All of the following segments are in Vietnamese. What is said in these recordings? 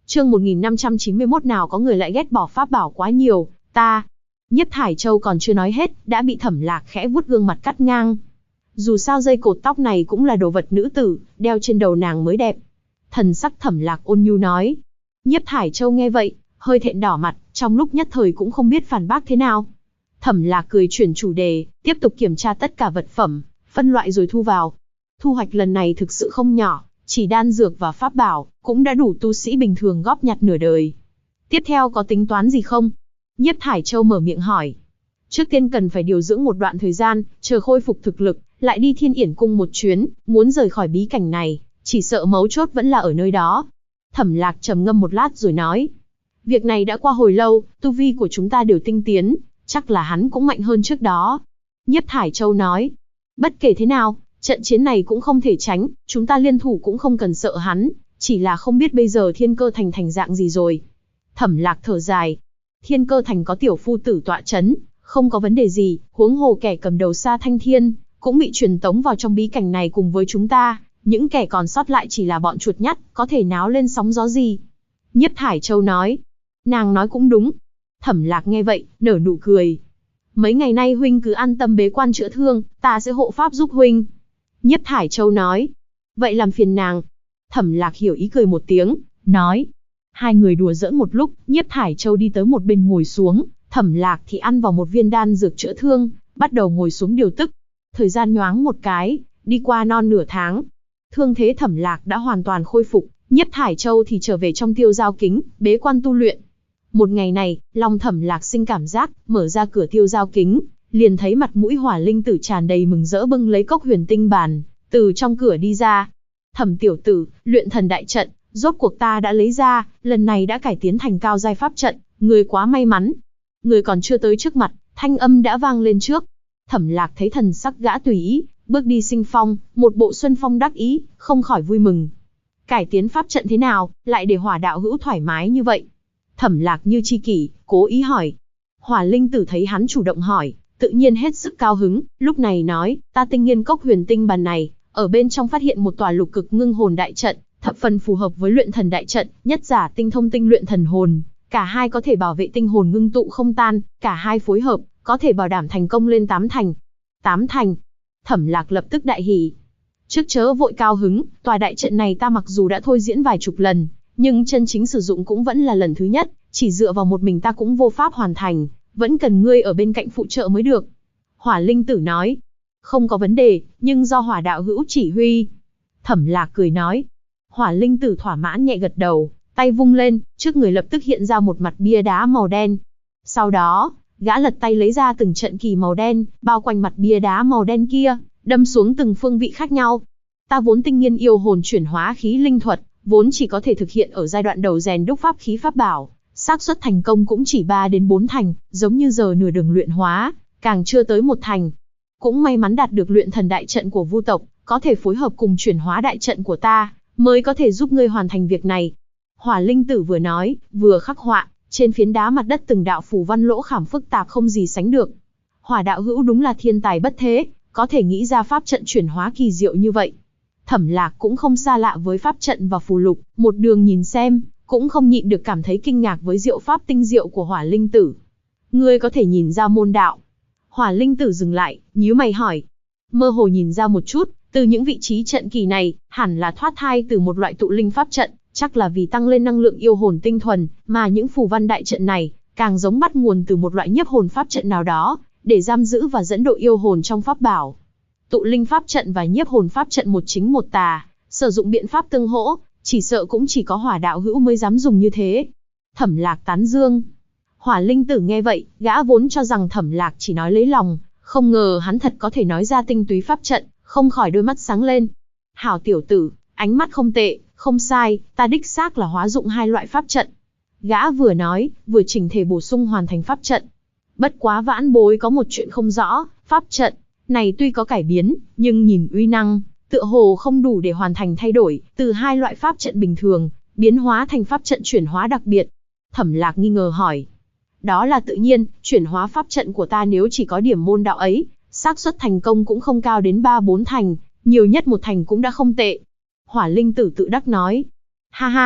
Chương 1591 nào có người lại ghét bỏ pháp bảo quá nhiều, ta. Nhiếp Thải Châu còn chưa nói hết, đã bị Thẩm Lạc khẽ vuốt gương mặt cắt ngang. Dù sao dây cột tóc này cũng là đồ vật nữ tử, đeo trên đầu nàng mới đẹp. Thần sắc Thẩm Lạc ôn nhu nói. Nhiếp Thải Châu nghe vậy, hơi thẹn đỏ mặt, trong lúc nhất thời cũng không biết phản bác thế nào. Thẩm Lạc cười chuyển chủ đề, tiếp tục kiểm tra tất cả vật phẩm, phân loại rồi thu vào. Thu hoạch lần này thực sự không nhỏ, chỉ đan dược và pháp bảo, cũng đã đủ tu sĩ bình thường góp nhặt nửa đời. Tiếp theo có tính toán gì không? Nhiếp Thải Châu mở miệng hỏi. Trước tiên cần phải điều dưỡng một đoạn thời gian, chờ khôi phục thực lực, lại đi Thiên Yển Cung một chuyến, muốn rời khỏi bí cảnh này, chỉ sợ mấu chốt vẫn là ở nơi đó. Thẩm Lạc trầm ngâm một lát rồi nói. Việc này đã qua hồi lâu, tu vi của chúng ta đều tinh tiến, chắc là hắn cũng mạnh hơn trước đó. Nhiếp Thải Châu nói. Bất kể thế nào, trận chiến này cũng không thể tránh, chúng ta liên thủ cũng không cần sợ hắn, chỉ là không biết bây giờ Thiên Cơ Thành thành dạng gì rồi. Thẩm Lạc thở dài. Thiên Cơ Thành có tiểu phu tử tọa chấn, không có vấn đề gì, huống hồ kẻ cầm đầu Sa Thanh Thiên, cũng bị truyền tống vào trong bí cảnh này cùng với chúng ta, những kẻ còn sót lại chỉ là bọn chuột nhắt, có thể náo lên sóng gió gì. Nhiếp Thải Châu nói. Nàng nói cũng đúng. Thẩm Lạc nghe vậy, nở nụ cười. Mấy ngày nay huynh cứ an tâm bế quan chữa thương, ta sẽ hộ pháp giúp huynh. Nhiếp Thải Châu nói. Vậy làm phiền nàng. Thẩm Lạc hiểu ý cười một tiếng, nói. Hai người đùa giỡn một lúc, Nhiếp Thải Châu đi tới một bên ngồi xuống, Thẩm Lạc thì ăn vào một viên đan dược chữa thương, bắt đầu ngồi xuống điều tức. Thời gian nhoáng một cái, đi qua non nửa tháng. Thương thế Thẩm Lạc đã hoàn toàn khôi phục, Nhiếp Thải Châu thì trở về trong Tiêu Giao Kính, bế quan tu luyện. Một ngày này, lòng Thẩm Lạc sinh cảm giác, mở ra cửa Tiêu Giao Kính, liền thấy mặt mũi Hỏa Linh Tử tràn đầy mừng rỡ bưng lấy cốc huyền tinh bàn, từ trong cửa đi ra. Thẩm tiểu tử, luyện thần đại trận, rốt cuộc ta đã lấy ra, lần này đã cải tiến thành cao giai pháp trận, người quá may mắn. Người còn chưa tới trước mặt, thanh âm đã vang lên trước. Thẩm Lạc thấy thần sắc gã tùy ý, bước đi sinh phong, một bộ xuân phong đắc ý, không khỏi vui mừng. Cải tiến pháp trận thế nào, lại để Hỏa đạo hữu thoải mái như vậy? Thẩm Lạc như chi kỷ, cố ý hỏi. Hỏa Linh Tử thấy hắn chủ động hỏi, tự nhiên hết sức cao hứng, lúc này nói, ta tinh nghiên cốc huyền tinh bàn này, ở bên trong phát hiện một tòa lục cực ngưng hồn đại trận, thập phần phù hợp với luyện thần đại trận, nhất giả tinh thông tinh luyện thần hồn, cả hai có thể bảo vệ tinh hồn ngưng tụ không tan, cả hai phối hợp, có thể bảo đảm thành công lên 8 thành. 8 thành. Thẩm Lạc lập tức đại hỉ. Trước chớ vội cao hứng, tòa đại trận này ta mặc dù đã thôi diễn vài chục lần, nhưng chân chính sử dụng cũng vẫn là lần thứ nhất, chỉ dựa vào một mình ta cũng vô pháp hoàn thành, vẫn cần ngươi ở bên cạnh phụ trợ mới được. Hỏa Linh Tử nói. Không có vấn đề, nhưng do Hỏa đạo hữu chỉ huy. Thẩm Lạc cười nói. Hỏa Linh Tử thỏa mãn nhẹ gật đầu, tay vung lên, trước người lập tức hiện ra một mặt bia đá màu đen. Sau đó, gã lật tay lấy ra từng trận kỳ màu đen, bao quanh mặt bia đá màu đen kia, đâm xuống từng phương vị khác nhau. Ta vốn tinh nghiên yêu hồn chuyển hóa khí linh thuật, vốn chỉ có thể thực hiện ở giai đoạn đầu rèn đúc pháp khí pháp bảo, xác suất thành công cũng chỉ 3 đến 4 thành, giống như giờ nửa đường luyện hóa, càng chưa tới 1 thành. Cũng may mắn đạt được luyện thần đại trận của Vu tộc, có thể phối hợp cùng chuyển hóa đại trận của ta, mới có thể giúp ngươi hoàn thành việc này. Hỏa Linh Tử vừa nói, vừa khắc họa, trên phiến đá mặt đất từng đạo phù văn lỗ khảm phức tạp không gì sánh được. Hỏa đạo hữu đúng là thiên tài bất thế, có thể nghĩ ra pháp trận chuyển hóa kỳ diệu như vậy. Thẩm Lạc cũng không xa lạ với pháp trận và phù lục, một đường nhìn xem, cũng không nhịn được cảm thấy kinh ngạc với diệu pháp tinh diệu của Hỏa Linh Tử. Ngươi có thể nhìn ra môn đạo? Hỏa Linh Tử dừng lại, nhíu mày hỏi. Mơ hồ nhìn ra một chút, từ những vị trí trận kỳ này, hẳn là thoát thai từ một loại tụ linh pháp trận, chắc là vì tăng lên năng lượng yêu hồn tinh thuần, mà những phù văn đại trận này, càng giống bắt nguồn từ một loại nhiếp hồn pháp trận nào đó, để giam giữ và dẫn độ yêu hồn trong pháp bảo. Tụ linh pháp trận và nhiếp hồn pháp trận một chính một tà, sử dụng biện pháp tương hỗ, chỉ sợ cũng chỉ có Hỏa đạo hữu mới dám dùng như thế. Thẩm Lạc tán dương. Hỏa Linh Tử nghe vậy, gã vốn cho rằng Thẩm Lạc chỉ nói lấy lòng, không ngờ hắn thật có thể nói ra tinh túy pháp trận, không khỏi đôi mắt sáng lên. Hảo tiểu tử, ánh mắt không tệ, không sai, ta đích xác là hóa dụng hai loại pháp trận. Gã vừa nói, vừa chỉnh thể bổ sung hoàn thành pháp trận. Bất quá vãn bối có một chuyện không rõ, pháp trận này tuy có cải biến, nhưng nhìn uy năng, tựa hồ không đủ để hoàn thành thay đổi, từ hai loại pháp trận bình thường, biến hóa thành pháp trận chuyển hóa đặc biệt. Thẩm Lạc nghi ngờ hỏi. Đó là tự nhiên, chuyển hóa pháp trận của ta nếu chỉ có điểm môn đạo ấy, xác suất thành công cũng không cao đến 3-4 thành, nhiều nhất 1 thành cũng đã không tệ. Hỏa Linh Tử tự đắc nói. Ha ha,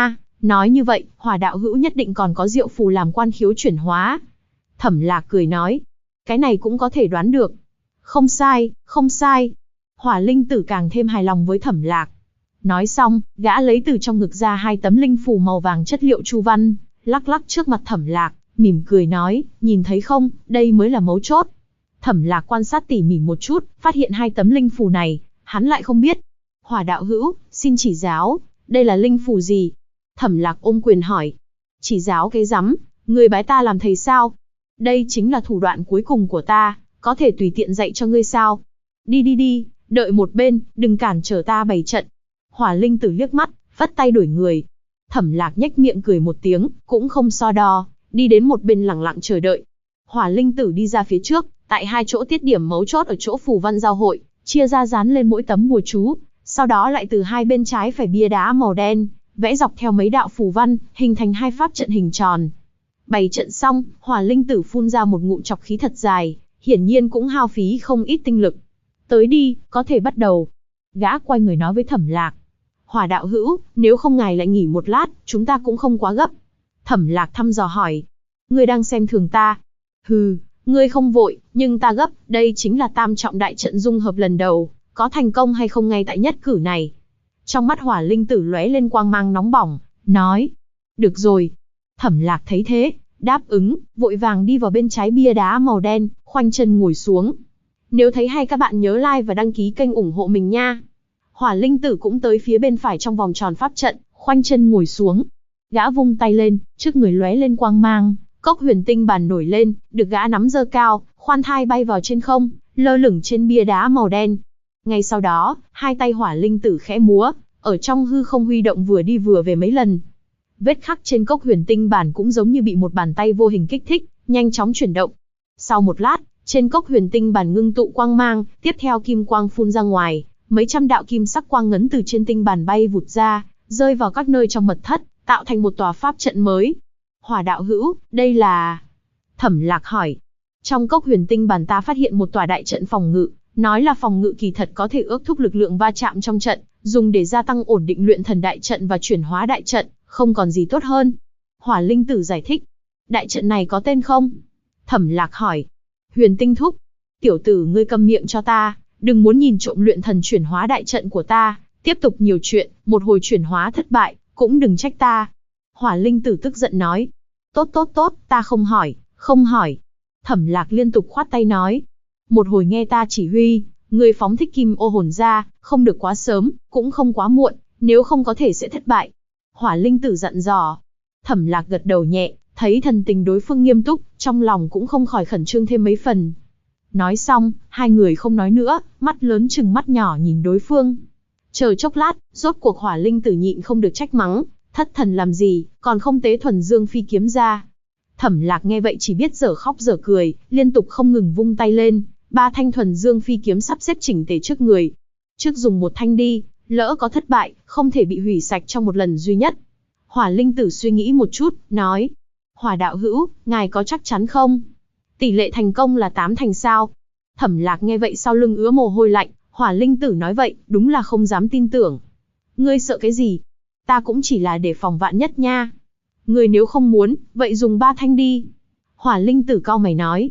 Nói như vậy, Hỏa đạo hữu nhất định còn có diệu phù làm quan khiếu chuyển hóa. Thẩm Lạc cười nói, cái này cũng có thể đoán được. Không sai, không sai. Hỏa linh tử càng thêm hài lòng với Thẩm Lạc. Nói xong, gã lấy từ trong ngực ra 2 tấm linh phù màu vàng chất liệu chu văn, lắc lắc trước mặt Thẩm Lạc, mỉm cười nói, nhìn thấy không, đây mới là mấu chốt. Thẩm Lạc quan sát tỉ mỉ một chút, phát hiện 2 tấm linh phù này, hắn lại không biết. Hỏa đạo hữu, xin chỉ giáo, đây là linh phù gì? Thẩm Lạc ôm quyền hỏi. Chỉ giáo cái rắm, ngươi bái ta làm thầy sao? Đây chính là thủ đoạn cuối cùng của ta, có thể tùy tiện dạy cho ngươi sao? Đi đi đi, đợi một bên, đừng cản trở ta bày trận. Hỏa linh tử liếc mắt, vất tay đuổi người. Thẩm Lạc nhếch miệng cười một tiếng, cũng không so đo, đi đến một bên lặng lặng chờ đợi. Hỏa linh tử đi ra phía trước, tại 2 chỗ tiết điểm mấu chốt ở chỗ phù văn giao hội, chia ra dán lên mỗi tấm bùa chú, sau đó lại từ 2 bên trái phải bia đá màu đen, vẽ dọc theo mấy đạo phù văn, hình thành 2 pháp trận hình tròn. Bày trận xong, Hỏa linh tử phun ra một ngụm trọc khí thật dài, hiển nhiên cũng hao phí không ít tinh lực. Tới đi, có thể bắt đầu. Gã quay người nói với Thẩm Lạc. Hỏa đạo hữu, nếu không ngài lại nghỉ một lát, chúng ta cũng không quá gấp. Thẩm Lạc thăm dò hỏi. Ngươi đang xem thường ta? Hừ, ngươi không vội, nhưng ta gấp, đây chính là tam trọng đại trận dung hợp lần đầu, có thành công hay không ngay tại nhất cử này. Trong mắt Hỏa linh tử lóe lên quang mang nóng bỏng, nói. Được rồi. Thẩm Lạc thấy thế, đáp ứng, vội vàng đi vào bên trái bia đá màu đen, khoanh chân ngồi xuống. Nếu thấy hay các bạn nhớ like và đăng ký kênh ủng hộ mình nha. Hỏa linh tử cũng tới phía bên phải trong vòng tròn pháp trận, khoanh chân ngồi xuống. Gã vung tay lên, trước người lóe lên quang mang, cốc huyền tinh bàn nổi lên, được gã nắm giơ cao, khoan thai bay vào trên không, lơ lửng trên bia đá màu đen. Ngay sau đó, 2 tay hỏa linh tử khẽ múa, ở trong hư không huy động vừa đi vừa về mấy lần. Vết khắc trên cốc huyền tinh bản cũng giống như bị một bàn tay vô hình kích thích, nhanh chóng chuyển động. Sau một lát, trên cốc huyền tinh bản ngưng tụ quang mang, tiếp theo kim quang phun ra ngoài, mấy trăm đạo kim sắc quang ngấn từ trên tinh bản bay vụt ra, rơi vào các nơi trong mật thất, tạo thành một tòa pháp trận mới. Hỏa đạo hữu, đây là... Thẩm Lạc hỏi. Trong cốc huyền tinh bản ta phát hiện một tòa đại trận phòng ngự, nói là phòng ngự kỳ thật có thể ước thúc lực lượng va chạm trong trận, dùng để gia tăng ổn định luyện thần đại trận và chuyển hóa đại trận, không còn gì tốt hơn. Hỏa linh tử giải thích. Đại trận này có tên không? Thẩm Lạc hỏi. Huyền tinh thúc. Tiểu tử ngươi câm miệng cho ta, đừng muốn nhìn trộm luyện thần chuyển hóa đại trận của ta, tiếp tục nhiều chuyện, một hồi chuyển hóa thất bại, cũng đừng trách ta. Hỏa linh tử tức giận nói. Tốt tốt tốt, ta không hỏi, không hỏi. Thẩm Lạc liên tục khoát tay nói. Một hồi nghe ta chỉ huy, ngươi phóng thích kim ô hồn ra, không được quá sớm, cũng không quá muộn, nếu không có thể sẽ thất bại. Hỏa linh tử dặn dò. Thẩm Lạc gật đầu nhẹ, thấy thần tình đối phương nghiêm túc, trong lòng cũng không khỏi khẩn trương thêm mấy phần. Nói xong, 2 người không nói nữa, mắt lớn chừng mắt nhỏ nhìn đối phương. Chờ chốc lát, rốt cuộc Hỏa linh tử nhịn không được trách mắng, thất thần làm gì, còn không tế thuần dương phi kiếm ra. Thẩm Lạc nghe vậy chỉ biết dở khóc dở cười, liên tục không ngừng vung tay lên, 3 thanh thuần dương phi kiếm sắp xếp chỉnh tề trước người. Trước dùng một thanh đi, lỡ có thất bại, không thể bị hủy sạch trong một lần duy nhất. Hỏa linh tử suy nghĩ một chút, nói. Hỏa đạo hữu, ngài có chắc chắn không? Tỷ lệ thành công là 8 thành sao? Thẩm Lạc nghe vậy sau lưng ứa mồ hôi lạnh, Hỏa linh tử nói vậy, đúng là không dám tin tưởng. Ngươi sợ cái gì? Ta cũng chỉ là để phòng vạn nhất nha. Ngươi nếu không muốn, vậy dùng 3 thanh đi. Hỏa linh tử cau mày nói.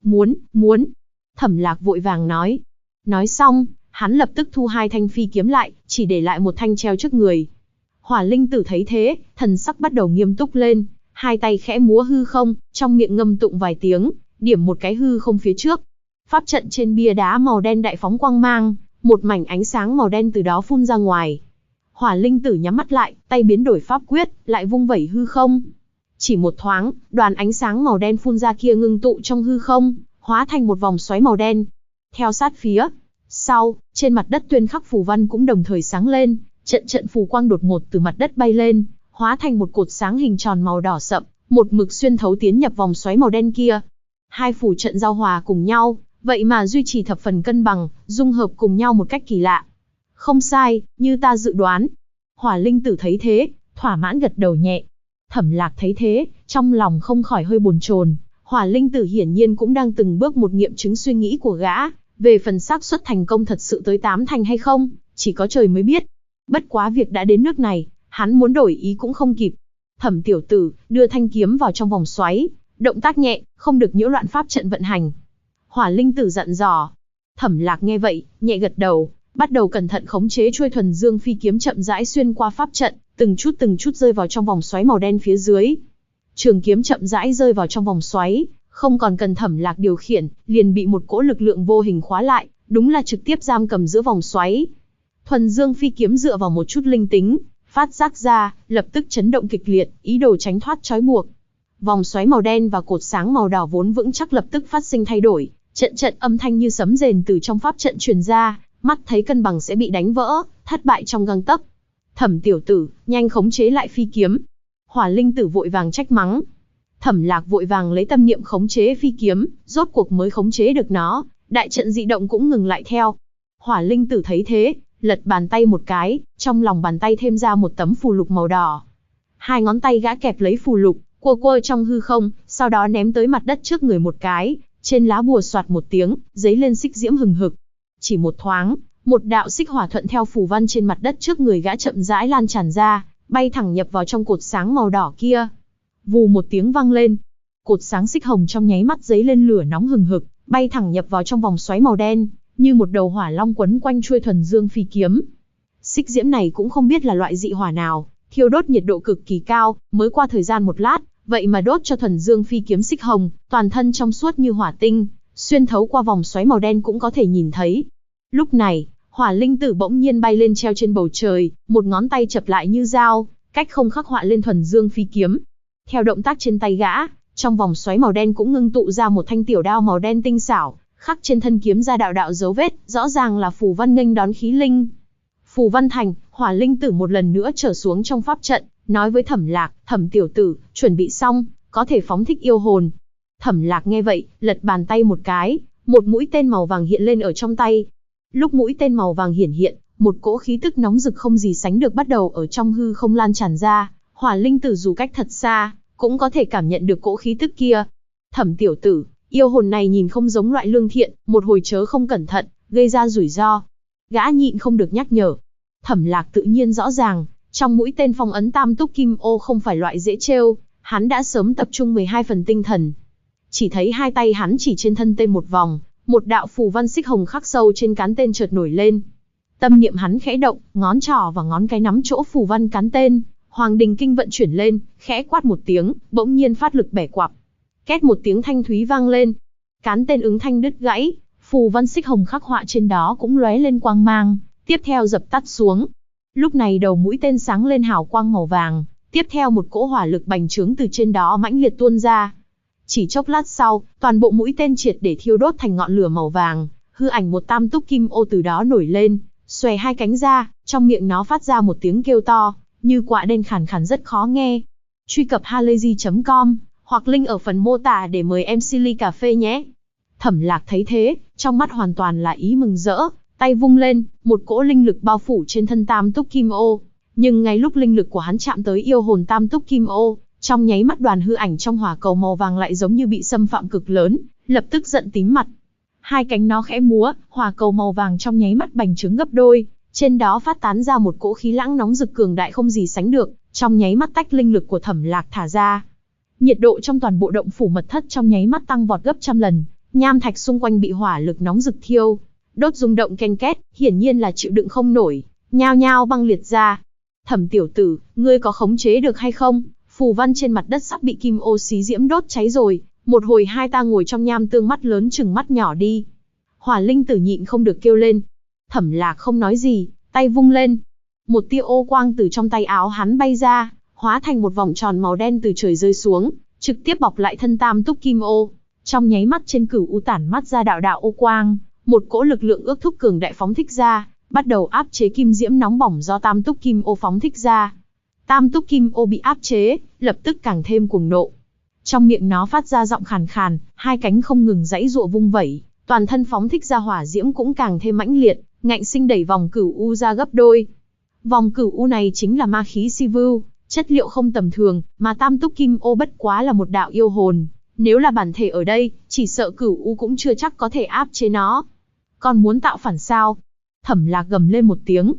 Muốn. Thẩm Lạc vội vàng nói. Nói xong, hắn lập tức thu 2 thanh phi kiếm lại, chỉ để lại một thanh treo trước người. Hỏa linh tử thấy thế, thần sắc bắt đầu nghiêm túc lên, 2 tay khẽ múa hư không, trong miệng ngâm tụng vài tiếng, điểm một cái hư không phía trước. Pháp trận trên bia đá màu đen đại phóng quang mang, một mảnh ánh sáng màu đen từ đó phun ra ngoài. Hỏa linh tử nhắm mắt lại, tay biến đổi pháp quyết, lại vung vẩy hư không. Chỉ một thoáng, đoàn ánh sáng màu đen phun ra kia ngưng tụ trong hư không, hóa thành một vòng xoáy màu đen. Theo sát phía sau, trên mặt đất tuyên khắc phù văn cũng đồng thời sáng lên, trận phù quang đột ngột từ mặt đất bay lên, hóa thành một cột sáng hình tròn màu đỏ sậm, một mực xuyên thấu tiến nhập vòng xoáy màu đen kia. 2 phù trận giao hòa cùng nhau, vậy mà duy trì thập phần cân bằng, dung hợp cùng nhau một cách kỳ lạ. Không sai, như ta dự đoán. Hỏa linh tử thấy thế, thỏa mãn gật đầu nhẹ. Thẩm Lạc thấy thế, trong lòng không khỏi hơi bồn chồn. Hỏa linh tử hiển nhiên cũng đang từng bước một nghiệm chứng suy nghĩ của gã, về phần xác suất thành công thật sự tới 8 thành hay không, chỉ có trời mới biết. Bất quá việc đã đến nước này, Hắn muốn đổi ý cũng không kịp. Thẩm tiểu tử, đưa thanh kiếm vào trong vòng xoáy, động tác nhẹ, không được nhiễu loạn pháp trận vận hành. Hỏa linh tử dặn dò. Thẩm Lạc nghe vậy, nhẹ gật đầu, bắt đầu cẩn thận khống chế chuôi thuần dương phi kiếm chậm rãi xuyên qua pháp trận, từng chút rơi vào trong vòng xoáy màu đen phía dưới. Trường kiếm chậm rãi rơi vào trong vòng xoáy, không còn cần Thẩm Lạc điều khiển, liền bị một cỗ lực lượng vô hình khóa lại, đúng là trực tiếp giam cầm giữa vòng xoáy. Thuần dương phi kiếm dựa vào một chút linh tính, phát giác ra, lập tức chấn động kịch liệt, ý đồ tránh thoát trói buộc. Vòng xoáy màu đen và cột sáng màu đỏ vốn vững chắc lập tức phát sinh thay đổi, trận âm thanh như sấm rền từ trong pháp trận truyền ra, mắt thấy cân bằng sẽ bị đánh vỡ, thất bại trong gang tấc. Thẩm tiểu tử, nhanh khống chế lại phi kiếm. Hỏa linh tử vội vàng trách mắng. Thẩm Lạc vội vàng lấy tâm niệm khống chế phi kiếm, rốt cuộc mới khống chế được nó, đại trận dị động cũng ngừng lại theo. Hỏa linh tử thấy thế, lật bàn tay một cái, trong lòng bàn tay thêm ra một tấm phù lục màu đỏ. Hai ngón tay gã kẹp lấy phù lục, quơ trong hư không, sau đó ném tới mặt đất trước người một cái, trên lá bùa soạt một tiếng, giấy lên xích diễm hừng hực. Chỉ một thoáng, một đạo xích hỏa thuận theo phù văn trên mặt đất trước người gã chậm rãi lan tràn ra, bay thẳng nhập vào trong cột sáng màu đỏ kia. Vù một tiếng vang lên, cột sáng xích hồng trong nháy mắt giấy lên lửa nóng hừng hực, bay thẳng nhập vào trong vòng xoáy màu đen, như một đầu hỏa long quấn quanh chuôi thuần dương phi kiếm. Xích diễm này cũng không biết là loại dị hỏa nào, thiêu đốt nhiệt độ cực kỳ cao, mới qua thời gian một lát, vậy mà đốt cho thuần dương phi kiếm xích hồng, toàn thân trong suốt như hỏa tinh, xuyên thấu qua vòng xoáy màu đen cũng có thể nhìn thấy. Lúc này, hỏa linh tử bỗng nhiên bay lên treo trên bầu trời, một ngón tay chập lại như dao, cách không khắc họa lên thuần dương phi kiếm. Theo động tác trên tay gã, trong vòng xoáy màu đen cũng ngưng tụ ra một thanh tiểu đao màu đen tinh xảo, khắc trên thân kiếm ra đạo đạo dấu vết, rõ ràng là phù văn nghênh đón khí linh. Phù văn thành, hỏa linh tử một lần nữa trở xuống trong pháp trận, nói với Thẩm Lạc, Thẩm tiểu tử, chuẩn bị xong, có thể phóng thích yêu hồn. Thẩm Lạc nghe vậy, lật bàn tay một cái, một mũi tên màu vàng hiện lên ở trong tay. Lúc mũi tên màu vàng hiển hiện, một cỗ khí tức nóng rực không gì sánh được bắt đầu ở trong hư không lan tràn ra, hỏa linh tử dù cách thật xa, cũng có thể cảm nhận được cỗ khí tức kia. Thẩm tiểu tử, yêu hồn này nhìn không giống loại lương thiện, một hồi chớ không cẩn thận, gây ra rủi ro. Gã nhịn không được nhắc nhở. Thẩm Lạc tự nhiên rõ ràng, trong mũi tên phong ấn tam túc kim ô không phải loại dễ trêu, hắn đã sớm tập trung 12 phần tinh thần. Chỉ thấy hai tay hắn chỉ trên thân tên một vòng, một đạo phù văn xích hồng khắc sâu trên cán tên chợt nổi lên. Tâm niệm hắn khẽ động, ngón trỏ và ngón cái nắm chỗ phù văn cán tên, Hoàng Đình Kinh vận chuyển lên, khẽ quát một tiếng, bỗng nhiên phát lực bẻ quặp. Két một tiếng thanh thúy vang lên, cán tên ứng thanh đứt gãy, phù văn xích hồng khắc họa trên đó cũng lóe lên quang mang, tiếp theo dập tắt xuống. Lúc này đầu mũi tên sáng lên hào quang màu vàng, tiếp theo một cỗ hỏa lực bành trướng từ trên đó mãnh liệt tuôn ra. Chỉ chốc lát sau, toàn bộ mũi tên triệt để thiêu đốt thành ngọn lửa màu vàng, hư ảnh một tam túc kim ô từ đó nổi lên, xòe hai cánh ra, trong miệng nó phát ra một tiếng kêu to, như quạ đen khàn khàn rất khó nghe. Truy cập halayzi.com hoặc link ở phần mô tả để mời em Silly cà phê nhé. Thẩm Lạc thấy thế, trong mắt hoàn toàn là ý mừng rỡ, tay vung lên, một cỗ linh lực bao phủ trên thân tam túc kim ô. Nhưng ngay lúc linh lực của hắn chạm tới yêu hồn tam túc kim ô, trong nháy mắt đoàn hư ảnh trong hỏa cầu màu vàng lại giống như bị xâm phạm cực lớn, lập tức giận tím mặt. Hai cánh nó khẽ múa, hỏa cầu màu vàng trong nháy mắt bành trướng gấp đôi, trên đó phát tán ra một cỗ khí lãng nóng rực cường đại không gì sánh được, trong nháy mắt tách linh lực của Thẩm Lạc thả ra. Nhiệt độ trong toàn bộ động phủ mật thất trong nháy mắt tăng vọt gấp trăm lần, nham thạch xung quanh bị hỏa lực nóng rực thiêu, đốt rung động ken két, hiển nhiên là chịu đựng không nổi, nhao nhao băng liệt ra. Thẩm tiểu tử, ngươi có khống chế được hay không? Phù văn trên mặt đất sắp bị kim ô xí diễm đốt cháy rồi, một hồi hai ta ngồi trong nham tương mắt lớn chừng mắt nhỏ đi. Hỏa linh tử nhịn không được kêu lên. Thẩm Lạc không nói gì, tay vung lên. Một tia ô quang từ trong tay áo hắn bay ra, hóa thành một vòng tròn màu đen từ trời rơi xuống, trực tiếp bọc lại thân tam túc kim ô. Trong nháy mắt trên cửu u tản mắt ra đạo đạo ô quang, một cỗ lực lượng ước thúc cường đại phóng thích ra, bắt đầu áp chế kim diễm nóng bỏng do tam túc kim ô phóng thích ra. Tam túc kim ô bị áp chế, lập tức càng thêm cuồng nộ. Trong miệng nó phát ra giọng khàn khàn, hai cánh không ngừng giãy giụa vung vẩy, toàn thân phóng thích ra hỏa diễm cũng càng thêm mãnh liệt, ngạnh sinh đẩy vòng cửu u ra gấp đôi. Vòng cửu u này chính là ma khí si vưu, chất liệu không tầm thường, mà tam túc kim ô bất quá là một đạo yêu hồn. Nếu là bản thể ở đây, chỉ sợ cửu u cũng chưa chắc có thể áp chế nó. Còn muốn tạo phản sao? Thẩm Lạc gầm lên một tiếng.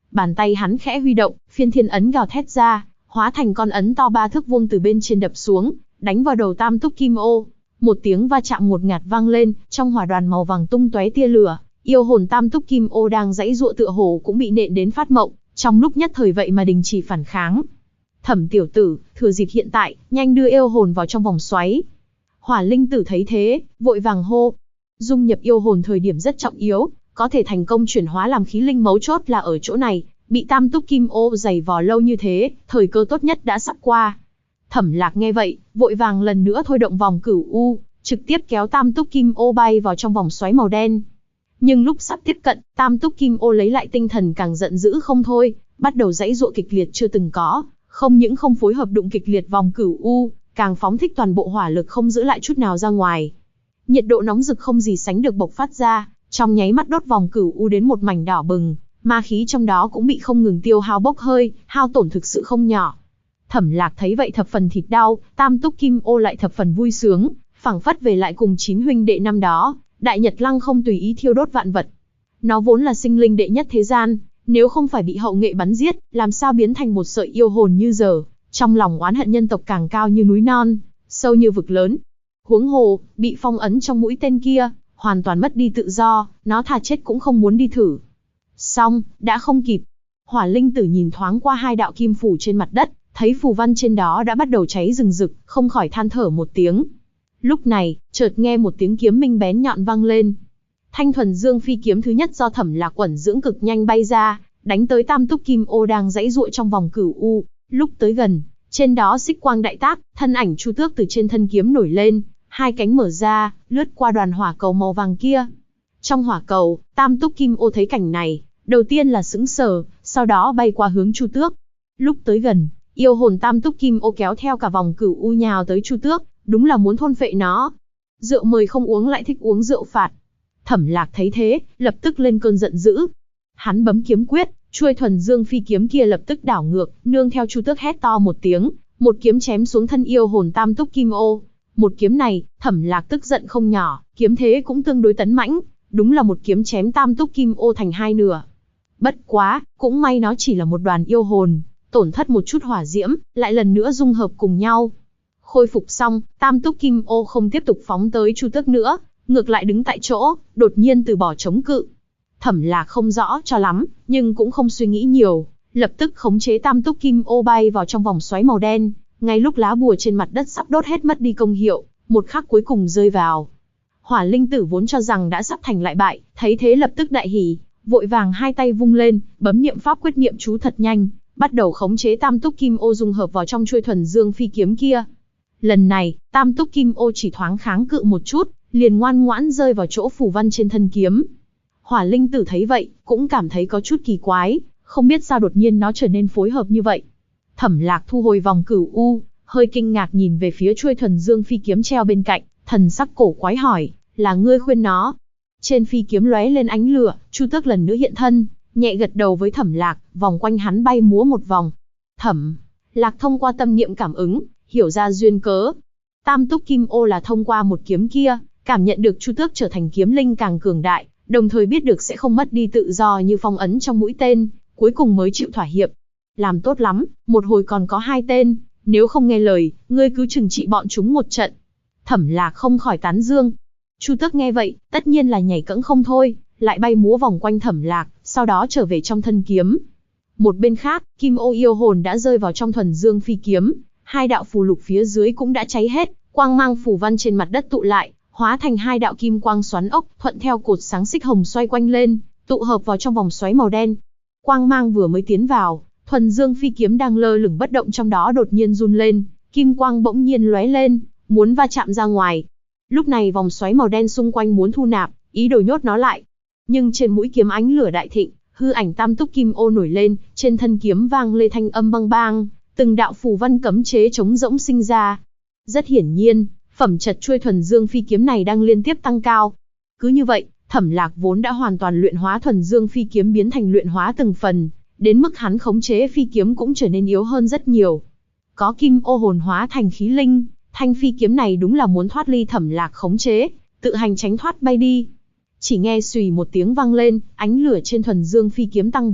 Bàn tay hắn khẽ huy động, phiên thiên ấn gào thét ra, hóa thành con ấn to 3 thước vuông từ bên trên đập xuống, đánh vào đầu Tam Túc Kim Ô. Một tiếng va chạm ngột ngạt vang lên, trong hỏa đoàn màu vàng tung tóe tia lửa, yêu hồn Tam Túc Kim Ô đang giãy giụa tựa hồ cũng bị nện đến phát mộng, trong lúc nhất thời vậy mà đình chỉ phản kháng. Thẩm tiểu tử, thừa dịp hiện tại, nhanh đưa yêu hồn vào trong vòng xoáy. Hỏa Linh Tử thấy thế, vội vàng hô. Dung nhập yêu hồn thời điểm rất trọng yếu, có thể thành công chuyển hóa làm khí linh mấu chốt là ở chỗ này, bị Tam Túc Kim Ô giày vò lâu như thế, thời cơ tốt nhất đã sắp qua. Thẩm Lạc nghe vậy, vội vàng lần nữa thôi động vòng cửu u, trực tiếp kéo Tam Túc Kim Ô bay vào trong vòng xoáy màu đen. Nhưng lúc sắp tiếp cận, Tam Túc Kim Ô lấy lại tinh thần càng giận dữ không thôi, bắt đầu giãy giụa kịch liệt chưa từng có, không những không phối hợp đụng kịch liệt vòng cửu u, càng phóng thích toàn bộ hỏa lực không giữ lại chút nào ra ngoài. Nhiệt độ nóng rực không gì sánh được bộc phát ra, trong nháy mắt đốt vòng cửu u đến một mảnh đỏ bừng, ma khí trong đó cũng bị không ngừng tiêu hao bốc hơi, hao tổn thực sự không nhỏ. Thẩm Lạc thấy vậy thập phần thịt đau, Tam Túc Kim Ô lại thập phần vui sướng, phảng phất về lại cùng 9 huynh đệ năm đó, Đại Nhật Lăng không tùy ý thiêu đốt vạn vật. Nó vốn là sinh linh đệ nhất thế gian, nếu không phải bị hậu nghệ bắn giết, làm sao biến thành một sợi yêu hồn như giờ, trong lòng oán hận nhân tộc càng cao như núi non, sâu như vực lớn. Huống hồ, bị phong ấn trong mũi tên kia, hoàn toàn mất đi tự do, nó thà chết cũng không muốn đi thử. Xong, đã không kịp. Hỏa Linh Tử nhìn thoáng qua 2 đạo kim phủ trên mặt đất, thấy phù văn trên đó đã bắt đầu cháy rừng rực, không khỏi than thở một tiếng. Lúc này, chợt nghe một tiếng kiếm minh bén nhọn vang lên. Thanh Thuần Dương phi kiếm thứ nhất do Thẩm Lạc ẩn dưỡng cực nhanh bay ra, đánh tới Tam Túc Kim Ô đang giãy giụa trong vòng cửu u. Lúc tới gần, trên đó xích quang đại tác, thân ảnh Chu Tước từ trên thân kiếm nổi lên, 2 cánh mở ra, lướt qua đoàn hỏa cầu màu vàng kia. Trong hỏa cầu, Tam Túc Kim Ô thấy cảnh này, đầu tiên là sững sờ, sau đó bay qua hướng Chu Tước. Lúc tới gần, yêu hồn Tam Túc Kim Ô kéo theo cả vòng cửu u nhào tới Chu Tước, đúng là muốn thôn phệ nó. Rượu mời không uống lại thích uống rượu phạt. Thẩm Lạc thấy thế, lập tức lên cơn giận dữ. Hắn bấm kiếm quyết, chuôi Thuần Dương phi kiếm kia lập tức đảo ngược, nương theo Chu Tước hét to một tiếng, một kiếm chém xuống thân yêu hồn Tam Túc Kim Ô. Một kiếm này, Thẩm Lạc tức giận không nhỏ, kiếm thế cũng tương đối tấn mãnh, đúng là một kiếm chém Tam Túc Kim Ô thành 2 nửa. Bất quá, cũng may nó chỉ là một đoàn yêu hồn, tổn thất một chút hỏa diễm, lại lần nữa dung hợp cùng nhau. Khôi phục xong, Tam Túc Kim Ô không tiếp tục phóng tới Chu Tước nữa, ngược lại đứng tại chỗ, đột nhiên từ bỏ chống cự. Thẩm Lạc không rõ cho lắm, nhưng cũng không suy nghĩ nhiều, lập tức khống chế Tam Túc Kim Ô bay vào trong vòng xoáy màu đen. Ngay lúc lá bùa trên mặt đất sắp đốt hết mất đi công hiệu, một khắc cuối cùng rơi vào. Hỏa Linh Tử vốn cho rằng đã sắp thành lại bại, thấy thế lập tức đại hỉ, vội vàng 2 tay vung lên, bấm niệm pháp quyết niệm chú thật nhanh, bắt đầu khống chế Tam Túc Kim Ô dung hợp vào trong chuôi Thuần Dương phi kiếm kia. Lần này, Tam Túc Kim Ô chỉ thoáng kháng cự một chút, liền ngoan ngoãn rơi vào chỗ phù văn trên thân kiếm. Hỏa Linh Tử thấy vậy, cũng cảm thấy có chút kỳ quái, không biết sao đột nhiên nó trở nên phối hợp như vậy. Thẩm Lạc thu hồi vòng cửu u, hơi kinh ngạc nhìn về phía chuôi Thuần Dương phi kiếm treo bên cạnh, thần sắc cổ quái hỏi, là ngươi khuyên nó? Trên phi kiếm lóe lên ánh lửa, Chu Tước lần nữa hiện thân, nhẹ gật đầu với Thẩm Lạc, vòng quanh hắn bay múa một vòng. Thẩm Lạc thông qua tâm niệm cảm ứng, hiểu ra duyên cớ. Tam Túc Kim Ô là thông qua một kiếm kia, cảm nhận được Chu Tước trở thành kiếm linh càng cường đại, đồng thời biết được sẽ không mất đi tự do như phong ấn trong mũi tên, cuối cùng mới chịu thỏa hiệp. Làm tốt lắm, một hồi còn có 2 tên, nếu không nghe lời, ngươi cứ trừng trị bọn chúng một trận. Thẩm Lạc không khỏi tán dương. Chu Tước nghe vậy, tất nhiên là nhảy cẫng không thôi, lại bay múa vòng quanh Thẩm Lạc, sau đó trở về trong thân kiếm. Một bên khác, Kim Ô yêu hồn đã rơi vào trong Thuần Dương phi kiếm, 2 đạo phù lục phía dưới cũng đã cháy hết, quang mang phù văn trên mặt đất tụ lại, hóa thành 2 đạo kim quang xoắn ốc, thuận theo cột sáng xích hồng xoay quanh lên, tụ hợp vào trong vòng xoáy màu đen. Quang mang vừa mới tiến vào, Thuần Dương phi kiếm đang lơ lửng bất động trong đó đột nhiên run lên, kim quang bỗng nhiên lóe lên, muốn va chạm ra ngoài. Lúc này vòng xoáy màu đen xung quanh muốn thu nạp, ý đồ nhốt nó lại. Nhưng trên mũi kiếm ánh lửa đại thịnh, hư ảnh Tam Túc Kim Ô nổi lên, trên thân kiếm vang lên thanh âm bang bang, từng đạo phù văn cấm chế trống rỗng sinh ra. Rất hiển nhiên, phẩm chất chuôi Thuần Dương phi kiếm này đang liên tiếp tăng cao. Cứ như vậy, Thẩm Lạc vốn đã hoàn toàn luyện hóa Thuần Dương phi kiếm biến thành luyện hóa từng phần, đến mức hắn khống chế phi kiếm cũng trở nên yếu hơn rất nhiều. Có Kim Ô hồn hóa thành khí linh, thanh phi kiếm này đúng là muốn thoát ly Thẩm Lạc khống chế, tự hành tránh thoát bay đi. Chỉ nghe xùy một tiếng vang lên, ánh lửa trên Thuần Dương phi kiếm tăng vọt,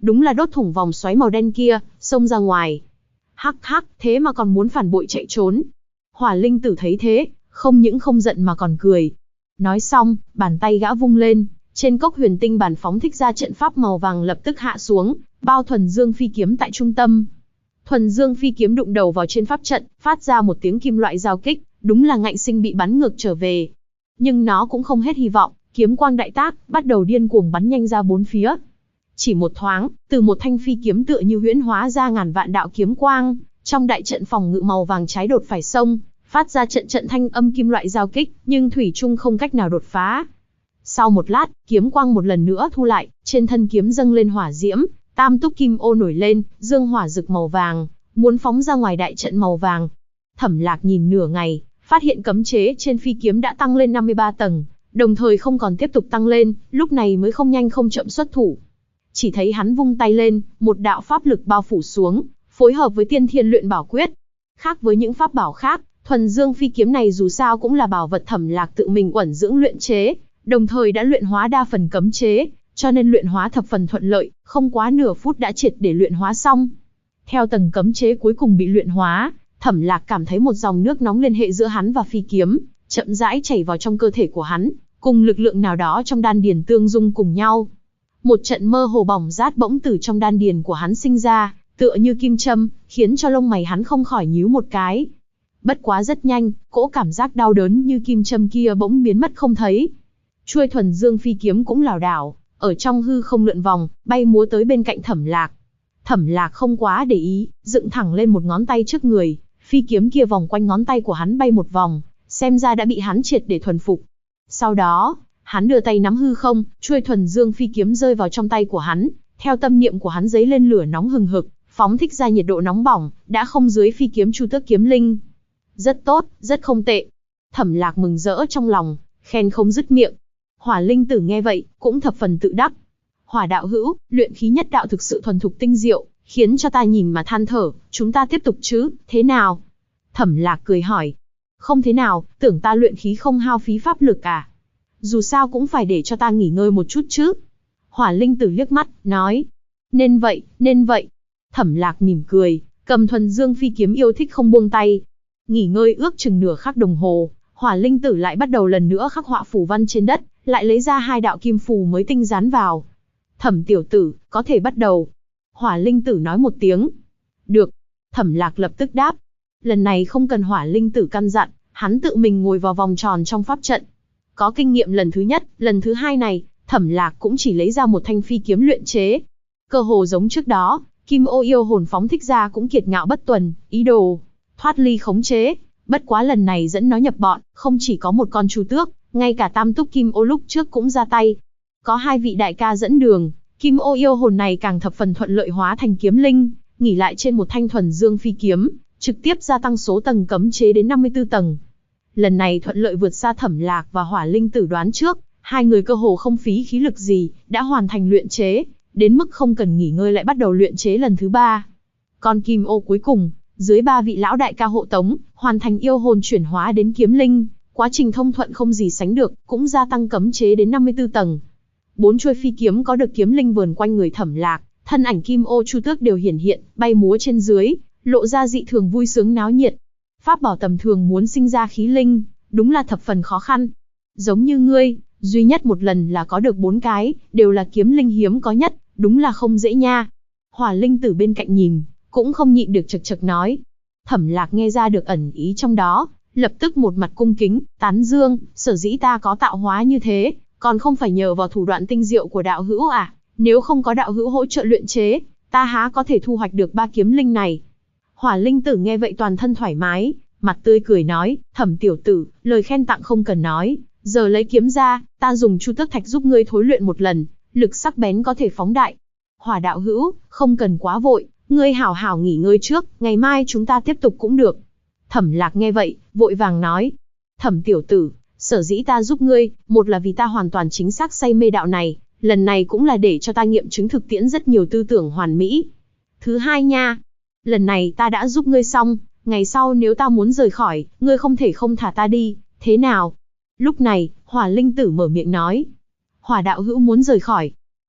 đúng là đốt thủng vòng xoáy màu đen kia, xông ra ngoài. Hắc hắc, thế mà còn muốn phản bội chạy trốn. Hỏa Linh Tử thấy thế, không những không giận mà còn cười. Nói xong, bàn tay gã vung lên, trên cốc huyền tinh bản phóng thích ra trận pháp màu vàng lập tức hạ xuống, bao thuần dương phi kiếm tại trung tâm. Thuần dương phi kiếm đụng đầu vào trên pháp trận, phát ra một tiếng kim loại giao kích, đúng là ngạnh sinh bị bắn ngược trở về. Nhưng nó cũng không hết hy vọng, kiếm quang đại tác, bắt đầu điên cuồng bắn nhanh ra bốn phía. Chỉ một thoáng, từ một thanh phi kiếm tựa như huyễn hóa ra ngàn vạn đạo kiếm quang, trong đại trận phòng ngự màu vàng trái đột phải xông, phát ra trận trận thanh âm kim loại giao kích, nhưng thủy chung không cách nào đột phá. Sau một lát, kiếm quang một lần nữa thu lại, trên thân kiếm dâng lên hỏa diễm, tam túc kim ô nổi lên, dương hỏa rực màu vàng, muốn phóng ra ngoài đại trận màu vàng. Thẩm Lạc nhìn nửa ngày, phát hiện cấm chế trên phi kiếm đã tăng lên 53 tầng, đồng thời không còn tiếp tục tăng lên, lúc này mới không nhanh không chậm xuất thủ. Chỉ thấy hắn vung tay lên, một đạo pháp lực bao phủ xuống, phối hợp với tiên thiên luyện bảo quyết. Khác với những pháp bảo khác, thuần dương phi kiếm này dù sao cũng là bảo vật Thẩm Lạc tự mình uẩn dưỡng luyện chế, đồng thời đã luyện hóa đa phần cấm chế, cho nên luyện hóa thập phần thuận lợi, không quá nửa phút đã triệt để luyện hóa xong. Theo tầng cấm chế cuối cùng bị luyện hóa, Thẩm Lạc cảm thấy một dòng nước nóng liên hệ giữa hắn và phi kiếm, chậm rãi chảy vào trong cơ thể của hắn, cùng lực lượng nào đó trong đan điền tương dung cùng nhau. Một trận mơ hồ bỏng rát bỗng từ trong đan điền của hắn sinh ra, tựa như kim châm, khiến cho lông mày hắn không khỏi nhíu một cái. Bất quá rất nhanh, cỗ cảm giác đau đớn như kim châm kia bỗng biến mất không thấy. Chuôi thuần dương phi kiếm cũng lảo đảo, ở trong hư không lượn vòng, bay múa tới bên cạnh Thẩm Lạc. Thẩm Lạc không quá để ý, dựng thẳng lên một ngón tay trước người, phi kiếm kia vòng quanh ngón tay của hắn bay một vòng, xem ra đã bị hắn triệt để thuần phục. Sau đó, hắn đưa tay nắm hư không, chuôi thuần dương phi kiếm rơi vào trong tay của hắn, theo tâm niệm của hắn dấy lên lửa nóng hừng hực, phóng thích ra nhiệt độ nóng bỏng, đã không dưới phi kiếm Chu Tước kiếm linh. Rất tốt, rất không tệ. Thẩm Lạc mừng rỡ trong lòng, khen không dứt miệng. Hỏa Linh Tử nghe vậy, cũng thập phần tự đắc. Hỏa đạo hữu, luyện khí nhất đạo thực sự thuần thục tinh diệu, khiến cho ta nhìn mà than thở, chúng ta tiếp tục chứ, thế nào? Thẩm Lạc cười hỏi. Không thế nào, tưởng ta luyện khí không hao phí pháp lực à? Dù sao cũng phải để cho ta nghỉ ngơi một chút chứ. Hỏa Linh Tử liếc mắt, nói. Nên vậy, nên vậy. Thẩm Lạc mỉm cười, cầm thuần dương phi kiếm yêu thích không buông tay. Nghỉ ngơi ước chừng nửa khắc đồng hồ, Hỏa Linh Tử lại bắt đầu lần nữa khắc họa phù văn trên đất, lại lấy ra 2 đạo kim phù mới tinh dán vào. Thẩm tiểu tử, có thể bắt đầu. Hỏa Linh Tử nói một tiếng. Được. Thẩm Lạc lập tức đáp. Lần này không cần Hỏa Linh Tử căn dặn, hắn tự mình ngồi vào vòng tròn trong pháp trận. Có kinh nghiệm lần thứ nhất, lần thứ hai này, Thẩm Lạc cũng chỉ lấy ra một thanh phi kiếm luyện chế. Cơ hồ giống trước đó, kim ô yêu hồn phóng thích ra cũng kiệt ngạo bất tuần, ý đồ thoát ly khống chế. Bất quá lần này dẫn nó nhập bọn, không chỉ có một con Chu Tước, ngay cả tam túc kim ô lúc trước cũng ra tay. Có 2 vị đại ca dẫn đường, kim ô yêu hồn này càng thập phần thuận lợi hóa thành kiếm linh, nghỉ lại trên một thanh thuần dương phi kiếm, trực tiếp gia tăng số tầng cấm chế đến 54 tầng. Lần này thuận lợi vượt xa Thẩm Lạc và Hỏa Linh Tử đoán trước, 2 người cơ hồ không phí khí lực gì, đã hoàn thành luyện chế, đến mức không cần nghỉ ngơi lại bắt đầu luyện chế lần thứ 3. Con kim ô cuối cùng, dưới 3 vị lão đại ca hộ tống, hoàn thành yêu hồn chuyển hóa đến kiếm linh, quá trình thông thuận không gì sánh được, cũng gia tăng cấm chế đến 54 tầng. 4 chuôi phi kiếm có được kiếm linh vờn quanh người Thẩm Lạc, thân ảnh kim ô Chu Tước đều hiển hiện, bay múa trên dưới, lộ ra dị thường vui sướng náo nhiệt. Pháp bảo tầm thường muốn sinh ra khí linh, đúng là thập phần khó khăn. Giống như ngươi, duy nhất một lần là có được 4 cái, đều là kiếm linh hiếm có nhất, đúng là không dễ nha. Hỏa Linh Tử bên cạnh nhìn, cũng không nhịn được chật chật nói. Thẩm Lạc nghe ra được ẩn ý trong đó, lập tức một mặt cung kính, tán dương, sở dĩ ta có tạo hóa như thế, còn không phải nhờ vào thủ đoạn tinh diệu của đạo hữu à, nếu không có đạo hữu hỗ trợ luyện chế, ta há có thể thu hoạch được 3 kiếm linh này. Hỏa Linh Tử nghe vậy toàn thân thoải mái, mặt tươi cười nói, Thẩm tiểu tử, lời khen tặng không cần nói, giờ lấy kiếm ra, ta dùng Chu Tước Thạch giúp ngươi thối luyện một lần, lực sắc bén có thể phóng đại. Hỏa đạo hữu, không cần quá vội, ngươi hảo hảo nghỉ ngơi trước, ngày mai chúng ta tiếp tục cũng được. Thẩm Lạc nghe vậy, vội vàng nói, Thẩm tiểu tử, sở dĩ ta giúp ngươi, một là vì ta hoàn toàn chính xác say mê đạo này, lần này cũng là để cho ta nghiệm chứng thực tiễn rất nhiều tư tưởng hoàn mỹ. Thứ hai nha, lần này ta đã giúp ngươi xong, ngày sau nếu ta muốn rời khỏi, ngươi không thể không thả ta đi, thế nào? Lúc này, Hỏa Linh Tử mở miệng nói. Hỏa đạo hữu muốn rời khỏi.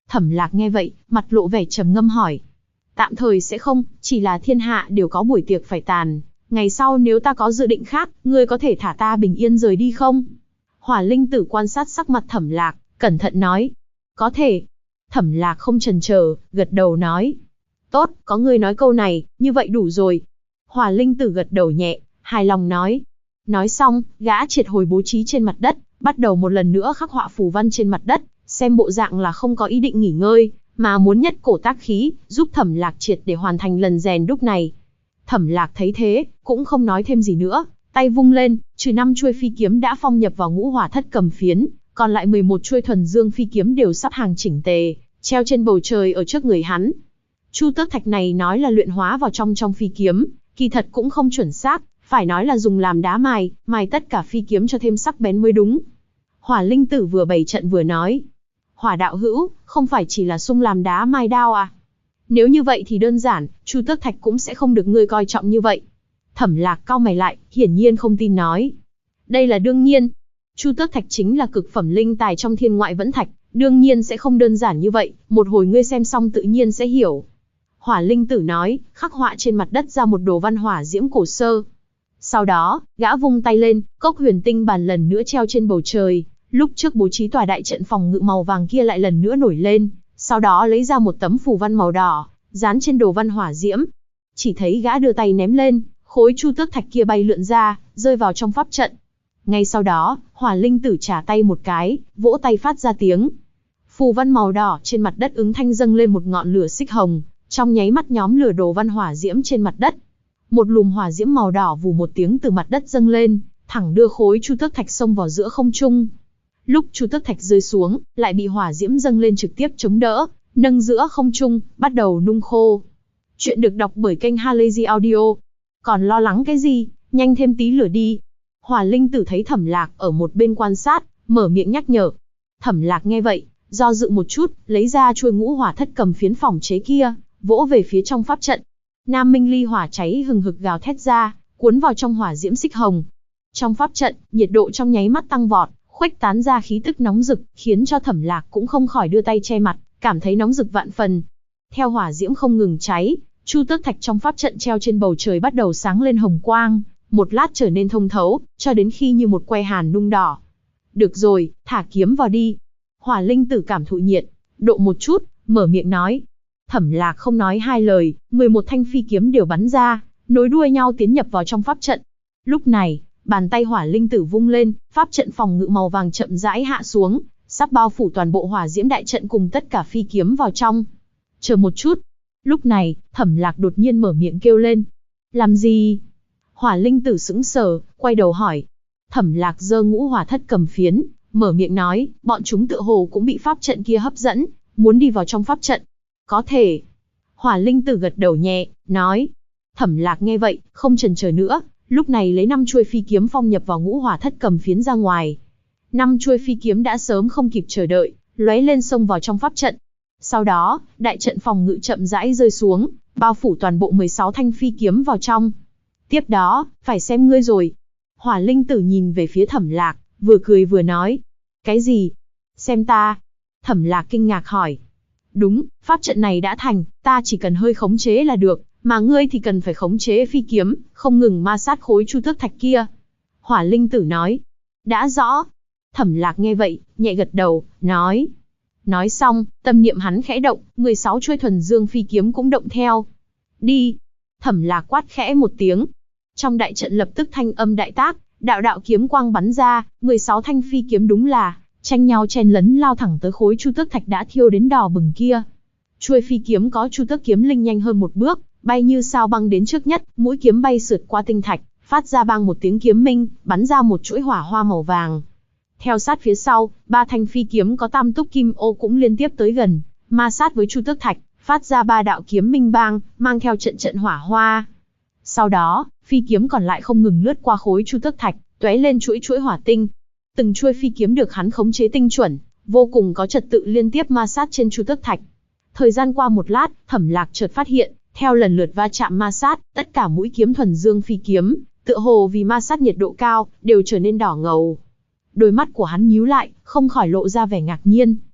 Thẩm Lạc nghe vậy, mặt lộ vẻ trầm ngâm hỏi. Tạm thời sẽ không, chỉ là thiên hạ đều có buổi tiệc phải tàn. Ngày sau nếu ta có dự định khác, ngươi có thể thả ta bình yên rời đi không? Hỏa Linh Tử quan sát sắc mặt Thẩm Lạc, cẩn thận nói. Có thể. Thẩm Lạc không chần chờ, gật đầu nói. Tốt, có ngươi nói câu này, như vậy đủ rồi. Hỏa Linh Tử gật đầu nhẹ, hài lòng nói. Nói xong, gã triệt hồi bố trí trên mặt đất, bắt đầu một lần nữa khắc họa phù văn trên mặt đất, xem bộ dạng là không có ý định nghỉ ngơi, mà muốn nhất cổ tác khí, giúp Thẩm Lạc triệt để hoàn thành lần rèn đúc này. Thẩm Lạc thấy thế, cũng không nói thêm gì nữa, tay vung lên, trừ 5 chuôi phi kiếm đã phong nhập vào ngũ hỏa thất cầm phiến, còn lại 11 chuôi thuần dương phi kiếm đều sắp hàng chỉnh tề, treo trên bầu trời ở trước người hắn. Chu tước thạch này nói là luyện hóa vào trong phi kiếm, kỳ thật cũng không chuẩn xác, phải nói là dùng làm đá mài tất cả phi kiếm cho thêm sắc bén mới đúng. Hỏa Linh Tử vừa bày trận vừa nói. Hỏa đạo hữu, không phải chỉ là xung làm đá mài đao à? Nếu như vậy thì đơn giản, Chu tước thạch cũng sẽ không được ngươi coi trọng như vậy. Thẩm Lạc cau mày lại, hiển nhiên không tin nói. Đây là đương nhiên. Chu tước thạch chính là cực phẩm linh tài trong thiên ngoại vẫn thạch, đương nhiên sẽ không đơn giản như vậy, một hồi ngươi xem xong tự nhiên sẽ hiểu. Hỏa Linh Tử nói, khắc họa trên mặt đất ra một đồ văn hỏa diễm cổ sơ. Sau đó, gã vung tay lên, cốc huyền tinh bàn lần nữa treo trên bầu trời, lúc trước bố trí tòa đại trận phòng ngự màu vàng kia lại lần nữa nổi lên, sau đó lấy ra một tấm phù văn màu đỏ, dán trên đồ văn hỏa diễm. Chỉ thấy gã đưa tay ném lên, khối chu tước thạch kia bay lượn ra, rơi vào trong pháp trận. Ngay sau đó, Hỏa Linh Tử trả tay một cái, vỗ tay phát ra tiếng. Phù văn màu đỏ trên mặt đất ứng thanh dâng lên một ngọn lửa xích hồng, trong nháy mắt nhóm lửa đồ văn hỏa diễm trên mặt đất. Một lùm hỏa diễm màu đỏ vù một tiếng từ mặt đất dâng lên, thẳng đưa khối chu tước thạch xông vào giữa không trung. Lúc chu tước thạch rơi xuống, lại bị hỏa diễm dâng lên trực tiếp chống đỡ, nâng giữa không trung, bắt đầu nung khô. Chuyện được đọc bởi kênh Halazy Audio. Còn lo lắng cái gì, nhanh thêm tí lửa đi. Hỏa Linh Tử thấy Thẩm Lạc ở một bên quan sát, mở miệng nhắc nhở. Thẩm Lạc nghe vậy, do dự một chút, lấy ra chuôi ngũ hỏa thất cầm phiến phỏng chế kia, vỗ về phía trong pháp trận. Nam Minh Ly hỏa cháy hừng hực gào thét ra, cuốn vào trong hỏa diễm xích hồng. Trong pháp trận, nhiệt độ trong nháy mắt tăng vọt, khuếch tán ra khí tức nóng rực, khiến cho Thẩm Lạc cũng không khỏi đưa tay che mặt, cảm thấy nóng rực vạn phần. Theo hỏa diễm không ngừng cháy, chu tước thạch trong pháp trận treo trên bầu trời bắt đầu sáng lên hồng quang, một lát trở nên thông thấu, cho đến khi như một que hàn nung đỏ. Được rồi, thả kiếm vào đi. Hỏa Linh Tử cảm thụ nhiệt độ một chút, mở miệng nói. Thẩm Lạc không nói hai lời, 11 thanh phi kiếm đều bắn ra, nối đuôi nhau tiến nhập vào trong pháp trận. Lúc này, bàn tay Hỏa Linh Tử vung lên, pháp trận phòng ngự màu vàng chậm rãi hạ xuống, sắp bao phủ toàn bộ hỏa diễm đại trận cùng tất cả phi kiếm vào trong. Chờ một chút. Lúc này, Thẩm Lạc đột nhiên mở miệng kêu lên. Làm gì? Hỏa Linh Tử sững sờ, quay đầu hỏi. Thẩm Lạc giơ ngũ hỏa thất cầm phiến, mở miệng nói, bọn chúng tựa hồ cũng bị pháp trận kia hấp dẫn, muốn đi vào trong pháp trận. Có thể. Hỏa Linh Tử gật đầu nhẹ, nói. Thẩm Lạc nghe vậy, không chần chờ nữa, lúc này lấy 5 chuôi phi kiếm phong nhập vào ngũ hỏa thất cầm phiến ra ngoài. 5 chuôi phi kiếm đã sớm không kịp chờ đợi, lóe lên xông vào trong pháp trận. Sau đó, đại trận phòng ngự chậm rãi rơi xuống, bao phủ toàn bộ 16 thanh phi kiếm vào trong. Tiếp đó, phải xem ngươi rồi. Hỏa Linh Tử nhìn về phía Thẩm Lạc, vừa cười vừa nói. Cái gì? Xem ta. Thẩm Lạc kinh ngạc hỏi. Đúng, pháp trận này đã thành, ta chỉ cần hơi khống chế là được, mà ngươi thì cần phải khống chế phi kiếm, không ngừng ma sát khối chu tước thạch kia. Hỏa Linh Tử nói. Đã rõ. Thẩm Lạc nghe vậy, nhẹ gật đầu, nói. Nói xong, tâm niệm hắn khẽ động, 16 chuôi thuần dương phi kiếm cũng động theo. Đi. Thẩm Lạc quát khẽ một tiếng. Trong đại trận lập tức thanh âm đại tác, đạo đạo kiếm quang bắn ra, 16 thanh phi kiếm đúng là tranh nhau chen lấn lao thẳng tới khối chu tước thạch đã thiêu đến đỏ bừng kia. Chuôi phi kiếm có chu tước kiếm linh nhanh hơn một bước, bay như sao băng đến trước nhất, mũi kiếm bay sượt qua tinh thạch, phát ra bang một tiếng kiếm minh, bắn ra một chuỗi hỏa hoa màu vàng. Theo sát phía sau, 3 thanh phi kiếm có tam túc kim ô cũng liên tiếp tới gần, ma sát với chu tước thạch, phát ra 3 đạo kiếm minh bang, mang theo trận trận hỏa hoa. Sau đó, phi kiếm còn lại không ngừng lướt qua khối chu tước thạch, tóe lên chuỗi chuỗi hỏa tinh. Từng chuôi phi kiếm được hắn khống chế tinh chuẩn, vô cùng có trật tự liên tiếp ma sát trên chu tước thạch. Thời gian qua một lát, Thẩm Lạc chợt phát hiện, theo lần lượt va chạm ma sát, tất cả mũi kiếm thuần dương phi kiếm, tựa hồ vì ma sát nhiệt độ cao, đều trở nên đỏ ngầu. Đôi mắt của hắn nhíu lại, không khỏi lộ ra vẻ ngạc nhiên.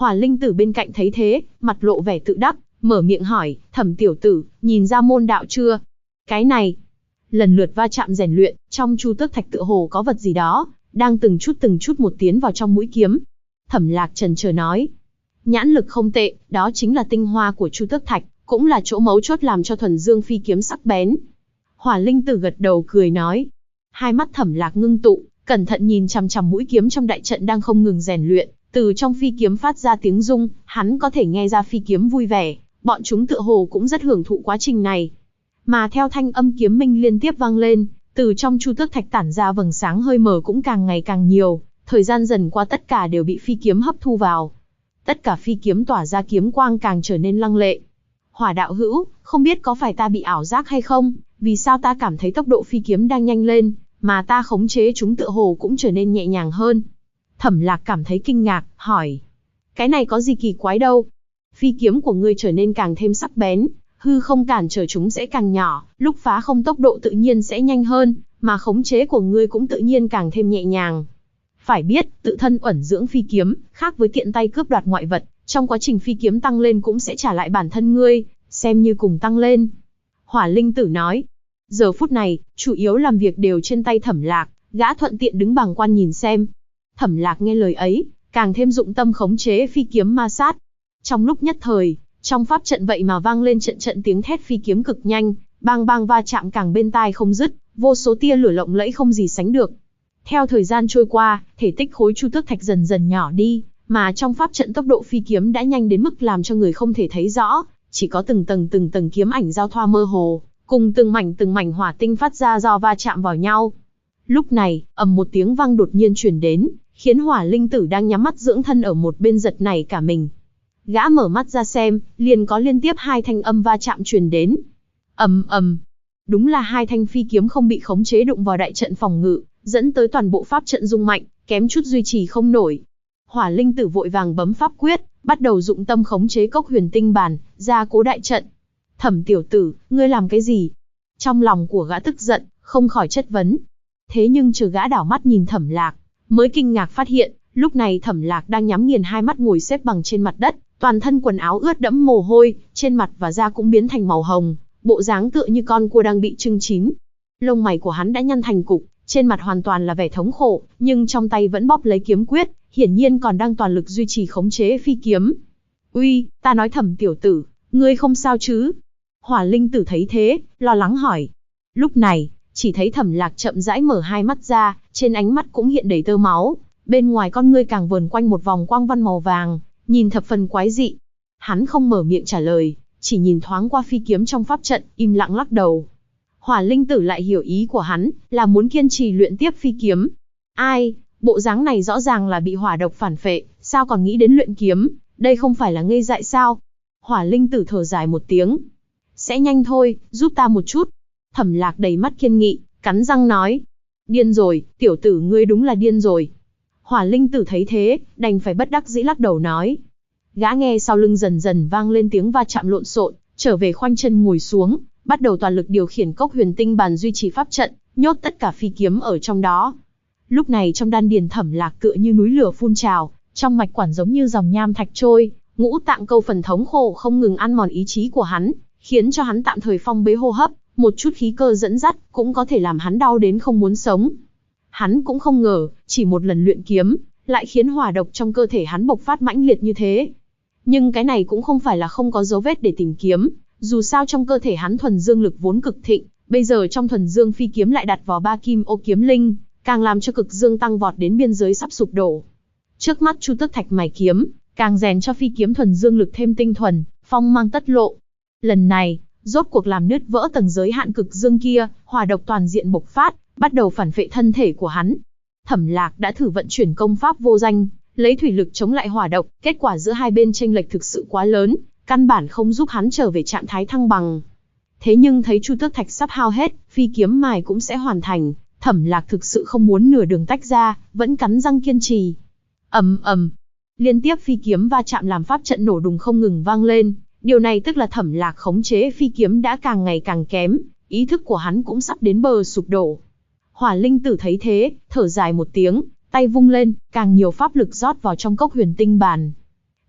Hỏa linh tử bên cạnh thấy thế, mặt lộ vẻ tự đắc, mở miệng hỏi, Thẩm tiểu tử, nhìn ra môn đạo chưa? Cái này, lần lượt va chạm rèn luyện, trong chu tước thạch tựa hồ có vật gì đó, đang từng chút một tiến vào trong mũi kiếm. Thẩm Lạc chần chờ nói, nhãn lực không tệ, đó chính là tinh hoa của chu tước thạch, cũng là chỗ mấu chốt làm cho thuần dương phi kiếm sắc bén. Hỏa linh tử gật đầu cười nói, hai mắt Thẩm Lạc ngưng tụ, cẩn thận nhìn chằm chằm mũi kiếm trong đại trận đang không ngừng rèn luyện, từ trong phi kiếm phát ra tiếng rung, hắn có thể nghe ra phi kiếm vui vẻ, bọn chúng tựa hồ cũng rất hưởng thụ quá trình này. Mà theo thanh âm kiếm minh liên tiếp vang lên, từ trong chu tước thạch tản ra vầng sáng hơi mờ cũng càng ngày càng nhiều, thời gian dần qua tất cả đều bị phi kiếm hấp thu vào. Tất cả phi kiếm tỏa ra kiếm quang càng trở nên lăng lệ. Hỏa đạo hữu, không biết có phải ta bị ảo giác hay không, vì sao ta cảm thấy tốc độ phi kiếm đang nhanh lên, mà ta khống chế chúng tựa hồ cũng trở nên nhẹ nhàng hơn. Thẩm Lạc cảm thấy kinh ngạc, hỏi, cái này có gì kỳ quái đâu? Phi kiếm của ngươi trở nên càng thêm sắc bén, hư không cản trở chúng sẽ càng nhỏ, lúc phá không tốc độ tự nhiên sẽ nhanh hơn, mà khống chế của ngươi cũng tự nhiên càng thêm nhẹ nhàng. Phải biết, tự thân uẩn dưỡng phi kiếm, khác với tiện tay cướp đoạt ngoại vật, trong quá trình phi kiếm tăng lên cũng sẽ trả lại bản thân ngươi, xem như cùng tăng lên. Hỏa linh tử nói, giờ phút này, chủ yếu làm việc đều trên tay Thẩm Lạc, gã thuận tiện đứng bàng quan nhìn xem. Thẩm Lạc nghe lời ấy, càng thêm dụng tâm khống chế phi kiếm ma sát. Trong lúc nhất thời, trong pháp trận vậy mà vang lên trận trận tiếng thét phi kiếm cực nhanh, bang bang va chạm càng bên tai không dứt, vô số tia lửa lộng lẫy không gì sánh được. Theo thời gian trôi qua, thể tích khối chu tước thạch dần dần nhỏ đi, mà trong pháp trận tốc độ phi kiếm đã nhanh đến mức làm cho người không thể thấy rõ, chỉ có từng tầng kiếm ảnh giao thoa mơ hồ, cùng từng mảnh hỏa tinh phát ra do va chạm vào nhau. Lúc này, ầm một tiếng vang đột nhiên truyền đến, khiến Hỏa linh tử đang nhắm mắt dưỡng thân ở một bên giật nảy cả mình. Gã mở mắt ra xem, liền có liên tiếp hai thanh âm va chạm truyền đến. Ầm ầm. Đúng là hai thanh phi kiếm không bị khống chế đụng vào đại trận phòng ngự, dẫn tới toàn bộ pháp trận rung mạnh, kém chút duy trì không nổi. Hỏa linh tử vội vàng bấm pháp quyết, bắt đầu dụng tâm khống chế cốc huyền tinh bàn, gia cố đại trận. Thẩm tiểu tử, ngươi làm cái gì? Trong lòng của gã tức giận, không khỏi chất vấn. Thế nhưng chờ gã đảo mắt nhìn Thẩm Lạc, mới kinh ngạc phát hiện, lúc này Thẩm Lạc đang nhắm nghiền hai mắt ngồi xếp bằng trên mặt đất, toàn thân quần áo ướt đẫm mồ hôi, trên mặt và da cũng biến thành màu hồng, bộ dáng tựa như con cua đang bị trưng chín. Lông mày của hắn đã nhăn thành cục, trên mặt hoàn toàn là vẻ thống khổ, nhưng trong tay vẫn bóp lấy kiếm quyết, hiển nhiên còn đang toàn lực duy trì khống chế phi kiếm. Uy, ta nói Thẩm tiểu tử, ngươi không sao chứ? Hỏa linh tử thấy thế, lo lắng hỏi. Lúc này, chỉ thấy Thẩm Lạc chậm rãi mở hai mắt ra, trên ánh mắt cũng hiện đầy tơ máu, bên ngoài con ngươi càng vờn quanh một vòng quang văn màu vàng, nhìn thập phần quái dị. Hắn không mở miệng trả lời, chỉ nhìn thoáng qua phi kiếm trong pháp trận, im lặng lắc đầu. Hỏa linh tử lại hiểu ý của hắn, là muốn kiên trì luyện tiếp phi kiếm. Ai, bộ dáng này rõ ràng là bị hỏa độc phản phệ, sao còn nghĩ đến luyện kiếm, đây không phải là ngây dại sao? Hỏa linh tử thở dài một tiếng. Sẽ nhanh thôi, giúp ta một chút. Thẩm Lạc đầy mắt kiên nghị, cắn răng nói. Điên rồi, tiểu tử ngươi đúng là điên rồi. Hỏa linh tử thấy thế, đành phải bất đắc dĩ lắc đầu nói. Gã nghe sau lưng dần dần vang lên tiếng va chạm lộn xộn, trở về khoanh chân ngồi xuống, bắt đầu toàn lực điều khiển cốc huyền tinh bàn duy trì pháp trận, nhốt tất cả phi kiếm ở trong đó. Lúc này trong đan điền Thẩm Lạc tựa như núi lửa phun trào, trong mạch quản giống như dòng nham thạch trôi, ngũ tạng câu phần thống khổ không ngừng ăn mòn ý chí của hắn, khiến cho hắn tạm thời phong bế hô hấp, một chút khí cơ dẫn dắt cũng có thể làm hắn đau đến không muốn sống. Hắn cũng không ngờ, chỉ một lần luyện kiếm, lại khiến hỏa độc trong cơ thể hắn bộc phát mãnh liệt như thế. Nhưng cái này cũng không phải là không có dấu vết để tìm kiếm, dù sao trong cơ thể hắn thuần dương lực vốn cực thịnh, bây giờ trong thuần dương phi kiếm lại đặt vào 3 kim ô kiếm linh, càng làm cho cực dương tăng vọt đến biên giới sắp sụp đổ. Trước mắt Chu Tước Thạch mài kiếm, càng rèn cho phi kiếm thuần dương lực thêm tinh thuần, phong mang tất lộ. Lần này, rốt cuộc làm nứt vỡ tầng giới hạn cực dương kia, hỏa độc toàn diện bộc phát, bắt đầu phản phệ thân thể của hắn. Thẩm Lạc đã thử vận chuyển công pháp vô danh, lấy thủy lực chống lại hỏa độc, kết quả giữa hai bên chênh lệch thực sự quá lớn, căn bản không giúp hắn trở về trạng thái thăng bằng. Thế nhưng thấy Chu Tước Thạch sắp hao hết, phi kiếm mài cũng sẽ hoàn thành, Thẩm Lạc thực sự không muốn nửa đường tách ra, vẫn cắn răng kiên trì. Ầm ầm, liên tiếp phi kiếm va chạm làm pháp trận nổ đùng không ngừng vang lên, điều này tức là Thẩm Lạc khống chế phi kiếm đã càng ngày càng kém, ý thức của hắn cũng sắp đến bờ sụp đổ. Hỏa linh tử thấy thế, thở dài một tiếng, tay vung lên, càng nhiều pháp lực rót vào trong cốc huyền tinh bàn.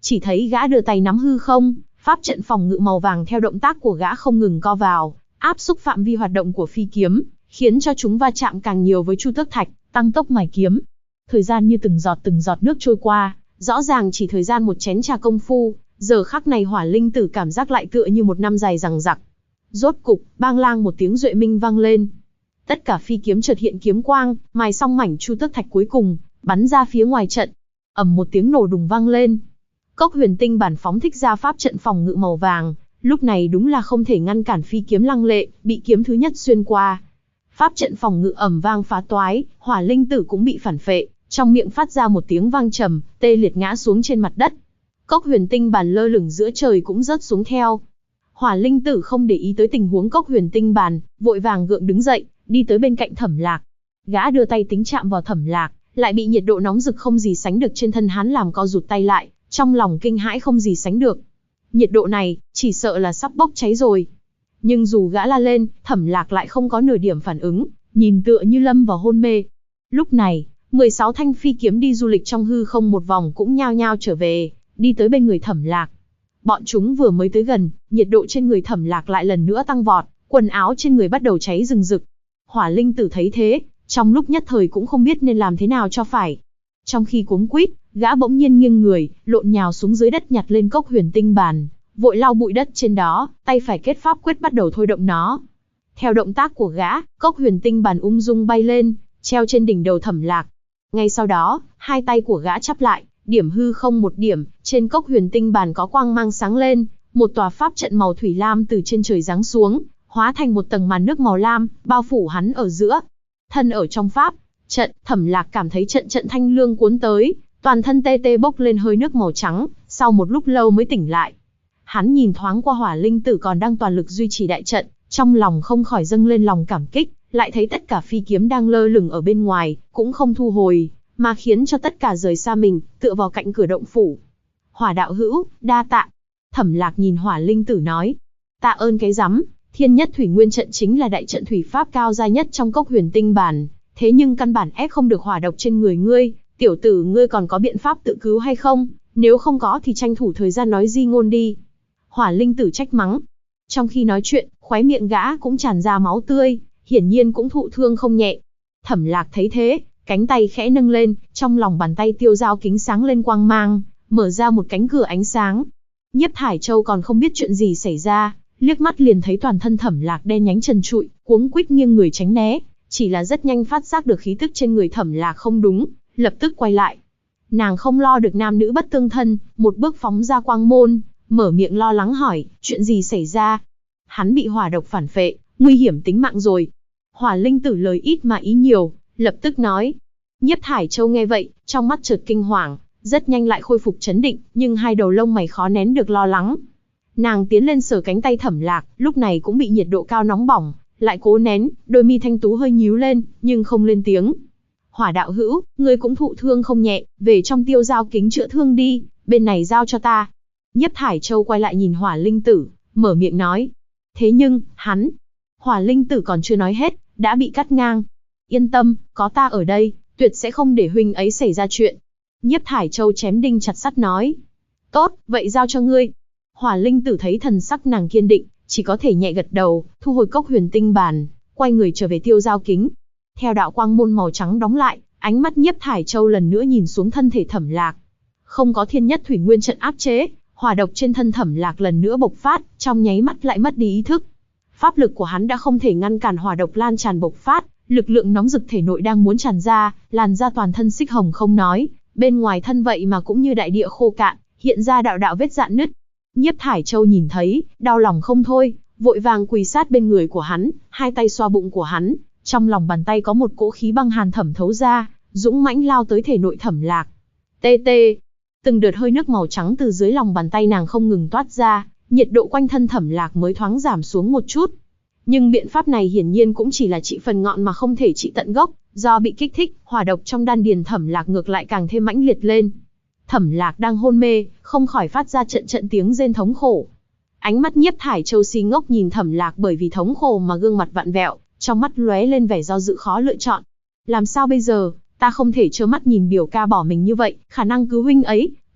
Chỉ thấy gã đưa tay nắm hư không, pháp trận phòng ngự màu vàng theo động tác của gã không ngừng co vào, áp xúc phạm vi hoạt động của phi kiếm, khiến cho chúng va chạm càng nhiều với Chu Tước Thạch, tăng tốc mài kiếm. Thời gian như từng giọt nước trôi qua, rõ ràng chỉ thời gian một chén trà công phu, giờ khắc này Hỏa Linh Tử cảm giác lại tựa như một năm dài dằng dặc. Rốt cục, bang lang một tiếng duệ minh vang lên. Tất cả phi kiếm chợt hiện kiếm quang, mài xong mảnh Chu Tước Thạch cuối cùng, bắn ra phía ngoài trận. Ầm một tiếng nổ đùng vang lên. Cốc Huyền Tinh bản phóng thích ra pháp trận phòng ngự màu vàng, lúc này đúng là không thể ngăn cản phi kiếm lăng lệ, bị kiếm thứ nhất xuyên qua. Pháp trận phòng ngự ầm vang phá toái, Hỏa Linh Tử cũng bị phản phệ, trong miệng phát ra một tiếng vang trầm, tê liệt ngã xuống trên mặt đất. Cốc Huyền Tinh bản lơ lửng giữa trời cũng rớt xuống theo. Hỏa Linh Tử không để ý tới tình huống Cốc Huyền Tinh bản, vội vàng gượng đứng dậy, đi tới bên cạnh Thẩm Lạc. Gã đưa tay tính chạm vào Thẩm Lạc, lại bị nhiệt độ nóng rực không gì sánh được trên thân hắn làm co rụt tay lại, trong lòng kinh hãi không gì sánh được. Nhiệt độ này, chỉ sợ là sắp bốc cháy rồi. Nhưng dù gã la lên, Thẩm Lạc lại không có nửa điểm phản ứng, nhìn tựa như lâm vào hôn mê. Lúc này, 16 thanh phi kiếm đi du lịch trong hư không một vòng cũng nhao nhao trở về, đi tới bên người Thẩm Lạc. Bọn chúng vừa mới tới gần, nhiệt độ trên người Thẩm Lạc lại lần nữa tăng vọt, quần áo trên người bắt đầu cháy rừng rực. Hỏa Linh Tử thấy thế, trong lúc nhất thời cũng không biết nên làm thế nào cho phải. Trong khi cuống quýt, gã bỗng nhiên nghiêng người, lộn nhào xuống dưới đất nhặt lên Cốc Huyền Tinh bàn, vội lau bụi đất trên đó, tay phải kết pháp quyết bắt đầu thôi động nó. Theo động tác của gã, Cốc Huyền Tinh bàn ung dung bay lên, treo trên đỉnh đầu Thẩm Lạc. Ngay sau đó, hai tay của gã chắp lại, điểm hư không một điểm, trên Cốc Huyền Tinh bàn có quang mang sáng lên, một tòa pháp trận màu thủy lam từ trên trời giáng xuống, hóa thành một tầng màn nước màu lam, bao phủ hắn ở giữa. Thân ở trong pháp trận, Thẩm Lạc cảm thấy trận trận thanh lương cuốn tới, toàn thân tê tê bốc lên hơi nước màu trắng, sau một lúc lâu mới tỉnh lại. Hắn nhìn thoáng qua Hỏa Linh Tử còn đang toàn lực duy trì đại trận, trong lòng không khỏi dâng lên lòng cảm kích, lại thấy tất cả phi kiếm đang lơ lửng ở bên ngoài, cũng không thu hồi, mà khiến cho tất cả rời xa mình, tựa vào cạnh cửa động phủ. Hỏa đạo hữu, đa tạ. Thẩm Lạc nhìn Hỏa Linh Tử nói, tạ ơn cái rắm, Thiên Nhất Thủy Nguyên trận chính là đại trận thủy pháp cao gia nhất trong Cốc Huyền Tinh bản, thế nhưng căn bản ép không được hỏa độc trên người ngươi, tiểu tử ngươi còn có biện pháp tự cứu hay không? Nếu không có thì tranh thủ thời gian nói di ngôn đi. Hỏa Linh Tử trách mắng. Trong khi nói chuyện, khóe miệng gã cũng tràn ra máu tươi, hiển nhiên cũng thụ thương không nhẹ. Thẩm Lạc thấy thế, cánh tay khẽ nâng lên, trong lòng bàn tay tiêu dao kính sáng lên quang mang, mở ra một cánh cửa ánh sáng. Nhiếp Thải Châu còn không biết chuyện gì xảy ra, liếc mắt liền thấy toàn thân Thẩm Lạc đen nhánh trần trụi, cuống quýt nghiêng người tránh né, chỉ là rất nhanh phát giác được khí tức trên người Thẩm Lạc không đúng, lập tức quay lại. Nàng không lo được nam nữ bất tương thân, một bước phóng ra quang môn, mở miệng lo lắng hỏi, chuyện gì xảy ra? Hắn bị hỏa độc phản phệ, nguy hiểm tính mạng rồi. Hỏa Linh Tử lời ít mà ý nhiều, lập tức nói. Nhiếp Thải Châu nghe vậy, trong mắt chợt kinh hoàng, rất nhanh lại khôi phục trấn định, nhưng hai đầu lông mày khó nén được lo lắng. Nàng tiến lên sờ cánh tay Thẩm Lạc, lúc này cũng bị nhiệt độ cao nóng bỏng, lại cố nén, đôi mi thanh tú hơi nhíu lên, nhưng không lên tiếng. Hỏa đạo hữu, ngươi cũng thụ thương không nhẹ, về trong tiêu giao kính chữa thương đi, bên này giao cho ta. Nhiếp Thải Châu quay lại nhìn Hỏa Linh Tử, mở miệng nói. Thế nhưng, hắn... Hỏa Linh Tử còn chưa nói hết, đã bị cắt ngang. Yên tâm, có ta ở đây, tuyệt sẽ không để huynh ấy xảy ra chuyện. Nhiếp Thải Châu chém đinh chặt sắt nói. Tốt, vậy giao cho ngươi. Hỏa Linh Tử thấy thần sắc nàng kiên định, chỉ có thể nhẹ gật đầu, thu hồi Cốc Huyền Tinh bàn, quay người trở về tiêu giao kính. Theo đạo quang môn màu trắng đóng lại, ánh mắt Nhiếp Thải Châu lần nữa nhìn xuống thân thể Thẩm Lạc. Không có Thiên Nhất Thủy Nguyên trận áp chế, hỏa độc trên thân Thẩm Lạc lần nữa bộc phát, trong nháy mắt lại mất đi ý thức. Pháp lực của hắn đã không thể ngăn cản hỏa độc lan tràn bộc phát, lực lượng nóng rực thể nội đang muốn tràn ra, làn ra toàn thân xích hồng không nói, bên ngoài thân vậy mà cũng như đại địa khô cạn, hiện ra đạo đạo vết rạn nứt. Nhiếp Thải Châu nhìn thấy, đau lòng không thôi, vội vàng quỳ sát bên người của hắn, hai tay xoa bụng của hắn, trong lòng bàn tay có một cỗ khí băng hàn thẩm thấu ra, dũng mãnh lao tới thể nội Thẩm Lạc. Tê tê, từng đợt hơi nước màu trắng từ dưới lòng bàn tay nàng không ngừng toát ra, nhiệt độ quanh thân Thẩm Lạc mới thoáng giảm xuống một chút. Nhưng biện pháp này hiển nhiên cũng chỉ là trị phần ngọn mà không thể trị tận gốc, do bị kích thích, hỏa độc trong đan điền Thẩm Lạc ngược lại càng thêm mãnh liệt lên. Thẩm Lạc đang hôn mê, không khỏi phát ra trận trận tiếng rên thống khổ. Ánh mắt Nhiếp Thải Châu si ngốc nhìn Thẩm Lạc bởi vì thống khổ mà gương mặt vặn vẹo, trong mắt lóe lên vẻ do dự khó lựa chọn. Làm sao bây giờ, ta không thể trơ mắt nhìn biểu ca bỏ mình như vậy, khả năng cứu huynh ấy,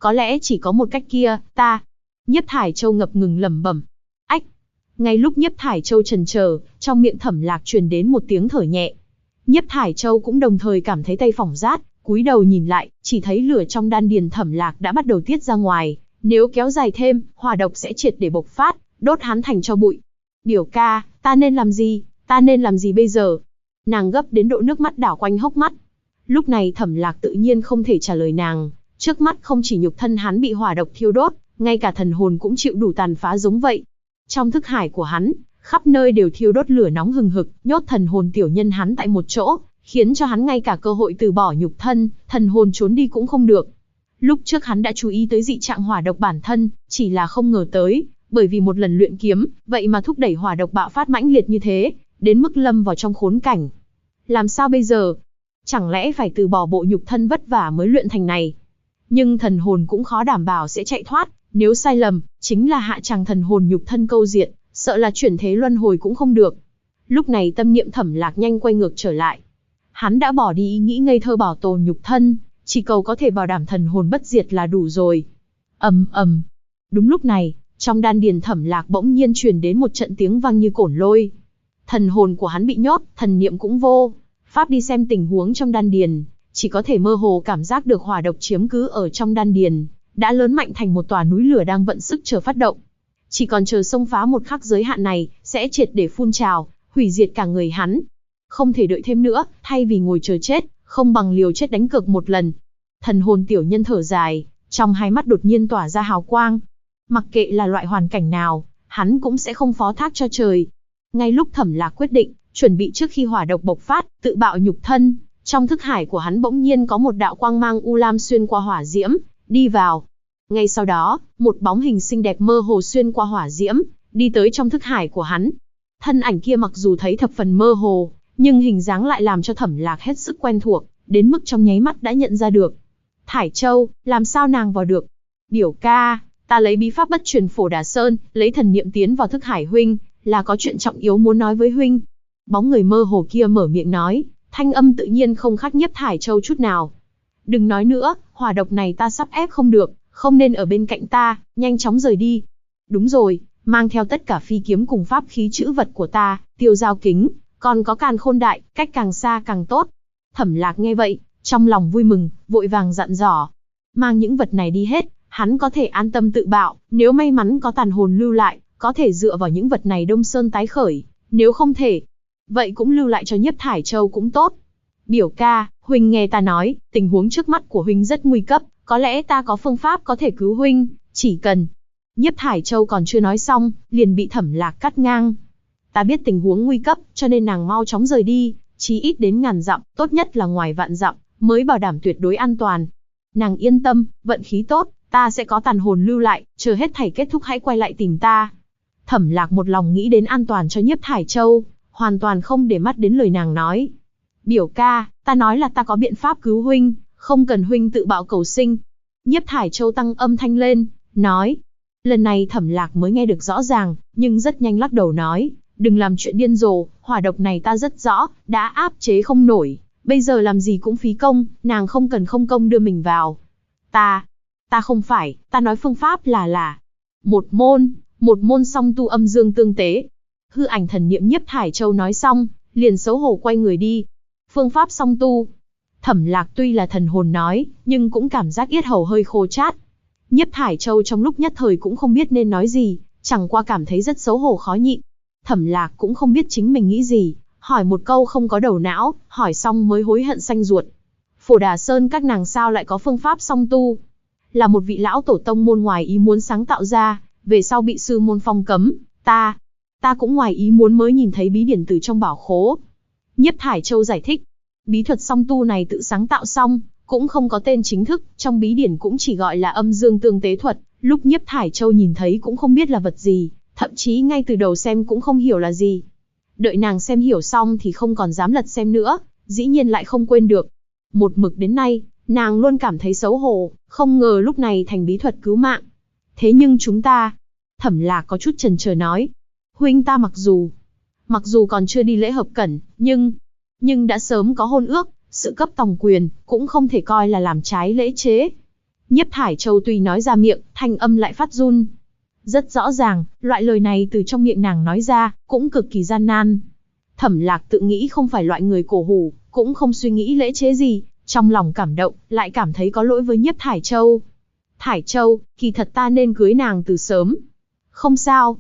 có lẽ chỉ có một cách kia, ta. Nhiếp Thải Châu ngập ngừng lẩm bẩm. Ách! Ngay lúc Nhiếp Thải Châu chần chờ, trong miệng Thẩm Lạc truyền đến một tiếng thở nhẹ. Nhiếp Thải Châu cũng đồng thời cảm thấy tay phỏng rát, cúi đầu nhìn lại, chỉ thấy lửa trong đan điền Thẩm Lạc đã bắt đầu tiết ra ngoài, nếu kéo dài thêm, hỏa độc sẽ triệt để bộc phát, đốt hắn thành tro bụi. Biểu ca, ta nên làm gì? Ta nên làm gì bây giờ? Nàng gấp đến độ nước mắt đảo quanh hốc mắt. Lúc này Thẩm Lạc tự nhiên không thể trả lời nàng, trước mắt không chỉ nhục thân hắn bị hỏa độc thiêu đốt, ngay cả thần hồn cũng chịu đủ tàn phá giống vậy. Trong thức hải của hắn, khắp nơi đều thiêu đốt lửa nóng hừng hực, nhốt thần hồn tiểu nhân hắn tại một chỗ, khiến cho hắn ngay cả cơ hội từ bỏ nhục thân, thần hồn trốn đi cũng không được. Lúc trước hắn đã chú ý tới dị trạng hỏa độc bản thân, chỉ là không ngờ tới, bởi vì một lần luyện kiếm, vậy mà thúc đẩy hỏa độc bạo phát mãnh liệt như thế, đến mức lâm vào trong khốn cảnh. Làm sao bây giờ? Chẳng lẽ phải từ bỏ bộ nhục thân vất vả mới luyện thành này? Nhưng thần hồn cũng khó đảm bảo sẽ chạy thoát, nếu sai lầm, chính là hạ tràng thần hồn nhục thân câu diệt, sợ là chuyển thế luân hồi cũng không được. Lúc này tâm niệm Thẩm Lạc nhanh quay ngược trở lại. Hắn đã bỏ đi ý nghĩ ngây thơ bảo tồn nhục thân, chỉ cầu có thể bảo đảm thần hồn bất diệt là đủ rồi. Ầm ầm. Đúng lúc này, trong đan điền Thẩm Lạc bỗng nhiên truyền đến một trận tiếng vang như cổn lôi. Thần hồn của hắn bị nhốt, thần niệm cũng vô pháp đi xem tình huống trong đan điền, chỉ có thể mơ hồ cảm giác được hỏa độc chiếm cứ ở trong đan điền, đã lớn mạnh thành một tòa núi lửa đang vận sức chờ phát động. Chỉ còn chờ xông phá một khắc giới hạn này, sẽ triệt để phun trào, hủy diệt cả người hắn. Không thể đợi thêm nữa, thay vì ngồi chờ chết, không bằng liều chết đánh cược một lần. Thần hồn tiểu nhân thở dài, trong hai mắt đột nhiên tỏa ra hào quang. Mặc kệ là loại hoàn cảnh nào, hắn cũng sẽ không phó thác cho trời. Ngay lúc Thẩm Lạc quyết định, chuẩn bị trước khi hỏa độc bộc phát, tự bạo nhục thân, trong thức hải của hắn bỗng nhiên có một đạo quang mang u lam xuyên qua hỏa diễm, đi vào. Ngay sau đó, một bóng hình xinh đẹp mơ hồ xuyên qua hỏa diễm, đi tới trong thức hải của hắn. Thân ảnh kia mặc dù thấy thập phần mơ hồ, nhưng hình dáng lại làm cho Thẩm Lạc hết sức quen thuộc, đến mức trong nháy mắt đã nhận ra được. Thải Châu, làm sao nàng vào được? Biểu ca, ta lấy bí pháp bất truyền Phổ Đà Sơn, lấy thần niệm tiến vào thức hải huynh, là có chuyện trọng yếu muốn nói với huynh. Bóng người mơ hồ kia mở miệng nói, thanh âm tự nhiên không khác Nhiếp Thải Châu chút nào. Đừng nói nữa, hỏa độc này ta sắp ép không được, không nên ở bên cạnh ta, nhanh chóng rời đi. Đúng rồi, mang theo tất cả phi kiếm cùng pháp khí chữ vật của ta, tiêu giao kính, còn có càn khôn đại, cách càng xa càng tốt. Thẩm Lạc nghe vậy, trong lòng vui mừng, vội vàng dặn dò. Mang những vật này đi hết, hắn có thể an tâm tự bạo, nếu may mắn có tàn hồn lưu lại, có thể dựa vào những vật này Đông Sơn tái khởi, nếu không thể, vậy cũng lưu lại cho Nhiếp Thải Châu cũng tốt. Biểu ca, huynh nghe ta nói, tình huống trước mắt của huynh rất nguy cấp, có lẽ ta có phương pháp có thể cứu huynh, chỉ cần. Nhiếp Thải Châu còn chưa nói xong, liền bị Thẩm Lạc cắt ngang. Ta biết tình huống nguy cấp, cho nên nàng mau chóng rời đi, chí ít đến ngàn dặm, tốt nhất là ngoài vạn dặm, mới bảo đảm tuyệt đối an toàn. Nàng yên tâm, vận khí tốt, ta sẽ có tàn hồn lưu lại, chờ hết thảy kết thúc hãy quay lại tìm ta. Thẩm Lạc một lòng nghĩ đến an toàn cho Nhiếp Thải Châu, hoàn toàn không để mắt đến lời nàng nói. Biểu ca, ta nói là ta có biện pháp cứu huynh, không cần huynh tự bạo cầu sinh. Nhiếp Thải Châu tăng âm thanh lên, nói. Lần này Thẩm Lạc mới nghe được rõ ràng, nhưng rất nhanh lắc đầu nói, đừng làm chuyện điên rồ, hỏa độc này ta rất rõ, đã áp chế không nổi, bây giờ làm gì cũng phí công, nàng không cần không công đưa mình vào. Ta không phải, ta nói phương pháp là một môn song tu âm dương tương tế. Hư ảnh thần niệm Nhiếp Thải Châu nói xong, liền xấu hổ quay người đi. Phương pháp song tu. Thẩm Lạc tuy là thần hồn nói, nhưng cũng cảm giác yết hầu hơi khô chát. Nhiếp Thải Châu trong lúc nhất thời cũng không biết nên nói gì, chẳng qua cảm thấy rất xấu hổ khó nhịn. Thẩm Lạc cũng không biết chính mình nghĩ gì, hỏi một câu không có đầu não, hỏi xong mới hối hận xanh ruột. Phổ Đà Sơn các nàng sao lại có phương pháp song tu? Là một vị lão tổ tông môn ngoài ý muốn sáng tạo ra, về sau bị sư môn phong cấm, ta cũng ngoài ý muốn mới nhìn thấy bí điển từ trong bảo khố. Nhiếp Thải Châu giải thích, bí thuật song tu này tự sáng tạo xong, cũng không có tên chính thức, trong bí điển cũng chỉ gọi là âm dương tương tế thuật, lúc Nhiếp Thải Châu nhìn thấy cũng không biết là vật gì, thậm chí ngay từ đầu xem cũng không hiểu là gì. Đợi nàng xem hiểu xong thì không còn dám lật xem nữa, dĩ nhiên lại không quên được. Một mực đến nay, nàng luôn cảm thấy xấu hổ, không ngờ lúc này thành bí thuật cứu mạng. Thế nhưng chúng ta, Thẩm Lạc có chút chần chờ nói, huynh ta mặc dù còn chưa đi lễ hợp cẩn, nhưng đã sớm có hôn ước, sự cấp tòng quyền, cũng không thể coi là làm trái lễ chế. Nhiếp Thải Châu tuy nói ra miệng, thanh âm lại phát run. Rất rõ ràng, loại lời này từ trong miệng nàng nói ra, cũng cực kỳ gian nan. Thẩm Lạc tự nghĩ không phải loại người cổ hủ, cũng không suy nghĩ lễ chế gì, trong lòng cảm động, lại cảm thấy có lỗi với Nhiếp Thải Châu. Thải Châu, kỳ thật ta nên cưới nàng từ sớm. Không sao,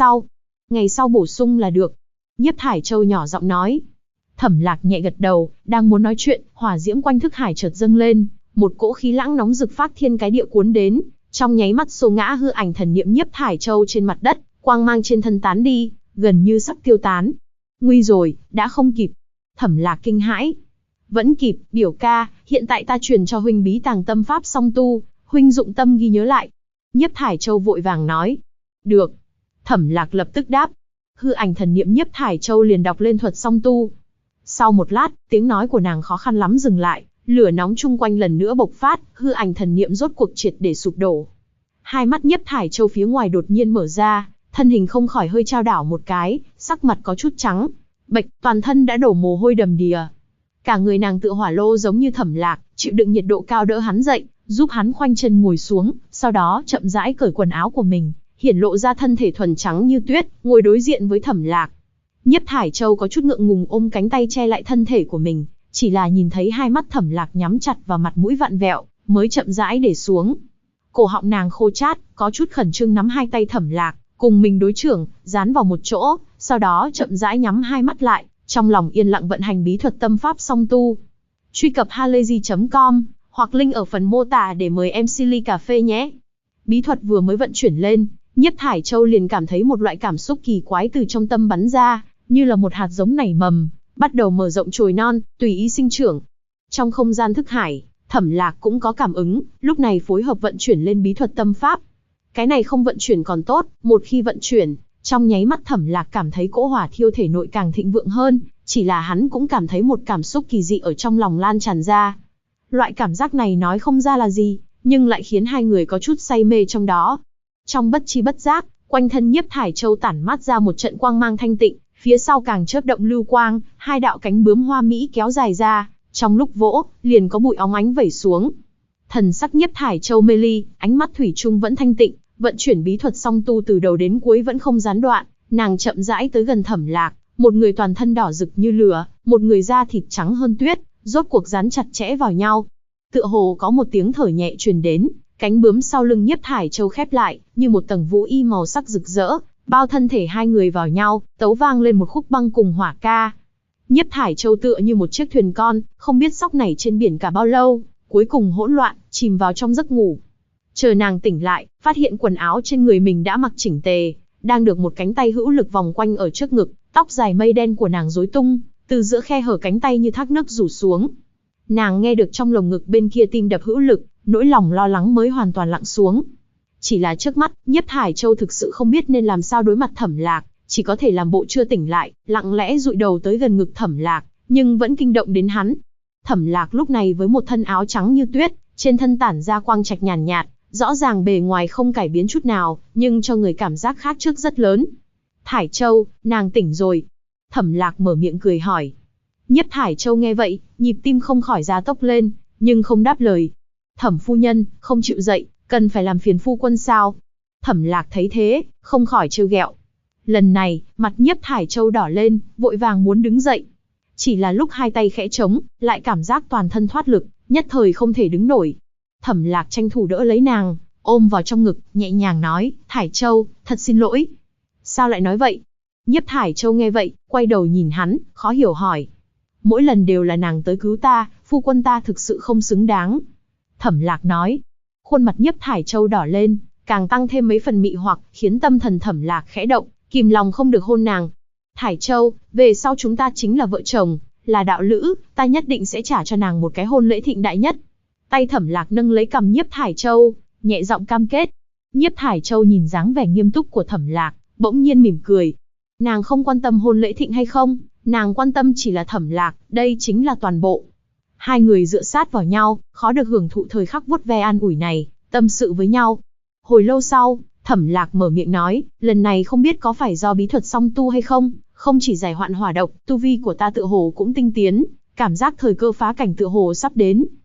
ngày sau bổ sung là được. Nhiếp Thải Châu nhỏ giọng nói. Thẩm Lạc nhẹ gật đầu, đang muốn nói chuyện, hỏa diễm quanh thức hải chợt dâng lên, một cỗ khí lãng nóng rực phát thiên cái địa cuốn đến, trong nháy mắt xô ngã hư ảnh thần niệm Nhiếp Thải Châu trên mặt đất, quang mang trên thân tán đi, gần như sắp tiêu tán. Nguy rồi, đã không kịp. Thẩm Lạc kinh hãi. Vẫn kịp, biểu ca, hiện tại ta truyền cho huynh bí tàng tâm pháp song tu, huynh dụng tâm ghi nhớ lại. Nhiếp Thải Châu vội vàng nói. Được. Thẩm Lạc lập tức đáp. Hư ảnh thần niệm Nhiếp Thải Châu liền đọc lên thuật song tu. Sau một lát, tiếng nói của nàng khó khăn lắm dừng lại, lửa nóng chung quanh lần nữa bộc phát, hư ảnh thần niệm rốt cuộc triệt để sụp đổ. Hai mắt Nhiếp Thải Châu phía ngoài đột nhiên mở ra, thân hình không khỏi hơi chao đảo một cái, sắc mặt có chút trắng bệch, toàn thân đã đổ mồ hôi đầm đìa. Cả người nàng tựa hỏa lô giống như Thẩm Lạc, chịu đựng nhiệt độ cao đỡ hắn dậy, giúp hắn khoanh chân ngồi xuống, sau đó chậm rãi cởi quần áo của mình, hiển lộ ra thân thể thuần trắng như tuyết, ngồi đối diện với Thẩm Lạc. Nhiếp Thải Châu có chút ngượng ngùng ôm cánh tay che lại thân thể của mình, chỉ là nhìn thấy hai mắt Thẩm Lạc nhắm chặt và mặt mũi vặn vẹo, mới chậm rãi để xuống. Cổ họng nàng khô chát, có chút khẩn trương nắm hai tay Thẩm Lạc, cùng mình đối chưởng, dán vào một chỗ, sau đó chậm rãi nhắm hai mắt lại, trong lòng yên lặng vận hành bí thuật tâm pháp song tu. Truy cập halayzi.com hoặc link ở phần mô tả để mời em Silly Cà Phê nhé. Bí thuật vừa mới vận chuyển lên, Nhiếp Thải Châu liền cảm thấy một loại cảm xúc kỳ quái từ trong tâm bắn ra, như là một hạt giống nảy mầm, bắt đầu mở rộng chồi non, tùy ý sinh trưởng. Trong không gian thức hải, Thẩm Lạc cũng có cảm ứng, lúc này phối hợp vận chuyển lên bí thuật tâm pháp. Cái này không vận chuyển còn tốt, một khi vận chuyển, trong nháy mắt Thẩm Lạc cảm thấy cỗ hỏa thiêu thể nội càng thịnh vượng hơn, chỉ là hắn cũng cảm thấy một cảm xúc kỳ dị ở trong lòng lan tràn ra. Loại cảm giác này nói không ra là gì, nhưng lại khiến hai người có chút say mê trong đó. Trong bất chi bất giác, quanh thân Nhiếp Thải Châu tản mát ra một trận quang mang thanh tịnh, phía sau càng chớp động lưu quang, hai đạo cánh bướm hoa mỹ kéo dài ra, trong lúc vỗ, liền có bụi óng ánh vẩy xuống. Thần sắc Nhiếp Thải Châu mê ly, ánh mắt thủy chung vẫn thanh tịnh, vận chuyển bí thuật song tu từ đầu đến cuối vẫn không gián đoạn, nàng chậm rãi tới gần Thẩm Lạc, một người toàn thân đỏ rực như lửa, một người da thịt trắng hơn tuyết, rốt cuộc dán chặt chẽ vào nhau. Tựa hồ có một tiếng thở nhẹ truyền đến, cánh bướm sau lưng Nhiếp Thải Châu khép lại, như một tầng vũ y màu sắc rực rỡ, bao thân thể hai người vào nhau, tấu vang lên một khúc băng cùng hỏa ca. Nhiếp Thải Châu tựa như một chiếc thuyền con, không biết sóc nảy trên biển cả bao lâu, cuối cùng hỗn loạn, chìm vào trong giấc ngủ. Chờ nàng tỉnh lại, phát hiện quần áo trên người mình đã mặc chỉnh tề, đang được một cánh tay hữu lực vòng quanh ở trước ngực, tóc dài mây đen của nàng rối tung, từ giữa khe hở cánh tay như thác nước rủ xuống. Nàng nghe được trong lồng ngực bên kia tim đập hữu lực, nỗi lòng lo lắng mới hoàn toàn lặng xuống. Chỉ là trước mắt, Nhiếp Thải Châu thực sự không biết nên làm sao đối mặt Thẩm Lạc, chỉ có thể làm bộ chưa tỉnh lại, lặng lẽ dụi đầu tới gần ngực Thẩm Lạc, nhưng vẫn kinh động đến hắn. Thẩm Lạc lúc này với một thân áo trắng như tuyết, trên thân tản ra quang trạch nhàn nhạt, rõ ràng bề ngoài không cải biến chút nào, nhưng cho người cảm giác khác trước rất lớn. Thải Châu, nàng tỉnh rồi. Thẩm Lạc mở miệng cười hỏi. Nhiếp Thải Châu nghe vậy, nhịp tim không khỏi gia tốc lên, nhưng không đáp lời. Thẩm phu nhân, không chịu dậy, cần phải làm phiền phu quân sao? Thẩm Lạc thấy thế, không khỏi trêu ghẹo. Lần này, mặt Nhiếp Thải Châu đỏ lên, vội vàng muốn đứng dậy. Chỉ là lúc hai tay khẽ trống, lại cảm giác toàn thân thoát lực, nhất thời không thể đứng nổi. Thẩm Lạc tranh thủ đỡ lấy nàng, ôm vào trong ngực, nhẹ nhàng nói, Thải Châu, thật xin lỗi. Sao lại nói vậy? Nhiếp Thải Châu nghe vậy, quay đầu nhìn hắn, khó hiểu hỏi. Mỗi lần đều là nàng tới cứu ta, phu quân ta thực sự không xứng đáng. Thẩm Lạc nói. Khuôn mặt Nhiếp Thải Châu đỏ lên, càng tăng thêm mấy phần mị hoặc, khiến tâm thần Thẩm Lạc khẽ động, kìm lòng không được hôn nàng. Thải Châu, về sau chúng ta chính là vợ chồng, là đạo lữ, ta nhất định sẽ trả cho nàng một cái hôn lễ thịnh đại nhất. Tay Thẩm Lạc nâng lấy cằm Nhiếp Thải Châu, nhẹ giọng cam kết. Nhiếp Thải Châu nhìn dáng vẻ nghiêm túc của Thẩm Lạc, bỗng nhiên mỉm cười. Nàng không quan tâm hôn lễ thịnh hay không, nàng quan tâm chỉ là Thẩm Lạc, đây chính là toàn bộ. Hai người dựa sát vào nhau, khó được hưởng thụ thời khắc vuốt ve an ủi này, tâm sự với nhau. Hồi lâu sau, Thẩm Lạc mở miệng nói, lần này không biết có phải do bí thuật song tu hay không, không chỉ giải hoạn hỏa độc, tu vi của ta tựa hồ cũng tinh tiến, cảm giác thời cơ phá cảnh tựa hồ sắp đến.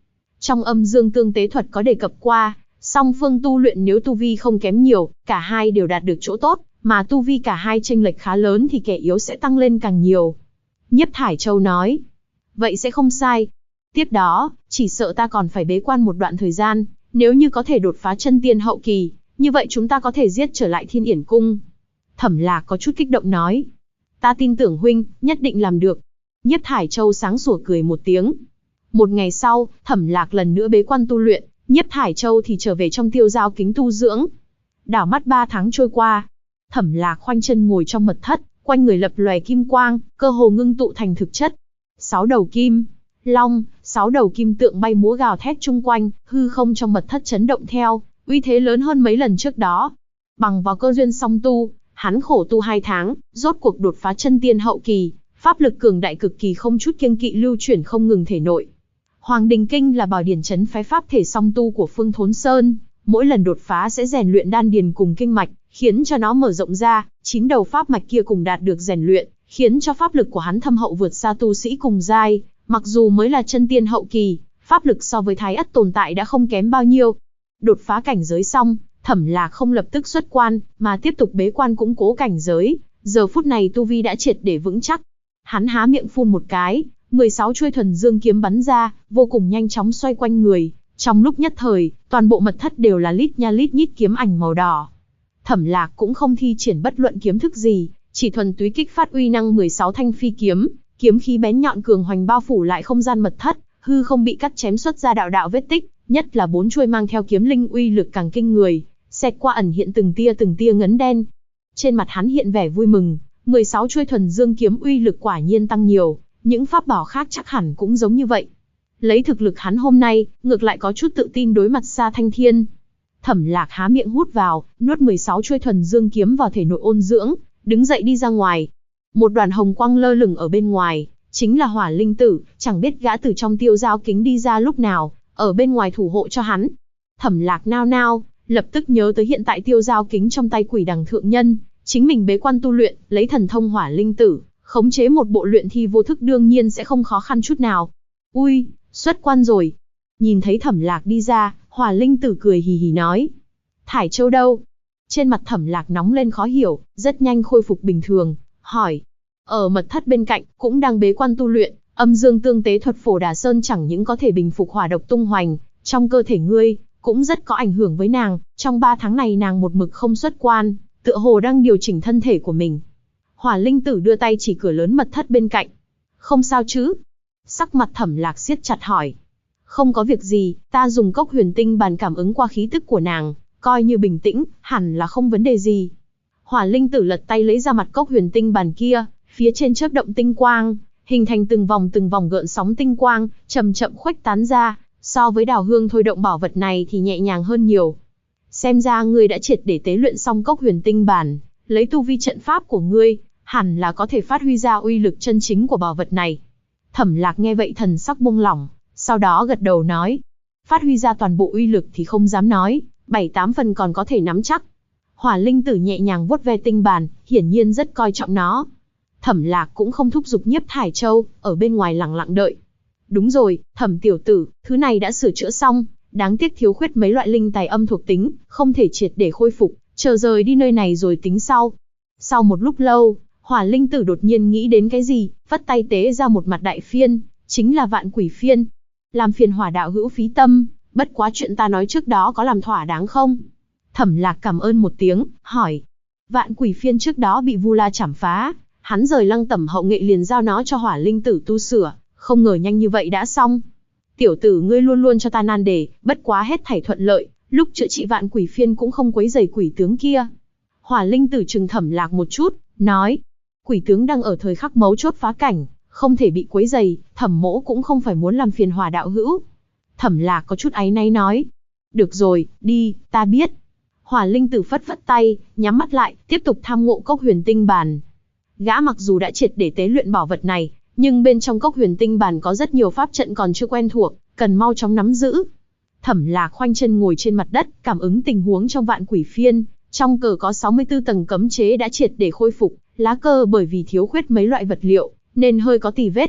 Trong âm dương tương tế thuật có đề cập qua, song phương tu luyện nếu tu vi không kém nhiều, cả hai đều đạt được chỗ tốt, mà tu vi cả hai chênh lệch khá lớn thì kẻ yếu sẽ tăng lên càng nhiều. Nhiếp Thải Châu nói, vậy sẽ không sai. Tiếp đó, chỉ sợ ta còn phải bế quan một đoạn thời gian, nếu như có thể đột phá chân tiên hậu kỳ, như vậy chúng ta có thể giết trở lại Thiên Yển Cung. Thẩm Lạc có chút kích động nói, ta tin tưởng huynh, nhất định làm được. Nhiếp Thải Châu sáng sủa cười một tiếng. Một ngày sau, Thẩm Lạc lần nữa bế quan tu luyện, Nhiếp Thải Châu thì trở về trong Tiêu Giao Kính tu dưỡng. Đảo mắt 3 tháng trôi qua, Thẩm Lạc khoanh chân ngồi trong mật thất, quanh người lập lòe kim quang, cơ hồ ngưng tụ thành thực chất. 6 đầu kim long, 6 đầu kim tượng bay múa gào thét chung quanh, hư không trong mật thất chấn động theo, uy thế lớn hơn mấy lần trước đó. Bằng vào cơ duyên song tu, hắn khổ tu 2 tháng, rốt cuộc đột phá chân tiên hậu kỳ, pháp lực cường đại cực kỳ không chút kiêng kỵ lưu chuyển không ngừng thể nội. Hoàng Đình Kinh là bảo điển trấn phái pháp thể song tu của Phương Thốn Sơn, mỗi lần đột phá sẽ rèn luyện đan điền cùng kinh mạch, khiến cho nó mở rộng ra, 9 đầu pháp mạch kia cùng đạt được rèn luyện, khiến cho pháp lực của hắn thâm hậu vượt xa tu sĩ cùng giai, mặc dù mới là chân tiên hậu kỳ, pháp lực so với Thái Ất tồn tại đã không kém bao nhiêu. Đột phá cảnh giới xong, Thẩm Lạc không lập tức xuất quan, mà tiếp tục bế quan củng cố cảnh giới, giờ phút này tu vi đã triệt để vững chắc. Hắn há miệng phun một cái, 16 chuôi thuần dương kiếm bắn ra, vô cùng nhanh chóng xoay quanh người, trong lúc nhất thời, toàn bộ mật thất đều là lít nha lít nhít kiếm ảnh màu đỏ. Thẩm Lạc cũng không thi triển bất luận kiếm thức gì, chỉ thuần túy kích phát uy năng 16 thanh phi kiếm, kiếm khí bén nhọn cường hoành bao phủ lại không gian mật thất, hư không bị cắt chém xuất ra đạo đạo vết tích, nhất là 4 chuôi mang theo kiếm linh uy lực càng kinh người, xẹt qua ẩn hiện từng tia ngấn đen. Trên mặt hắn hiện vẻ vui mừng, 16 chuôi thuần dương kiếm uy lực quả nhiên tăng nhiều, những pháp bảo khác chắc hẳn cũng giống như vậy. Lấy thực lực hắn hôm nay, ngược lại có chút tự tin đối mặt Sa Thanh Thiên. Thẩm Lạc há miệng hút vào, nuốt 16 chuôi thuần dương kiếm vào thể nội ôn dưỡng, đứng dậy đi ra ngoài. Một đoàn hồng quang lơ lửng ở bên ngoài, chính là Hỏa Linh Tử, chẳng biết gã từ trong Tiêu Giao Kính đi ra lúc nào, ở bên ngoài thủ hộ cho hắn. Thẩm Lạc nao nao, lập tức nhớ tới hiện tại Tiêu Giao Kính trong tay Quỷ Đằng thượng nhân, chính mình bế quan tu luyện, lấy thần thông Hỏa Linh Tử, khống chế một bộ luyện thi vô thức đương nhiên sẽ không khó khăn chút nào. Ui, xuất quan rồi. Nhìn thấy Thẩm Lạc đi ra, Hỏa Linh Tử cười hì hì nói. Thải Châu đâu? Trên mặt Thẩm Lạc nóng lên khó hiểu, rất nhanh khôi phục bình thường, hỏi. Ở mật thất bên cạnh, cũng đang bế quan tu luyện, âm dương tương tế thuật Phổ Đà Sơn chẳng những có thể bình phục hỏa độc tung hoành, trong cơ thể ngươi, cũng rất có ảnh hưởng với nàng, trong 3 tháng này nàng một mực không xuất quan, tựa hồ đang điều chỉnh thân thể của mình. Hỏa Linh Tử đưa tay chỉ cửa lớn mật thất bên cạnh. Không sao chứ? Sắc mặt Thẩm Lạc siết chặt hỏi. Không có việc gì, ta dùng cốc huyền tinh bàn cảm ứng qua khí tức của nàng, coi như bình tĩnh, hẳn là không vấn đề gì. Hỏa Linh Tử lật tay lấy ra mặt cốc huyền tinh bàn kia, phía trên chớp động tinh quang, hình thành từng vòng gợn sóng tinh quang, chậm chậm khuếch tán ra, so với đào hương thôi động bảo vật này thì nhẹ nhàng hơn nhiều. Xem ra ngươi đã triệt để tế luyện xong cốc huyền tinh bản, lấy tu vi trận pháp của ngươi, hẳn là có thể phát huy ra uy lực chân chính của bảo vật này. Thẩm Lạc nghe vậy thần sắc buông lỏng, sau đó gật đầu nói, phát huy ra toàn bộ uy lực thì không dám nói, 7-8 phần còn có thể nắm chắc. Hỏa Linh Tử nhẹ nhàng vuốt ve tinh bàn, hiển nhiên rất coi trọng nó. Thẩm Lạc cũng không thúc giục Nhiếp Thải Châu, ở bên ngoài lặng lặng đợi. Đúng rồi, Thẩm tiểu tử, thứ này đã sửa chữa xong, đáng tiếc thiếu khuyết mấy loại linh tài âm thuộc tính, không thể triệt để khôi phục, chờ rời đi nơi này rồi tính sau. Sau một lúc lâu, Hỏa Linh Tử đột nhiên nghĩ đến cái gì, vất tay tế ra một mặt đại phiên, chính là Vạn Quỷ Phiên. Làm phiền Hỏa đạo hữu phí tâm, bất quá chuyện ta nói trước đó có làm thỏa đáng không? Thẩm Lạc cảm ơn một tiếng, hỏi. Vạn Quỷ Phiên trước đó bị Vu La chảm phá, hắn rời Lăng Tẩm hậu nghệ liền giao nó cho Hỏa Linh Tử tu sửa, không ngờ nhanh như vậy đã xong. Tiểu tử ngươi luôn luôn cho ta nan đề, bất quá hết thảy thuận lợi, lúc chữa trị Vạn Quỷ Phiên cũng không quấy rầy quỷ tướng kia. Hỏa Linh Tử trừng Thẩm Lạc một chút, nói. Quỷ tướng đang ở thời khắc mấu chốt phá cảnh, không thể bị quấy rầy, Thẩm mỗ cũng không phải muốn làm phiền Hỏa đạo hữu. Thẩm Lạc có chút áy náy nói. Được rồi, đi, ta biết. Hỏa Linh Tử phất phất tay, nhắm mắt lại, tiếp tục tham ngộ cốc huyền tinh bàn. Gã mặc dù đã triệt để tế luyện bảo vật này, nhưng bên trong cốc huyền tinh bàn có rất nhiều pháp trận còn chưa quen thuộc, cần mau chóng nắm giữ. Thẩm Lạc khoanh chân ngồi trên mặt đất, cảm ứng tình huống trong Vạn Quỷ Phiên, trong cờ có 64 tầng cấm chế đã triệt để khôi phục, lá cờ bởi vì thiếu khuyết mấy loại vật liệu, nên hơi có tì vết.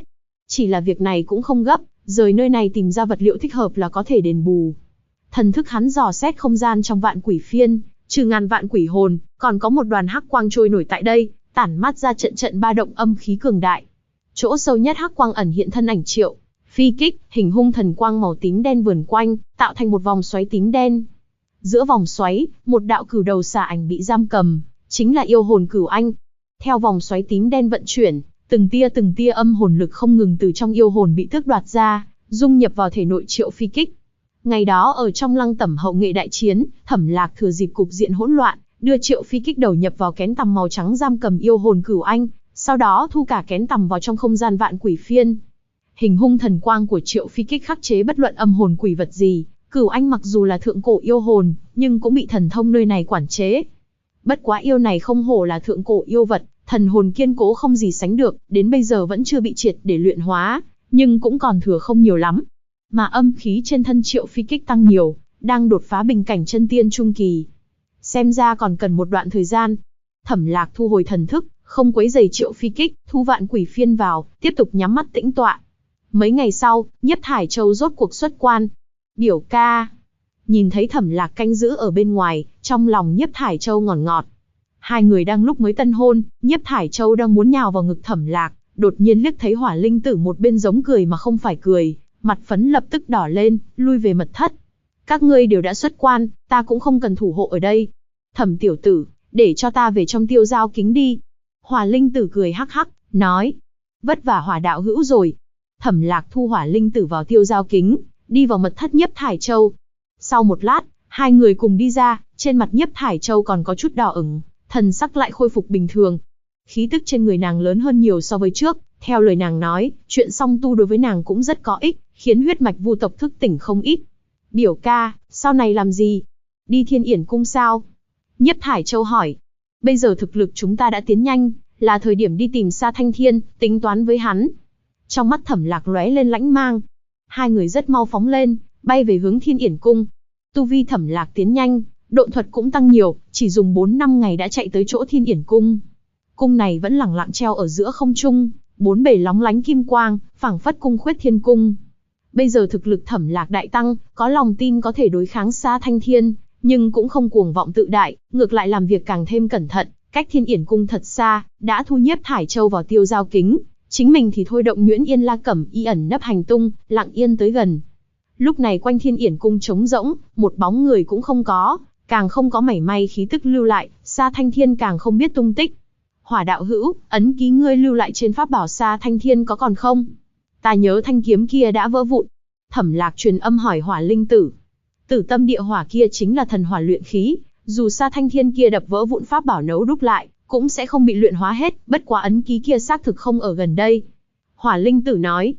Chỉ là việc này cũng không gấp, rời nơi này tìm ra vật liệu thích hợp là có thể đền bù. Thần thức hắn dò xét không gian trong vạn quỷ phiên, trừ ngàn vạn quỷ hồn, còn có một đoàn hắc quang trôi nổi tại đây, tản mát ra trận trận ba động âm khí cường đại. Chỗ sâu nhất hắc quang ẩn hiện thân ảnh Triệu Phi Kích, hình hung thần quang màu tím đen vườn quanh, tạo thành một vòng xoáy tím đen. Giữa vòng xoáy, một đạo cửu đầu xà ảnh bị giam cầm, chính là yêu hồn Cửu Anh. Theo vòng xoáy tím đen vận chuyển, từng tia âm hồn lực không ngừng từ trong yêu hồn bị tước đoạt ra, dung nhập vào thể nội Triệu Phi Kích. Ngày đó ở trong Lăng Tẩm hậu nghệ đại chiến, Thẩm Lạc thừa dịp cục diện hỗn loạn, đưa Triệu Phi Kích đầu nhập vào kén tằm màu trắng giam cầm yêu hồn Cửu Anh, sau đó thu cả kén tằm vào trong không gian vạn quỷ phiên. Hình hung thần quang của Triệu Phi Kích khắc chế bất luận âm hồn quỷ vật gì, Cửu Anh mặc dù là thượng cổ yêu hồn, nhưng cũng bị thần thông nơi này quản chế. Bất quá yêu này không hổ là thượng cổ yêu vật, thần hồn kiên cố không gì sánh được, đến bây giờ vẫn chưa bị triệt để luyện hóa, nhưng cũng còn thừa không nhiều lắm. Mà âm khí trên thân Triệu Phi Kích tăng nhiều, đang đột phá bình cảnh chân tiên trung kỳ. Xem ra còn cần một đoạn thời gian. Thẩm Lạc thu hồi thần thức, không quấy rầy Triệu Phi Kích, thu vạn quỷ phiên vào, tiếp tục nhắm mắt tĩnh tọa. Mấy ngày sau, Nhiếp Thải Châu rốt cuộc xuất quan. Biểu ca. Nhìn thấy Thẩm Lạc canh giữ ở bên ngoài, trong lòng Nhiếp Thải Châu ngọt ngọt. Hai người đang lúc mới tân hôn, Nhiếp Thải Châu đang muốn nhào vào ngực Thẩm Lạc, đột nhiên liếc thấy Hỏa Linh Tử một bên giống cười mà không phải cười, mặt phấn lập tức đỏ lên, lui về mật thất. Các ngươi đều đã xuất quan, ta cũng không cần thủ hộ ở đây. Thẩm tiểu tử, để cho ta về trong Tiêu Giao Kính đi. Hỏa Linh Tử cười hắc hắc, nói. Vất vả Hỏa đạo hữu rồi. Thẩm Lạc thu Hỏa Linh Tử vào Tiêu Giao Kính, đi vào mật thất Nhiếp Thải Châu. Sau một lát, hai người cùng đi ra, trên mặt Nhiếp Thải Châu còn có chút đỏ ửng, thần sắc lại khôi phục bình thường. Khí tức trên người nàng lớn hơn nhiều so với trước, theo lời nàng nói, chuyện song tu đối với nàng cũng rất có ích, khiến huyết mạch vu tộc thức tỉnh không ít. Biểu ca, sau này làm gì? Đi Thiên Yển Cung sao? Nhiếp Thải Châu hỏi. Bây giờ thực lực chúng ta đã tiến nhanh, là thời điểm đi tìm Sa Thanh Thiên, tính toán với hắn. Trong mắt Thẩm Lạc lóe lên lãnh mang. Hai người rất mau phóng lên, bay về hướng Thiên Yển Cung. Tu vi Thẩm Lạc tiến nhanh, độn thuật cũng tăng nhiều, chỉ dùng 4-5 ngày đã chạy tới chỗ Thiên Yển Cung. Cung này vẫn lẳng lặng treo ở giữa không trung, bốn bề lóng lánh kim quang, phảng phất cung Khuyết Thiên Cung. Bây giờ thực lực Thẩm Lạc đại tăng, có lòng tin có thể đối kháng Sa Thanh Thiên, nhưng cũng không cuồng vọng tự đại, ngược lại làm việc càng thêm cẩn thận, cách Thiên Yển Cung thật xa, đã thu Nhiếp Thải Châu vào Tiêu Giao Kính, chính mình thì thôi động Nhuyễn Yên La Cẩm y ẩn nấp hành tung, lặng yên tới gần. Lúc này quanh Thiên Yển Cung trống rỗng, một bóng người cũng không có, càng không có mảy may khí tức lưu lại, Sa Thanh Thiên càng không biết tung tích. Hỏa đạo hữu, ấn ký ngươi lưu lại trên pháp bảo Sa Thanh Thiên có còn không? Ta nhớ thanh kiếm kia đã vỡ vụn. Thẩm Lạc truyền âm hỏi Hỏa Linh Tử. Tử tâm địa hỏa kia chính là thần hỏa luyện khí, dù Sa Thanh Thiên kia đập vỡ vụn pháp bảo nấu đúc lại, cũng sẽ không bị luyện hóa hết, bất quá ấn ký kia xác thực không ở gần đây. Hỏa Linh Tử nói.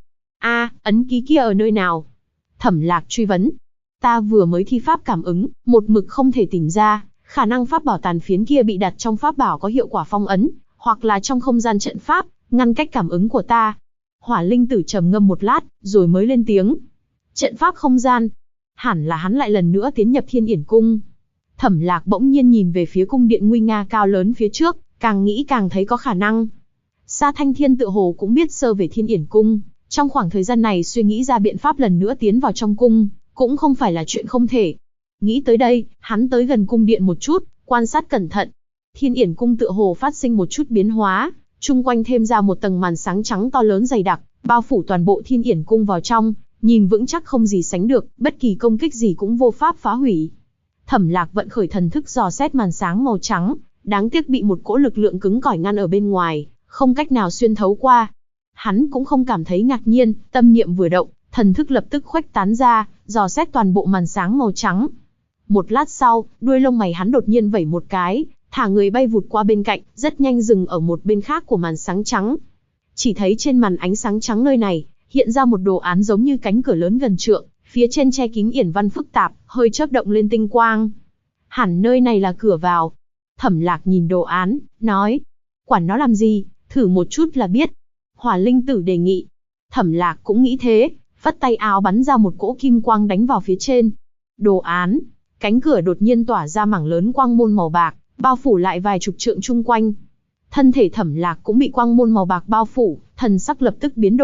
Ấn ký kia ở nơi nào? Thẩm Lạc truy vấn. Ta vừa mới thi pháp cảm ứng, một mực không thể tìm ra, khả năng pháp bảo tàn phiến kia bị đặt trong pháp bảo có hiệu quả phong ấn, hoặc là trong không gian trận pháp, ngăn cách cảm ứng của ta. Hỏa Linh Tử trầm ngâm một lát, rồi mới lên tiếng. Trận pháp không gian. Hẳn là hắn lại lần nữa tiến nhập Thiên Yển Cung. Thẩm Lạc bỗng nhiên nhìn về phía cung điện nguy nga cao lớn phía trước, càng nghĩ càng thấy có khả năng. Sa Thanh Thiên tự hồ cũng biết sơ về Thiên Yển Cung, trong khoảng thời gian này suy nghĩ ra biện pháp lần nữa tiến vào trong cung, cũng không phải là chuyện không thể. Nghĩ tới đây, hắn tới gần cung điện một chút, quan sát cẩn thận. Thiên Yển Cung tự hồ phát sinh một chút biến hóa, chung quanh thêm ra một tầng màn sáng trắng to lớn dày đặc, bao phủ toàn bộ Thiên Yển Cung vào trong, nhìn vững chắc không gì sánh được, bất kỳ công kích gì cũng vô pháp phá hủy. Thẩm Lạc vận khởi thần thức dò xét màn sáng màu trắng, đáng tiếc bị một cỗ lực lượng cứng cỏi ngăn ở bên ngoài, không cách nào xuyên thấu qua. Hắn cũng không cảm thấy ngạc nhiên, tâm niệm vừa động, thần thức lập tức khuếch tán ra, dò xét toàn bộ màn sáng màu trắng. Một lát sau, đuôi lông mày hắn đột nhiên vẩy một cái, thả người bay vụt qua bên cạnh, rất nhanh dừng ở một bên khác của màn sáng trắng. Chỉ thấy trên màn ánh sáng trắng nơi này, hiện ra một đồ án giống như cánh cửa lớn gần trượng, phía trên che kín yển văn phức tạp, hơi chớp động lên tinh quang. Hẳn nơi này là cửa vào. Thẩm Lạc nhìn đồ án, nói. Quản nó làm gì, thử một chút là biết. Hỏa Linh Tử đề nghị. Thẩm Lạc cũng nghĩ thế, phất tay áo bắn ra một cỗ kim quang đánh vào phía trên. Đồ án, cánh cửa đột nhiên tỏa ra mảng lớn quang môn màu bạc, bao phủ lại vài chục trượng chung quanh. Thân thể Thẩm Lạc cũng bị quang môn màu bạc bao phủ, thần sắc lập tức biến đổi,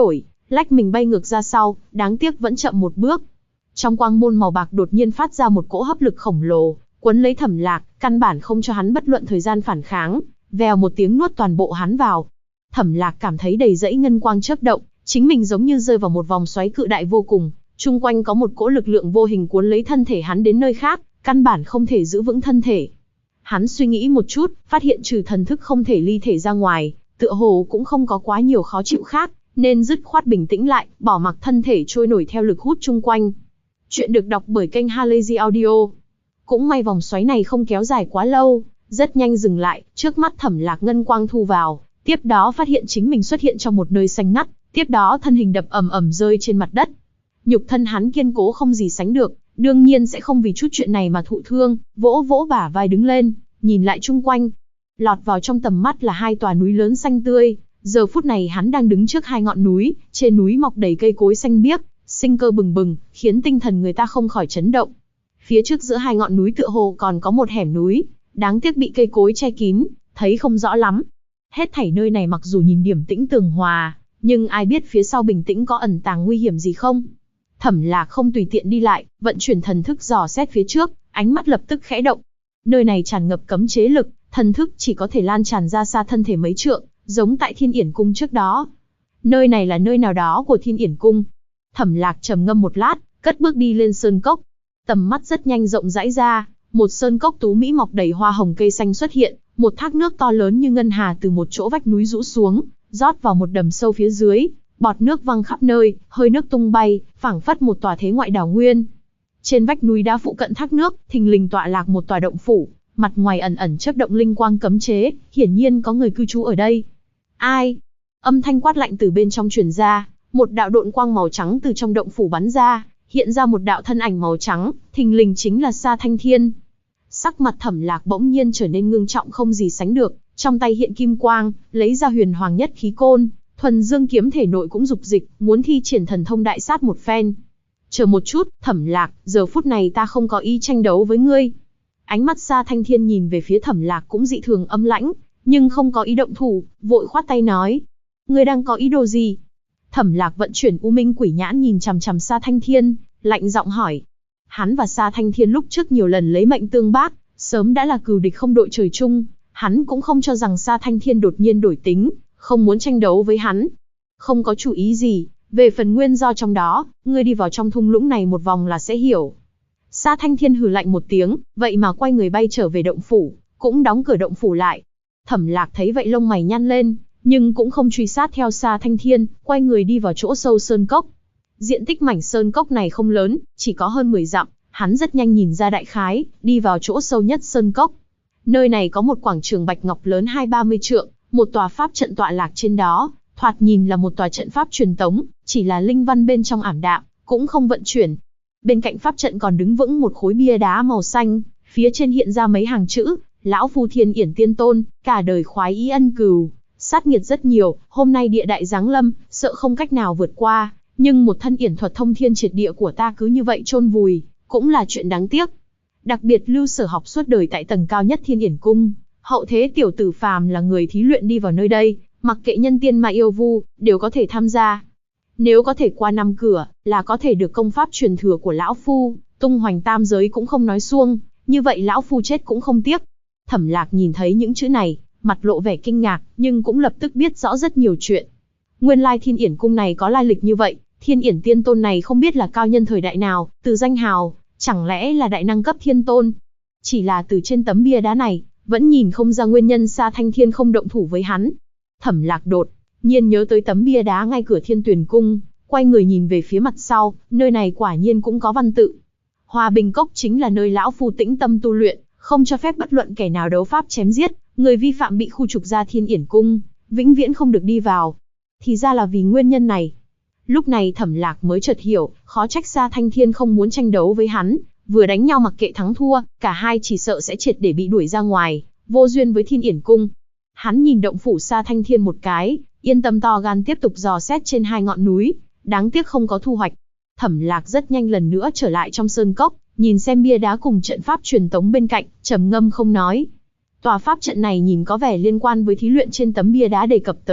lách mình bay ngược ra sau, đáng tiếc vẫn chậm một bước. Trong quang môn màu bạc đột nhiên phát ra một cỗ hấp lực khổng lồ, quấn lấy Thẩm Lạc, căn bản không cho hắn bất luận thời gian phản kháng, vèo một tiếng nuốt toàn bộ hắn vào. Thẩm Lạc cảm thấy đầy dẫy ngân quang chớp động, chính mình giống như rơi vào một vòng xoáy cự đại vô cùng, chung quanh có một cỗ lực lượng vô hình cuốn lấy thân thể hắn đến nơi khác, căn bản không thể giữ vững thân thể. Hắn suy nghĩ một chút, phát hiện trừ thần thức không thể ly thể ra ngoài, tựa hồ cũng không có quá nhiều khó chịu khác, nên dứt khoát bình tĩnh lại, bỏ mặc thân thể trôi nổi theo lực hút chung quanh. Chuyện được đọc bởi kênh Halazy Audio. Cũng may vòng xoáy này không kéo dài quá lâu, rất nhanh dừng lại, trước mắt Thẩm Lạc ngân quang thu vào, tiếp đó phát hiện chính mình xuất hiện trong một nơi xanh ngắt, tiếp đó thân hình đập ầm ầm rơi trên mặt đất. Nhục thân hắn kiên cố không gì sánh được, đương nhiên sẽ không vì chút chuyện này mà thụ thương, vỗ vỗ bả vai đứng lên, nhìn lại chung quanh. Lọt vào trong tầm mắt là hai tòa núi lớn xanh tươi, giờ phút này hắn đang đứng trước hai ngọn núi, trên núi mọc đầy cây cối xanh biếc, sinh cơ bừng bừng, khiến tinh thần người ta không khỏi chấn động. Phía trước giữa hai ngọn núi tựa hồ còn có một hẻm núi, đáng tiếc bị cây cối che kín, thấy không rõ lắm. Hết thảy nơi này mặc dù nhìn điềm tĩnh tường hòa, nhưng ai biết phía sau bình tĩnh có ẩn tàng nguy hiểm gì không? Thẩm Lạc không tùy tiện đi lại, vận chuyển thần thức dò xét phía trước, ánh mắt lập tức khẽ động. Nơi này tràn ngập cấm chế lực, thần thức chỉ có thể lan tràn ra xa thân thể mấy trượng, giống tại Thiên Yển Cung trước đó. Nơi này là nơi nào đó của Thiên Yển Cung. Thẩm Lạc trầm ngâm một lát, cất bước đi lên sơn cốc. Tầm mắt rất nhanh rộng rãi ra, một sơn cốc tú mỹ mọc đầy hoa hồng cây xanh xuất hiện, một thác nước to lớn như ngân hà từ một chỗ vách núi rũ xuống, rót vào một đầm sâu phía dưới, bọt nước văng khắp nơi, hơi nước tung bay, phảng phất một tòa thế ngoại đảo nguyên. Trên vách núi đá phụ cận thác nước, thình lình tọa lạc một tòa động phủ, mặt ngoài ẩn ẩn chớp động linh quang cấm chế, hiển nhiên có người cư trú ở đây. Ai? Âm thanh quát lạnh từ bên trong truyền ra, một đạo độn quang màu trắng từ trong động phủ bắn ra, hiện ra một đạo thân ảnh màu trắng, thình lình chính là Sa Thanh Thiên. Sắc mặt Thẩm Lạc bỗng nhiên trở nên ngưng trọng không gì sánh được, trong tay hiện kim quang, lấy ra huyền hoàng nhất khí côn, thuần dương kiếm thể nội cũng dục dịch, muốn thi triển thần thông đại sát một phen. Chờ một chút, Thẩm Lạc, giờ phút này ta không có ý tranh đấu với ngươi. Ánh mắt Sa Thanh Thiên nhìn về phía Thẩm Lạc cũng dị thường âm lãnh, nhưng không có ý động thủ, vội khoát tay nói. Ngươi đang có ý đồ gì? Thẩm Lạc vận chuyển U Minh Quỷ Nhãn nhìn chằm chằm Sa Thanh Thiên, lạnh giọng hỏi. Hắn và Sa Thanh Thiên lúc trước nhiều lần lấy mệnh tương bác, sớm đã là cừu địch không đội trời chung, hắn cũng không cho rằng Sa Thanh Thiên đột nhiên đổi tính, không muốn tranh đấu với hắn. Không có chủ ý gì, về phần nguyên do trong đó, ngươi đi vào trong thung lũng này một vòng là sẽ hiểu. Sa Thanh Thiên hừ lạnh một tiếng, vậy mà quay người bay trở về động phủ, cũng đóng cửa động phủ lại. Thẩm Lạc thấy vậy lông mày nhăn lên, nhưng cũng không truy sát theo Sa Thanh Thiên, quay người đi vào chỗ sâu sơn cốc. Diện tích mảnh sơn cốc này không lớn, chỉ có hơn 10 dặm, hắn rất nhanh nhìn ra đại khái, đi vào chỗ sâu nhất sơn cốc. Nơi này có một quảng trường bạch ngọc lớn 20-30 trượng, một tòa pháp trận tọa lạc trên đó, thoạt nhìn là một tòa trận pháp truyền tống, chỉ là linh văn bên trong ảm đạm, cũng không vận chuyển. Bên cạnh pháp trận còn đứng vững một khối bia đá màu xanh, phía trên hiện ra mấy hàng chữ, lão phu Thiên Yển Tiên Tôn, cả đời khoái ý ân cừu, sát nghiệt rất nhiều, hôm nay địa đại giáng lâm, sợ không cách nào vượt qua, nhưng một thân yển thuật thông thiên triệt địa của ta cứ như vậy chôn vùi, cũng là chuyện đáng tiếc. Đặc biệt Lưu Sở học suốt đời tại tầng cao nhất Thiên Yển Cung, hậu thế tiểu tử phàm là người thí luyện đi vào nơi đây, mặc kệ nhân tiên ma yêu vu, đều có thể tham gia. Nếu có thể qua 5 cửa, là có thể được công pháp truyền thừa của lão phu, tung hoành tam giới cũng không nói suông, như vậy lão phu chết cũng không tiếc. Thẩm Lạc nhìn thấy những chữ này, mặt lộ vẻ kinh ngạc, nhưng cũng lập tức biết rõ rất nhiều chuyện. Nguyên lai Thiên Yển Cung này có lai lịch như vậy, Thiên Yển Tiên Tôn này không biết là cao nhân thời đại nào, từ danh hào, chẳng lẽ là đại năng cấp thiên tôn. Chỉ là từ trên tấm bia đá này, vẫn nhìn không ra nguyên nhân Sa Thanh Thiên không động thủ với hắn. Thẩm Lạc đột nhiên nhớ tới tấm bia đá ngay cửa Thiên Tuyền Cung, quay người nhìn về phía mặt sau, nơi này quả nhiên cũng có văn tự. Hòa Bình Cốc chính là nơi lão phu tĩnh tâm tu luyện, không cho phép bất luận kẻ nào đấu pháp chém giết, người vi phạm bị khu trục ra Thiên Yển Cung, vĩnh viễn không được đi vào. Thì ra là vì nguyên nhân này. Lúc này Thẩm Lạc mới chợt hiểu, khó trách Sa Thanh Thiên không muốn tranh đấu với hắn, vừa đánh nhau mặc kệ thắng thua, cả hai chỉ sợ sẽ triệt để bị đuổi ra ngoài, vô duyên với Thiên Yển Cung. Hắn nhìn động phủ Sa Thanh Thiên một cái, yên tâm to gan tiếp tục dò xét trên hai ngọn núi, đáng tiếc không có thu hoạch. Thẩm Lạc rất nhanh lần nữa trở lại trong sơn cốc, nhìn xem bia đá cùng trận pháp truyền tống bên cạnh, trầm ngâm không nói. Tòa pháp trận này nhìn có vẻ liên quan với thí luyện trên tấm bia đá đề cập tới,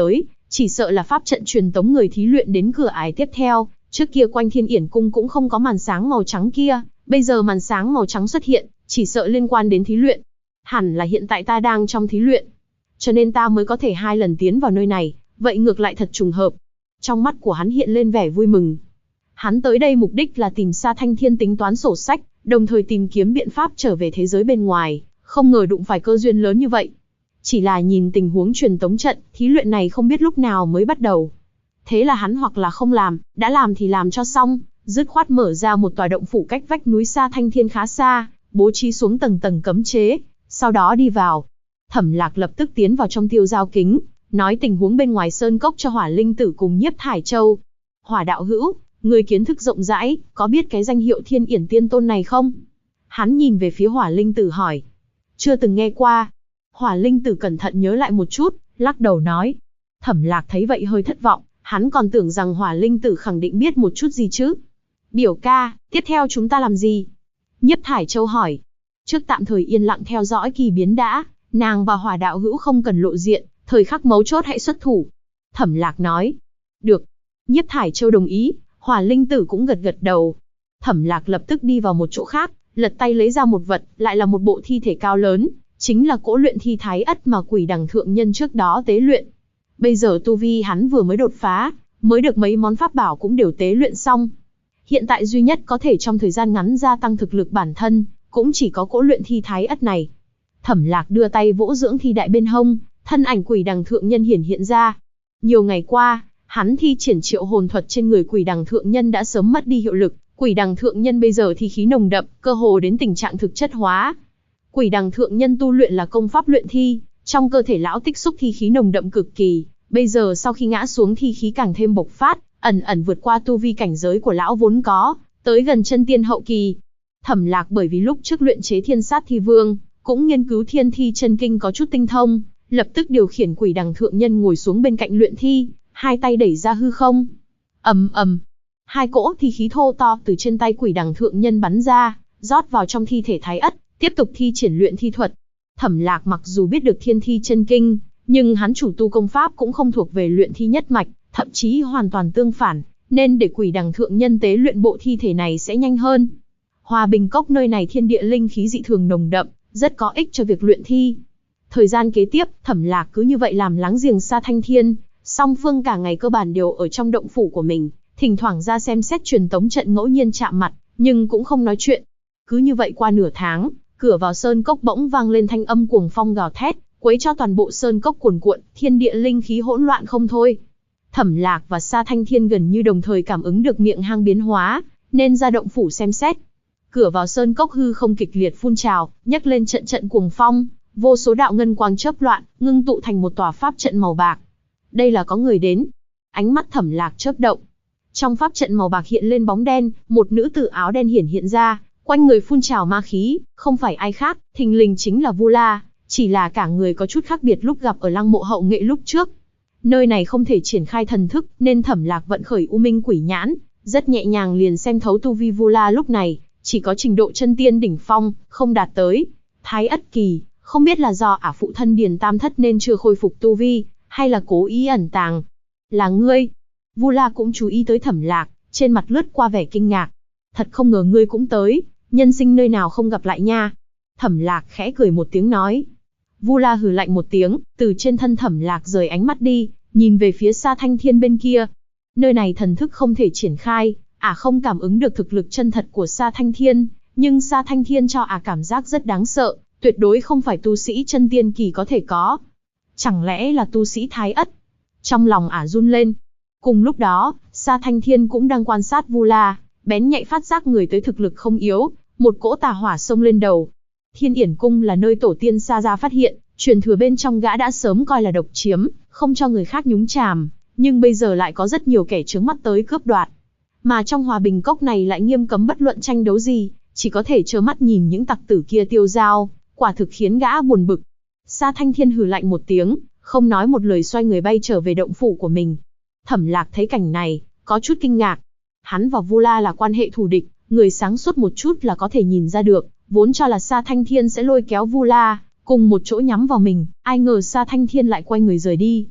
Chỉ sợ là pháp trận truyền tống người thí luyện đến cửa ải tiếp theo, trước kia quanh Thiên Yển cung cũng không có màn sáng màu trắng kia, bây giờ màn sáng màu trắng xuất hiện, chỉ sợ liên quan đến thí luyện. Hẳn là hiện tại ta đang trong thí luyện, cho nên ta mới có thể 2 lần tiến vào nơi này, vậy ngược lại thật trùng hợp. Trong mắt của hắn hiện lên vẻ vui mừng. Hắn tới đây mục đích là tìm Sa Thanh Thiên tính toán sổ sách, đồng thời tìm kiếm biện pháp trở về thế giới bên ngoài, không ngờ đụng phải cơ duyên lớn như vậy. Chỉ là nhìn tình huống truyền tống trận, thí luyện này không biết lúc nào mới bắt đầu. Thế là hắn hoặc là không làm, đã làm thì làm cho xong, dứt khoát mở ra một tòa động phủ cách vách núi Sa Thanh Thiên khá xa, bố trí xuống tầng tầng cấm chế, sau đó đi vào. Thẩm Lạc lập tức tiến vào trong Tiêu Giao Kính, nói tình huống bên ngoài sơn cốc cho Hỏa Linh Tử cùng Nhiếp Thải Châu. Hỏa đạo hữu, người kiến thức rộng rãi, có biết cái danh hiệu Thiên Yển Tiên Tôn này không? Hắn nhìn về phía Hỏa Linh Tử hỏi. Chưa từng nghe qua. Hỏa Linh Tử cẩn thận nhớ lại một chút, lắc đầu nói. Thẩm Lạc thấy vậy hơi thất vọng, hắn còn tưởng rằng Hỏa Linh Tử khẳng định biết một chút gì chứ. Biểu ca, tiếp theo chúng ta làm gì? Nhiếp Thải Châu hỏi. Trước tạm thời yên lặng theo dõi kỳ biến đã, nàng và Hỏa đạo hữu không cần lộ diện, thời khắc mấu chốt hãy xuất thủ. Thẩm Lạc nói. Được. Nhiếp Thải Châu đồng ý, Hỏa Linh Tử cũng gật gật đầu. Thẩm Lạc lập tức đi vào một chỗ khác, lật tay lấy ra một vật, lại là một bộ thi thể cao lớn, chính là cỗ luyện thi thái ất mà Quỷ Đằng thượng nhân trước đó tế luyện. Bây giờ tu vi hắn vừa mới đột phá, mới được mấy món pháp bảo cũng đều tế luyện xong. Hiện tại duy nhất có thể trong thời gian ngắn gia tăng thực lực bản thân, cũng chỉ có cỗ luyện thi thái ất này. Thẩm Lạc đưa tay vỗ dưỡng thi đại bên hông, thân ảnh Quỷ Đằng thượng nhân hiển hiện ra. Nhiều ngày qua, hắn thi triển triệu hồn thuật trên người Quỷ Đằng thượng nhân đã sớm mất đi hiệu lực. Quỷ Đằng thượng nhân bây giờ thi khí nồng đậm, cơ hồ đến tình trạng thực chất hóa. Quỷ Đằng thượng nhân tu luyện là công pháp luyện thi, trong cơ thể lão tích xúc thi khí nồng đậm cực kỳ, bây giờ sau khi ngã xuống thi khí càng thêm bộc phát, ẩn ẩn vượt qua tu vi cảnh giới của lão vốn có, tới gần chân tiên hậu kỳ. Thẩm Lạc bởi vì lúc trước luyện chế Thiên Sát Thi Vương, cũng nghiên cứu Thiên Thi chân kinh có chút tinh thông, lập tức điều khiển Quỷ Đằng thượng nhân ngồi xuống bên cạnh luyện thi, hai tay đẩy ra hư không. Ầm ầm. Hai cỗ thi khí thô to từ trên tay Quỷ Đằng thượng nhân bắn ra, rót vào trong thi thể thái ất, tiếp tục thi triển luyện thi thuật. Thẩm Lạc mặc dù biết được Thiên Thi chân kinh, nhưng hắn chủ tu công pháp cũng không thuộc về luyện thi nhất mạch, thậm chí hoàn toàn tương phản, nên để Quỷ Đằng thượng nhân tế luyện bộ thi thể này sẽ nhanh hơn. Hòa Bình Cốc nơi này thiên địa linh khí dị thường nồng đậm, rất có ích cho việc luyện thi. Thời gian kế tiếp, Thẩm Lạc cứ như vậy làm láng giềng Sa Thanh Thiên, song phương cả ngày cơ bản đều ở trong động phủ của mình, thỉnh thoảng ra xem xét truyền tống trận ngẫu nhiên chạm mặt, nhưng cũng không nói chuyện. Cứ như vậy qua nửa tháng, cửa vào sơn cốc bỗng vang lên thanh âm cuồng phong gào thét, quấy cho toàn bộ sơn cốc cuồn cuộn, thiên địa linh khí hỗn loạn không thôi. Thẩm Lạc và Sa Thanh Thiên gần như đồng thời cảm ứng được miệng hang biến hóa, nên ra động phủ xem xét. Cửa vào sơn cốc hư không kịch liệt phun trào, nhấc lên trận trận cuồng phong, vô số đạo ngân quang chớp loạn, ngưng tụ thành một tòa pháp trận màu bạc. Đây là có người đến. Ánh mắt Thẩm Lạc chớp động. Trong pháp trận màu bạc hiện lên bóng đen, một nữ tử áo đen hiện ra, quanh người phun trào ma khí, không phải ai khác, thình lình chính là Vu La, chỉ là cả người có chút khác biệt lúc gặp ở Lăng Mộ Hậu Nghệ lúc trước. Nơi này không thể triển khai thần thức, nên Thẩm Lạc vận khởi U Minh Quỷ Nhãn, rất nhẹ nhàng liền xem thấu tu vi Vu La lúc này, chỉ có trình độ chân tiên đỉnh phong, không đạt tới Thái Ất kỳ, không biết là do phụ thân Điền Tam Thất nên chưa khôi phục tu vi, hay là cố ý ẩn tàng. Là ngươi? Vu La cũng chú ý tới Thẩm Lạc, trên mặt lướt qua vẻ kinh ngạc. Thật không ngờ ngươi cũng tới, nhân sinh nơi nào không gặp lại nha. Thẩm Lạc khẽ cười một tiếng nói. Vu La hừ lạnh một tiếng, từ trên thân Thẩm Lạc rời ánh mắt đi, nhìn về phía Sa Thanh Thiên bên kia. Nơi này thần thức không thể triển khai, không cảm ứng được thực lực chân thật của Sa Thanh Thiên, nhưng Sa Thanh Thiên cho cảm giác rất đáng sợ, tuyệt đối không phải tu sĩ chân tiên kỳ có thể có. Chẳng lẽ là tu sĩ Thái Ất? Trong lòng run lên. Cùng lúc đó, Sa Thanh Thiên cũng đang quan sát Vu La, bén nhạy phát giác người tới thực lực không yếu, một cỗ tà hỏa xông lên đầu. Thiên Yển cung là nơi tổ tiên Sa gia phát hiện, truyền thừa bên trong gã đã sớm coi là độc chiếm, không cho người khác nhúng chàm, nhưng bây giờ lại có rất nhiều kẻ chướng mắt tới cướp đoạt. Mà trong Hòa Bình Cốc này lại nghiêm cấm bất luận tranh đấu gì, chỉ có thể trơ mắt nhìn những tặc tử kia tiêu dao, quả thực khiến gã buồn bực. Sa Thanh Thiên hừ lạnh một tiếng, không nói một lời xoay người bay trở về động phủ của mình. Thẩm Lạc thấy cảnh này, có chút kinh ngạc. Hắn và Vu La là quan hệ thù địch, người sáng suốt một chút là có thể nhìn ra được, vốn cho là Sa Thanh Thiên sẽ lôi kéo Vu La, cùng một chỗ nhắm vào mình, ai ngờ Sa Thanh Thiên lại quay người rời đi.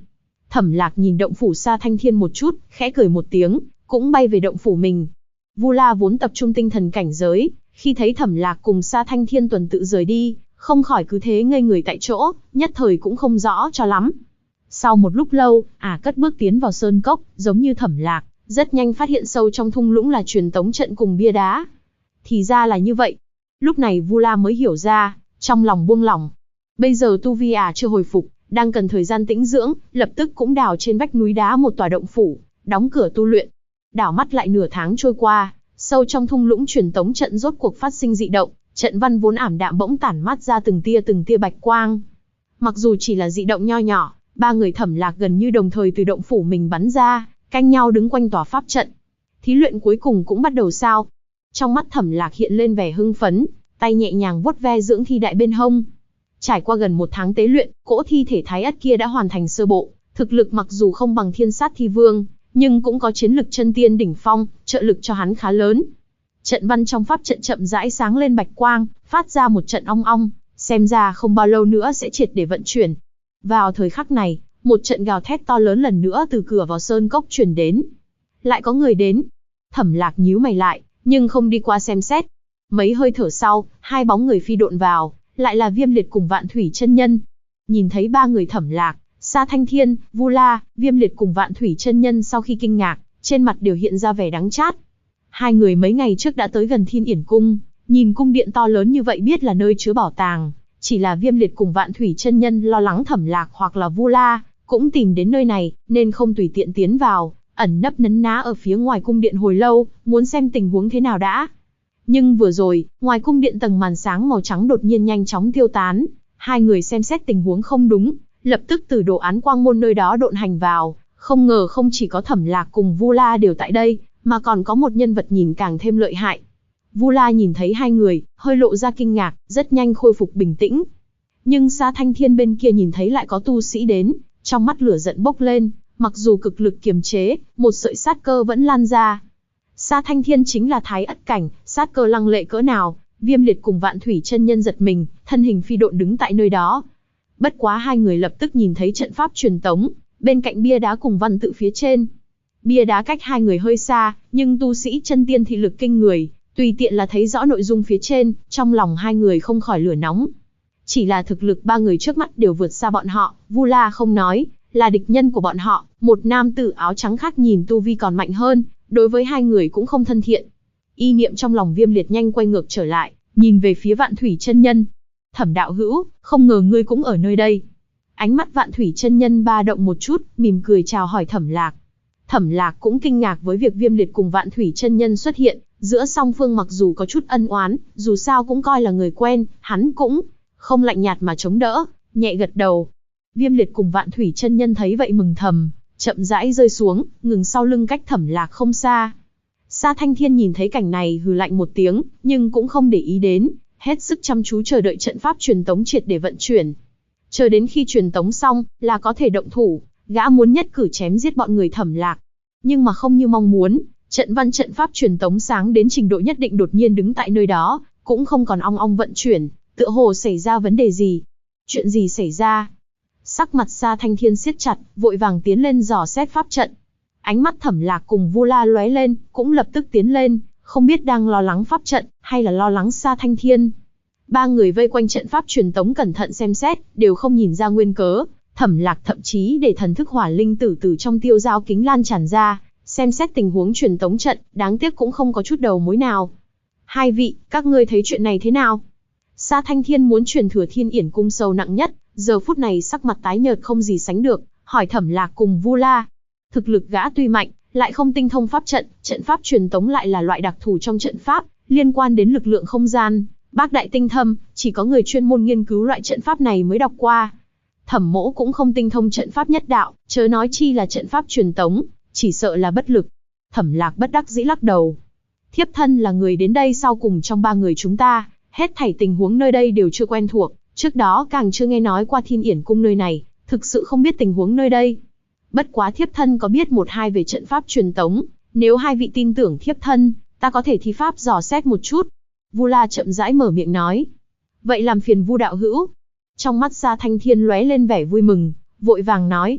Thẩm Lạc nhìn động phủ Sa Thanh Thiên một chút, khẽ cười một tiếng, cũng bay về động phủ mình. Vu La vốn tập trung tinh thần cảnh giới, khi thấy Thẩm Lạc cùng Sa Thanh Thiên tuần tự rời đi, không khỏi cứ thế ngây người tại chỗ, nhất thời cũng không rõ cho lắm. Sau một lúc lâu, cất bước tiến vào sơn cốc, giống như Thẩm Lạc, rất nhanh phát hiện sâu trong thung lũng là truyền tống trận cùng bia đá. Thì ra là như vậy. Lúc này Vu La mới hiểu ra, trong lòng buông lỏng. Bây giờ tu vi chưa hồi phục, đang cần thời gian tĩnh dưỡng, lập tức cũng đào trên vách núi đá một tòa động phủ, đóng cửa tu luyện. Đảo mắt lại nửa tháng trôi qua, sâu trong thung lũng truyền tống trận rốt cuộc phát sinh dị động, trận văn vốn ảm đạm bỗng tản mát ra từng tia bạch quang. Mặc dù chỉ là dị động nho nhỏ, ba người Thẩm Lạc gần như đồng thời từ động phủ mình bắn ra, canh nhau đứng quanh tòa pháp trận. Thí luyện cuối cùng cũng bắt đầu sao? Trong mắt Thẩm Lạc hiện lên vẻ hưng phấn, tay nhẹ nhàng vuốt ve dưỡng thi đại bên hông. Trải qua gần 1 tháng tế luyện, cỗ thi thể thái ất kia đã hoàn thành sơ bộ, thực lực mặc dù không bằng Thiên Sát Thi Vương, nhưng cũng có chiến lực chân tiên đỉnh phong, trợ lực cho hắn khá lớn. Trận văn trong pháp trận chậm rãi sáng lên bạch quang, phát ra một trận ong ong, xem ra không bao lâu nữa sẽ triệt để vận chuyển. Vào thời khắc này, một trận gào thét to lớn lần nữa từ cửa vào sơn cốc truyền đến. Lại có người đến. Thẩm Lạc nhíu mày lại, nhưng không đi qua xem xét. Mấy hơi thở sau, 2 bóng người phi độn vào, lại là Viêm Liệt cùng Vạn Thủy chân nhân. Nhìn thấy 3 người Thẩm Lạc, Sa Thanh Thiên, Vu La, Viêm Liệt cùng Vạn Thủy chân nhân sau khi kinh ngạc, trên mặt đều hiện ra vẻ đắng chát. 2 người mấy ngày trước đã tới gần Thiên Yển cung, nhìn cung điện to lớn như vậy biết là nơi chứa bảo tàng, chỉ là Viêm Liệt cùng Vạn Thủy chân nhân lo lắng Thẩm Lạc hoặc là Vu La cũng tìm đến nơi này, nên không tùy tiện tiến vào, ẩn nấp nấn ná ở phía ngoài cung điện hồi lâu, muốn xem tình huống thế nào đã. Nhưng vừa rồi, ngoài cung điện tầng màn sáng màu trắng đột nhiên nhanh chóng tiêu tán, 2 người xem xét tình huống không đúng, lập tức từ đồ án quang môn nơi đó độn hành vào, không ngờ không chỉ có Thẩm Lạc cùng Vu La đều tại đây, mà còn có một nhân vật nhìn càng thêm lợi hại. Vu La nhìn thấy 2 người, hơi lộ ra kinh ngạc, rất nhanh khôi phục bình tĩnh. Nhưng Sa Thanh Thiên bên kia nhìn thấy lại có tu sĩ đến, trong mắt lửa giận bốc lên, mặc dù cực lực kiềm chế, một sợi sát cơ vẫn lan ra. Sa Thanh Thiên chính là thái ất cảnh, sát cơ lăng lệ cỡ nào, Viêm Liệt cùng Vạn Thủy chân nhân giật mình, thân hình phi độn đứng tại nơi đó. Bất quá 2 người lập tức nhìn thấy trận pháp truyền tống, bên cạnh bia đá cùng văn tự phía trên. Bia đá cách 2 người hơi xa, nhưng tu sĩ chân tiên thị lực kinh người, tùy tiện là thấy rõ nội dung phía trên, trong lòng 2 người không khỏi lửa nóng. Chỉ là thực lực 3 người trước mắt đều vượt xa bọn họ, Vu La không nói, là địch nhân của bọn họ, một nam tử áo trắng khác nhìn tu vi còn mạnh hơn, đối với 2 người cũng không thân thiện. Ý niệm trong lòng Viêm Liệt nhanh quay ngược trở lại, nhìn về phía Vạn Thủy chân nhân. Thẩm đạo hữu, không ngờ ngươi cũng ở nơi đây. Ánh mắt Vạn Thủy chân nhân ba động một chút, mỉm cười chào hỏi Thẩm Lạc. Thẩm Lạc cũng kinh ngạc với việc Viêm Liệt cùng Vạn Thủy chân nhân xuất hiện, giữa song phương mặc dù có chút ân oán, dù sao cũng coi là người quen, hắn cũng không lạnh nhạt mà chống đỡ, nhẹ gật đầu. Viêm Liệt cùng Vạn Thủy chân nhân thấy vậy mừng thầm, chậm rãi rơi xuống, ngừng sau lưng cách Thẩm Lạc không xa. Sa Thanh Thiên nhìn thấy cảnh này hừ lạnh một tiếng, nhưng cũng không để ý đến, hết sức chăm chú chờ đợi trận pháp truyền tống triệt để vận chuyển. Chờ đến khi truyền tống xong, là có thể động thủ, gã muốn nhất cử chém giết bọn người Thẩm Lạc. Nhưng mà không như mong muốn, trận văn trận pháp truyền tống sáng đến trình độ nhất định đột nhiên đứng tại nơi đó, cũng không còn ong ong vận chuyển, tựa hồ xảy ra vấn đề gì. Chuyện gì xảy ra? Sắc mặt Sa Thanh Thiên siết chặt, vội vàng tiến lên dò xét pháp trận. Ánh mắt Thẩm Lạc cùng Vu La lóe lên, cũng lập tức tiến lên, không biết đang lo lắng pháp trận, hay là lo lắng Sa Thanh Thiên. 3 người vây quanh trận pháp truyền tống cẩn thận xem xét, đều không nhìn ra nguyên cớ. Thẩm Lạc thậm chí để thần thức hỏa linh tử từ trong tiêu dao kính lan tràn ra, xem xét tình huống truyền tống trận, đáng tiếc cũng không có chút đầu mối nào. 2 vị, các ngươi thấy chuyện này thế nào? Sa Thanh Thiên muốn truyền thừa Thiên Yển cung sâu nặng nhất, giờ phút này sắc mặt tái nhợt không gì sánh được, hỏi Thẩm Lạc cùng Vu La. Thực lực gã tuy mạnh, lại không tinh thông pháp trận, trận pháp truyền tống lại là loại đặc thù trong trận pháp, liên quan đến lực lượng không gian, bác đại tinh thâm, chỉ có người chuyên môn nghiên cứu loại trận pháp này mới đọc qua. Thẩm Mỗ cũng không tinh thông trận pháp nhất đạo, chớ nói chi là trận pháp truyền tống, chỉ sợ là bất lực. Thẩm Lạc bất đắc dĩ lắc đầu. Thiếp thân là người đến đây sau cùng trong 3 người chúng ta, hết thảy tình huống nơi đây đều chưa quen thuộc, trước đó càng chưa nghe nói qua Thiên Yển cung nơi này, thực sự không biết tình huống nơi đây. Bất quá thiếp thân có biết 1-2 về trận pháp truyền tống, nếu 2 vị tin tưởng thiếp thân, ta có thể thi pháp dò xét một chút. Vu La chậm rãi mở miệng nói. Vậy làm phiền Vu đạo hữu. Trong mắt Sa Thanh Thiên lóe lên vẻ vui mừng, vội vàng nói.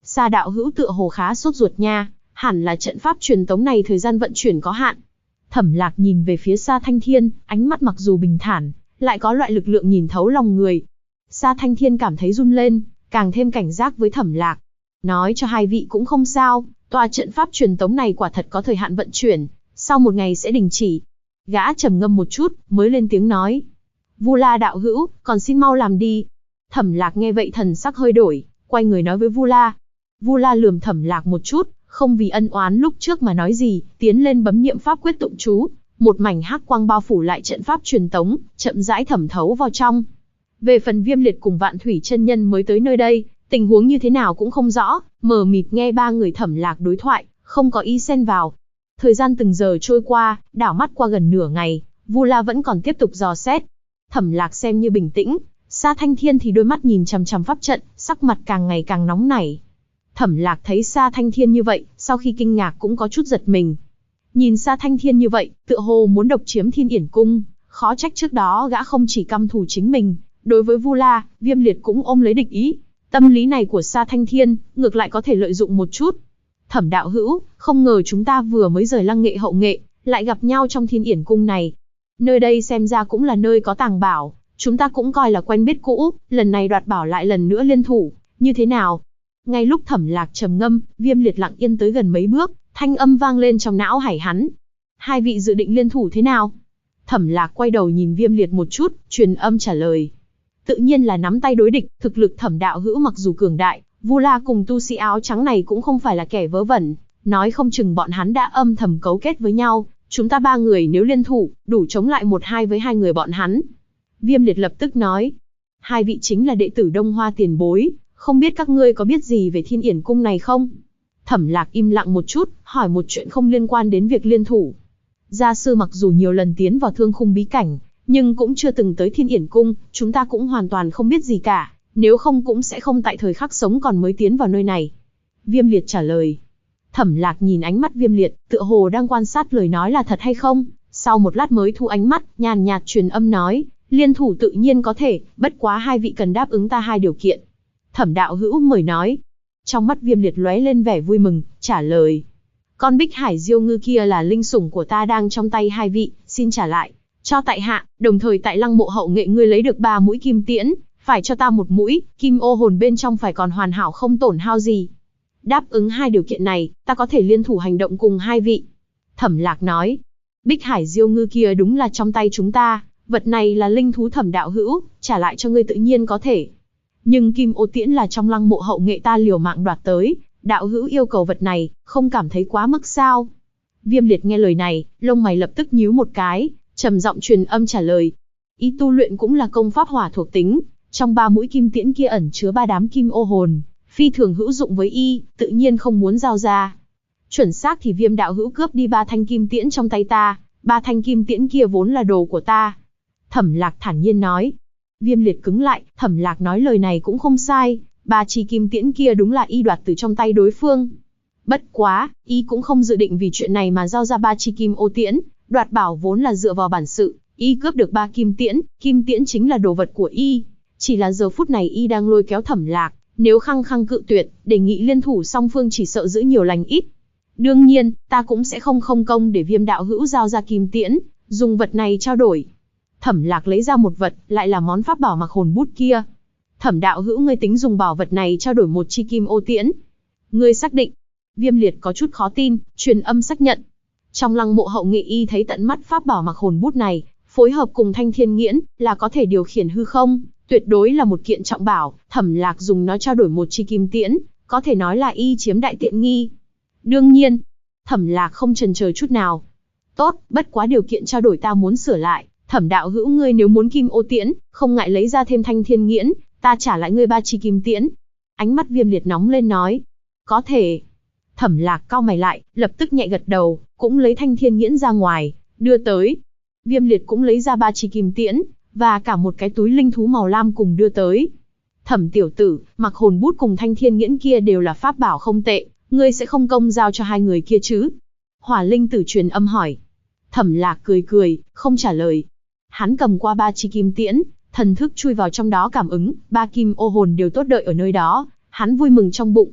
Sa đạo hữu tựa hồ khá sốt ruột nha, hẳn là trận pháp truyền tống này thời gian vận chuyển có hạn. Thẩm Lạc nhìn về phía Sa Thanh Thiên, ánh mắt mặc dù bình thản, lại có loại lực lượng nhìn thấu lòng người. Sa Thanh Thiên cảm thấy run lên, càng thêm cảnh giác với Thẩm Lạc. Nói cho hai vị cũng không sao, tòa trận pháp truyền tống này quả thật có thời hạn vận chuyển, sau 1 ngày sẽ đình chỉ. Gã trầm ngâm một chút, mới lên tiếng nói. Vu La đạo hữu, còn xin mau làm đi. Thẩm Lạc nghe vậy thần sắc hơi đổi, quay người nói với Vu La. Vu La lườm Thẩm Lạc một chút, không vì ân oán lúc trước mà nói gì, tiến lên bấm niệm pháp quyết tụng chú, một mảnh hắc quang bao phủ lại trận pháp truyền tống, chậm rãi thẩm thấu vào trong. Về phần Viêm Liệt cùng Vạn Thủy chân nhân mới tới nơi đây, tình huống như thế nào cũng không rõ, mờ mịt nghe 3 người Thẩm Lạc đối thoại, không có ý xen vào. Thời gian từng giờ trôi qua, đảo mắt qua gần nửa ngày, Vu La vẫn còn tiếp tục dò xét. Thẩm Lạc xem như bình tĩnh, Sa Thanh Thiên thì đôi mắt nhìn chằm chằm pháp trận, sắc mặt càng ngày càng nóng nảy. Thẩm Lạc thấy Sa Thanh Thiên như vậy, sau khi kinh ngạc cũng có chút giật mình. Nhìn Sa Thanh Thiên như vậy, tựa hồ muốn độc chiếm Thiên Yển Cung, khó trách trước đó gã không chỉ căm thù chính mình, đối với Vu La, Viêm Liệt cũng ôm lấy địch ý. Tâm lý này của Sa Thanh Thiên, ngược lại có thể lợi dụng một chút. Thẩm đạo hữu, không ngờ chúng ta vừa mới rời Lăng Nghệ Hậu Nghệ, lại gặp nhau trong Thiên Yển Cung này. Nơi đây xem ra cũng là nơi có tàng bảo, chúng ta cũng coi là quen biết cũ, lần này đoạt bảo lại lần nữa liên thủ, như thế nào? Ngay lúc Thẩm Lạc trầm ngâm, Viêm Liệt lặng yên tới gần mấy bước, thanh âm vang lên trong não hải hắn. Hai vị dự định liên thủ thế nào? Thẩm Lạc quay đầu nhìn Viêm Liệt một chút, truyền âm trả lời. Tự nhiên là nắm tay đối địch, thực lực Thẩm đạo hữu mặc dù cường đại, Vu La cùng tu sĩ áo trắng này cũng không phải là kẻ vớ vẩn, nói không chừng bọn hắn đã âm thầm cấu kết với nhau, chúng ta 3 người nếu liên thủ, đủ chống lại 1-2 với 2 người bọn hắn. Viêm Liệt lập tức nói, hai vị chính là đệ tử Đông Hoa tiền bối, không biết các ngươi có biết gì về Thiên Yển Cung này không? Thẩm Lạc im lặng một chút, hỏi một chuyện không liên quan đến việc liên thủ. Gia sư mặc dù nhiều lần tiến vào Thương Khung bí cảnh, nhưng cũng chưa từng tới Thiên Yển Cung, chúng ta cũng hoàn toàn không biết gì cả, nếu không cũng sẽ không tại thời khắc sống còn mới tiến vào nơi này. Viêm Liệt trả lời. Thẩm Lạc nhìn ánh mắt Viêm Liệt, tựa hồ đang quan sát lời nói là thật hay không, sau một lát mới thu ánh mắt, nhàn nhạt truyền âm nói, liên thủ tự nhiên có thể, bất quá hai vị cần đáp ứng ta 2 điều kiện. Thẩm đạo hữu mời nói. Trong mắt Viêm Liệt lóe lên vẻ vui mừng, trả lời. Con Bích Hải Diêu Ngư kia là linh sủng của ta đang trong tay hai vị, xin trả lại. Cho tại hạ, đồng thời tại Lăng Mộ Hậu Nghệ ngươi lấy được 3 mũi kim tiễn, phải cho ta 1 mũi, kim ô hồn bên trong phải còn hoàn hảo không tổn hao gì. Đáp ứng 2 điều kiện này, ta có thể liên thủ hành động cùng hai vị. Thẩm Lạc nói. Bích Hải Diêu Ngư kia đúng là trong tay chúng ta, vật này là linh thú Thẩm đạo hữu, trả lại cho ngươi tự nhiên có thể. Nhưng kim ô tiễn là trong Lăng Mộ Hậu Nghệ ta liều mạng đoạt tới, đạo hữu yêu cầu vật này, không cảm thấy quá mức sao? Viêm Liệt nghe lời này, lông mày lập tức nhíu một cái, trầm giọng truyền âm trả lời. Ý tu luyện cũng là công pháp hỏa thuộc tính, trong 3 mũi kim tiễn kia ẩn chứa 3 đám kim ô hồn, phi thường hữu dụng với y, tự nhiên không muốn giao ra. Chuẩn xác thì Viêm đạo hữu cướp đi 3 thanh kim tiễn trong tay ta, 3 thanh kim tiễn kia vốn là đồ của ta. Thẩm Lạc thản nhiên nói. Viêm Liệt cứng lại, Thẩm Lạc nói lời này cũng không sai, 3 chi kim tiễn kia đúng là y đoạt từ trong tay đối phương. Bất quá, y cũng không dự định vì chuyện này mà giao ra 3 chi kim ô tiễn, đoạt bảo vốn là dựa vào bản sự, y cướp được 3 kim tiễn chính là đồ vật của y. Chỉ là giờ phút này y đang lôi kéo Thẩm Lạc, nếu khăng khăng cự tuyệt, đề nghị liên thủ song phương chỉ sợ giữ nhiều lành ít. Đương nhiên, ta cũng sẽ không công để Viêm đạo hữu giao ra kim tiễn, dùng vật này trao đổi. Thẩm Lạc lấy ra một vật, lại là món pháp bảo mặc hồn bút kia. Thẩm đạo hữu ngươi tính dùng bảo vật này trao đổi 1 chi kim ô tiễn. Ngươi xác định? Viêm Liệt có chút khó tin, truyền âm xác nhận. Trong Lăng Mộ Hậu Nghệ y thấy tận mắt pháp bảo mặc hồn bút này, phối hợp cùng Thanh Thiên Nghiễn, là có thể điều khiển hư không, tuyệt đối là một kiện trọng bảo. Thẩm Lạc dùng nó trao đổi 1 chi kim tiễn, có thể nói là y chiếm đại tiện nghi. Đương nhiên, Thẩm Lạc không chần chờ chút nào. Tốt, bất quá điều kiện trao đổi ta muốn sửa lại. Thẩm đạo hữu ngươi nếu muốn kim ô tiễn, không ngại lấy ra thêm Thanh Thiên Nghiễn, ta trả lại ngươi 3 chi kim tiễn. Ánh mắt Viêm Liệt nóng lên nói. Có thể. Thẩm Lạc cau mày lại, lập tức nhẹ gật đầu, cũng lấy Thanh Thiên Nghiễn ra ngoài, đưa tới. Viêm Liệt cũng lấy ra 3 chi kim tiễn, và cả một cái túi linh thú màu lam cùng đưa tới. Thẩm tiểu tử, mặc hồn bút cùng Thanh Thiên Nghiễn kia đều là pháp bảo không tệ, ngươi sẽ không công giao cho 2 người kia chứ? Hỏa Linh Tử truyền âm hỏi. Thẩm Lạc cười cười, không trả lời. Hắn cầm qua 3 chi kim tiễn, thần thức chui vào trong đó cảm ứng, 3 kim ô hồn đều tốt đợi ở nơi đó, hắn vui mừng trong bụng.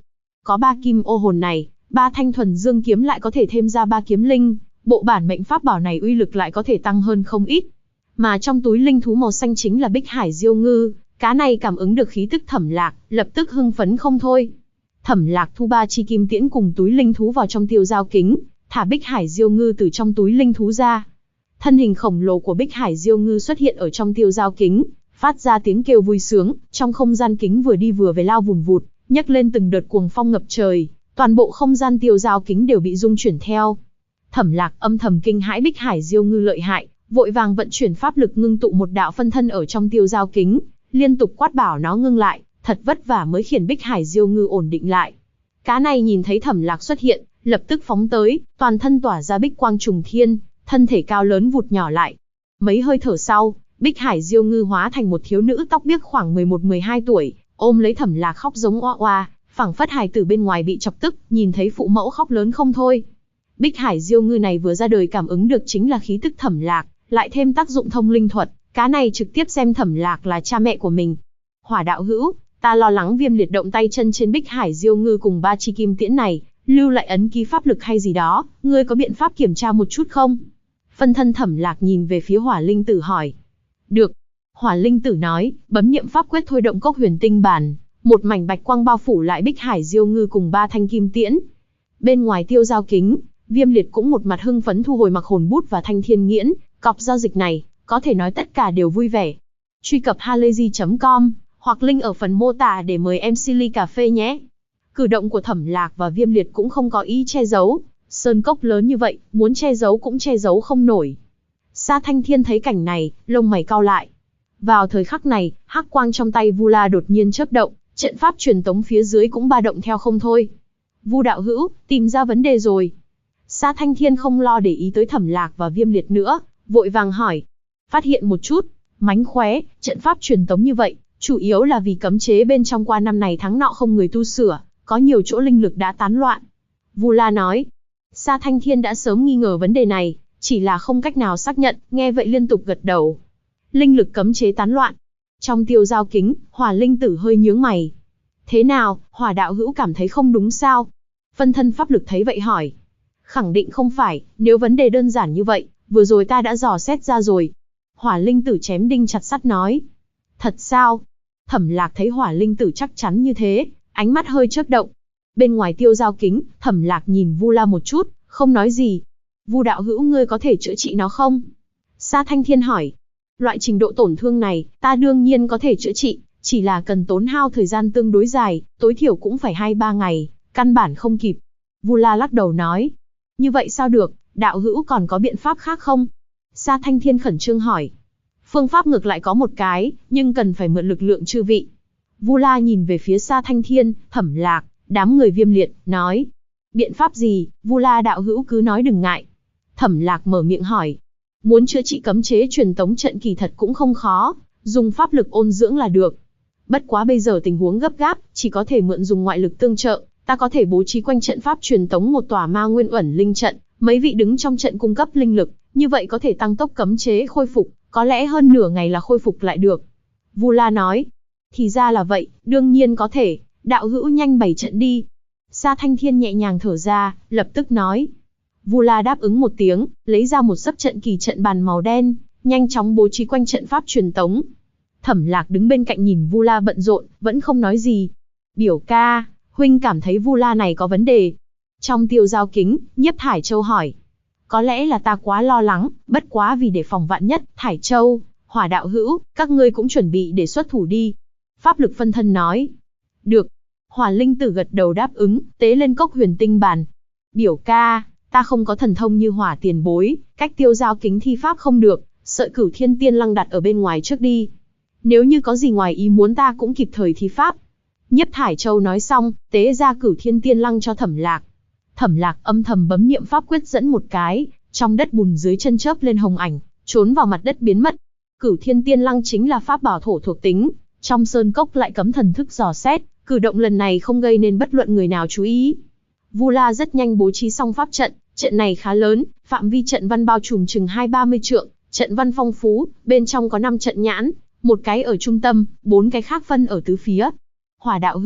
Có 3 kim ô hồn này, 3 thanh thuần dương kiếm lại có thể thêm ra 3 kiếm linh, bộ bản mệnh pháp bảo này uy lực lại có thể tăng hơn không ít. Mà trong túi linh thú màu xanh chính là Bích Hải Diêu Ngư, cá này cảm ứng được khí tức Thẩm Lạc, lập tức hưng phấn không thôi. Thẩm Lạc thu 3 chi kim tiễn cùng túi linh thú vào trong tiêu giao kính, thả Bích Hải Diêu Ngư từ trong túi linh thú ra. Thân hình khổng lồ của Bích Hải Diêu Ngư xuất hiện ở trong tiêu giao kính, phát ra tiếng kêu vui sướng, trong không gian kính vừa đi vừa về lao vùn vụt, nhấc lên từng đợt cuồng phong ngập trời, toàn bộ không gian tiêu giao kính đều bị rung chuyển theo. Thẩm Lạc âm thầm kinh hãi Bích Hải Diêu Ngư lợi hại, vội vàng vận chuyển pháp lực ngưng tụ một đạo phân thân ở trong tiêu giao kính, liên tục quát bảo nó ngưng lại, thật vất vả mới khiển Bích Hải Diêu Ngư ổn định lại. Cá này nhìn thấy Thẩm Lạc xuất hiện, lập tức phóng tới, toàn thân tỏa ra bích quang trùng thiên, thân thể cao lớn vụt nhỏ lại. Mấy hơi thở sau, Bích Hải Diêu Ngư hóa thành một thiếu nữ tóc biếc khoảng 11-12 tuổi, ôm lấy Thẩm Lạc khóc giống oa oa, phảng phất hài tử bên ngoài bị chọc tức, nhìn thấy phụ mẫu khóc lớn không thôi. Bích Hải Diêu Ngư này vừa ra đời cảm ứng được chính là khí tức Thẩm Lạc, lại thêm tác dụng thông linh thuật, cá này trực tiếp xem Thẩm Lạc là cha mẹ của mình. Hỏa đạo hữu, ta lo lắng Viêm Liệt động tay chân trên Bích Hải Diêu Ngư cùng 3 chi kim tiễn này, lưu lại ấn ký pháp lực hay gì đó, ngươi có biện pháp kiểm tra một chút không? Phân thân Thẩm Lạc nhìn về phía Hỏa Linh Tử hỏi. Được. Hỏa Linh Tử nói, bấm niệm pháp quyết thôi động cốc huyền tinh bản, một mảnh bạch quang bao phủ lại Bích Hải Diêu Ngư cùng 3 thanh kim tiễn. Bên ngoài tiêu giao kính, Viêm Liệt cũng một mặt hưng phấn thu hồi mặc hồn bút và thanh thiên nghiễn, cọc giao dịch này, có thể nói tất cả đều vui vẻ. Truy cập halayzi.com, hoặc link ở phần mô tả để mời MC ly cà phê nhé. Cử động của Thẩm Lạc và Viêm Liệt cũng không có ý che giấu, sơn cốc lớn như vậy, muốn che giấu cũng che giấu không nổi. Sa Thanh Thiên thấy cảnh này, lông mày cau lại. Vào thời khắc này, hắc quang trong tay Vu La đột nhiên chớp động, trận pháp truyền tống phía dưới cũng ba động theo không thôi. Vu đạo hữu, tìm ra vấn đề rồi. Sa Thanh Thiên không lo để ý tới Thẩm Lạc và Viêm Liệt nữa, vội vàng hỏi. Phát hiện một chút, mánh khóe, trận pháp truyền tống như vậy, chủ yếu là vì cấm chế bên trong qua năm này tháng nọ không người tu sửa, có nhiều chỗ linh lực đã tán loạn. Vu La nói. Sa Thanh Thiên đã sớm nghi ngờ vấn đề này, chỉ là không cách nào xác nhận, nghe vậy liên tục gật đầu. Linh lực cấm chế tán loạn. Trong tiêu giao kính, Hỏa Linh Tử hơi nhướng mày. Thế nào, Hỏa đạo hữu cảm thấy không đúng sao? Phân thân pháp lực thấy vậy hỏi. Khẳng định không phải, nếu vấn đề đơn giản như vậy, vừa rồi ta đã dò xét ra rồi. Hỏa Linh Tử chém đinh chặt sắt nói. Thật sao? Thẩm Lạc thấy Hỏa Linh Tử chắc chắn như thế, ánh mắt hơi chớp động. Bên ngoài tiêu giao kính, Thẩm Lạc nhìn Vu La một chút, không nói gì. Vu đạo hữu ngươi có thể chữa trị nó không? Sa Thanh Thiên hỏi. Loại trình độ tổn thương này, ta đương nhiên có thể chữa trị, chỉ là cần tốn hao thời gian tương đối dài, tối thiểu cũng phải 2-3 ngày, căn bản không kịp. Vu La lắc đầu nói. Như vậy sao được, đạo hữu còn có biện pháp khác không? Sa Thanh Thiên khẩn trương hỏi. Phương pháp ngược lại có một cái, nhưng cần phải mượn lực lượng chư vị. Vu La nhìn về phía Sa Thanh Thiên, Thẩm Lạc, đám người Viêm Liệt, nói. Biện pháp gì, Vu La đạo hữu cứ nói đừng ngại. Thẩm Lạc mở miệng hỏi. Muốn chữa trị cấm chế truyền tống trận kỳ thật cũng không khó, dùng pháp lực ôn dưỡng là được. Bất quá bây giờ tình huống gấp gáp, chỉ có thể mượn dùng ngoại lực tương trợ, ta có thể bố trí quanh trận pháp truyền tống một tòa ma nguyên uẩn linh trận, mấy vị đứng trong trận cung cấp linh lực, như vậy có thể tăng tốc cấm chế khôi phục, có lẽ hơn nửa ngày là khôi phục lại được. Vu La nói. Thì ra là vậy, đương nhiên có thể, đạo hữu nhanh bày trận đi. Sa Thanh Thiên nhẹ nhàng thở ra, lập tức nói. Vu La đáp ứng một tiếng, lấy ra một sấp trận kỳ trận bàn màu đen, nhanh chóng bố trí quanh trận pháp truyền tống. Thẩm Lạc đứng bên cạnh nhìn Vu La bận rộn, vẫn không nói gì. Biểu ca, huynh cảm thấy Vu La này có vấn đề. Trong tiêu giao kính, Nhiếp Thải Châu hỏi. Có lẽ là ta quá lo lắng, bất quá vì để phòng vạn nhất, Thải Châu, Hỏa đạo hữu, các ngươi cũng chuẩn bị để xuất thủ đi. Pháp lực phân thân nói. Được. Hỏa Linh Tử gật đầu đáp ứng, tế lên cốc huyền tinh bàn. Biểu ca, ta không có thần thông như Hỏa tiền bối, cách tiêu giao kính thi pháp không được, sợ Cửu Thiên Tiên Lăng đặt ở bên ngoài trước đi. Nếu như có gì ngoài ý muốn ta cũng kịp thời thi pháp. Nhiếp Thải Châu nói xong, tế ra Cửu Thiên Tiên Lăng cho Thẩm Lạc. Thẩm Lạc âm thầm bấm niệm pháp quyết dẫn một cái, trong đất bùn dưới chân chớp lên hồng ảnh, trốn vào mặt đất biến mất. Cửu Thiên Tiên Lăng chính là pháp bảo thổ thuộc tính, trong sơn cốc lại cấm thần thức dò xét, cử động lần này không gây nên bất luận người nào chú ý. Vu La rất nhanh bố trí xong pháp trận, trận này khá lớn, phạm vi trận văn bao trùm chừng 20-30 trượng, trận văn phong phú, bên trong có 5 trận nhãn, một cái ở trung tâm, 4 cái khác phân ở tứ phía. Hỏa đạo hữu,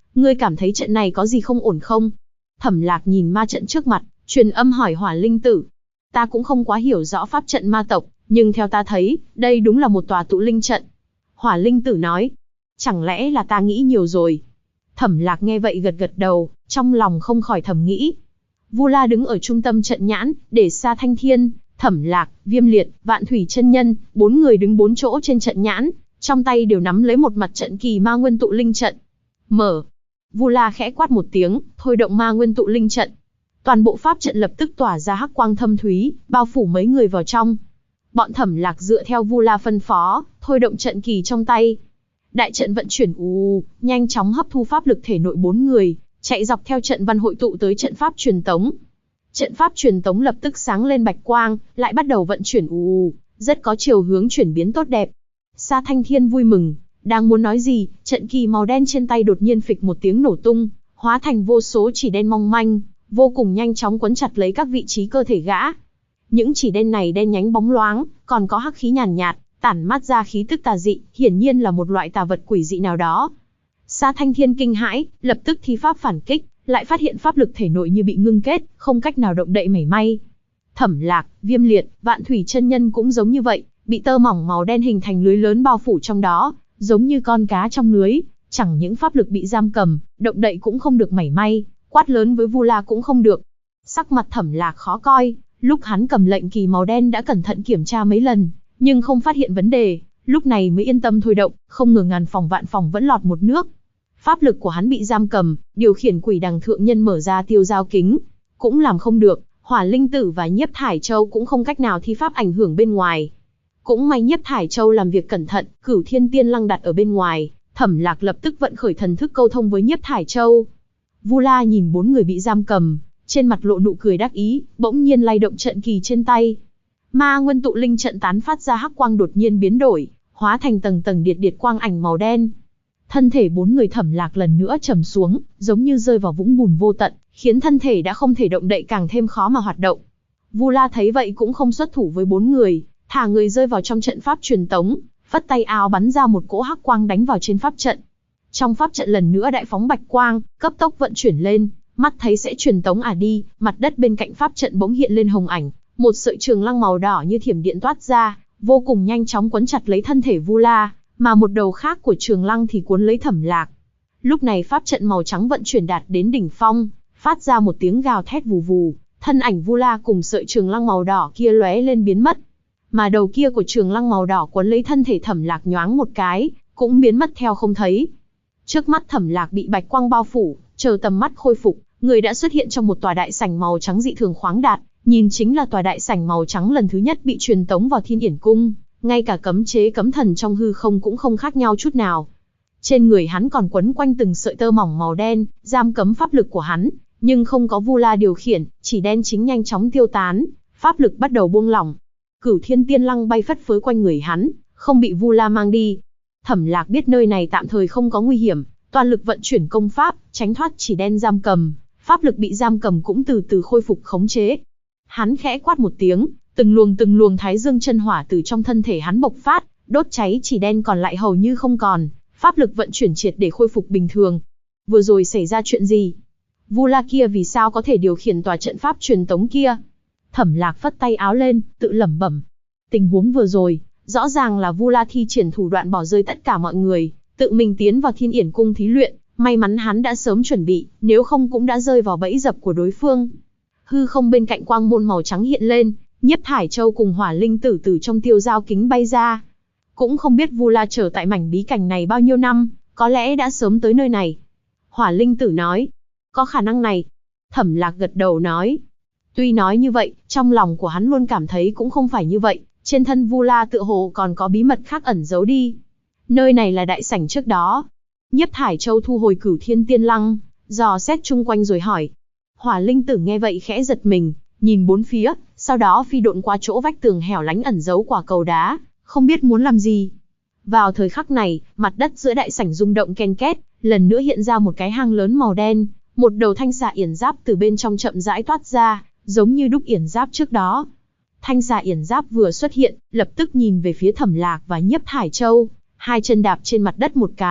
ngươi cảm thấy trận này có gì không ổn không? Thẩm Lạc nhìn ma trận trước mặt, truyền âm hỏi Hỏa Linh Tử. Ta cũng không quá hiểu rõ pháp trận ma tộc, nhưng theo ta thấy, đây đúng là một tòa tụ linh trận. Hỏa Linh Tử nói, chẳng lẽ là ta nghĩ nhiều rồi? Thẩm Lạc nghe vậy gật gật đầu, trong lòng không khỏi thầm nghĩ. Vu La đứng ở trung tâm trận nhãn, để xa Thanh Thiên, Thẩm Lạc, Viêm Liệt, Vạn Thủy chân nhân, 4 người đứng 4 chỗ trên trận nhãn, trong tay đều nắm lấy một mặt trận kỳ ma nguyên tụ linh trận. Mở. Vu La khẽ quát một tiếng, thôi động ma nguyên tụ linh trận. Toàn bộ pháp trận lập tức tỏa ra hắc quang thâm thúy, bao phủ mấy người vào trong. Bọn Thẩm Lạc dựa theo Vu La phân phó, thôi động trận kỳ trong tay. Đại trận vận chuyển nhanh chóng hấp thu pháp lực thể nội 4 người, chạy dọc theo trận văn hội tụ tới trận pháp truyền tống. Trận pháp truyền tống lập tức sáng lên bạch quang, lại bắt đầu vận chuyển rất có chiều hướng chuyển biến tốt đẹp. Sa Thanh Thiên vui mừng, đang muốn nói gì, trận kỳ màu đen trên tay đột nhiên phịch một tiếng nổ tung, hóa thành vô số chỉ đen mong manh, vô cùng nhanh chóng quấn chặt lấy các vị trí cơ thể gã. Những chỉ đen này đen nhánh bóng loáng, còn có hắc khí nhàn nhạt, tản mát ra khí tức tà dị, hiển nhiên là một loại tà vật quỷ dị nào đó. Sa Thanh Thiên kinh hãi, lập tức thi pháp phản kích, lại phát hiện pháp lực thể nội như bị ngưng kết, không cách nào động đậy mảy may. Thẩm Lạc, Viêm Liệt, Vạn Thủy chân nhân cũng giống như vậy, bị tơ mỏng màu đen hình thành lưới lớn bao phủ trong đó, giống như con cá trong lưới, chẳng những pháp lực bị giam cầm, động đậy cũng không được mảy may, quát lớn với Vu La cũng không được. Sắc mặt Thẩm Lạc khó coi, lúc hắn cầm lệnh kỳ màu đen đã cẩn thận kiểm tra mấy lần, nhưng không phát hiện vấn đề, lúc này mới yên tâm thôi động, không ngờ ngàn phòng vạn phòng vẫn lọt một nước. Pháp lực của hắn bị giam cầm, điều khiển quỷ đằng thượng nhân mở ra tiêu giao kính, cũng làm không được, Hỏa Linh Tử và Nhiếp Thải Châu cũng không cách nào thi pháp ảnh hưởng bên ngoài. Cũng may Nhiếp Thải Châu làm việc cẩn thận, Cửu Thiên Tiên Lăng đặt ở bên ngoài, Thẩm Lạc lập tức vận khởi thần thức câu thông với Nhiếp Thải Châu. Vu La nhìn 4 người bị giam cầm, trên mặt lộ nụ cười đắc ý, bỗng nhiên lay động trận kỳ trên tay. Ma nguyên tụ linh trận tán phát ra hắc quang đột nhiên biến đổi, hóa thành tầng tầng điệt điệt quang ảnh màu đen. Thân thể 4 người Thẩm Lạc lần nữa trầm xuống, giống như rơi vào vũng bùn vô tận, khiến thân thể đã không thể động đậy càng thêm khó mà hoạt động. Vu La thấy vậy cũng không xuất thủ với 4 người, thả người rơi vào trong trận pháp truyền tống, phất tay áo bắn ra một cỗ hắc quang đánh vào trên pháp trận. Trong pháp trận lần nữa đại phóng bạch quang, cấp tốc vận chuyển lên, mắt thấy sẽ truyền tống đi, mặt đất bên cạnh pháp trận bỗng hiện lên hồng ảnh, một sợi trường lăng màu đỏ như thiểm điện toát ra, vô cùng nhanh chóng quấn chặt lấy thân thể Vu La, mà một đầu khác của trường lăng thì cuốn lấy Thẩm Lạc. Lúc này pháp trận màu trắng vận chuyển đạt đến đỉnh phong, phát ra một tiếng gào thét vù vù, thân ảnh Vu La cùng sợi trường lăng màu đỏ kia lóe lên biến mất. Mà đầu kia của trường lăng màu đỏ quấn lấy thân thể Thẩm Lạc nhoáng một cái, cũng biến mất theo không thấy. Trước mắt Thẩm Lạc bị bạch quang bao phủ, chờ tầm mắt khôi phục, người đã xuất hiện trong một tòa đại sảnh màu trắng dị thường khoáng đạt, nhìn chính là tòa đại sảnh màu trắng lần thứ nhất bị truyền tống vào Thiên Yển Cung, ngay cả cấm chế cấm thần trong hư không cũng không khác nhau chút nào. Trên người hắn còn quấn quanh từng sợi tơ mỏng màu đen, giam cấm pháp lực của hắn, nhưng không có Vu La điều khiển, chỉ đen chính nhanh chóng tiêu tán, pháp lực bắt đầu buông lỏng. Cửu Thiên Tiên Lăng bay phất phới quanh người hắn, không bị Vu La mang đi. Thẩm Lạc biết nơi này tạm thời không có nguy hiểm, toàn lực vận chuyển công pháp, tránh thoát chỉ đen giam cầm, pháp lực bị giam cầm cũng từ từ khôi phục khống chế. Hắn khẽ quát một tiếng, từng luồng thái dương chân hỏa từ trong thân thể hắn bộc phát, đốt cháy chỉ đen còn lại hầu như không còn, pháp lực vận chuyển triệt để khôi phục bình thường. Vừa rồi xảy ra chuyện gì? Vu La kia vì sao có thể điều khiển tòa trận pháp truyền tống kia? Thẩm Lạc phất tay áo lên, tự lẩm bẩm. Tình huống vừa rồi, rõ ràng là Vu La thi triển thủ đoạn bỏ rơi tất cả mọi người, tự mình tiến vào Thiên Yển Cung thí luyện, may mắn hắn đã sớm chuẩn bị, nếu không cũng đã rơi vào bẫy dập của đối phương. Hư không bên cạnh quang môn màu trắng hiện lên, Nhiếp Thải Châu cùng Hỏa Linh Tử từ trong tiêu giao kính bay ra. Cũng không biết Vu La chờ tại mảnh bí cảnh này bao nhiêu năm, có lẽ đã sớm tới nơi này. Hỏa Linh Tử nói, có khả năng này. Thẩm Lạc gật đầu nói. Tuy nói như vậy, trong lòng của hắn luôn cảm thấy cũng không phải như vậy, trên thân Vu La tựa hồ còn có bí mật khác ẩn giấu đi. Nơi này là đại sảnh trước đó. Nhiếp Thải Châu thu hồi Cửu Thiên Tiên Lăng, dò xét chung quanh rồi hỏi. Hỏa Linh Tử nghe vậy khẽ giật mình, nhìn bốn phía, sau đó phi độn qua chỗ vách tường hẻo lánh ẩn giấu quả cầu đá, không biết muốn làm gì. Vào thời khắc này, mặt đất giữa đại sảnh rung động ken két, lần nữa hiện ra một cái hang lớn màu đen, một đầu thanh xà yển giáp từ bên trong chậm rãi toát ra, giống như đúc yển giáp trước đó. Thanh xà yển giáp vừa xuất hiện, lập tức nhìn về phía Thẩm Lạc và Nhiếp Thải Châu, hai chân đạp trên mặt đất một cái,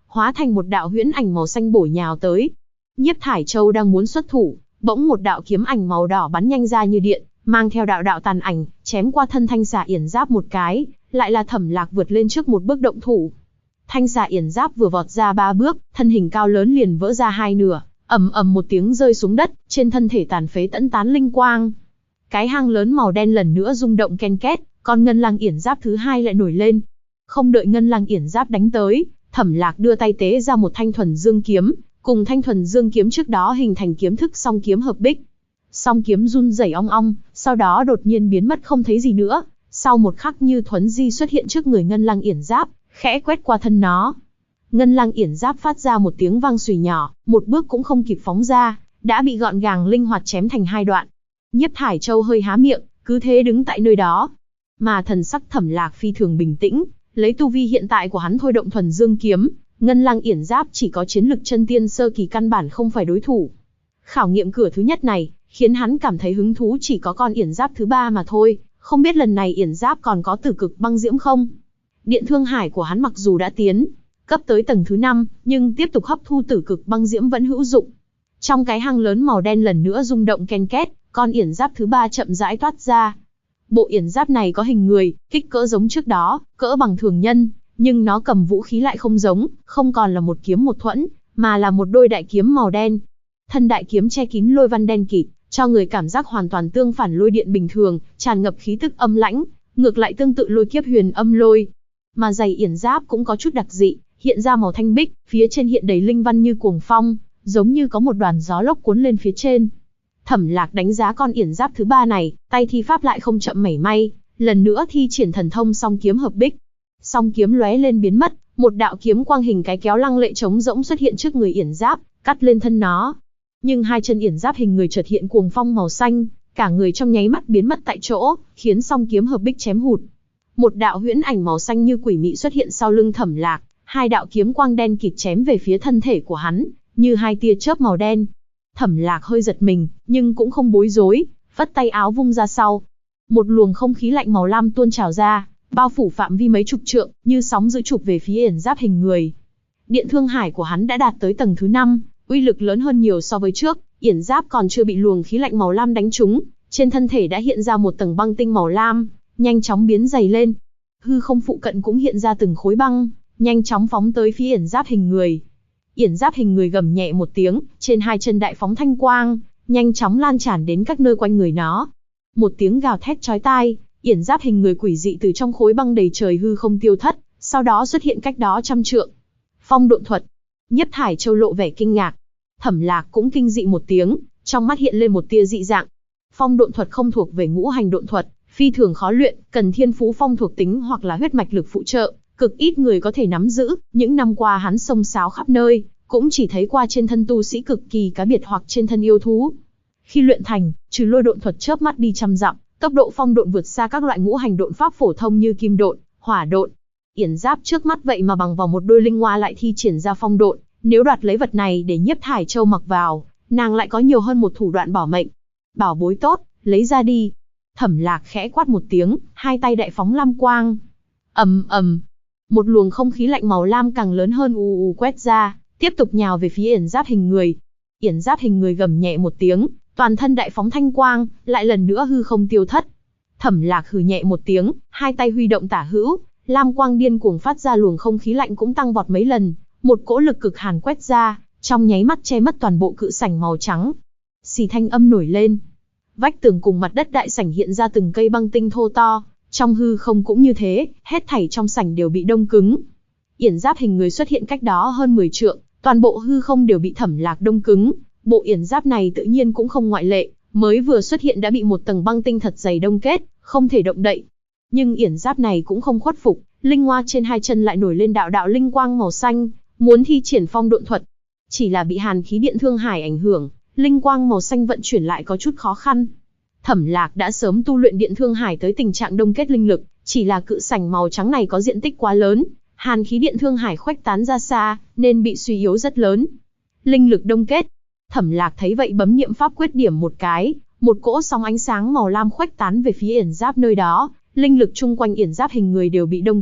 hóa thành một đạo huyễn ảnh màu xanh bổ nhào tới. Nhiếp Thải Châu đang muốn xuất thủ, bỗng một đạo kiếm ảnh màu đỏ bắn nhanh ra như điện, mang theo đạo đạo tàn ảnh, chém qua thân Thanh Xà Yển Giáp một cái, lại là Thẩm Lạc vượt lên trước một bước động thủ. Thanh Xà Yển Giáp vừa vọt ra 3 bước, thân hình cao lớn liền vỡ ra hai nửa, ầm ầm một tiếng rơi xuống đất, trên thân thể tàn phế tẫn tán linh quang. Cái hang lớn màu đen lần nữa rung động ken két, con Ngân Lang Yển Giáp thứ hai lại nổi lên. Không đợi Ngân Lang Yển Giáp đánh tới, Thẩm Lạc đưa tay tế ra một thanh thuần dương kiếm, cùng thanh thuần dương kiếm trước đó hình thành kiếm thức song kiếm hợp bích. Song kiếm run rẩy ong ong, sau đó đột nhiên biến mất không thấy gì nữa. Sau một khắc Như Thuấn Di xuất hiện trước người Ngân Lang Yển Giáp, khẽ quét qua thân nó. Ngân Lang Yển Giáp phát ra một tiếng vang xùy nhỏ, một bước cũng không kịp phóng ra, đã bị gọn gàng linh hoạt chém thành hai đoạn. Nhiếp Thải Châu hơi há miệng, cứ thế đứng tại nơi đó. Mà thần sắc Thẩm Lạc phi thường bình tĩnh, lấy tu vi hiện tại của hắn thôi động thuần dương kiếm, Ngân Lang Yển Giáp chỉ có chiến lực chân tiên sơ kỳ căn bản không phải đối thủ. Khảo nghiệm cửa thứ nhất này, khiến hắn cảm thấy hứng thú chỉ có con Yển Giáp thứ ba mà thôi, không biết lần này Yển Giáp còn có Tử Cực Băng Diễm không? Điện Thương Hải của hắn mặc dù đã tiến cấp tới tầng thứ 5, nhưng tiếp tục hấp thu Tử Cực Băng Diễm vẫn hữu dụng. Trong cái hang lớn màu đen lần nữa rung động ken két, con Yển Giáp thứ ba chậm rãi toát ra. Bộ Yển Giáp này có hình người, kích cỡ giống trước đó, cỡ bằng thường nhân, nhưng nó cầm vũ khí lại không giống, không còn là một kiếm một thuẫn, mà là một đôi đại kiếm màu đen. Thân đại kiếm che kín lôi văn đen kịt, cho người cảm giác hoàn toàn tương phản lôi điện bình thường, tràn ngập khí tức âm lãnh, ngược lại tương tự lôi kiếp huyền âm lôi. Mà giày Yển Giáp cũng có chút đặc dị, hiện ra màu thanh bích, phía trên hiện đầy linh văn như cuồng phong, giống như có một đoàn gió lốc cuốn lên phía trên. Thẩm Lạc đánh giá con Yển Giáp thứ ba này, tay thi pháp lại không chậm mảy may, lần nữa thi triển thần thông song kiếm hợp bích. Song kiếm lóe lên biến mất, một đạo kiếm quang hình cái kéo lăng lệ trống rỗng xuất hiện trước người Yển Giáp, cắt lên thân nó. Nhưng hai chân Yển Giáp hình người chợt hiện cuồng phong màu xanh, cả người trong nháy mắt biến mất tại chỗ, khiến song kiếm hợp bích chém hụt. Một đạo huyễn ảnh màu xanh như quỷ mị xuất hiện sau lưng Thẩm Lạc, hai đạo kiếm quang đen kịt chém về phía thân thể của hắn, như hai tia chớp màu đen. Thẩm Lạc hơi giật mình, nhưng cũng không bối rối, phất tay áo vung ra sau. Một luồng không khí lạnh màu lam tuôn trào ra, bao phủ phạm vi mấy chục trượng, như sóng dữ chụp về phía Yển Giáp hình người. Điện Thương Hải của hắn đã đạt tới tầng thứ 5, uy lực lớn hơn nhiều so với trước. Yển Giáp còn chưa bị luồng khí lạnh màu lam đánh trúng, trên thân thể đã hiện ra một tầng băng tinh màu lam, nhanh chóng biến dày lên. Hư không phụ cận cũng hiện ra từng khối băng, nhanh chóng phóng tới phía Yển Giáp hình người. Yển Giáp hình người gầm nhẹ một tiếng, trên hai chân đại phóng thanh quang, nhanh chóng lan tràn đến các nơi quanh người nó. Một tiếng gào thét chói tai, Yển Giáp hình người quỷ dị từ trong khối băng đầy trời hư không tiêu thất, sau đó xuất hiện cách đó trăm trượng. Phong độn thuật. Nhiếp Thải Châu lộ vẻ kinh ngạc. Thẩm Lạc cũng kinh dị một tiếng, trong mắt hiện lên một tia dị dạng. Phong độn thuật không thuộc về ngũ hành độn thuật, phi thường khó luyện, cần thiên phú phong thuộc tính hoặc là huyết mạch lực phụ trợ, cực ít người có thể nắm giữ. Những năm qua hắn xông xáo khắp nơi, cũng chỉ thấy qua trên thân tu sĩ cực kỳ cá biệt hoặc trên thân yêu thú. Khi luyện thành, trừ lôi độn thuật chớp mắt đi trăm dặm, tốc độ phong độn vượt xa các loại ngũ hành độn pháp phổ thông như kim độn, hỏa độn. Yển Giáp trước mắt vậy mà bằng vào một đôi linh hoa lại thi triển ra phong độn, nếu đoạt lấy vật này để Nhiếp Thải Châu mặc vào, nàng lại có nhiều hơn một thủ đoạn bảo mệnh. Bảo bối tốt, lấy ra đi. Thẩm Lạc khẽ quát một tiếng, hai tay đại phóng lam quang. Ầm ầm, một luồng không khí lạnh màu lam càng lớn hơn ù quét ra, tiếp tục nhào về phía Yển Giáp hình người. Yển Giáp hình người gầm nhẹ một tiếng, toàn thân đại phóng thanh quang, lại lần nữa hư không tiêu thất. Thẩm Lạc hừ nhẹ một tiếng, hai tay huy động tả hữu, lam quang điên cuồng phát ra, luồng không khí lạnh cũng tăng vọt mấy lần, một cỗ lực cực hàn quét ra, trong nháy mắt che mất toàn bộ cự sảnh màu trắng. Xì thanh âm nổi lên, vách tường cùng mặt đất đại sảnh hiện ra từng cây băng tinh thô to, trong hư không cũng như thế, hết thảy trong sảnh đều bị đông cứng. Yển Giáp hình người xuất hiện cách đó hơn 10 trượng, toàn bộ hư không đều bị Thẩm Lạc đông cứng. Bộ Yển Giáp này tự nhiên cũng không ngoại lệ, mới vừa xuất hiện đã bị một tầng băng tinh thật dày đông kết, không thể động đậy. Nhưng Yển Giáp này cũng không khuất phục, linh hoa trên hai chân lại nổi lên đạo đạo linh quang màu xanh, muốn thi triển phong độn thuật. Chỉ là bị hàn khí Điện Thương Hải ảnh hưởng, linh quang màu xanh vận chuyển lại có chút khó khăn. Thẩm Lạc đã sớm tu luyện Điện Thương Hải tới tình trạng đông kết linh lực, chỉ là cự sảnh màu trắng này có diện tích quá lớn, hàn khí Điện Thương Hải khuếch tán ra xa, nên bị suy yếu rất lớn. Linh lực đông kết. Thẩm Lạc thấy vậy bấm niệm pháp quyết điểm một cái, một cỗ sóng ánh sáng màu lam khuếch tán về phía Yển Giáp nơi đó, linh lực chung quanh Yển Giáp hình người đều bị đông kết,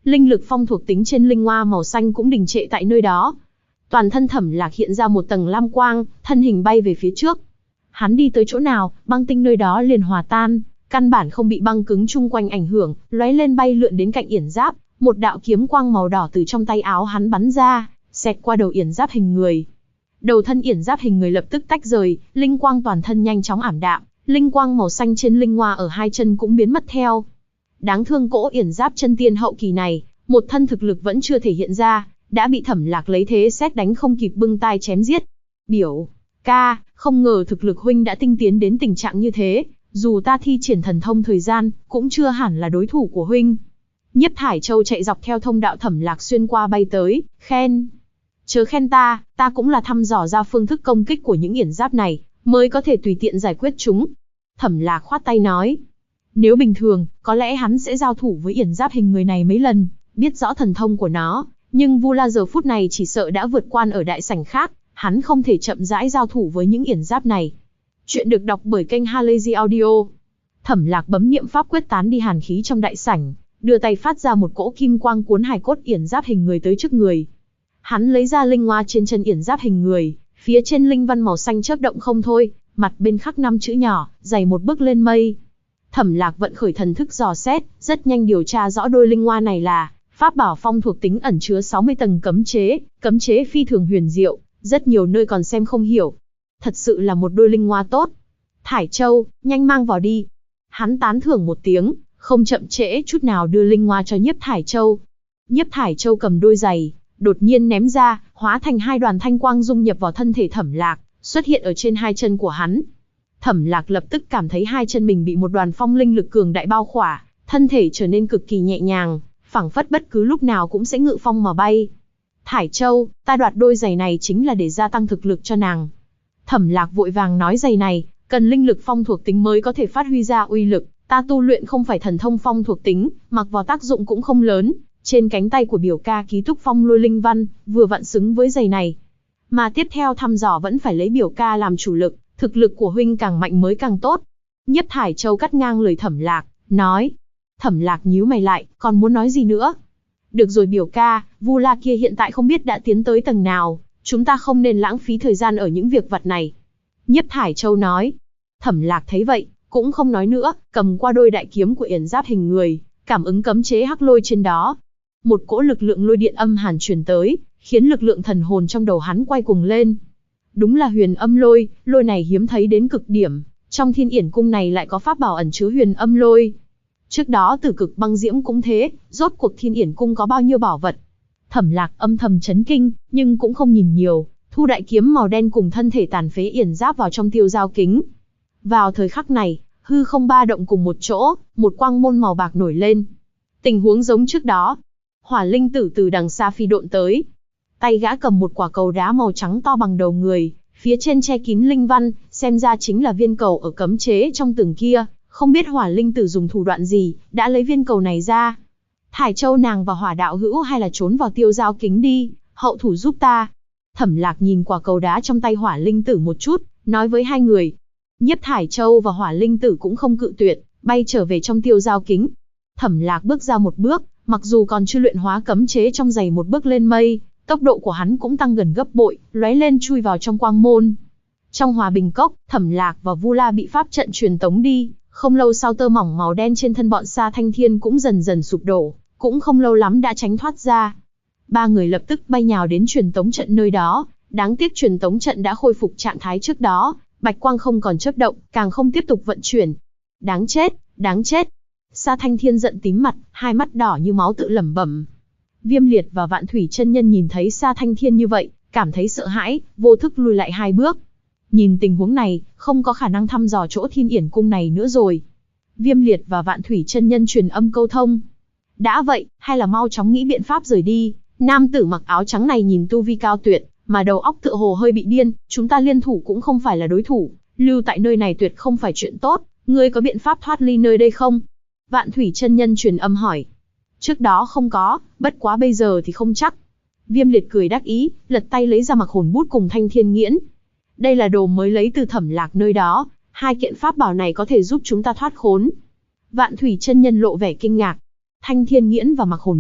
Linh lực phong thuộc tính trên linh hoa màu xanh cũng đình trệ tại nơi đó. Toàn thân Thẩm Lạc hiện ra một tầng lam quang, thân hình bay về phía trước. Hắn đi tới chỗ nào, băng tinh nơi đó liền hòa tan, căn bản không bị băng cứng chung quanh ảnh hưởng, lóe lên bay lượn đến cạnh yển giáp, một đạo kiếm quang màu đỏ từ trong tay áo hắn bắn ra, xẹt qua đầu yển giáp hình người. Đầu thân yển giáp hình người lập tức tách rời, linh quang toàn thân nhanh chóng ảm đạm, linh quang màu xanh trên linh hoa ở hai chân cũng biến mất theo. Đáng thương cỗ yển giáp chân tiên hậu kỳ này, một thân thực lực vẫn chưa thể hiện ra, đã bị Thẩm Lạc lấy thế xét đánh không kịp bưng tai chém giết. Biểu ca, không ngờ thực lực huynh đã tinh tiến đến tình trạng như thế, dù ta thi triển thần thông thời gian, cũng chưa hẳn là đối thủ của huynh. Nhiếp Thải Châu chạy dọc theo thông đạo Thẩm Lạc xuyên qua bay tới, khen. Chớ khen ta cũng là thăm dò ra phương thức công kích của những yển giáp này, mới có thể tùy tiện giải quyết chúng. Thẩm Lạc khoát tay nói. Nếu bình thường, có lẽ hắn sẽ giao thủ với yển giáp hình người này mấy lần, biết rõ thần thông của nó, nhưng Vu La giờ phút này chỉ sợ đã vượt quan ở đại sảnh khác, hắn không thể chậm rãi giao thủ với những yển giáp này. Chuyện được đọc bởi kênh Halazy Audio. Thẩm Lạc bấm niệm pháp quyết tán đi hàn khí trong đại sảnh, đưa tay phát ra một cỗ kim quang cuốn hài cốt yển giáp hình người tới trước người. Hắn lấy ra linh hoa trên chân yển giáp hình người, phía trên linh văn màu xanh chớp động không thôi, mặt bên khắc 5 chữ nhỏ, dày một bước lên mây. Thẩm Lạc vận khởi thần thức dò xét, rất nhanh điều tra rõ đôi linh hoa này là pháp bảo phong thuộc tính ẩn chứa 60 tầng cấm chế phi thường huyền diệu, rất nhiều nơi còn xem không hiểu. Thật sự là một đôi linh hoa tốt. Thải Châu, nhanh mang vào đi. Hắn tán thưởng một tiếng, không chậm trễ chút nào đưa linh hoa cho Nhiếp Thải Châu. Nhiếp Thải Châu cầm đôi giày, đột nhiên ném ra, hóa thành hai đoàn thanh quang dung nhập vào thân thể Thẩm Lạc, xuất hiện ở trên hai chân của hắn. Thẩm Lạc lập tức cảm thấy hai chân mình bị một đoàn phong linh lực cường đại bao khỏa, thân thể trở nên cực kỳ nhẹ nhàng, phảng phất bất cứ lúc nào cũng sẽ ngự phong mà bay. Thải Châu, ta đoạt đôi giày này chính là để gia tăng thực lực cho nàng. Thẩm Lạc vội vàng nói giày này, cần linh lực phong thuộc tính mới có thể phát huy ra uy lực, ta tu luyện không phải thần thông phong thuộc tính, mặc vào tác dụng cũng không lớn, trên cánh tay của biểu ca ký túc phong lôi linh văn, vừa vặn xứng với giày này. Mà tiếp theo thăm dò vẫn phải lấy biểu ca làm chủ lực, thực lực của huynh càng mạnh mới càng tốt. Nhiếp Thải Châu cắt ngang lời Thẩm Lạc, nói. Thẩm Lạc nhíu mày lại, còn muốn nói gì nữa? Được rồi biểu ca, Vu La kia hiện tại không biết đã tiến tới tầng nào, chúng ta không nên lãng phí thời gian ở những việc vặt này. Nhiếp Thải Châu nói. Thẩm Lạc thấy vậy, cũng không nói nữa, cầm qua đôi đại kiếm của yển giáp hình người, cảm ứng cấm chế hắc lôi trên đó. Một cỗ lực lượng lôi điện âm hàn truyền tới, khiến lực lượng thần hồn trong đầu hắn quay cuồng lên. Đúng là huyền âm lôi, lôi này hiếm thấy đến cực điểm, trong Thiên Yển cung này lại có pháp bảo ẩn chứa huyền âm lôi. Trước đó Tử Cực Băng Diễm cũng thế, rốt cuộc Thiên Yển cung có bao nhiêu bảo vật. Thẩm Lạc âm thầm chấn kinh, nhưng cũng không nhìn nhiều, thu đại kiếm màu đen cùng thân thể tàn phế yển giáp vào trong tiêu giao kính. Vào thời khắc này, hư không ba động cùng một chỗ, một quang môn màu bạc nổi lên. Tình huống giống trước đó, Hỏa Linh Tử từ đằng xa phi độn tới. Tay gã cầm một quả cầu đá màu trắng to bằng đầu người, phía trên che kín linh văn, xem ra chính là viên cầu ở cấm chế trong tường kia, không biết Hỏa Linh Tử dùng thủ đoạn gì, đã lấy viên cầu này ra. Thải Châu nàng và Hỏa đạo hữu hay là trốn vào tiêu giao kính đi, hậu thủ giúp ta. Thẩm Lạc nhìn quả cầu đá trong tay Hỏa Linh Tử một chút, nói với hai người. Nhiếp Thải Châu và Hỏa Linh Tử cũng không cự tuyệt, bay trở về trong tiêu giao kính. Thẩm Lạc bước ra một bước, mặc dù còn chưa luyện hóa cấm chế trong giày một bước lên mây, tốc độ của hắn cũng tăng gần gấp bội, lóe lên chui vào trong quang môn. Trong Hòa Bình Cốc, Thẩm Lạc và Vu La bị pháp trận truyền tống đi, không lâu sau tơ mỏng màu đen trên thân bọn Sa Thanh Thiên cũng dần dần sụp đổ, cũng không lâu lắm đã tránh thoát ra. Ba người lập tức bay nhào đến truyền tống trận nơi đó, đáng tiếc truyền tống trận đã khôi phục trạng thái trước đó, bạch quang không còn chớp động, càng không tiếp tục vận chuyển. Đáng chết, đáng chết. Sa Thanh Thiên giận tím mặt, hai mắt đỏ như máu tự lẩm bẩm. Viêm Liệt và Vạn Thủy chân nhân nhìn thấy Sa Thanh Thiên như vậy, cảm thấy sợ hãi, vô thức lùi lại hai bước. Nhìn tình huống này, không có khả năng thăm dò chỗ Thiên Yển cung này nữa rồi. Viêm Liệt và Vạn Thủy chân nhân truyền âm câu thông. Đã vậy, hay là mau chóng nghĩ biện pháp rời đi. Nam tử mặc áo trắng này nhìn tu vi cao tuyệt, mà đầu óc tựa hồ hơi bị điên, chúng ta liên thủ cũng không phải là đối thủ, lưu tại nơi này tuyệt không phải chuyện tốt, ngươi có biện pháp thoát ly nơi đây không? Vạn Thủy chân nhân truyền âm hỏi. Trước đó không có, bất quá bây giờ thì không chắc. Viêm Liệt cười đắc ý, lật tay lấy ra Mặc Hồn Bút cùng Thanh Thiên Nghiễn. Đây là đồ mới lấy từ Thẩm Lạc nơi đó, hai kiện pháp bảo này có thể giúp chúng ta thoát khốn. Vạn Thủy chân nhân lộ vẻ kinh ngạc. Thanh Thiên Nghiễn và Mặc Hồn Bút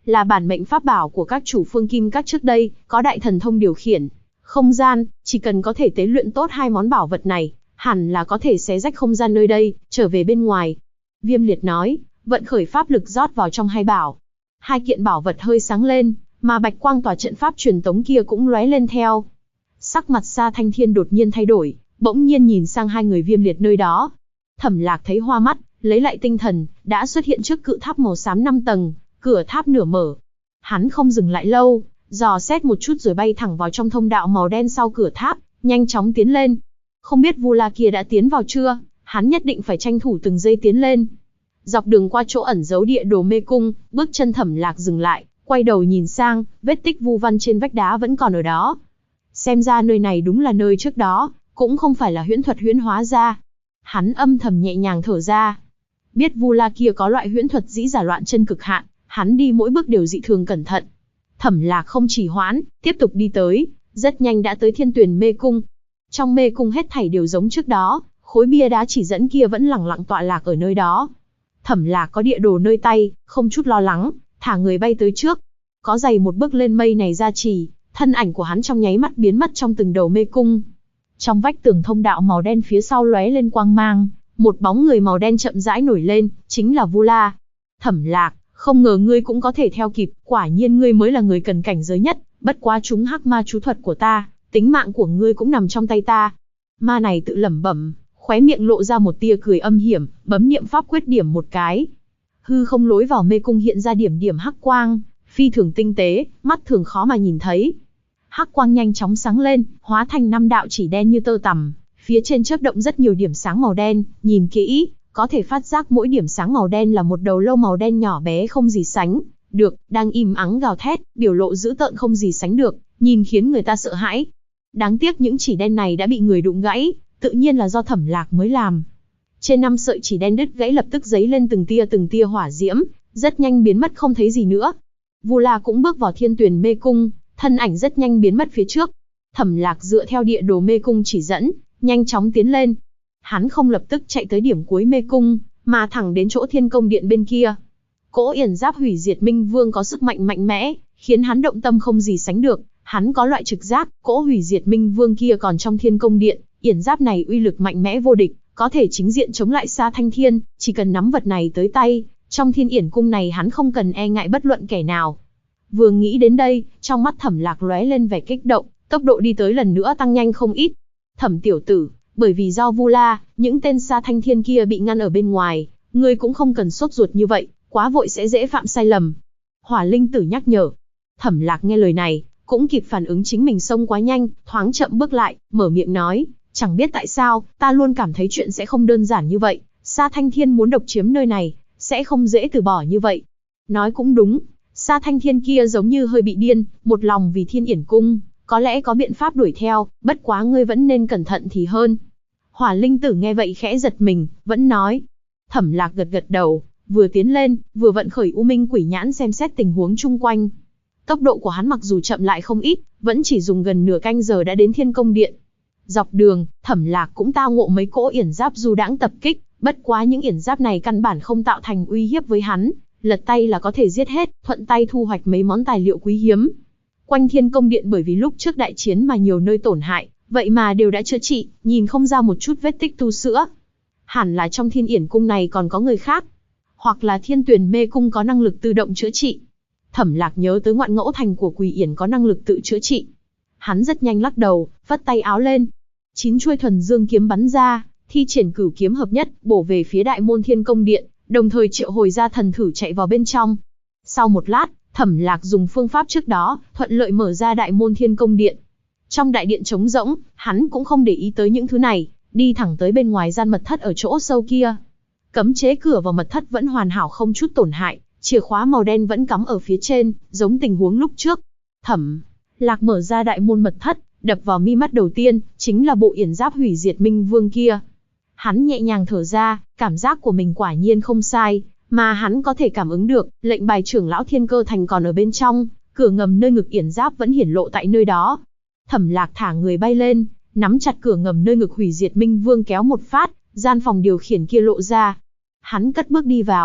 là bản mệnh pháp bảo của các chủ Phương Kim Các trước đây, có đại thần thông điều khiển không gian, chỉ cần có thể tế luyện tốt hai món bảo vật này, hẳn là có thể xé rách không gian nơi đây, trở về bên ngoài. Viêm Liệt nói, vận khởi pháp lực rót vào trong hai bảo. Hai kiện bảo vật hơi sáng lên, mà bạch quang tỏa trận pháp truyền tống kia cũng lóe lên theo. Sắc mặt Sa Thanh Thiên đột nhiên thay đổi, bỗng nhiên nhìn sang hai người Viêm Liệt nơi đó. Thẩm Lạc thấy hoa mắt, lấy lại tinh thần, đã xuất hiện trước cự tháp màu xám 5 tầng, cửa tháp nửa mở. Hắn không dừng lại lâu, dò xét một chút rồi bay thẳng vào trong thông đạo màu đen sau cửa tháp, nhanh chóng tiến lên. Không biết Vu La kia đã tiến vào chưa, hắn nhất định phải tranh thủ từng giây tiến lên. Dọc đường qua chỗ ẩn giấu địa đồ mê cung, bước chân Thẩm Lạc dừng lại, quay đầu nhìn sang, vết tích vu văn trên vách đá vẫn còn ở đó. Xem ra nơi này đúng là nơi trước đó, cũng không phải là huyễn thuật huyễn hóa ra. Hắn âm thầm nhẹ nhàng thở ra. Biết Vu La kia có loại huyễn thuật dĩ giả loạn chân cực hạn, hắn đi mỗi bước đều dị thường cẩn thận. Thẩm Lạc không trì hoãn, tiếp tục đi tới, rất nhanh đã tới Thiên Tuyền Mê Cung. Trong mê cung hết thảy đều giống trước đó, khối bia đá chỉ dẫn kia vẫn lẳng lặng tọa lạc ở nơi đó. Thẩm Lạc có địa đồ nơi tay, không chút lo lắng, thả người bay tới trước. Có giày một bước lên mây này ra trì, thân ảnh của hắn trong nháy mắt biến mất trong từng đầu mê cung. Trong vách tường thông đạo màu đen phía sau lóe lên quang mang, một bóng người màu đen chậm rãi nổi lên, chính là Vu La. Thẩm Lạc, không ngờ ngươi cũng có thể theo kịp, quả nhiên ngươi mới là người cần cảnh giới nhất, bất quá chúng hắc ma chú thuật của ta, tính mạng của ngươi cũng nằm trong tay ta. Ma này tự lẩm bẩm, khóe miệng lộ ra một tia cười âm hiểm, bấm niệm pháp quyết điểm một cái. Hư không lối vào mê cung hiện ra điểm điểm hắc quang, phi thường tinh tế, mắt thường khó mà nhìn thấy. Hắc quang nhanh chóng sáng lên, hóa thành 5 đạo chỉ đen như tơ tằm, phía trên chớp động rất nhiều điểm sáng màu đen, nhìn kỹ, có thể phát giác mỗi điểm sáng màu đen là một đầu lâu màu đen nhỏ bé không gì sánh được, đang im ắng gào thét, biểu lộ dữ tợn không gì sánh được, nhìn khiến người ta sợ hãi. Đáng tiếc những chỉ đen này đã bị người đụng gãy, tự nhiên là do Thẩm Lạc mới làm. Trên 5 sợi chỉ đen đứt gãy lập tức giấy lên từng tia hỏa diễm, rất nhanh biến mất không thấy gì nữa. Vu La cũng bước vào Thiên Tuyền Mê Cung, thân ảnh rất nhanh biến mất phía trước. Thẩm Lạc dựa theo địa đồ mê cung chỉ dẫn, nhanh chóng tiến lên. Hắn không lập tức chạy tới điểm cuối mê cung, mà thẳng đến chỗ Thiên Công Điện bên kia. Cỗ yển giáp hủy diệt Minh Vương có sức mạnh mạnh mẽ, khiến hắn động tâm không gì sánh được. Hắn có loại trực giác, cỗ hủy diệt Minh Vương kia còn trong Thiên Công Điện, yển giáp này uy lực mạnh mẽ vô địch, có thể chính diện chống lại Sa Thanh Thiên, chỉ cần nắm vật này tới tay, trong Thiên Yển Cung này hắn không cần e ngại bất luận kẻ nào. Vừa nghĩ đến đây, trong mắt Thẩm Lạc lóe lên vẻ kích động, tốc độ đi tới lần nữa tăng nhanh không ít. Thẩm tiểu tử, bởi vì do Vu La, những tên Sa Thanh Thiên kia bị ngăn ở bên ngoài, ngươi cũng không cần sốt ruột như vậy, quá vội sẽ dễ phạm sai lầm. Hỏa Linh Tử nhắc nhở. Thẩm Lạc nghe lời này, cũng kịp phản ứng chính mình xông quá nhanh, thoáng chậm bước lại, mở miệng nói, chẳng biết tại sao, ta luôn cảm thấy chuyện sẽ không đơn giản như vậy, Sa Thanh Thiên muốn độc chiếm nơi này, sẽ không dễ từ bỏ như vậy. Nói cũng đúng, Sa Thanh Thiên kia giống như hơi bị điên, một lòng vì Thiên Yển Cung, có lẽ có biện pháp đuổi theo, bất quá ngươi vẫn nên cẩn thận thì hơn. Hỏa Linh Tử nghe vậy khẽ giật mình, vẫn nói. Thẩm Lạc gật gật đầu, vừa tiến lên, vừa vận khởi U Minh Quỷ Nhãn xem xét tình huống chung quanh. Tốc độ của hắn mặc dù chậm lại không ít, vẫn chỉ dùng gần nửa canh giờ đã đến Thiên Công Điện. Dọc đường, Thẩm Lạc cũng tao ngộ mấy cỗ yển giáp du đãng tập kích, bất quá những yển giáp này căn bản không tạo thành uy hiếp với hắn, lật tay là có thể giết hết, thuận tay thu hoạch mấy món tài liệu quý hiếm. Quanh Thiên Công Điện bởi vì lúc trước đại chiến mà nhiều nơi tổn hại, vậy mà đều đã chữa trị, nhìn không ra một chút vết tích tu sửa. Hẳn là trong Thiên Yển Cung này còn có người khác, hoặc là Thiên Tuyền Mê Cung có năng lực tự động chữa trị. Thẩm Lạc nhớ tới Ngoạn Ngẫu Thành của Quỷ Yển có năng lực tự chữa trị. Hắn rất nhanh lắc đầu, vất tay áo lên. 9 chuôi thuần dương kiếm bắn ra, thi triển cửu kiếm hợp nhất, bổ về phía đại môn Thiên Công Điện, đồng thời triệu hồi ra thần thử chạy vào bên trong. Sau một lát, Thẩm Lạc dùng phương pháp trước đó, thuận lợi mở ra đại môn Thiên Công Điện. Trong đại điện trống rỗng, hắn cũng không để ý tới những thứ này, đi thẳng tới bên ngoài gian mật thất ở chỗ sâu kia. Cấm chế cửa vào mật thất vẫn hoàn hảo không chút tổn hại, chìa khóa màu đen vẫn cắm ở phía trên, giống tình huống lúc trước. Thẩm Lạc mở ra đại môn mật thất, đập vào mi mắt đầu tiên, chính là bộ yển giáp hủy diệt Minh Vương kia. Hắn nhẹ nhàng thở ra, cảm giác của mình quả nhiên không sai, mà hắn có thể cảm ứng được, lệnh bài trưởng lão Thiên Cơ Thành còn ở bên trong, cửa ngầm nơi ngực yển giáp vẫn hiển lộ tại nơi đó. Thẩm Lạc thả người bay lên, nắm chặt cửa ngầm nơi ngực hủy diệt Minh Vương kéo một phát, gian phòng điều khiển kia lộ ra. Hắn cất bước đi vào,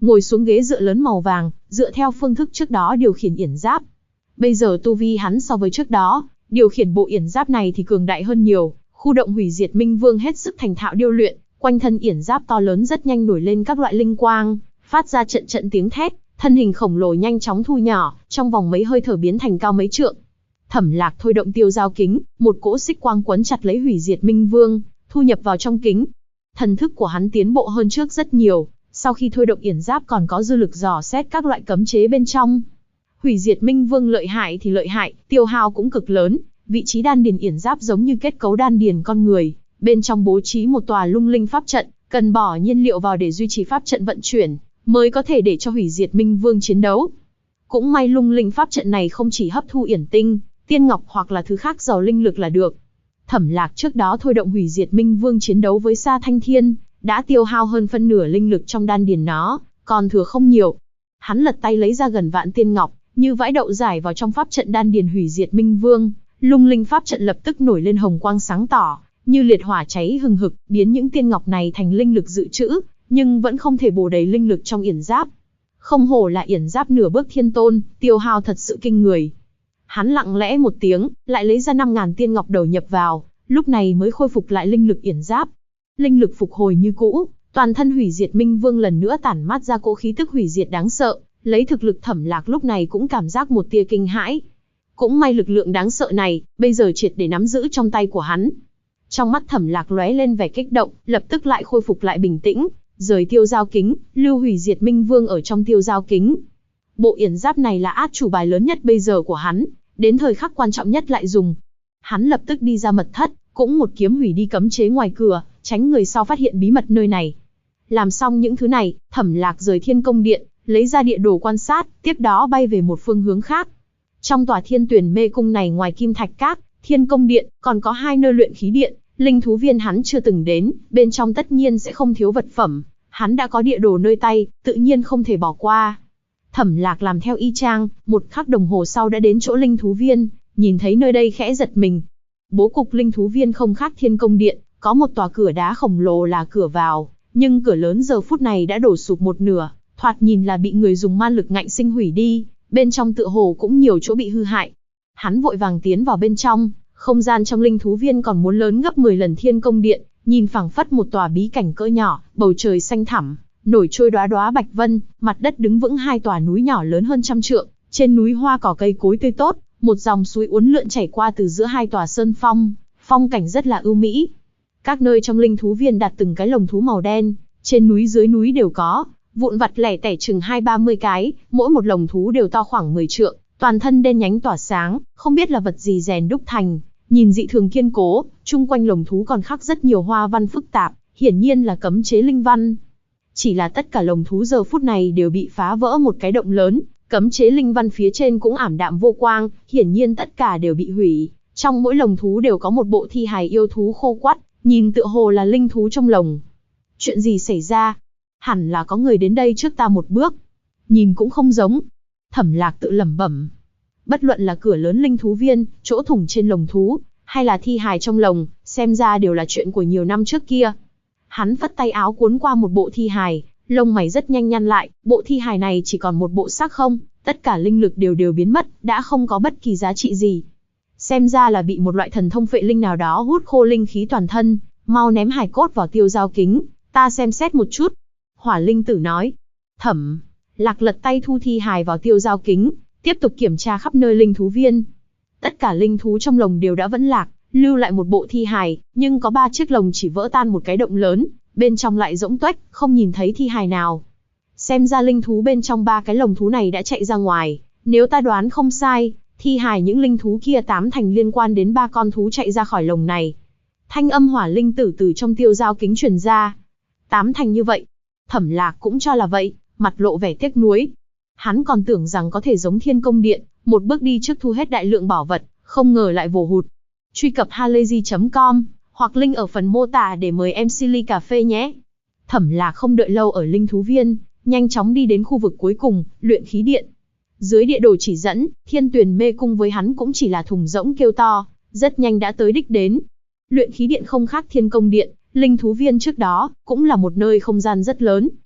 ngồi xuống ghế dựa lớn màu vàng, dựa theo phương thức trước đó điều khiển yển giáp. Bây giờ tu vi hắn so với trước đó, điều khiển bộ yển giáp này thì cường đại hơn nhiều, khu động hủy diệt minh vương hết sức thành thạo điêu luyện, quanh thân yển giáp to lớn rất nhanh nổi lên các loại linh quang, phát ra trận trận tiếng thét, thân hình khổng lồ nhanh chóng thu nhỏ, trong vòng mấy hơi thở biến thành cao mấy trượng. Thẩm Lạc thôi động tiêu giao kính, một cỗ xích quang quấn chặt lấy hủy diệt minh vương, thu nhập vào trong kính. Thần thức của hắn tiến bộ hơn trước rất nhiều, sau khi thôi động yển giáp còn có dư lực dò xét các loại cấm chế bên trong. Hủy diệt minh vương lợi hại thì lợi hại, tiêu hao cũng cực lớn, vị trí đan điền yển giáp giống như kết cấu đan điền con người, bên trong bố trí một tòa lung linh pháp trận, cần bỏ nhiên liệu vào để duy trì pháp trận vận chuyển, mới có thể để cho hủy diệt minh vương chiến đấu. Cũng may lung linh pháp trận này không chỉ hấp thu yển tinh, tiên ngọc hoặc là thứ khác giàu linh lực là được. Thẩm Lạc trước đó thôi động hủy diệt minh vương chiến đấu với Sa Thanh Thiên, đã tiêu hao hơn phân nửa linh lực trong đan điền nó, còn thừa không nhiều. Hắn lật tay lấy ra gần vạn tiên ngọc, như vãi đậu giải vào trong pháp trận đan điền hủy diệt minh vương, lung linh pháp trận lập tức nổi lên hồng quang sáng tỏ, như liệt hỏa cháy hừng hực, biến những tiên ngọc này thành linh lực dự trữ, nhưng vẫn không thể bổ đầy linh lực trong yển giáp. Không hổ là yển giáp nửa bước thiên tôn, tiêu hao thật sự kinh người. Hắn lặng lẽ một tiếng, lại lấy ra 5.000 tiên ngọc đầu nhập vào, lúc này mới khôi phục lại linh lực yển giáp. Linh lực phục hồi như cũ, toàn thân hủy diệt minh vương lần nữa tản mát ra cỗ khí tức hủy diệt đáng sợ, lấy thực lực Thẩm Lạc lúc này cũng cảm giác một tia kinh hãi. Cũng may lực lượng đáng sợ này, bây giờ triệt để nắm giữ trong tay của hắn. Trong mắt Thẩm Lạc lóe lên vẻ kích động, lập tức lại khôi phục lại bình tĩnh, rời tiêu giao kính, lưu hủy diệt minh vương ở trong tiêu giao kính. Bộ yển giáp này là át chủ bài lớn nhất bây giờ của hắn, đến thời khắc quan trọng nhất lại dùng. Hắn lập tức đi ra mật thất, cũng một kiếm hủy đi cấm chế ngoài cửa, tránh người sau phát hiện bí mật nơi này. Làm xong những thứ này, Thẩm Lạc rời Thiên Công Điện, lấy ra địa đồ quan sát, tiếp đó bay về một phương hướng khác. Trong tòa Thiên Tuyển Mê Cung này ngoài Kim Thạch Các, Thiên Công Điện, còn có 2 nơi luyện khí điện, linh thú viên hắn chưa từng đến, bên trong tất nhiên sẽ không thiếu vật phẩm. Hắn đã có địa đồ nơi tay, tự nhiên không thể bỏ qua. Thẩm Lạc làm theo y chang, một khắc đồng hồ sau đã đến chỗ linh thú viên, nhìn thấy nơi đây khẽ giật mình. Bố cục linh thú viên không khác Thiên Công Điện, có một tòa cửa đá khổng lồ là cửa vào, nhưng cửa lớn giờ phút này đã đổ sụp một nửa, thoạt nhìn là bị người dùng man lực ngạnh sinh hủy đi, bên trong tựa hồ cũng nhiều chỗ bị hư hại. Hắn vội vàng tiến vào bên trong, không gian trong linh thú viên còn muốn lớn gấp 10 lần Thiên Công Điện, nhìn phảng phất một tòa bí cảnh cỡ nhỏ, bầu trời xanh thẳm, nổi trôi đóa đóa bạch vân, mặt đất đứng vững 2 tòa núi nhỏ lớn hơn trăm trượng, trên núi hoa cỏ cây cối tươi tốt, một dòng suối uốn lượn chảy qua từ giữa 2 tòa sơn phong, phong cảnh rất là ưu mỹ. Các nơi trong linh thú viên đặt từng cái lồng thú màu đen, trên núi dưới núi đều có, vụn vặt lẻ tẻ chừng 20-30 cái, mỗi một lồng thú đều to khoảng 10 trượng, toàn thân đen nhánh tỏa sáng, không biết là vật gì rèn đúc thành, nhìn dị thường kiên cố, chung quanh lồng thú còn khắc rất nhiều hoa văn phức tạp, hiển nhiên là cấm chế linh văn. Chỉ là tất cả lồng thú giờ phút này đều bị phá vỡ một cái động lớn, cấm chế linh văn phía trên cũng ảm đạm vô quang, hiển nhiên tất cả đều bị hủy. Trong mỗi lồng thú đều có một bộ thi hài yêu thú khô quắt, nhìn tựa hồ là linh thú trong lồng. Chuyện gì xảy ra? Hẳn là có người đến đây trước ta một bước. Nhìn cũng không giống. Thẩm Lạc tự lẩm bẩm. Bất luận là cửa lớn linh thú viên, chỗ thủng trên lồng thú, hay là thi hài trong lồng, xem ra đều là chuyện của nhiều năm trước kia. Hắn phất tay áo cuốn qua một bộ thi hài, lông mày rất nhanh nhăn lại, bộ thi hài này chỉ còn một bộ xác không, tất cả linh lực đều biến mất, đã không có bất kỳ giá trị gì. Xem ra là bị một loại thần thông phệ linh nào đó hút khô linh khí toàn thân, mau ném hài cốt vào tiêu giao kính, ta xem xét một chút. Hỏa linh tử nói. Thẩm Lạc lật tay thu thi hài vào tiêu giao kính, tiếp tục kiểm tra khắp nơi linh thú viên. Tất cả linh thú trong lồng đều đã vẫn lạc, lưu lại một bộ thi hài, nhưng có 3 chiếc lồng chỉ vỡ tan một cái động lớn, bên trong lại rỗng tuếch, không nhìn thấy thi hài nào. Xem ra linh thú bên trong 3 cái lồng thú này đã chạy ra ngoài, nếu ta đoán không sai, thi hài những linh thú kia 8 thành liên quan đến 3 con thú chạy ra khỏi lồng này. Thanh âm hỏa linh tử từ trong tiêu giao kính truyền ra. 8 thành như vậy. Thẩm Lạc cũng cho là vậy, mặt lộ vẻ tiếc nuối. Hắn còn tưởng rằng có thể giống Thiên Công Điện, một bước đi trước thu hết đại lượng bảo vật, không ngờ lại vồ hụt. Truy cập halayzi.com hoặc link ở phần mô tả để mời MC ly cà phê nhé. Thẩm Lạc không đợi lâu ở linh thú viên, nhanh chóng đi đến khu vực cuối cùng, luyện khí điện. Dưới địa đồ chỉ dẫn, Thiên Tuyển Mê Cung với hắn cũng chỉ là thùng rỗng kêu to, rất nhanh đã tới đích đến. Luyện khí điện không khác Thiên Công Điện, linh thú viên trước đó, cũng là một nơi không gian rất lớn,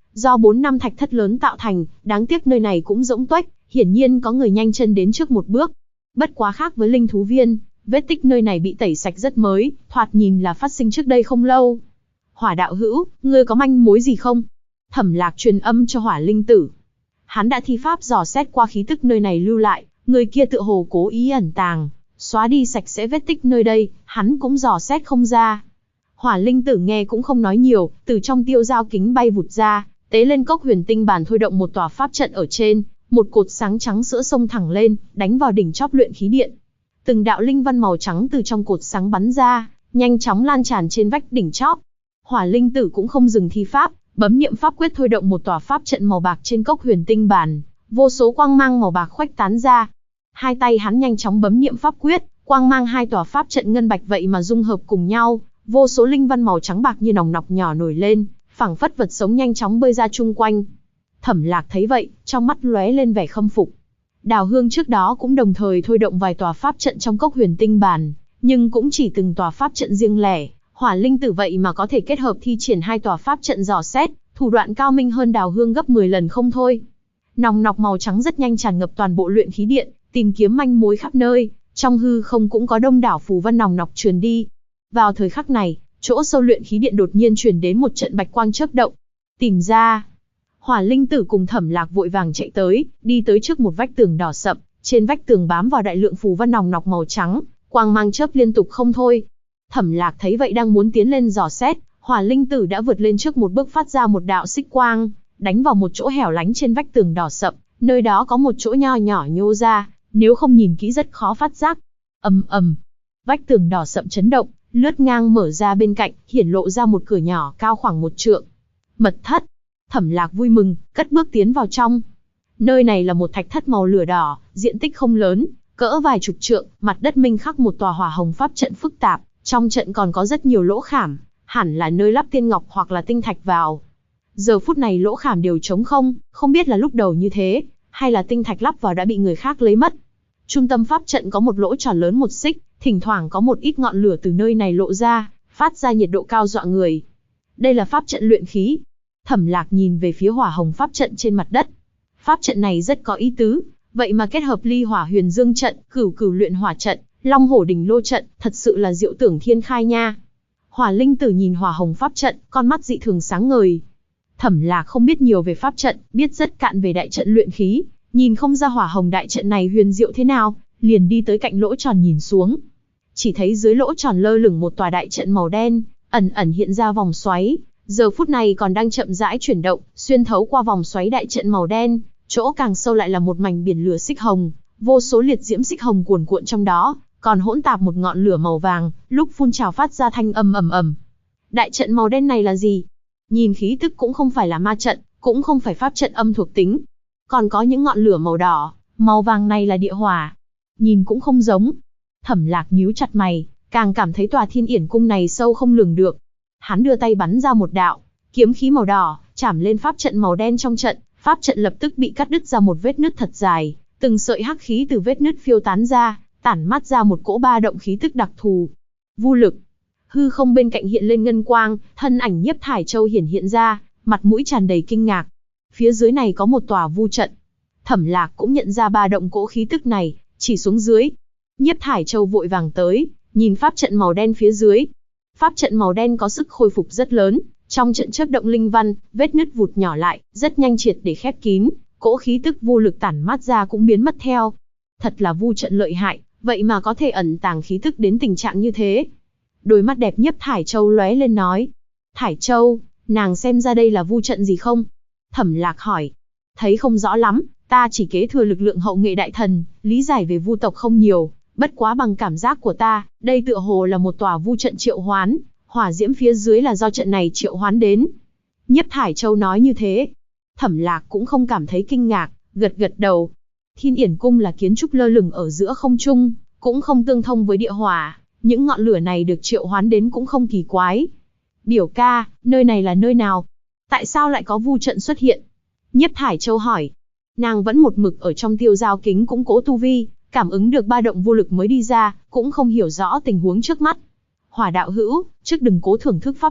do 4 năm thạch thất lớn tạo thành, đáng tiếc nơi này cũng rỗng tuếch, hiển nhiên có người nhanh chân đến trước một bước. Bất quá khác với linh thú viên, vết tích nơi này bị tẩy sạch rất mới, thoạt nhìn là phát sinh trước đây không lâu. Hỏa đạo hữu, ngươi có manh mối gì không? Thẩm Lạc truyền âm cho Hỏa Linh Tử. Hắn đã thi pháp dò xét qua khí tức nơi này lưu lại, người kia tựa hồ cố ý ẩn tàng, xóa đi sạch sẽ vết tích nơi đây, hắn cũng dò xét không ra. Hỏa Linh Tử nghe cũng không nói nhiều, từ trong tiêu dao kính bay vụt ra, tế lên cốc huyền tinh bàn thôi động một tòa pháp trận ở trên, một cột sáng trắng sữa xông thẳng lên, đánh vào đỉnh chóp luyện khí điện. Từng đạo linh văn màu trắng từ trong cột sáng bắn ra, nhanh chóng lan tràn trên vách đỉnh chóp. Hỏa Linh Tử cũng không dừng thi pháp, bấm niệm pháp quyết thôi động một tòa pháp trận màu bạc trên cốc huyền tinh bàn, vô số quang mang màu bạc khuếch tán ra. Hai tay hắn nhanh chóng bấm niệm pháp quyết, quang mang hai tòa pháp trận ngân bạch vậy mà dung hợp cùng nhau, vô số linh văn màu trắng bạc như nòng nọc nhỏ nổi lên, phảng phất vật sống nhanh chóng bơi ra chung quanh. Thẩm Lạc thấy vậy, trong mắt lóe lên vẻ khâm phục. Đào Hương trước đó cũng đồng thời thôi động vài tòa pháp trận trong cốc huyền tinh bàn, nhưng cũng chỉ từng tòa pháp trận riêng lẻ. Hỏa Linh Tử vậy mà có thể kết hợp thi triển hai tòa pháp trận dò xét, thủ đoạn cao minh hơn Đào Hương gấp 10 lần không thôi. Nòng nọc màu trắng rất nhanh tràn ngập toàn bộ luyện khí điện, tìm kiếm manh mối khắp nơi, trong hư không cũng có đông đảo phù văn nòng nọc truyền đi. Vào thời khắc này, chỗ sâu luyện khí điện đột nhiên truyền đến một trận bạch quang chớp động. Tìm ra. Hỏa Linh Tử cùng Thẩm Lạc vội vàng chạy tới, đi tới trước một vách tường đỏ sậm, trên vách tường bám vào đại lượng phù văn nòng nọc màu trắng, quang mang chớp liên tục không thôi. Thẩm Lạc thấy vậy đang muốn tiến lên dò xét, Hỏa Linh Tử đã vượt lên trước một bước phát ra một đạo xích quang, đánh vào một chỗ hẻo lánh trên vách tường đỏ sậm, nơi đó có một chỗ nho nhỏ nhô ra, nếu không nhìn kỹ rất khó phát giác. Ầm ầm, vách tường đỏ sậm chấn động, lướt ngang mở ra bên cạnh, hiển lộ ra một cửa nhỏ cao khoảng 1 trượng. Mật thất. Thẩm Lạc vui mừng, cất bước tiến vào trong. Nơi này là một thạch thất màu lửa đỏ, diện tích không lớn, cỡ vài chục trượng, mặt đất minh khắc một tòa hỏa hồng pháp trận phức tạp, trong trận còn có rất nhiều lỗ khảm, hẳn là nơi lắp tiên ngọc hoặc là tinh thạch vào. Giờ phút này lỗ khảm đều trống không, không biết là lúc đầu như thế, hay là tinh thạch lắp vào đã bị người khác lấy mất. Trung tâm pháp trận có một lỗ tròn lớn 1 xích, thỉnh thoảng có một ít ngọn lửa từ nơi này lộ ra, phát ra nhiệt độ cao dọa người. Đây là pháp trận luyện khí. Thẩm Lạc nhìn về phía hỏa hồng pháp trận trên mặt đất. Pháp trận này rất có ý tứ, vậy mà kết hợp ly hỏa huyền dương trận, cửu cửu luyện hỏa trận, long hổ đỉnh lô trận, thật sự là diệu tưởng thiên khai nha. Hỏa Linh Tử nhìn hỏa hồng pháp trận, con mắt dị thường sáng ngời. Thẩm Lạc không biết nhiều về pháp trận, biết rất cạn về đại trận luyện khí, nhìn không ra hỏa hồng đại trận này huyền diệu thế nào, liền đi tới cạnh lỗ tròn nhìn xuống. Chỉ thấy dưới lỗ tròn lơ lửng một tòa đại trận màu đen, ẩn ẩn hiện ra vòng xoáy, giờ phút này còn đang chậm rãi chuyển động, xuyên thấu qua vòng xoáy đại trận màu đen, chỗ càng sâu lại là một mảnh biển lửa xích hồng, vô số liệt diễm xích hồng cuồn cuộn trong đó, còn hỗn tạp một ngọn lửa màu vàng, lúc phun trào phát ra thanh âm ầm ầm. Đại trận màu đen này là gì? Nhìn khí tức cũng không phải là ma trận, cũng không phải pháp trận âm thuộc tính. Còn có những ngọn lửa màu đỏ, màu vàng này là địa hỏa. Nhìn cũng không giống. Thẩm Lạc nhíu chặt mày, càng cảm thấy tòa Thiên Yển cung này sâu không lường được. Hắn đưa tay bắn ra một đạo kiếm khí màu đỏ, chảm lên pháp trận màu đen trong trận, pháp trận lập tức bị cắt đứt ra một vết nứt thật dài, từng sợi hắc khí từ vết nứt phiêu tán ra, tản mát ra một cỗ ba động khí tức đặc thù. Vu lực. Hư không bên cạnh hiện lên ngân quang, thân ảnh Nhiếp Thải Châu hiện ra, mặt mũi tràn đầy kinh ngạc. Phía dưới này có một tòa vu trận. Thẩm Lạc cũng nhận ra ba động cỗ khí tức này, chỉ xuống dưới. Nhiếp Thải Châu vội vàng tới, nhìn pháp trận màu đen phía dưới. Pháp trận màu đen có sức khôi phục rất lớn, trong trận chớp động linh văn, vết nứt vụt nhỏ lại, rất nhanh triệt để khép kín, cỗ khí tức vô lực tản mát ra cũng biến mất theo. Thật là vu trận lợi hại, vậy mà có thể ẩn tàng khí tức đến tình trạng như thế. Đôi mắt đẹp Nhiếp Thải Châu lóe lên nói. Thải Châu, nàng xem ra đây là vu trận gì không? Thẩm Lạc hỏi. Thấy không rõ lắm, ta chỉ kế thừa lực lượng hậu nghệ đại thần, lý giải về vu tộc không nhiều, bất quá bằng cảm giác của ta, đây tựa hồ là một tòa vu trận triệu hoán, hỏa diễm phía dưới là do trận này triệu hoán đến. Nhiếp Thải Châu nói như thế. Thẩm Lạc cũng không cảm thấy kinh ngạc, gật gật đầu. Thiên Yển cung là kiến trúc lơ lửng ở giữa không trung, cũng không tương thông với địa hỏa, những ngọn lửa này được triệu hoán đến cũng không kỳ quái. Biểu ca, nơi này là nơi nào? Tại sao lại có vu trận xuất hiện? Nhiếp Thải Châu hỏi. Nàng vẫn một mực ở trong tiêu giao kính củng cố tu vi, cảm ứng được ba động vô lực mới đi ra, cũng không hiểu rõ tình huống trước mắt. Hỏa đạo hữu, trước đừng cố thưởng thức pháp trận,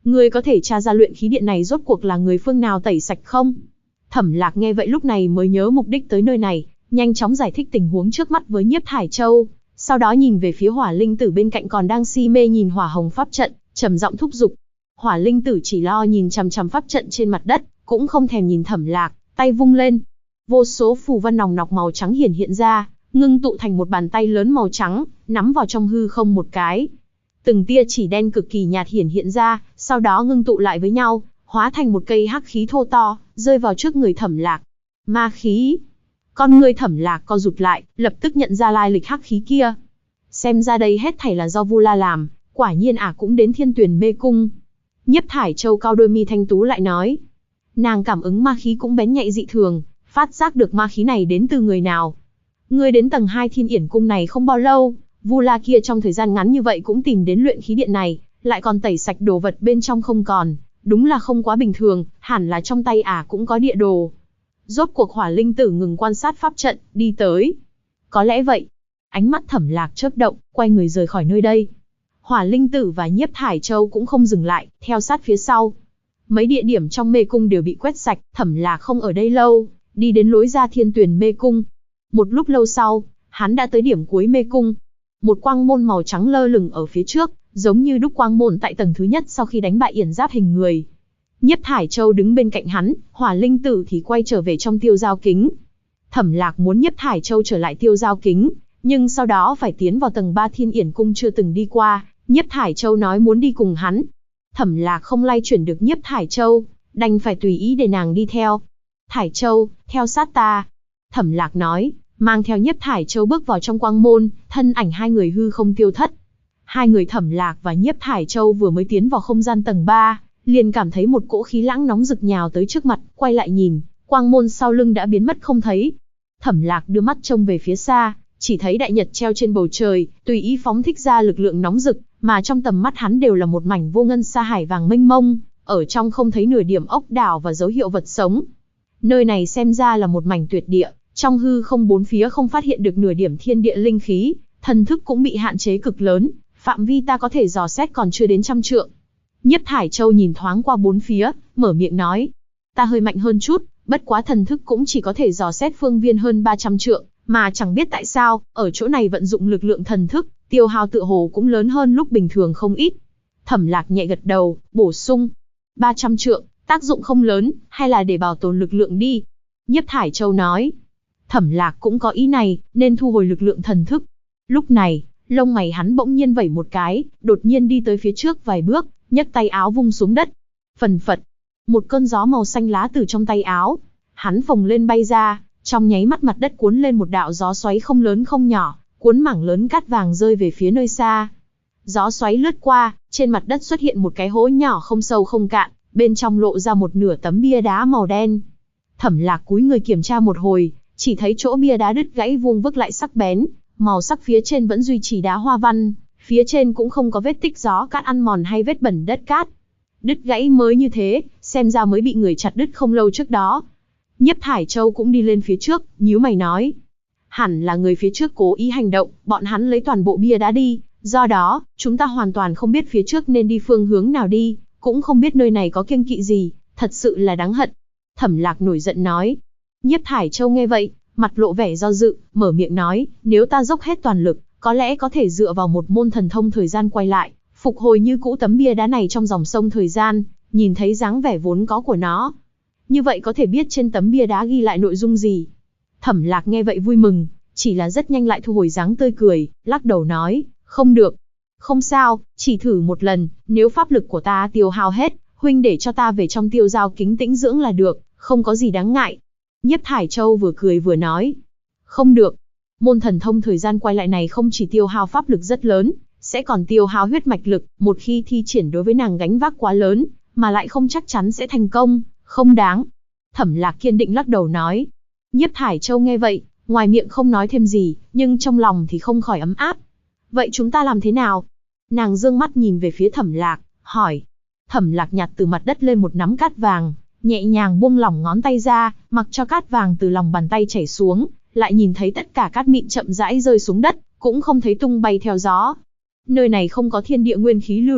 Ngươi có thể tra ra luyện khí điện này rốt cuộc là người phương nào tẩy sạch không? Thẩm Lạc nghe vậy lúc này mới nhớ mục đích tới nơi này, nhanh chóng giải thích tình huống trước mắt với Nhiếp Thải Châu, sau đó nhìn về phía Hỏa Linh Tử bên cạnh còn đang si mê nhìn hỏa hồng pháp trận, trầm giọng thúc giục. Hỏa Linh Tử chỉ lo nhìn chằm chằm pháp trận trên mặt đất, cũng không thèm nhìn Thẩm Lạc, tay vung lên. Vô số phù văn nòng nọc màu trắng hiện ra, ngưng tụ thành một bàn tay lớn màu trắng, nắm vào trong hư không một cái. Từng tia chỉ đen cực kỳ nhạt hiện ra, sau đó ngưng tụ lại với nhau, hóa thành một cây hắc khí thô to, rơi vào trước người Thẩm Lạc. Ma khí. Con người Thẩm Lạc co rụt lại, lập tức nhận ra lai lịch hắc khí kia. Xem ra đây hết thảy là do Vu La làm, quả nhiên cũng đến Thiên Tuyền Mê Cung. Nhiếp Thải Châu cao đôi mi thanh tú lại nói. Nàng cảm ứng ma khí cũng bén nhạy dị thường, phát giác được ma khí này đến từ người nào. Ngươi đến tầng 2 Thiên Yển Cung này không bao lâu, Vu La kia trong thời gian ngắn như vậy cũng tìm đến luyện khí điện này, lại còn tẩy sạch đồ vật bên trong không còn, đúng là không quá bình thường, hẳn là trong tay cũng có địa đồ. Rốt cuộc Hỏa Linh Tử ngừng quan sát pháp trận, đi tới. Có lẽ vậy. Ánh mắt Thẩm Lạc chớp động, quay người rời khỏi nơi đây. Hỏa Linh Tử và Nhiếp Thải Châu cũng không dừng lại, theo sát phía sau. Mấy địa điểm trong mê cung đều bị quét sạch, Thẩm Lạc không ở đây lâu, đi đến lối ra Thiên Tuyền Mê Cung. Một lúc lâu sau, hắn đã tới điểm cuối mê cung. Một quang môn màu trắng lơ lửng ở phía trước, giống như đúc quang môn tại tầng thứ nhất sau khi đánh bại Yển Giáp hình người. Nhiếp Thải Châu đứng bên cạnh hắn, Hỏa Linh Tử thì quay trở về trong Tiêu Giao Kính. Thẩm Lạc muốn Nhiếp Thải Châu trở lại Tiêu Giao Kính, nhưng sau đó phải tiến vào tầng 3 Thiên Yển Cung chưa từng đi qua, Nhiếp Thải Châu nói muốn đi cùng hắn. Thẩm Lạc không lay chuyển được Nhiếp Thải Châu, đành phải tùy ý để nàng đi theo. Thải Châu, theo sát ta. Thẩm Lạc nói, mang theo Nhiếp Thải Châu bước vào trong quang môn, thân ảnh hai người hư không tiêu thất. Hai người Thẩm Lạc và Nhiếp Thải Châu vừa mới tiến vào không gian tầng 3, liền cảm thấy một cỗ khí lãng nóng rực nhào tới trước mặt, quay lại nhìn, quang môn sau lưng đã biến mất không thấy. Thẩm Lạc đưa mắt trông về phía xa, chỉ thấy đại nhật treo trên bầu trời, tùy ý phóng thích ra lực lượng nóng rực, mà trong tầm mắt hắn đều là một mảnh vô ngân sa hải vàng mênh mông, ở trong không thấy nửa điểm ốc đảo và dấu hiệu vật sống. Nơi này xem ra là một mảnh tuyệt địa, trong hư không bốn phía không phát hiện được nửa điểm thiên địa linh khí, thần thức cũng bị hạn chế cực lớn, phạm vi ta có thể dò xét còn chưa đến 100 trượng. Nhiếp Thải Châu nhìn thoáng qua bốn phía, mở miệng nói, ta hơi mạnh hơn chút, bất quá thần thức cũng chỉ có thể dò xét phương viên hơn 300 trượng, mà chẳng biết tại sao, ở chỗ này vận dụng lực lượng thần thức, tiêu hao tựa hồ cũng lớn hơn lúc bình thường không ít. Thẩm Lạc nhẹ gật đầu, bổ sung, 300 trượng, tác dụng không lớn, hay là để bảo tồn lực lượng đi. Nhiếp Thải Châu nói, Thẩm Lạc cũng có ý này, nên thu hồi lực lượng thần thức. Lúc này, lông mày hắn bỗng nhiên vẩy một cái, đột nhiên đi tới phía trước vài bước, nhấc tay áo vung xuống đất. Phần phật, một cơn gió màu xanh lá từ trong tay áo hắn phồng lên bay ra, trong nháy mắt mặt đất cuốn lên một đạo gió xoáy không lớn không nhỏ, cuốn mảng lớn cát vàng rơi về phía nơi xa. Gió xoáy lướt qua, trên mặt đất xuất hiện một cái hố nhỏ không sâu không cạn, bên trong lộ ra một nửa tấm bia đá màu đen. Thẩm Lạc cúi người kiểm tra một hồi, chỉ thấy chỗ bia đá đứt gãy vuông vức lại sắc bén, màu sắc phía trên vẫn duy trì đá hoa văn, phía trên cũng không có vết tích gió cát ăn mòn hay vết bẩn đất cát. Đứt gãy mới như thế, xem ra mới bị người chặt đứt không lâu trước đó. Nhiếp Thải Châu cũng đi lên phía trước, nhíu mày nói, hẳn là người phía trước cố ý hành động, bọn hắn lấy toàn bộ bia đá đi, do đó, chúng ta hoàn toàn không biết phía trước nên đi phương hướng nào đi, cũng không biết nơi này có kiêng kỵ gì, thật sự là đáng hận. Thẩm Lạc nổi giận nói. Nhiếp Thải Châu nghe vậy, mặt lộ vẻ do dự, mở miệng nói, nếu ta dốc hết toàn lực, có lẽ có thể dựa vào một môn thần thông thời gian quay lại, phục hồi như cũ tấm bia đá này trong dòng sông thời gian, nhìn thấy dáng vẻ vốn có của nó. Như vậy có thể biết trên tấm bia đá ghi lại nội dung gì. Thẩm Lạc nghe vậy vui mừng, chỉ là rất nhanh lại thu hồi dáng tươi cười, lắc đầu nói, không được. Không sao, chỉ thử một lần, nếu pháp lực của ta tiêu hao hết, huynh để cho ta về trong Tiêu Giao Kính tĩnh dưỡng là được, không có gì đáng ngại. Nhiếp Thải Châu vừa cười vừa nói, không được. Môn thần thông thời gian quay lại này không chỉ tiêu hao pháp lực rất lớn, sẽ còn tiêu hao huyết mạch lực, một khi thi triển đối với nàng gánh vác quá lớn, mà lại không chắc chắn sẽ thành công, không đáng. Thẩm Lạc kiên định lắc đầu nói. Nhiếp Thải Châu nghe vậy, ngoài miệng không nói thêm gì, nhưng trong lòng thì không khỏi ấm áp. Vậy chúng ta làm thế nào? Nàng dương mắt nhìn về phía Thẩm Lạc, hỏi. Thẩm Lạc nhặt từ mặt đất lên một nắm cát vàng, nhẹ nhàng buông lỏng ngón tay ra, mặc cho cát vàng từ lòng bàn tay chảy xuống, lại nhìn thấy tất cả cát mịn chậm rãi rơi xuống đất, cũng không thấy tung bay theo gió. Nơi này không có thiên địa nguyên khí lưu động,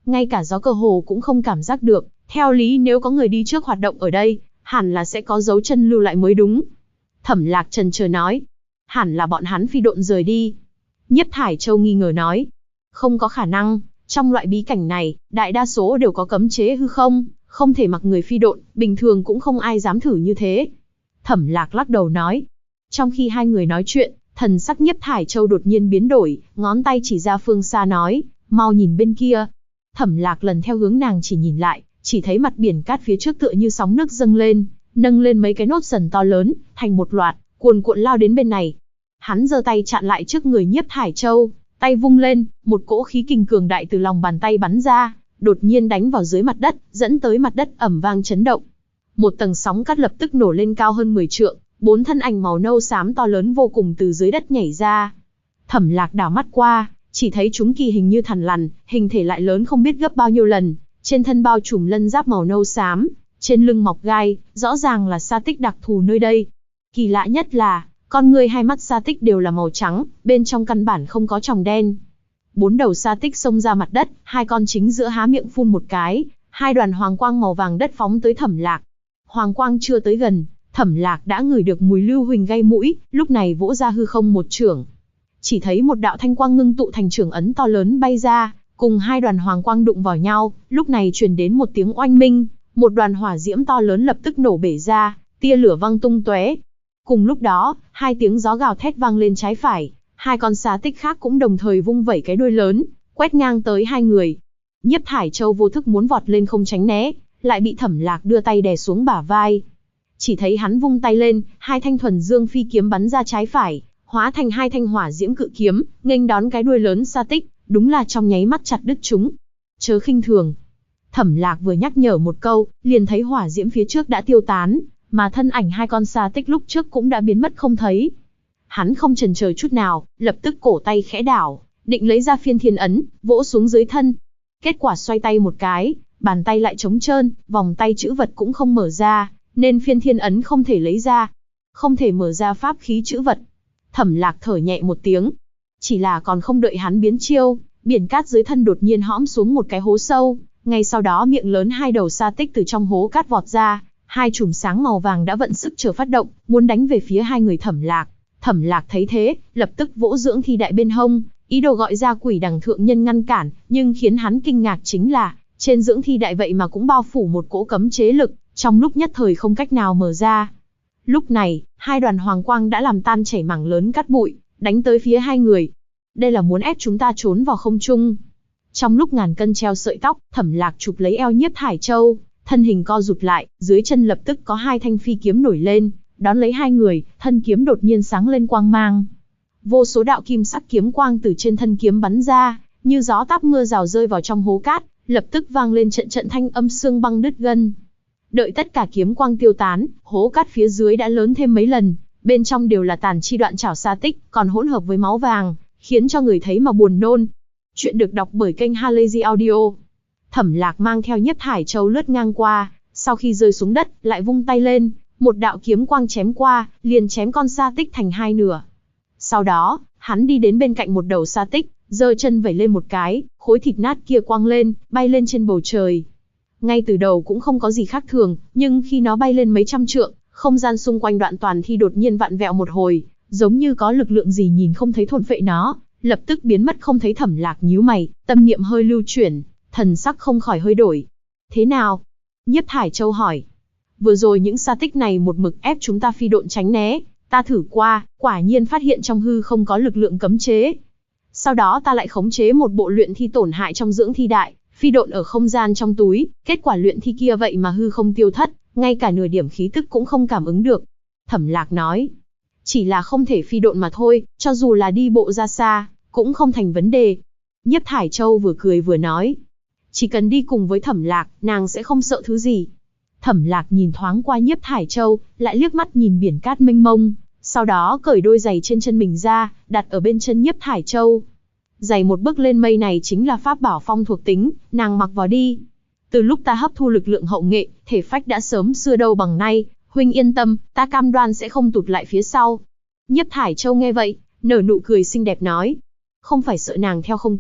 ngay cả gió cơ hồ cũng không cảm giác được, theo lý nếu có người đi trước hoạt động ở đây, hẳn là sẽ có dấu chân lưu lại mới đúng. Thẩm Lạc chần chờ nói, hẳn là bọn hắn phi độn rời đi. Nhiếp Thải Châu nghi ngờ nói, không có khả năng, trong loại bí cảnh này, đại đa số đều có cấm chế hư không, không thể mặc người phi độn, bình thường cũng không ai dám thử như thế. Thẩm Lạc lắc đầu nói. Trong khi hai người nói chuyện, thần sắc Nhiếp Thải Châu đột nhiên biến đổi, ngón tay chỉ ra phương xa nói, mau nhìn bên kia. Thẩm Lạc lần theo hướng nàng chỉ nhìn lại, chỉ thấy mặt biển cát phía trước tựa như sóng nước dâng lên, nâng lên mấy cái nốt sần to lớn, thành một loạt, cuồn cuộn lao đến bên này. Hắn giơ tay chặn lại trước người Nhiếp Thải Châu, tay vung lên, một cỗ khí kình cường đại từ lòng bàn tay bắn ra, đột nhiên đánh vào dưới mặt đất, dẫn tới mặt đất ầm vang chấn động. Một tầng sóng cát lập tức nổ lên cao hơn 10 trượng, 4 thân ảnh màu nâu xám to lớn vô cùng từ dưới đất nhảy ra. Thẩm Lạc đảo mắt qua, chỉ thấy chúng kỳ hình như thằn lằn, hình thể lại lớn không biết gấp bao nhiêu lần, trên thân bao trùm lân giáp màu nâu xám, trên lưng mọc gai, rõ ràng là sa tích đặc thù nơi đây. Kỳ lạ nhất là, con ngươi hai mắt sa tích đều là màu trắng, bên trong căn bản không có tròng đen. 4 đầu sa tích xông ra mặt đất, hai con chính giữa há miệng phun một cái, hai đoàn hoàng quang màu vàng đất phóng tới Thẩm Lạc. Hoàng quang chưa tới gần, Thẩm Lạc đã ngửi được mùi lưu huỳnh gây mũi, lúc này vỗ ra hư không một chưởng. Chỉ thấy một đạo thanh quang ngưng tụ thành chưởng ấn to lớn bay ra, cùng hai đoàn hoàng quang đụng vào nhau, lúc này truyền đến một tiếng oanh minh, một đoàn hỏa diễm to lớn lập tức nổ bể ra, tia lửa văng tung tóe. Cùng lúc đó, hai tiếng gió gào thét vang lên trái phải, hai con sa tích khác cũng đồng thời vung vẩy cái đuôi lớn, quét ngang tới hai người. Nhiếp Thải Châu vô thức muốn vọt lên không tránh né, lại bị Thẩm Lạc đưa tay đè xuống bả vai. Chỉ thấy hắn vung tay lên, hai thanh thuần dương phi kiếm bắn ra trái phải, hóa thành hai thanh hỏa diễm cự kiếm, nghênh đón cái đuôi lớn sa tích, đúng là trong nháy mắt chặt đứt chúng. Chớ khinh thường. Thẩm Lạc vừa nhắc nhở một câu, liền thấy hỏa diễm phía trước đã tiêu tán, mà thân ảnh hai con sa tích lúc trước cũng đã biến mất không thấy. Hắn không chần chờ chút nào, lập tức cổ tay khẽ đảo, định lấy ra phiên thiên ấn, vỗ xuống dưới thân. Kết quả xoay tay một cái, bàn tay lại trống trơn, vòng tay chữ vật cũng không mở ra, nên phiên thiên ấn không thể lấy ra. Không thể mở ra pháp khí chữ vật. Thẩm Lạc thở nhẹ một tiếng. Chỉ là còn không đợi hắn biến chiêu, biển cát dưới thân đột nhiên hõm xuống một cái hố sâu, ngay sau đó miệng lớn hai đầu sa tích từ trong hố cát vọt ra, hai chùm sáng màu vàng đã vận sức chờ phát động, muốn đánh về phía hai người Thẩm Lạc. Thẩm Lạc thấy thế, lập tức vỗ dưỡng thi đại bên hông, ý đồ gọi ra Quỷ Đằng thượng nhân ngăn cản, nhưng khiến hắn kinh ngạc chính là, trên dưỡng thi đại vậy mà cũng bao phủ một cỗ cấm chế lực, trong lúc nhất thời không cách nào mở ra. Lúc này, hai đoàn hoàng quang đã làm tan chảy mảng lớn cát bụi, đánh tới phía hai người. Đây là muốn ép chúng ta trốn vào không trung. Trong lúc ngàn cân treo sợi tóc, Thẩm Lạc chụp lấy eo Nhiếp Thải Châu, thân hình co rụt lại, dưới chân lập tức có hai thanh phi kiếm nổi lên, đón lấy hai người, thân kiếm đột nhiên sáng lên quang mang. Vô số đạo kim sắc kiếm quang từ trên thân kiếm bắn ra, như gió táp mưa rào rơi vào trong hố cát, lập tức vang lên trận trận thanh âm xương băng đứt gân. Đợi tất cả kiếm quang tiêu tán, hố cát phía dưới đã lớn thêm mấy lần, bên trong đều là tàn chi đoạn chảo sa tích, còn hỗn hợp với máu vàng, khiến cho người thấy mà buồn nôn. Chuyện được đọc bởi kênh Halazy Audio. Thẩm Lạc mang theo Nhiếp Thải Châu lướt ngang qua, sau khi rơi xuống đất, lại vung tay lên, một đạo kiếm quang chém qua, liền chém con sa tích thành hai nửa. Sau đó, hắn đi đến bên cạnh một đầu sa tích, giơ chân vẩy lên một cái, khối thịt nát kia quăng lên, bay lên trên bầu trời. Ngay từ đầu cũng không có gì khác thường, nhưng khi nó bay lên mấy trăm trượng, không gian xung quanh đoạn toàn thi đột nhiên vặn vẹo một hồi, giống như có lực lượng gì nhìn không thấy thôn phệ nó, lập tức biến mất không thấy. Thẩm Lạc nhíu mày, tâm niệm hơi lưu chuyển, thần sắc không khỏi hơi đổi. Thế nào? Nhiếp Thải Châu hỏi. Vừa rồi những sa tích này một mực ép chúng ta phi độn tránh né, ta thử qua, quả nhiên phát hiện trong hư không có lực lượng cấm chế. Sau đó ta lại khống chế một bộ luyện thi tổn hại trong dưỡng thi đại, phi độn ở không gian trong túi, kết quả luyện thi kia vậy mà hư không tiêu thất, ngay cả nửa điểm khí tức cũng không cảm ứng được. Thẩm Lạc nói, chỉ là không thể phi độn mà thôi, cho dù là đi bộ ra xa, cũng không thành vấn đề. Nhiếp Thải Châu vừa cười vừa nói, chỉ cần đi cùng với Thẩm Lạc, nàng sẽ không sợ thứ gì. Thẩm Lạc nhìn thoáng qua Nhiếp Thải Châu, lại liếc mắt nhìn biển cát mênh mông, sau đó cởi đôi giày trên chân mình ra, đặt ở bên chân Nhiếp Thải Châu. Giày một bước lên mây này chính là pháp bảo phong thuộc tính, nàng mặc vào đi. Từ lúc ta hấp thu lực lượng hậu nghệ, thể phách đã sớm xưa đâu bằng nay, huynh yên tâm, ta cam đoan sẽ không tụt lại phía sau. Nhiếp Thải Châu nghe vậy, nở nụ cười xinh đẹp nói, không phải sợ nàng theo không kịp,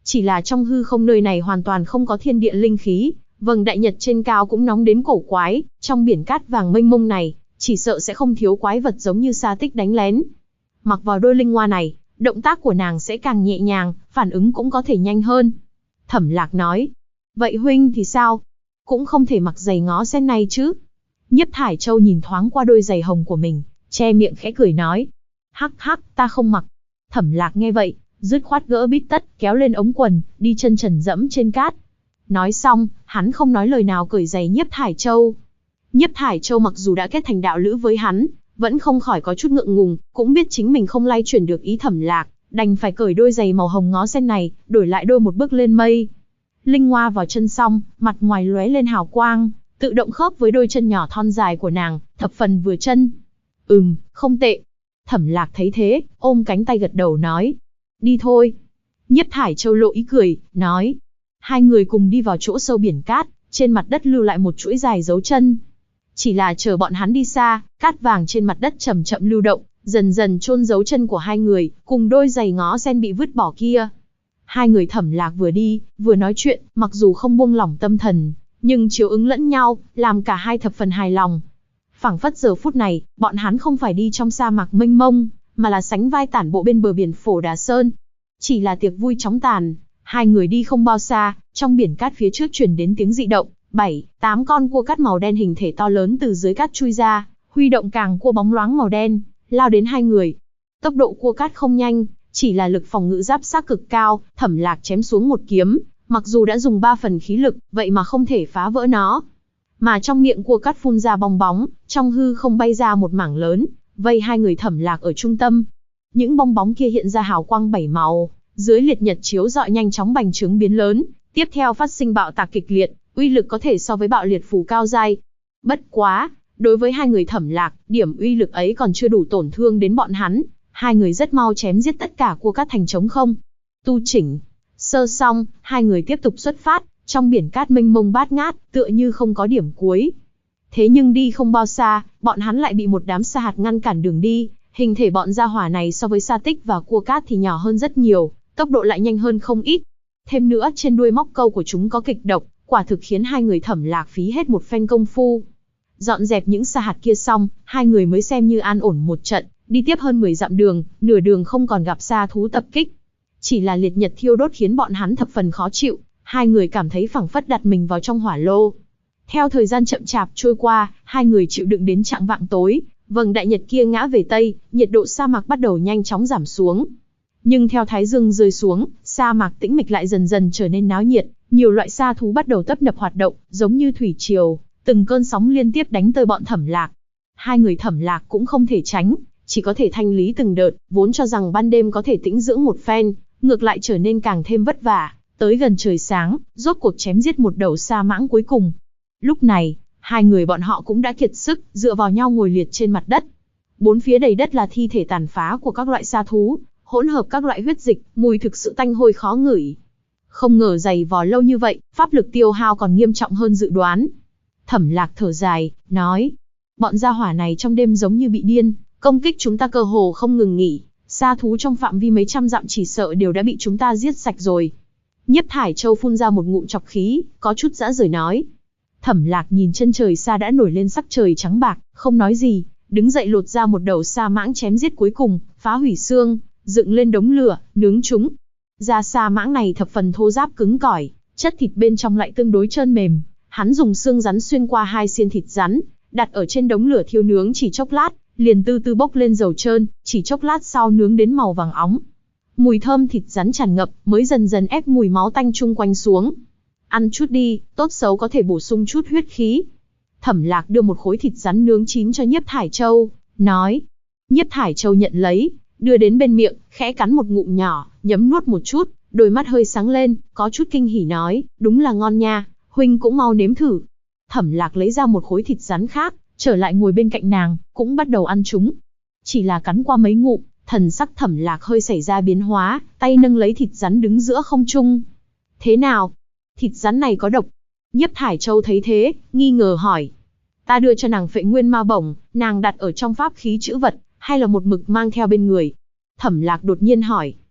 Chỉ là trong hư không nơi này hoàn toàn không có thiên địa linh khí, vầng đại nhật trên cao cũng nóng đến cổ quái, trong biển cát vàng mênh mông này, chỉ sợ sẽ không thiếu quái vật giống như Sa Tích đánh lén. Mặc vào đôi linh hoa này, động tác của nàng sẽ càng nhẹ nhàng, phản ứng cũng có thể nhanh hơn. Thẩm Lạc nói, vậy huynh thì sao? Cũng không thể mặc giày ngó sen này chứ? Nhiếp Thải Châu nhìn thoáng qua đôi giày hồng của mình, che miệng khẽ cười nói, hắc hắc, ta không mặc. Thẩm Lạc nghe vậy, dứt khoát gỡ bít tất, kéo lên ống quần, đi chân trần dẫm trên cát. Nói xong, hắn không nói lời nào cởi giày Nhiếp Thải Châu. Nhiếp Thải Châu mặc dù đã kết thành đạo lữ với hắn, vẫn không khỏi có chút ngượng ngùng, cũng biết chính mình không lay chuyển được ý Thẩm Lạc, đành phải cởi đôi giày màu hồng ngó sen này, đổi lại đôi một bước lên mây. Linh hoa vào chân xong, mặt ngoài lóe lên hào quang, tự động khớp với đôi chân nhỏ thon dài của nàng, thập phần vừa chân. Không tệ. Thẩm Lạc thấy thế, ôm cánh tay gật đầu nói, đi thôi. Nhiếp Thải Châu lộ ý cười, nói. Hai người cùng đi vào chỗ sâu biển cát, trên mặt đất lưu lại một chuỗi dài dấu chân. Chỉ là chờ bọn hắn đi xa, cát vàng trên mặt đất chậm chậm lưu động, dần dần chôn dấu chân của hai người, cùng đôi giày ngó sen bị vứt bỏ kia. Hai người Thẩm Lạc vừa đi, vừa nói chuyện, mặc dù không buông lỏng tâm thần, nhưng chiếu ứng lẫn nhau, làm cả hai thập phần hài lòng. Phảng phất giờ phút này, bọn hắn không phải đi trong sa mạc mênh mông, mà là sánh vai tản bộ bên bờ biển Phổ Đà Sơn. Chỉ là tiệc vui chóng tàn, hai người đi không bao xa, trong biển cát phía trước truyền đến tiếng dị động, 7-8 con cua cát màu đen hình thể to lớn từ dưới cát chui ra, huy động càng cua bóng loáng màu đen, lao đến hai người. Tốc độ cua cát không nhanh, chỉ là lực phòng ngự giáp xác cực cao, Thẩm Lạc chém xuống một kiếm, mặc dù đã dùng 3 phần khí lực, vậy mà không thể phá vỡ nó. Mà trong miệng cua cát phun ra bong bóng, trong hư không bay ra một mảng lớn, vây hai người Thẩm Lạc ở trung tâm. Những bong bóng kia hiện ra hào quang 7 màu, dưới liệt nhật chiếu rọi nhanh chóng bành trướng biến lớn, tiếp theo phát sinh bạo tạc kịch liệt, uy lực có thể so với bạo liệt phù cao giai. Bất quá, đối với hai người Thẩm Lạc, điểm uy lực ấy còn chưa đủ tổn thương đến bọn hắn, hai người rất mau chém giết tất cả cua cát thành trống không. Tu chỉnh sơ xong, hai người tiếp tục xuất phát, trong biển cát mênh mông bát ngát, tựa như không có điểm cuối. Thế nhưng đi không bao xa, bọn hắn lại bị một đám sa hạt ngăn cản đường đi, hình thể bọn gia hỏa này so với Sa Tích và cua cát thì nhỏ hơn rất nhiều, tốc độ lại nhanh hơn không ít. Thêm nữa trên đuôi móc câu của chúng có kịch độc, quả thực khiến hai người Thẩm Lạc phí hết một phen công phu. Dọn dẹp những sa hạt kia xong, hai người mới xem như an ổn một trận, đi tiếp hơn 10 dặm đường, nửa đường không còn gặp sa thú tập kích. Chỉ là liệt nhật thiêu đốt khiến bọn hắn thập phần khó chịu, hai người cảm thấy phảng phất đặt mình vào trong hỏa lô. Theo thời gian chậm chạp trôi qua, hai người chịu đựng đến chạng vạng tối, vầng đại nhật kia ngã về tây, nhiệt độ sa mạc bắt đầu nhanh chóng giảm xuống. Nhưng theo thái dương rơi xuống, sa mạc tĩnh mịch lại dần dần trở nên náo nhiệt, nhiều loại sa thú bắt đầu tấp nập hoạt động, giống như thủy triều, từng cơn sóng liên tiếp đánh tới bọn Thẩm Lạc. Hai người Thẩm Lạc cũng không thể tránh, chỉ có thể thanh lý từng đợt, vốn cho rằng ban đêm có thể tĩnh dưỡng một phen, ngược lại trở nên càng thêm vất vả. Tới gần trời sáng, rốt cuộc chém giết một đầu sa mãng cuối cùng. Lúc này, hai người bọn họ cũng đã kiệt sức, dựa vào nhau ngồi liệt trên mặt đất. Bốn phía đầy đất là thi thể tàn phá của các loại sa thú, hỗn hợp các loại huyết dịch, mùi thực sự tanh hôi khó ngửi. Không ngờ giày vò lâu như vậy, pháp lực tiêu hao còn nghiêm trọng hơn dự đoán. Thẩm Lạc thở dài, nói, bọn gia hỏa này trong đêm giống như bị điên, công kích chúng ta cơ hồ không ngừng nghỉ, sa thú trong phạm vi mấy trăm dặm chỉ sợ đều đã bị chúng ta giết sạch rồi. Nhiếp Thải Châu phun ra một ngụm trọc khí, có chút dã rời nói. Thẩm Lạc nhìn chân trời xa đã nổi lên sắc trời trắng bạc, không nói gì, đứng dậy lột ra một đầu sa mãng chém giết cuối cùng, phá hủy xương, dựng lên đống lửa, nướng chúng. Da sa mãng này thập phần thô ráp cứng cỏi, chất thịt bên trong lại tương đối trơn mềm. Hắn dùng xương rắn xuyên qua hai xiên thịt rắn, đặt ở trên đống lửa thiêu nướng chỉ chốc lát, liền từ từ bốc lên dầu trơn, chỉ chốc lát sau nướng đến màu vàng óng. Mùi thơm thịt rắn tràn ngập, mới dần dần ép mùi máu tanh chung quanh xuống. Ăn chút đi, tốt xấu có thể bổ sung chút huyết khí. Thẩm Lạc đưa một khối thịt rắn nướng chín cho Nhiếp Thải Châu, nói. Nhiếp Thải Châu nhận lấy, đưa đến bên miệng, khẽ cắn một ngụm nhỏ, nhấm nuốt một chút, đôi mắt hơi sáng lên, có chút kinh hỉ nói, đúng là ngon nha, huynh cũng mau nếm thử. Thẩm Lạc lấy ra một khối thịt rắn khác, trở lại ngồi bên cạnh nàng, cũng bắt đầu ăn chúng. Chỉ là cắn qua mấy ngụm, thần sắc Thẩm Lạc hơi xảy ra biến hóa, tay nâng lấy thịt rắn đứng giữa không trung. Thế nào? Thịt rắn này có độc? Nhiếp Thải Châu thấy thế, nghi ngờ hỏi. Ta đưa cho nàng Phệ Nguyên Ma Bổng, nàng đặt ở trong pháp khí trữ vật, hay là một mực mang theo bên người? Thẩm Lạc đột nhiên hỏi.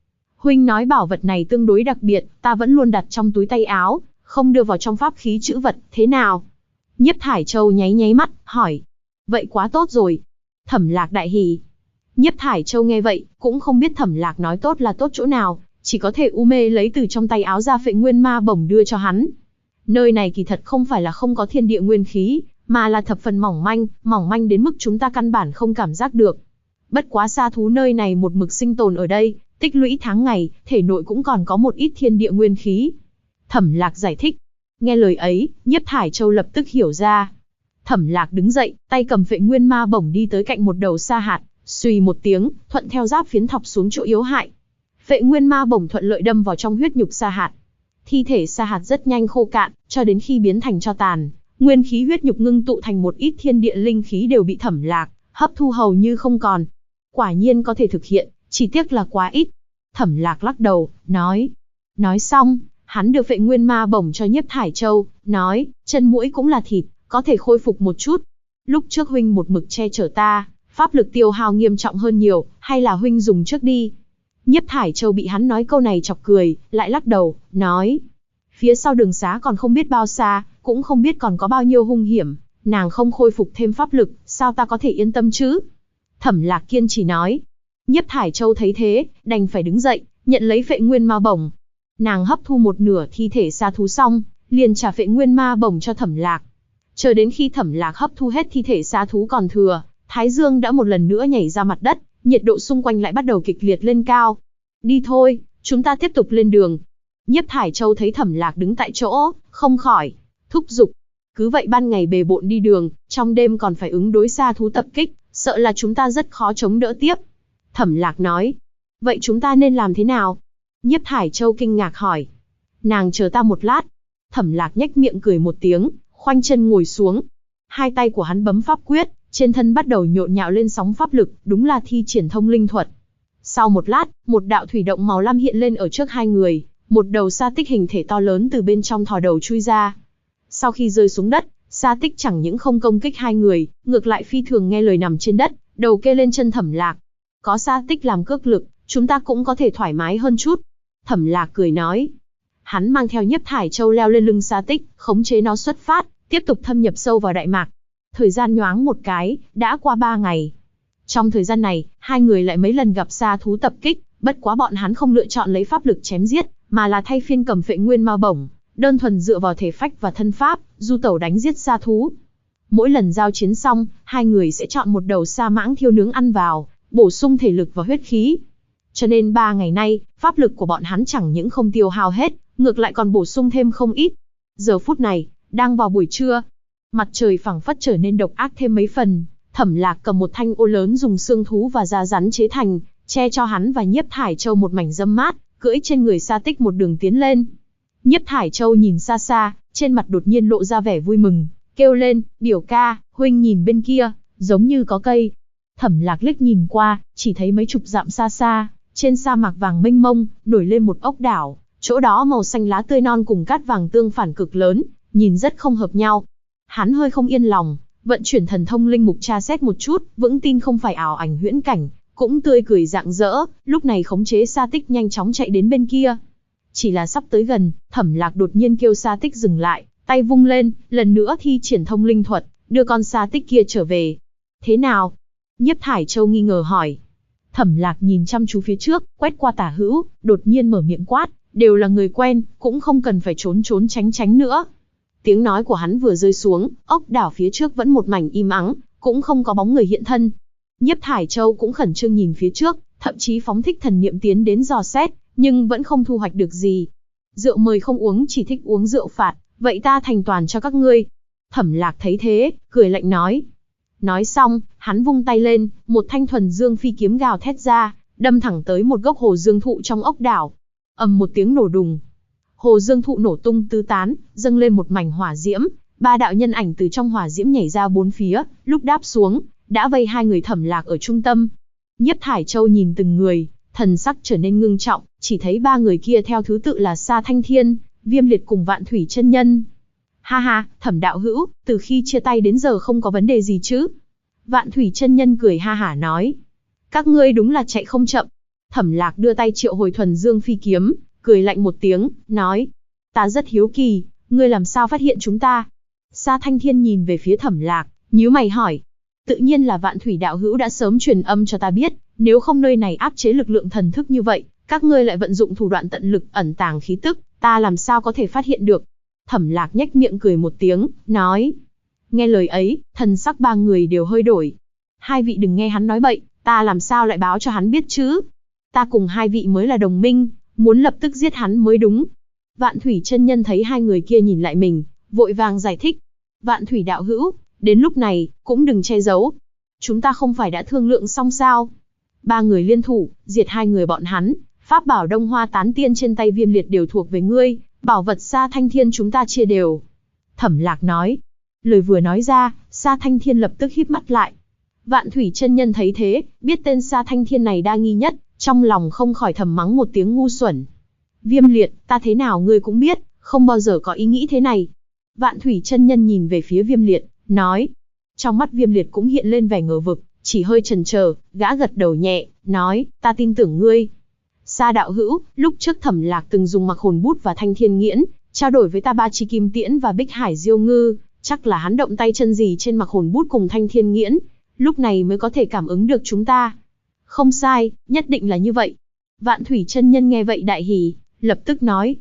Huynh nói bảo vật này tương đối đặc biệt, ta vẫn luôn đặt trong túi tay áo, không đưa vào trong pháp khí trữ vật, thế nào? Nhiếp Thải Châu nháy nháy mắt, hỏi. Vậy quá tốt rồi. Thẩm Lạc đại hỉ. Nhiếp Thải Châu nghe vậy, cũng không biết Thẩm Lạc nói tốt là tốt chỗ nào, chỉ có thể u mê lấy từ trong tay áo ra Phệ Nguyên Ma Bổng đưa cho hắn. Nơi này kỳ thật không phải là không có thiên địa nguyên khí, mà là thập phần mỏng manh đến mức chúng ta căn bản không cảm giác được. Bất quá sa thú nơi này một mực sinh tồn ở đây, tích lũy tháng ngày, thể nội cũng còn có một ít thiên địa nguyên khí. Thẩm Lạc giải thích. Nghe lời ấy, Nhiếp Thải Châu lập tức hiểu ra. Thẩm Lạc đứng dậy, tay cầm Phệ Nguyên Ma Bổng đi tới cạnh một đầu sa hạt, xùy một tiếng, thuận theo giáp phiến thọc xuống chỗ yếu hại. Phệ Nguyên Ma Bổng thuận lợi đâm vào trong huyết nhục sa hạt. Thi thể sa hạt rất nhanh khô cạn, cho đến khi biến thành tro tàn, nguyên khí huyết nhục ngưng tụ thành một ít thiên địa linh khí đều bị Thẩm Lạc hấp thu hầu như không còn. Quả nhiên có thể thực hiện, chỉ tiếc là quá ít. Thẩm Lạc lắc đầu, nói. Nói xong, hắn đưa Phệ Nguyên Ma Bổng cho Nhiếp Thải Châu, nói, chân muỗi cũng là thịt, có thể khôi phục một chút. Lúc trước huynh một mực che chở ta, pháp lực tiêu hao nghiêm trọng hơn nhiều, hay là huynh dùng trước đi. Nhiếp Thải Châu bị hắn nói câu này chọc cười, lại lắc đầu, nói. Phía sau đường xá còn không biết bao xa, cũng không biết còn có bao nhiêu hung hiểm, nàng không khôi phục thêm pháp lực, sao ta có thể yên tâm chứ? Thẩm Lạc kiên trì nói. Nhiếp Thải Châu thấy thế, đành phải đứng dậy, nhận lấy Phệ Nguyên Ma Bổng. Nàng hấp thu một nửa thi thể sa thú xong, liền trả Phệ Nguyên Ma Bổng cho Thẩm Lạc. Chờ đến khi Thẩm Lạc hấp thu hết thi thể sa thú còn thừa, Thái Dương đã một lần nữa nhảy ra mặt đất, nhiệt độ xung quanh lại bắt đầu kịch liệt lên cao. Đi thôi, chúng ta tiếp tục lên đường. Nhiếp Thải Châu thấy Thẩm Lạc đứng tại chỗ, không khỏi thúc giục. Cứ vậy ban ngày bề bộn đi đường, trong đêm còn phải ứng đối sa thú tập kích, sợ là chúng ta rất khó chống đỡ tiếp. Thẩm Lạc nói. Vậy chúng ta nên làm thế nào? Nhiếp Thải Châu kinh ngạc hỏi. Nàng chờ ta một lát. Thẩm Lạc nhếch miệng cười một tiếng, khoanh chân ngồi xuống. Hai tay của hắn bấm pháp quyết, trên thân bắt đầu nhộn nhạo lên sóng pháp lực, đúng là thi triển thông linh thuật. Sau một lát, một đạo thủy động màu lam hiện lên ở trước hai người, một đầu sa tích hình thể to lớn từ bên trong thò đầu chui ra. Sau khi rơi xuống đất, sa tích chẳng những không công kích hai người, ngược lại phi thường nghe lời nằm trên đất, đầu kê lên chân Thẩm Lạc. Có sa tích làm cước lực, chúng ta cũng có thể thoải mái hơn chút. Thẩm Lạc cười nói. Hắn mang theo Nhiếp Thải Châu leo lên lưng sa tích, khống chế nó xuất phát, tiếp tục thâm nhập sâu vào Đại Mạc. Thời gian nhoáng một cái, đã qua 3 ngày. Trong thời gian này, hai người lại mấy lần gặp sa thú tập kích, bất quá bọn hắn không lựa chọn lấy pháp lực chém giết, mà là thay phiên cầm Phệ Nguyên Ma Bổng, đơn thuần dựa vào thể phách và thân pháp, du tẩu đánh giết sa thú. Mỗi lần giao chiến xong, hai người sẽ chọn một đầu sa mãng thiêu nướng ăn vào, bổ sung thể lực và huyết khí. Cho nên 3 ngày nay, pháp lực của bọn hắn chẳng những không tiêu hao hết, ngược lại còn bổ sung thêm không ít. Giờ phút này, đang vào buổi trưa, mặt trời phảng phất trở nên độc ác thêm mấy phần. Thẩm Lạc cầm một thanh ô lớn dùng xương thú và da rắn chế thành, che cho hắn và Nhiếp Thải Châu một mảnh râm mát, cưỡi trên người sa tích một đường tiến lên. Nhiếp Thải Châu nhìn xa xa, trên mặt đột nhiên lộ ra vẻ vui mừng, kêu lên, biểu ca, huynh nhìn bên kia, giống như có cây. Thẩm Lạc liếc nhìn qua, chỉ thấy mấy chục dặm xa xa, trên sa mạc vàng mênh mông, nổi lên một ốc đảo, chỗ đó màu xanh lá tươi non cùng cát vàng tương phản cực lớn, nhìn rất không hợp nhau. Hắn hơi không yên lòng, vận chuyển thần thông linh mục tra xét một chút, vững tin không phải ảo ảnh huyễn cảnh, cũng tươi cười rạng rỡ, lúc này khống chế sa tích nhanh chóng chạy đến bên kia. Chỉ là sắp tới gần, Thẩm Lạc đột nhiên kêu sa tích dừng lại, tay vung lên, lần nữa thi triển thông linh thuật, đưa con sa tích kia trở về. Thế nào? Nhiếp Thải Châu nghi ngờ hỏi. Thẩm Lạc nhìn chăm chú phía trước, quét qua tả hữu, đột nhiên mở miệng quát, đều là người quen, cũng không cần phải trốn trốn tránh tránh nữa. Tiếng nói của hắn vừa rơi xuống, ốc đảo phía trước vẫn một mảnh im ắng, cũng không có bóng người hiện thân. Nhiếp Thải Châu cũng khẩn trương nhìn phía trước, thậm chí phóng thích thần niệm tiến đến dò xét, nhưng vẫn không thu hoạch được gì. Rượu mời không uống, chỉ thích uống rượu phạt, vậy ta thành toàn cho các ngươi. Thẩm Lạc thấy thế, cười lạnh nói. Nói xong, hắn vung tay lên, một thanh thuần dương phi kiếm gào thét ra, đâm thẳng tới một gốc hồ dương thụ trong ốc đảo. Ầm một tiếng nổ đùng. Hồ dương thụ nổ tung tứ tán, dâng lên một mảnh hỏa diễm, 3 đạo nhân ảnh từ trong hỏa diễm nhảy ra bốn phía, lúc đáp xuống, đã vây hai người Thẩm Lạc ở trung tâm. Nhiếp Thải Châu nhìn từng người, thần sắc trở nên ngưng trọng, chỉ thấy 3 người kia theo thứ tự là Sa Thanh Thiên, Viêm Liệt cùng Vạn Thủy Chân Nhân. Ha ha, Thẩm đạo hữu, từ khi chia tay đến giờ không có vấn đề gì chứ? Vạn Thủy Chân Nhân cười ha hả nói. Các ngươi đúng là chạy không chậm. Thẩm Lạc đưa tay triệu hồi thuần dương phi kiếm, cười lạnh một tiếng, nói: ta rất hiếu kỳ, ngươi làm sao phát hiện chúng ta? Sa Thanh Thiên nhìn về phía Thẩm Lạc, nhíu mày hỏi. Tự nhiên là Vạn Thủy đạo hữu đã sớm truyền âm cho ta biết, nếu không nơi này áp chế lực lượng thần thức như vậy, các ngươi lại vận dụng thủ đoạn tận lực ẩn tàng khí tức, ta làm sao có thể phát hiện được? Thẩm Lạc nhếch miệng cười một tiếng, nói. Nghe lời ấy, thần sắc ba người đều hơi đổi. Hai vị đừng nghe hắn nói bậy, ta làm sao lại báo cho hắn biết chứ? Ta cùng hai vị mới là đồng minh, muốn lập tức giết hắn mới đúng. Vạn Thủy chân nhân thấy hai người kia nhìn lại mình, vội vàng giải thích. Vạn Thủy đạo hữu, đến lúc này, cũng đừng che giấu. Chúng ta không phải đã thương lượng xong sao? Ba người liên thủ, diệt hai người bọn hắn, pháp bảo Đông Hoa Tán Tiên trên tay Viêm Liệt đều thuộc về ngươi, bảo vật Sa Thanh Thiên chúng ta chia đều. Thẩm Lạc nói. Lời vừa nói ra, Sa Thanh Thiên lập tức híp mắt lại. Vạn Thủy chân nhân thấy thế, biết tên Sa Thanh Thiên này đa nghi nhất, trong lòng không khỏi thầm mắng một tiếng ngu xuẩn. Viêm Liệt, ta thế nào ngươi cũng biết, không bao giờ có ý nghĩ thế này. Vạn Thủy chân nhân nhìn về phía Viêm Liệt, nói. Trong mắt Viêm Liệt cũng hiện lên vẻ ngờ vực, chỉ hơi chần chờ, gã gật đầu nhẹ, nói, ta tin tưởng ngươi. Sa đạo hữu, lúc trước Thẩm Lạc từng dùng Mặc Hồn Bút và Thanh Thiên Nghiễn, trao đổi với ta Ba Chi Kim Tiễn và Bích Hải Diêu Ngư, chắc là hắn động tay chân gì trên Mặc Hồn Bút cùng Thanh Thiên Nghiễn, lúc này mới có thể cảm ứng được chúng ta. Không sai, nhất định là như vậy. Vạn Thủy chân nhân nghe vậy đại hỉ, lập tức nói.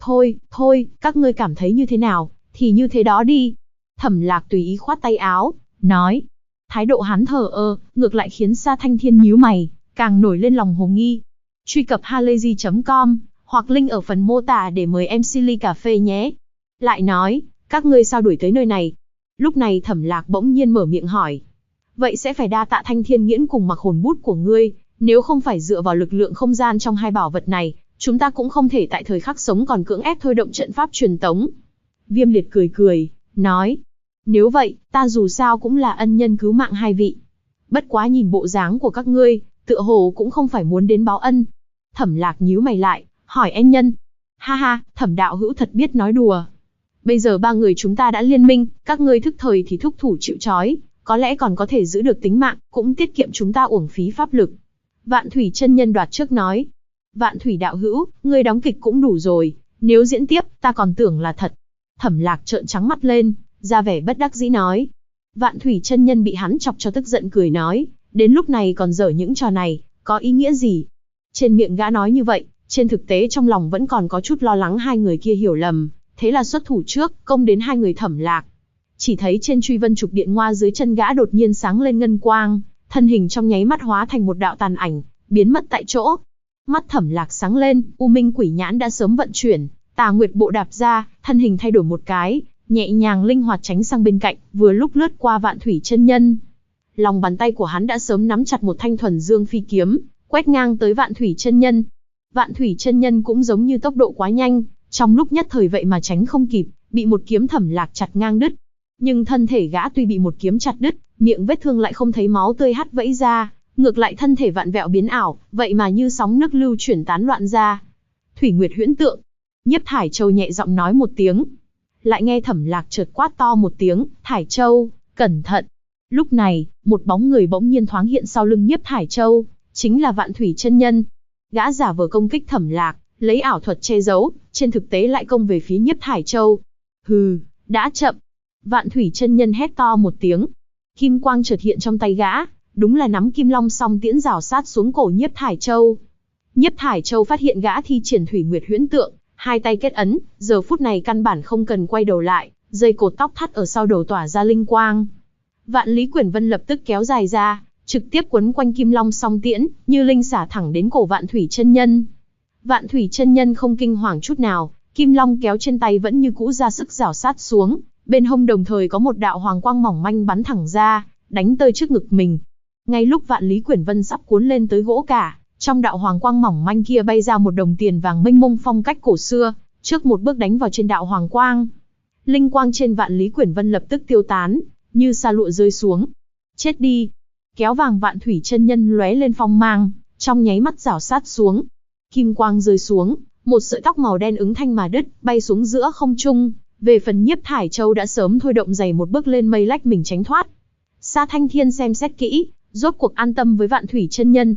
Thôi, các ngươi cảm thấy như thế nào, thì như thế đó đi. Thẩm Lạc tùy ý khoát tay áo, nói. Thái độ hắn thờ ơ, ngược lại khiến Sa Thanh Thiên nhíu mày, càng nổi lên lòng hồ nghi. Truy cập halayzi.com, hoặc link ở phần mô tả để mời MC ly cà phê nhé. Lại nói, các ngươi sao đuổi tới nơi này? Lúc này Thẩm Lạc bỗng nhiên mở miệng hỏi. Vậy sẽ phải đa tạ Thanh Thiên Nghiễn cùng Mặc Hồn Bút của ngươi, nếu không phải dựa vào lực lượng không gian trong hai bảo vật này, chúng ta cũng không thể tại thời khắc sống còn cưỡng ép thôi động trận pháp truyền tống. Viêm Liệt cười, nói. Nếu vậy, ta dù sao cũng là ân nhân cứu mạng hai vị. Bất quá nhìn bộ dáng của các ngươi, tựa hồ cũng không phải muốn đến báo ân. Thẩm Lạc nhíu mày lại, hỏi ân nhân. Ha, Thẩm đạo hữu thật biết nói đùa. Bây giờ ba người chúng ta đã liên minh, các ngươi thức thời thì thúc thủ chịu trói, có lẽ còn có thể giữ được tính mạng, cũng tiết kiệm chúng ta uổng phí pháp lực. Vạn Thủy chân nhân đoạt trước nói. Vạn Thủy đạo hữu, ngươi đóng kịch cũng đủ rồi, nếu diễn tiếp, ta còn tưởng là thật. Thẩm Lạc trợn trắng mắt lên, ra vẻ bất đắc dĩ nói. Vạn Thủy chân nhân bị hắn chọc cho tức giận cười nói, đến lúc này còn dở những trò này, có ý nghĩa gì? Trên miệng gã nói như vậy, trên thực tế trong lòng vẫn còn có chút lo lắng hai người kia hiểu lầm, thế là xuất thủ trước, công đến hai người Thẩm Lạc. Chỉ thấy trên truy vân trục điện ngoa dưới chân gã đột nhiên sáng lên ngân quang, thân hình trong nháy mắt hóa thành một đạo tàn ảnh, biến mất tại chỗ. Mắt Thẩm Lạc sáng lên, U Minh Quỷ Nhãn đã sớm vận chuyển, Tà Nguyệt Bộ đạp ra, thân hình thay đổi một cái, nhẹ nhàng linh hoạt tránh sang bên cạnh, vừa lúc lướt qua Vạn Thủy chân nhân. Lòng bàn tay của hắn đã sớm nắm chặt một thanh thuần dương phi kiếm, quét ngang tới Vạn Thủy chân nhân. Vạn Thủy chân nhân cũng giống như tốc độ quá nhanh, trong lúc nhất thời vậy mà tránh không kịp, bị một kiếm Thẩm Lạc chặt ngang đứt. Nhưng thân thể gã tuy bị một kiếm chặt đứt, miệng vết thương lại không thấy máu tươi hắt vẫy ra, ngược lại thân thể vặn vẹo biến ảo, vậy mà như sóng nước lưu chuyển tán loạn ra. Thủy Nguyệt huyễn tượng. Nhiếp Thải Châu nhẹ giọng nói một tiếng. Lại nghe Thẩm Lạc chợt quát to một tiếng, Thải Châu, cẩn thận. Lúc này, một bóng người bỗng nhiên thoáng hiện sau lưng Nhiếp Thải Châu, chính là Vạn Thủy chân nhân. Gã giả vờ công kích Thẩm Lạc, lấy ảo thuật che giấu, trên thực tế lại công về phía Nhiếp Thải Châu. Hừ, đã chậm. Vạn Thủy chân nhân hét to một tiếng. Kim quang chợt hiện trong tay gã, đúng là nắm Kim Long song tiễn rào sát xuống cổ Nhiếp Thải Châu. Nhiếp Thải Châu phát hiện gã thi triển Thủy Nguyệt huyễn tượng, hai tay kết ấn, giờ phút này căn bản không cần quay đầu lại, dây cột tóc thắt ở sau đầu tỏa ra linh quang. Vạn Lý Quyển Vân lập tức kéo dài ra, trực tiếp quấn quanh Kim Long song tiễn, như linh xả thẳng đến cổ Vạn Thủy chân nhân. Vạn Thủy chân nhân không kinh hoàng chút nào, Kim Long kéo trên tay vẫn như cũ ra sức rào sát xuống, bên hông đồng thời có một đạo hoàng quang mỏng manh bắn thẳng ra, đánh tới trước ngực mình. Ngay lúc Vạn Lý Quyển Vân sắp cuốn lên tới gỗ cả, trong đạo hoàng quang mỏng manh kia bay ra một đồng tiền vàng mênh mông phong cách cổ xưa, trước một bước đánh vào trên đạo hoàng quang. Linh quang trên Vạn Lý Quyển Vân lập tức tiêu tán, như sa lụa rơi xuống. Chết đi! Kéo vàng Vạn Thủy chân nhân lóe lên phong mang, trong nháy mắt rảo sát xuống. Kim quang rơi xuống, một sợi tóc màu đen ứng thanh mà đứt, bay xuống giữa không trung. Về phần Nhiếp Thải Châu đã sớm thôi động giày một bước lên mây lách mình tránh thoát. Sa Thanh Thiên xem xét kỹ, rốt cuộc an tâm với Vạn Thủy chân nhân.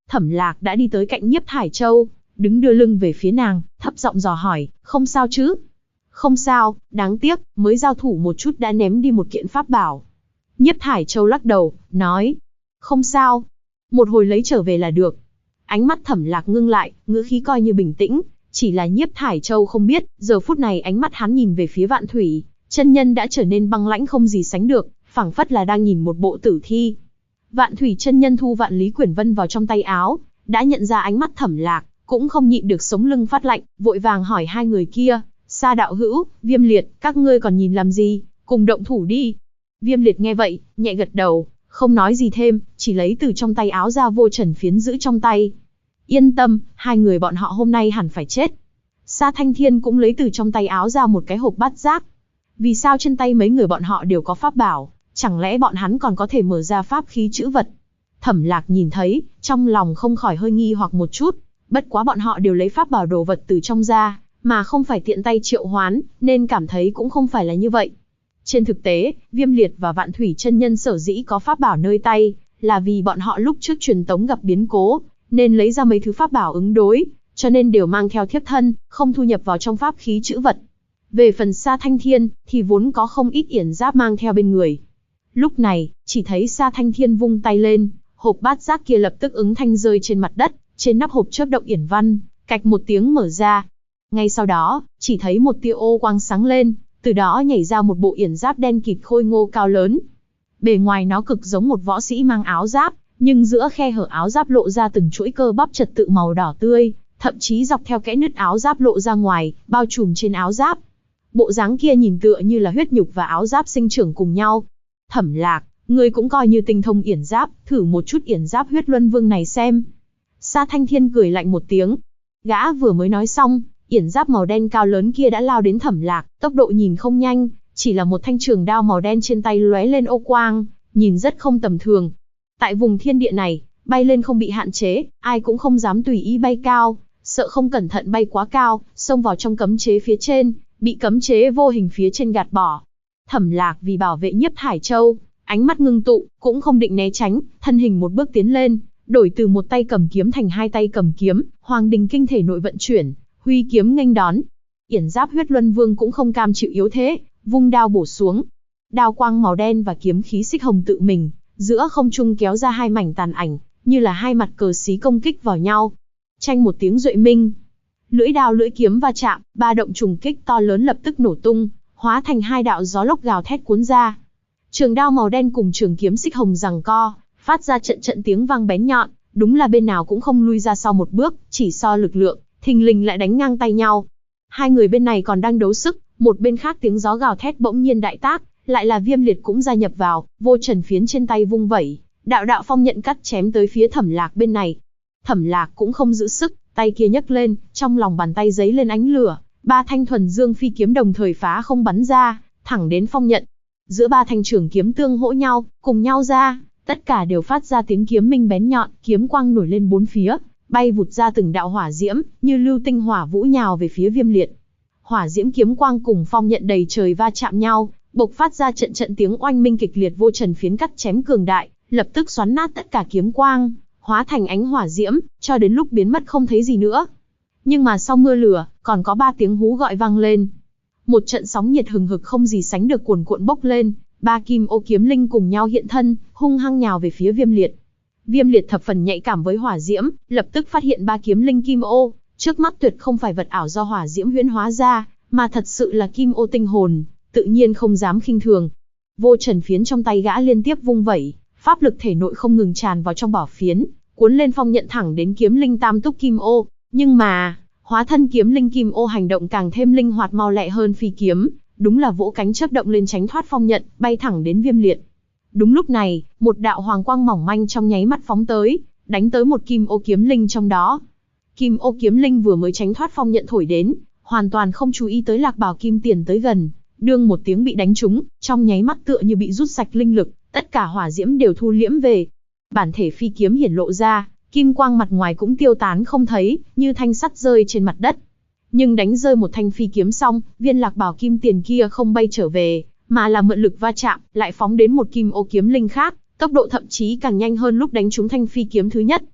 Thẩm Lạc đã đi tới cạnh Nhiếp Thải Châu, đứng đưa lưng về phía nàng, thấp giọng dò hỏi, không sao chứ? Không sao, đáng tiếc, mới giao thủ một chút đã ném đi một kiện pháp bảo. Nhiếp Thải Châu lắc đầu, nói, không sao, một hồi lấy trở về là được. Ánh mắt Thẩm Lạc ngưng lại, ngữ khí coi như bình tĩnh, chỉ là Nhiếp Thải Châu không biết, giờ phút này ánh mắt hắn nhìn về phía Vạn Thủy chân nhân đã trở nên băng lãnh không gì sánh được, phảng phất là đang nhìn một bộ tử thi. Vạn Thủy chân nhân thu Vạn Lý Quyển Vân vào trong tay áo, đã nhận ra ánh mắt Thẩm Lạc, cũng không nhịn được sống lưng phát lạnh, vội vàng hỏi hai người kia, Sa đạo hữu, Viêm Liệt, các ngươi còn nhìn làm gì, cùng động thủ đi. Viêm Liệt nghe vậy, nhẹ gật đầu, không nói gì thêm, chỉ lấy từ trong tay áo ra vô trần phiến giữ trong tay. Yên tâm, hai người bọn họ hôm nay hẳn phải chết. Sa Thanh Thiên cũng lấy từ trong tay áo ra một cái hộp bát giác. Vì sao trên tay mấy người bọn họ đều có pháp bảo, chẳng lẽ bọn hắn còn có thể mở ra pháp khí chữ vật? Thẩm Lạc nhìn thấy, trong lòng không khỏi hơi nghi hoặc một chút, bất quá bọn họ đều lấy pháp bảo đồ vật từ trong ra, mà không phải tiện tay triệu hoán, nên cảm thấy cũng không phải là như vậy. Trên thực tế, Viêm Liệt và Vạn Thủy chân nhân sở dĩ có pháp bảo nơi tay, là vì bọn họ lúc trước truyền tống gặp biến cố, nên lấy ra mấy thứ pháp bảo ứng đối, cho nên đều mang theo thiếp thân, không thu nhập vào trong pháp khí chữ vật. Về phần Sa Thanh Thiên, thì vốn có không ít yển giáp mang theo bên người. Lúc này, chỉ thấy Sa Thanh Thiên vung tay lên, hộp bát giác kia lập tức ứng thanh rơi trên mặt đất, trên nắp hộp chớp động yển văn, cạch một tiếng mở ra. Ngay sau đó, chỉ thấy một tia ô quang sáng lên, từ đó nhảy ra một bộ yển giáp đen kịt khôi ngô cao lớn. Bề ngoài nó cực giống một võ sĩ mang áo giáp, nhưng giữa khe hở áo giáp lộ ra từng chuỗi cơ bắp trật tự màu đỏ tươi, thậm chí dọc theo kẽ nứt áo giáp lộ ra ngoài, bao trùm trên áo giáp. Bộ dáng kia nhìn tựa như là huyết nhục và áo giáp sinh trưởng cùng nhau. Thẩm Lạc, ngươi cũng coi như tinh thông yển giáp, thử một chút yển giáp huyết luân vương này xem. Sa Thanh Thiên cười lạnh một tiếng. Gã vừa mới nói xong, yển giáp màu đen cao lớn kia đã lao đến Thẩm Lạc, tốc độ nhìn không nhanh, chỉ là một thanh trường đao màu đen trên tay lóe lên ô quang, nhìn rất không tầm thường. Tại vùng thiên địa này, bay lên không bị hạn chế, ai cũng không dám tùy ý bay cao, sợ không cẩn thận bay quá cao, xông vào trong cấm chế phía trên, bị cấm chế vô hình phía trên gạt bỏ. Thẩm Lạc vì bảo vệ Nhiếp Thải Châu, ánh mắt ngưng tụ, cũng không định né tránh, thân hình một bước tiến lên, đổi từ một tay cầm kiếm thành hai tay cầm kiếm, Hoàng Đình kinh thể nội vận chuyển, huy kiếm nghênh đón. Yển giáp huyết luân vương cũng không cam chịu yếu thế, vung đao bổ xuống. Đao quang màu đen và kiếm khí xích hồng tự mình, giữa không trung kéo ra hai mảnh tàn ảnh, như là hai mặt cờ xí công kích vào nhau. Chanh một tiếng duệ minh, lưỡi đao lưỡi kiếm va chạm, ba động trùng kích to lớn lập tức nổ tung, hóa thành hai đạo gió lốc gào thét cuốn ra. Trường đao màu đen cùng trường kiếm xích hồng giằng co, phát ra trận trận tiếng vang bén nhọn, đúng là bên nào cũng không lui ra sau một bước, chỉ so lực lượng, thình lình lại đánh ngang tay nhau. Hai người bên này còn đang đấu sức, một bên khác tiếng gió gào thét bỗng nhiên đại tác, lại là Viêm Liệt cũng gia nhập vào, vô trần phiến trên tay vung vẩy, đạo đạo phong nhận cắt chém tới phía Thẩm Lạc bên này. Thẩm Lạc cũng không giữ sức, tay kia nhấc lên, trong lòng bàn tay giấy lên ánh lửa, ba thanh thuần dương phi kiếm đồng thời phá không bắn ra, thẳng đến phong nhận. Giữa ba thanh trường kiếm tương hỗ nhau, cùng nhau ra, tất cả đều phát ra tiếng kiếm minh bén nhọn, kiếm quang nổi lên bốn phía, bay vụt ra từng đạo hỏa diễm, như lưu tinh hỏa vũ nhào về phía Viêm Liệt. Hỏa diễm kiếm quang cùng phong nhận đầy trời va chạm nhau, bộc phát ra trận trận tiếng oanh minh kịch liệt, vô trần phiến cắt chém cường đại, lập tức xoắn nát tất cả kiếm quang, hóa thành ánh hỏa diễm, cho đến lúc biến mất không thấy gì nữa. Nhưng mà sau mưa lửa, còn có ba tiếng hú gọi vang lên. Một trận sóng nhiệt hừng hực không gì sánh được cuồn cuộn bốc lên, ba kim ô kiếm linh cùng nhau hiện thân, hung hăng nhào về phía Viêm Liệt. Viêm Liệt thập phần nhạy cảm với hỏa diễm, lập tức phát hiện ba kiếm linh kim ô, trước mắt tuyệt không phải vật ảo do hỏa diễm huyễn hóa ra, mà thật sự là kim ô tinh hồn, tự nhiên không dám khinh thường. Vô trần phiến trong tay gã liên tiếp vung vẩy, pháp lực thể nội không ngừng tràn vào trong bảo phiến, cuốn lên phong nhận thẳng đến kiếm linh tam túc kim ô. Nhưng mà, hóa thân kiếm linh kim ô hành động càng thêm linh hoạt mau lẹ hơn phi kiếm, đúng là vỗ cánh chớp động lên tránh thoát phong nhận, bay thẳng đến Viêm Liệt. Đúng lúc này, một đạo hoàng quang mỏng manh trong nháy mắt phóng tới, đánh tới một kim ô kiếm linh trong đó. Kim ô kiếm linh vừa mới tránh thoát phong nhận thổi đến, hoàn toàn không chú ý tới Lạc Bảo Kim Tiền tới gần, đương một tiếng bị đánh trúng, trong nháy mắt tựa như bị rút sạch linh lực, tất cả hỏa diễm đều thu liễm về. Bản thể phi kiếm hiển lộ ra, kim quang mặt ngoài cũng tiêu tán không thấy, như thanh sắt rơi trên mặt đất. Nhưng đánh rơi một thanh phi kiếm xong, viên Lạc Bảo Kim Tiền kia không bay trở về, mà là mượn lực va chạm, lại phóng đến một kim ô kiếm linh khác, tốc độ thậm chí càng nhanh hơn lúc đánh trúng thanh phi kiếm thứ nhất.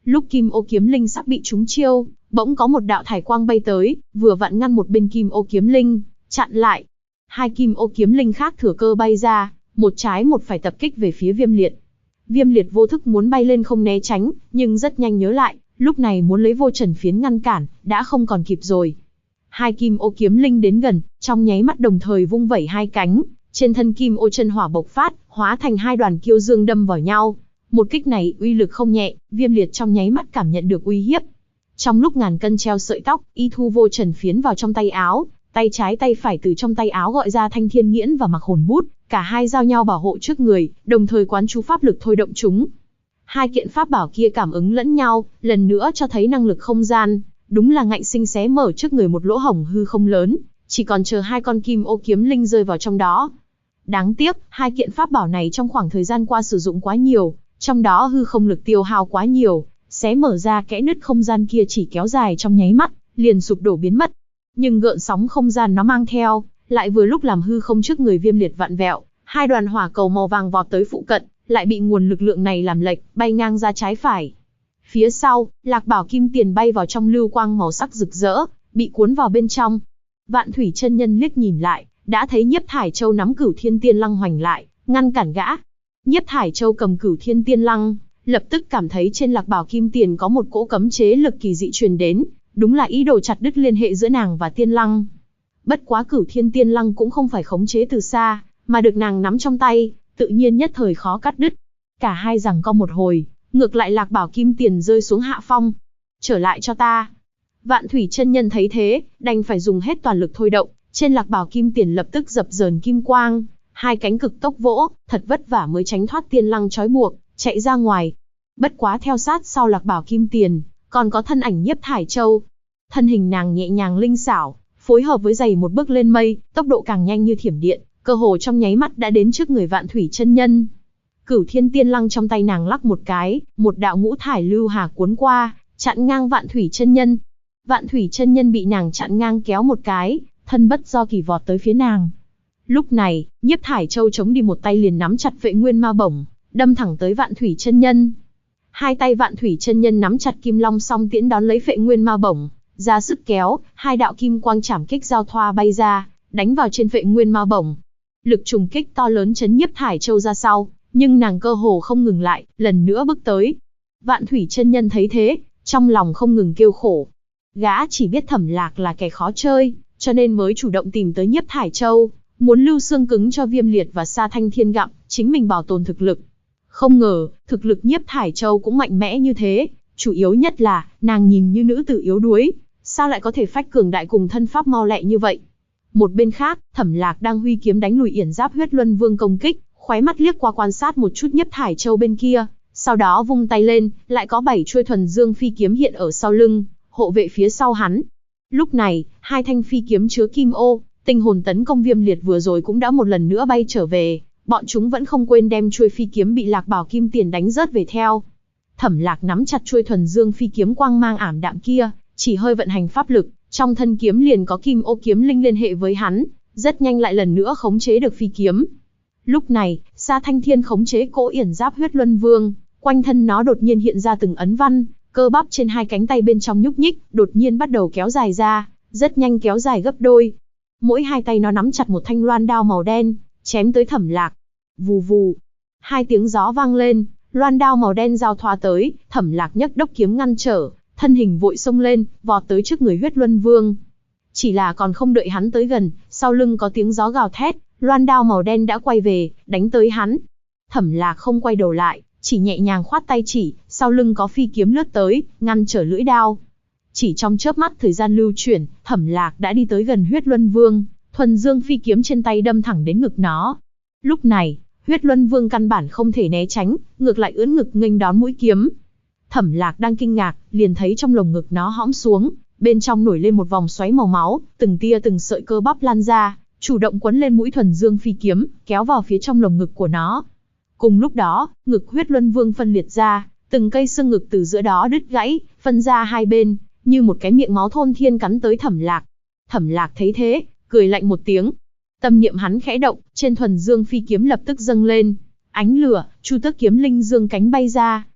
Lúc Kim Ô kiếm linh sắp bị trúng chiêu, bỗng có một đạo thải quang bay tới, vừa vặn ngăn một bên Kim Ô kiếm linh, chặn lại. Hai Kim Ô kiếm linh khác thừa cơ bay ra, một trái một phải tập kích về phía Viêm Liệt. Viêm Liệt vô thức muốn bay lên không né tránh, nhưng rất nhanh nhớ lại, lúc này muốn lấy vô trần phiến ngăn cản, đã không còn kịp rồi. Hai Kim Ô kiếm linh đến gần, trong nháy mắt đồng thời vung vẩy hai cánh, trên thân Kim Ô chân hỏa bộc phát, hóa thành hai đoàn kiêu dương đâm vào nhau. Một kích này uy lực không nhẹ, Viêm Liệt trong nháy mắt cảm nhận được uy hiếp. Trong lúc ngàn cân treo sợi tóc, y thu vô trần phiến vào trong tay áo, tay trái tay phải từ trong tay áo gọi ra Thanh Thiên Nghiễn và Mặc Hồn Bút, cả hai giao nhau bảo hộ trước người, đồng thời quán chú pháp lực thôi động chúng. Hai kiện pháp bảo kia cảm ứng lẫn nhau, lần nữa cho thấy năng lực không gian, đúng là ngạnh sinh xé mở trước người một lỗ hổng hư không lớn, chỉ còn chờ hai con Kim Ô kiếm linh rơi vào trong đó. Đáng tiếc, hai kiện pháp bảo này trong khoảng thời gian qua sử dụng quá nhiều, trong đó hư không lực tiêu hao quá nhiều, xé mở ra kẽ nứt không gian kia chỉ kéo dài trong nháy mắt, liền sụp đổ biến mất. Nhưng gợn sóng không gian nó mang theo, lại vừa lúc làm hư không trước người Viêm Liệt vặn vẹo, hai đoàn hỏa cầu màu vàng vọt tới phụ cận, lại bị nguồn lực lượng này làm lệch, bay ngang ra trái phải. Phía sau, Lạc Bảo Kim Tiền bay vào trong lưu quang màu sắc rực rỡ, bị cuốn vào bên trong. Vạn Thủy chân nhân liếc nhìn lại, đã thấy Nhiếp Thải Châu nắm Cửu Thiên Tiên Lăng hoành lại, ngăn cản gã. Nhiếp Thải Châu cầm Cửu Thiên Tiên Lăng, lập tức cảm thấy trên Lạc Bảo Kim Tiền có một cỗ cấm chế lực kỳ dị truyền đến, đúng là ý đồ chặt đứt liên hệ giữa nàng và Tiên Lăng. Bất quá Cửu Thiên Tiên Lăng cũng không phải khống chế từ xa, mà được nàng nắm trong tay, tự nhiên nhất thời khó cắt đứt. Cả hai giằng co một hồi, ngược lại Lạc Bảo Kim Tiền rơi xuống hạ phong. Trở lại cho ta. Vạn Thủy chân nhân thấy thế, đành phải dùng hết toàn lực thôi động, trên Lạc Bảo Kim Tiền lập tức dập dờn kim quang, hai cánh cực tốc vỗ, thật vất vả mới tránh thoát Tiên Lăng trói buộc, chạy ra ngoài. Bất quá theo sát sau Lạc Bảo Kim Tiền, còn có thân ảnh Nhiếp Thải Châu. Thân hình nàng nhẹ nhàng linh xảo, phối hợp với giày một bước lên mây, tốc độ càng nhanh như thiểm điện, cơ hồ trong nháy mắt đã đến trước người Vạn Thủy chân nhân. Cửu Thiên Tiên Lăng trong tay nàng lắc một cái, một đạo ngũ thải lưu hà cuốn qua, chặn ngang Vạn Thủy chân nhân. Vạn Thủy chân nhân bị nàng chặn ngang kéo một cái, thân bất do kỳ vọt tới phía nàng. Lúc này, Nhiếp Thải Châu chống đi một tay liền nắm chặt Vệ Nguyên Ma Bổng, đâm thẳng tới Vạn Thủy chân nhân. Hai tay Vạn Thủy chân nhân nắm chặt Kim Long song tiễn đón lấy Vệ Nguyên Ma Bổng, ra sức kéo, hai đạo kim quang chảm kích giao thoa bay ra, đánh vào trên Vệ Nguyên Ma Bổng. Lực trùng kích to lớn chấn Nhiếp Thải Châu ra sau, nhưng nàng cơ hồ không ngừng lại, lần nữa bước tới. Vạn Thủy chân nhân thấy thế, trong lòng không ngừng kêu khổ. Gã chỉ biết Thẩm Lạc là kẻ khó chơi, cho nên mới chủ động tìm tới Nhiếp Thải Châu, muốn lưu xương cứng cho Viêm Liệt và Sa Thanh Thiên gặm, chính mình bảo tồn thực lực. Không ngờ, thực lực Nhiếp Thải Châu cũng mạnh mẽ như thế, chủ yếu nhất là, nàng nhìn như nữ tử yếu đuối, sao lại có thể phách cường đại cùng thân pháp mau lẹ như vậy. Một bên khác, Thẩm Lạc đang huy kiếm đánh lùi Yển Giáp Huyết Luân Vương công kích, khóe mắt liếc qua quan sát một chút Nhiếp Thải Châu bên kia, sau đó vung tay lên, lại có 7 chuôi thuần dương phi kiếm hiện ở sau lưng, hộ vệ phía sau hắn. Lúc này, hai thanh phi kiếm chứa kim ô, tinh hồn tấn công Viêm Liệt vừa rồi cũng đã một lần nữa bay trở về, bọn chúng vẫn không quên đem chuôi phi kiếm bị Lạc Bảo Kim Tiền đánh rớt về theo. Thẩm Lạc nắm chặt chuôi thuần dương phi kiếm quang mang ảm đạm kia, chỉ hơi vận hành pháp lực, trong thân kiếm liền có kim ô kiếm linh liên hệ với hắn, rất nhanh lại lần nữa khống chế được phi kiếm. Lúc này, Sa Thanh Thiên khống chế cỗ Yển Giáp Huyết Luân Vương, quanh thân nó đột nhiên hiện ra từng ấn văn, cơ bắp trên hai cánh tay bên trong nhúc nhích, đột nhiên bắt đầu kéo dài ra, rất nhanh kéo dài gấp đôi. Mỗi hai tay nó nắm chặt một thanh loan đao màu đen, chém tới Thẩm Lạc. Vù vù, hai tiếng gió vang lên, loan đao màu đen giao thoa tới, Thẩm Lạc nhấc đốc kiếm ngăn trở, thân hình vội xông lên, vọt tới trước người Huyết Luân Vương. Chỉ là còn không đợi hắn tới gần, sau lưng có tiếng gió gào thét, loan đao màu đen đã quay về, đánh tới hắn. Thẩm Lạc không quay đầu lại, chỉ nhẹ nhàng khoát tay chỉ, sau lưng có phi kiếm lướt tới, ngăn trở lưỡi đao. Chỉ trong chớp mắt thời gian lưu chuyển, Thẩm Lạc đã đi tới gần Huyết Luân Vương, thuần dương phi kiếm trên tay đâm thẳng đến ngực nó. Lúc này, Huyết Luân Vương căn bản không thể né tránh, ngược lại ưỡn ngực nghênh đón mũi kiếm. Thẩm Lạc đang kinh ngạc, liền thấy trong lồng ngực nó hõm xuống, bên trong nổi lên một vòng xoáy màu máu, từng tia từng sợi cơ bắp lan ra, chủ động quấn lên mũi thuần dương phi kiếm, kéo vào phía trong lồng ngực của nó. Cùng lúc đó, ngực Huyết Luân Vương phân liệt ra, từng cây xương ngực từ giữa đó đứt gãy, phân ra hai bên, như một cái miệng máu thôn thiên cắn tới Thẩm Lạc. Thẩm Lạc thấy thế, cười lạnh một tiếng. Tâm niệm hắn khẽ động, trên thuần dương phi kiếm lập tức dâng lên ánh lửa, Chu Tước kiếm linh dương cánh bay ra,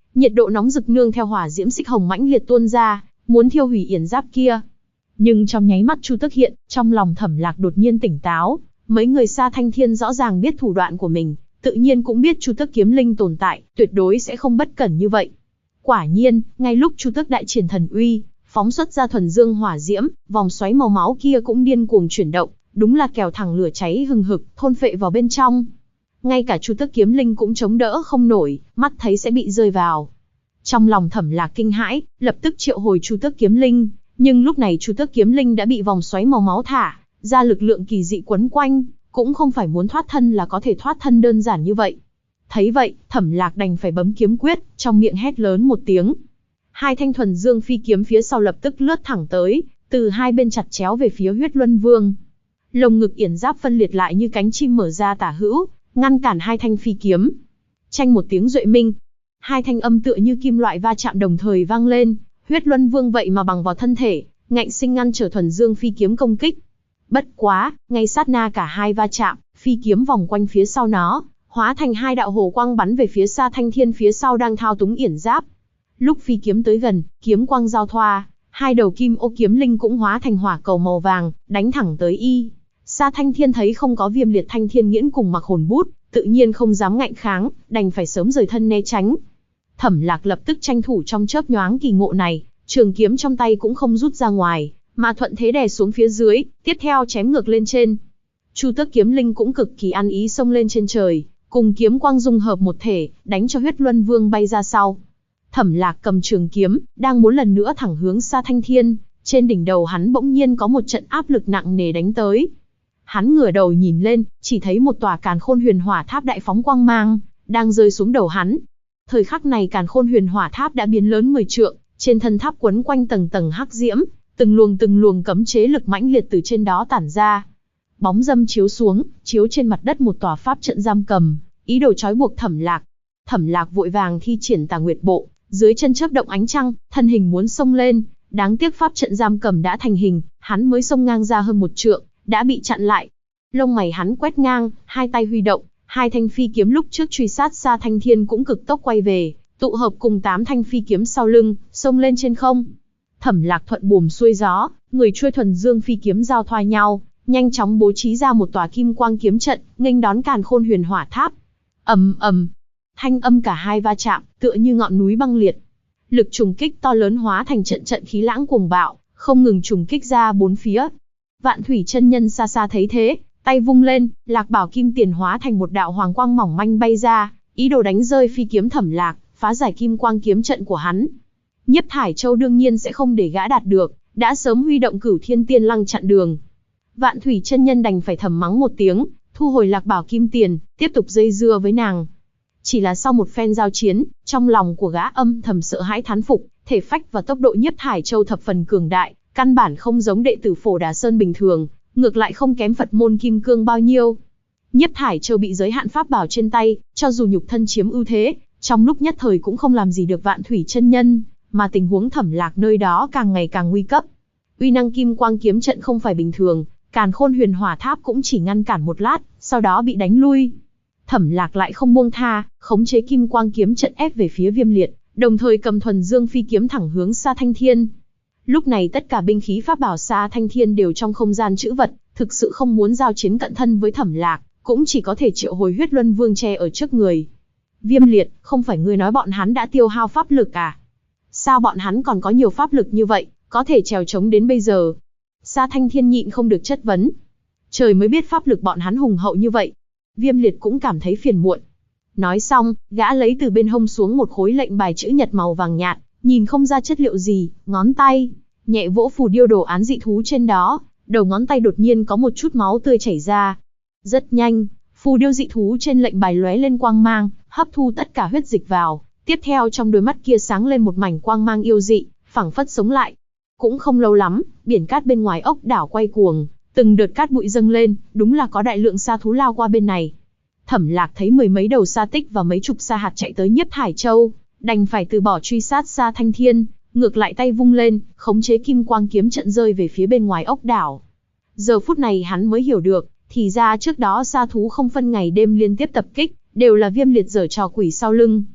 nhiệt độ nóng rực nương theo hỏa diễm xích hồng mãnh liệt tuôn ra, muốn thiêu hủy yển giáp kia. Nhưng trong nháy mắt Chu Tước hiện, trong lòng Thẩm Lạc đột nhiên tỉnh táo, mấy người Sa Thanh Thiên rõ ràng biết thủ đoạn của mình, tự nhiên cũng biết Chu Tước kiếm linh tồn tại, tuyệt đối sẽ không bất cẩn như vậy. Quả nhiên, ngay lúc Chu Tước đại triển thần uy, phóng xuất ra thuần dương hỏa diễm, vòng xoáy màu máu kia cũng điên cuồng chuyển động, đúng là kèo thẳng lửa cháy hừng hực, thôn phệ vào bên trong. Ngay cả Chu Tước kiếm linh cũng chống đỡ không nổi, mắt thấy sẽ bị rơi vào. Trong lòng Thẩm Lạc kinh hãi, lập tức triệu hồi Chu Tước kiếm linh, nhưng lúc này Chu Tước kiếm linh đã bị vòng xoáy màu máu thả ra lực lượng kỳ dị quấn quanh, cũng không phải muốn thoát thân là có thể thoát thân đơn giản như vậy. Thấy vậy, Thẩm Lạc đành phải bấm kiếm quyết, trong miệng hét lớn một tiếng. Hai thanh thuần dương phi kiếm phía sau lập tức lướt thẳng tới, từ hai bên chặt chéo về phía Huyết Luân Vương. Lồng ngực yển giáp phân liệt lại như cánh chim mở ra tả hữu, ngăn cản hai thanh phi kiếm. Chanh một tiếng duệ minh, hai thanh âm tựa như kim loại va chạm đồng thời vang lên, Huyết Luân Vương vậy mà bằng vào thân thể, ngạnh sinh ngăn trở thuần dương phi kiếm công kích. Bất quá, ngay sát na cả hai va chạm, phi kiếm vòng quanh phía sau nó, hóa thành hai đạo hồ quang bắn về phía Sa Thanh Thiên phía sau đang thao túng yển giáp. Lúc phi kiếm tới gần, kiếm quang giao thoa, hai đầu kim ô kiếm linh cũng hóa thành hỏa cầu màu vàng, đánh thẳng tới y. Sa Thanh Thiên thấy không có Viêm Liệt Thanh Thiên Nghiễn cùng Mặc Hồn Bút, tự nhiên không dám ngạnh kháng, đành phải sớm rời thân né tránh. Thẩm Lạc lập tức tranh thủ trong chớp nhoáng kỳ ngộ này, trường kiếm trong tay cũng không rút ra ngoài, mà thuận thế đè xuống phía dưới, tiếp theo chém ngược lên trên. Chu Tước kiếm linh cũng cực kỳ ăn ý xông lên trên trời, cùng kiếm quang dung hợp một thể, đánh cho Huyết Luân Vương bay ra sau. Thẩm Lạc cầm trường kiếm, đang muốn lần nữa thẳng hướng Sa Thanh Thiên, trên đỉnh đầu hắn bỗng nhiên có một trận áp lực nặng nề đánh tới. Hắn ngửa đầu nhìn lên, chỉ thấy một tòa Càn Khôn Huyền Hỏa Tháp đại phóng quang mang, đang rơi xuống đầu hắn. Thời khắc này Càn Khôn Huyền Hỏa Tháp đã biến lớn 10 trượng, trên thân tháp quấn quanh tầng tầng hắc diễm, từng luồng cấm chế lực mãnh liệt từ trên đó tản ra. Bóng dâm chiếu xuống, chiếu trên mặt đất một tòa pháp trận giam cầm, ý đồ trói buộc Thẩm Lạc. Thẩm Lạc vội vàng thi triển Tà Nguyệt Bộ, dưới chân chớp động ánh trăng, thân hình muốn xông lên, đáng tiếc pháp trận giam cầm đã thành hình, hắn mới xông ngang ra hơn 1 trượng, đã bị chặn lại. Lông mày hắn quét ngang, hai tay huy động, hai thanh phi kiếm lúc trước truy sát Sa Thanh Thiên cũng cực tốc quay về, tụ hợp cùng 8 thanh phi kiếm sau lưng, xông lên trên không. Thẩm Lạc thuận buồm xuôi gió, người chuôi thuần dương phi kiếm giao thoa nhau, nhanh chóng bố trí ra một tòa kim quang kiếm trận, nghênh đón Càn Khôn Huyền Hỏa Tháp. Ầm ầm, thanh âm cả hai va chạm, tựa như ngọn núi băng liệt. Lực trùng kích to lớn hóa thành trận trận khí lãng cuồng bạo, không ngừng trùng kích ra bốn phía. Vạn Thủy chân nhân xa xa thấy thế, tay vung lên, Lạc Bảo Kim Tiền hóa thành một đạo hoàng quang mỏng manh bay ra, ý đồ đánh rơi phi kiếm Thẩm Lạc, phá giải kim quang kiếm trận của hắn. Nhiếp Thải Châu đương nhiên sẽ không để gã đạt được, đã sớm huy động Cửu Thiên Tiên Lăng chặn đường. Vạn Thủy chân nhân đành phải thầm mắng một tiếng, thu hồi Lạc Bảo Kim Tiền, tiếp tục dây dưa với nàng. Chỉ là sau một phen giao chiến, trong lòng của gã âm thầm sợ hãi thán phục, thể phách và tốc độ Nhiếp Thải Châu thập phần cường đại, căn bản không giống đệ tử Phổ Đà Sơn bình thường, ngược lại không kém Phật môn Kim Cương bao nhiêu. Nhiếp Thải Châu bị giới hạn pháp bảo trên tay, cho dù nhục thân chiếm ưu thế, trong lúc nhất thời cũng không làm gì được Vạn Thủy chân nhân, mà tình huống Thẩm Lạc nơi đó càng ngày càng nguy cấp. Uy năng kim quang kiếm trận không phải bình thường, Càn Khôn Huyền Hỏa Tháp cũng chỉ ngăn cản một lát, sau đó bị đánh lui. Thẩm Lạc lại không buông tha, khống chế kim quang kiếm trận ép về phía Viêm Liệt, đồng thời cầm thuần dương phi kiếm thẳng hướng Sa Thanh Thiên. Lúc này tất cả binh khí pháp bảo Sa Thanh Thiên đều trong không gian trữ vật, thực sự không muốn giao chiến cận thân với Thẩm Lạc, cũng chỉ có thể triệu hồi Huyết Luân Vương che ở trước người. Viêm Liệt, không phải ngươi nói bọn hắn đã tiêu hao pháp lực à? Sao bọn hắn còn có nhiều pháp lực như vậy, có thể trèo trống đến bây giờ? Sa Thanh Thiên nhịn không được chất vấn. Trời mới biết pháp lực bọn hắn hùng hậu như vậy. Viêm Liệt cũng cảm thấy phiền muộn. Nói xong, gã lấy từ bên hông xuống một khối lệnh bài chữ nhật màu vàng nhạt, nhìn không ra chất liệu gì, ngón tay nhẹ vỗ phù điêu đồ án dị thú trên đó, đầu ngón tay đột nhiên có một chút máu tươi chảy ra. Rất nhanh, phù điêu dị thú trên lệnh bài lóe lên quang mang, hấp thu tất cả huyết dịch vào, tiếp theo trong đôi mắt kia sáng lên một mảnh quang mang yêu dị, phảng phất sống lại. Cũng không lâu lắm, biển cát bên ngoài ốc đảo quay cuồng, từng đợt cát bụi dâng lên, đúng là có đại lượng sa thú lao qua bên này. Thẩm Lạc thấy mười mấy đầu sa tích và mấy chục sa hạt chạy tới Nhiếp Thải Châu, đành phải từ bỏ truy sát Sa Thanh Thiên, ngược lại tay vung lên, khống chế kim quang kiếm trận rơi về phía bên ngoài ốc đảo. Giờ phút này hắn mới hiểu được, thì ra trước đó sa thú không phân ngày đêm liên tiếp tập kích, đều là Viêm Liệt giở trò quỷ sau lưng.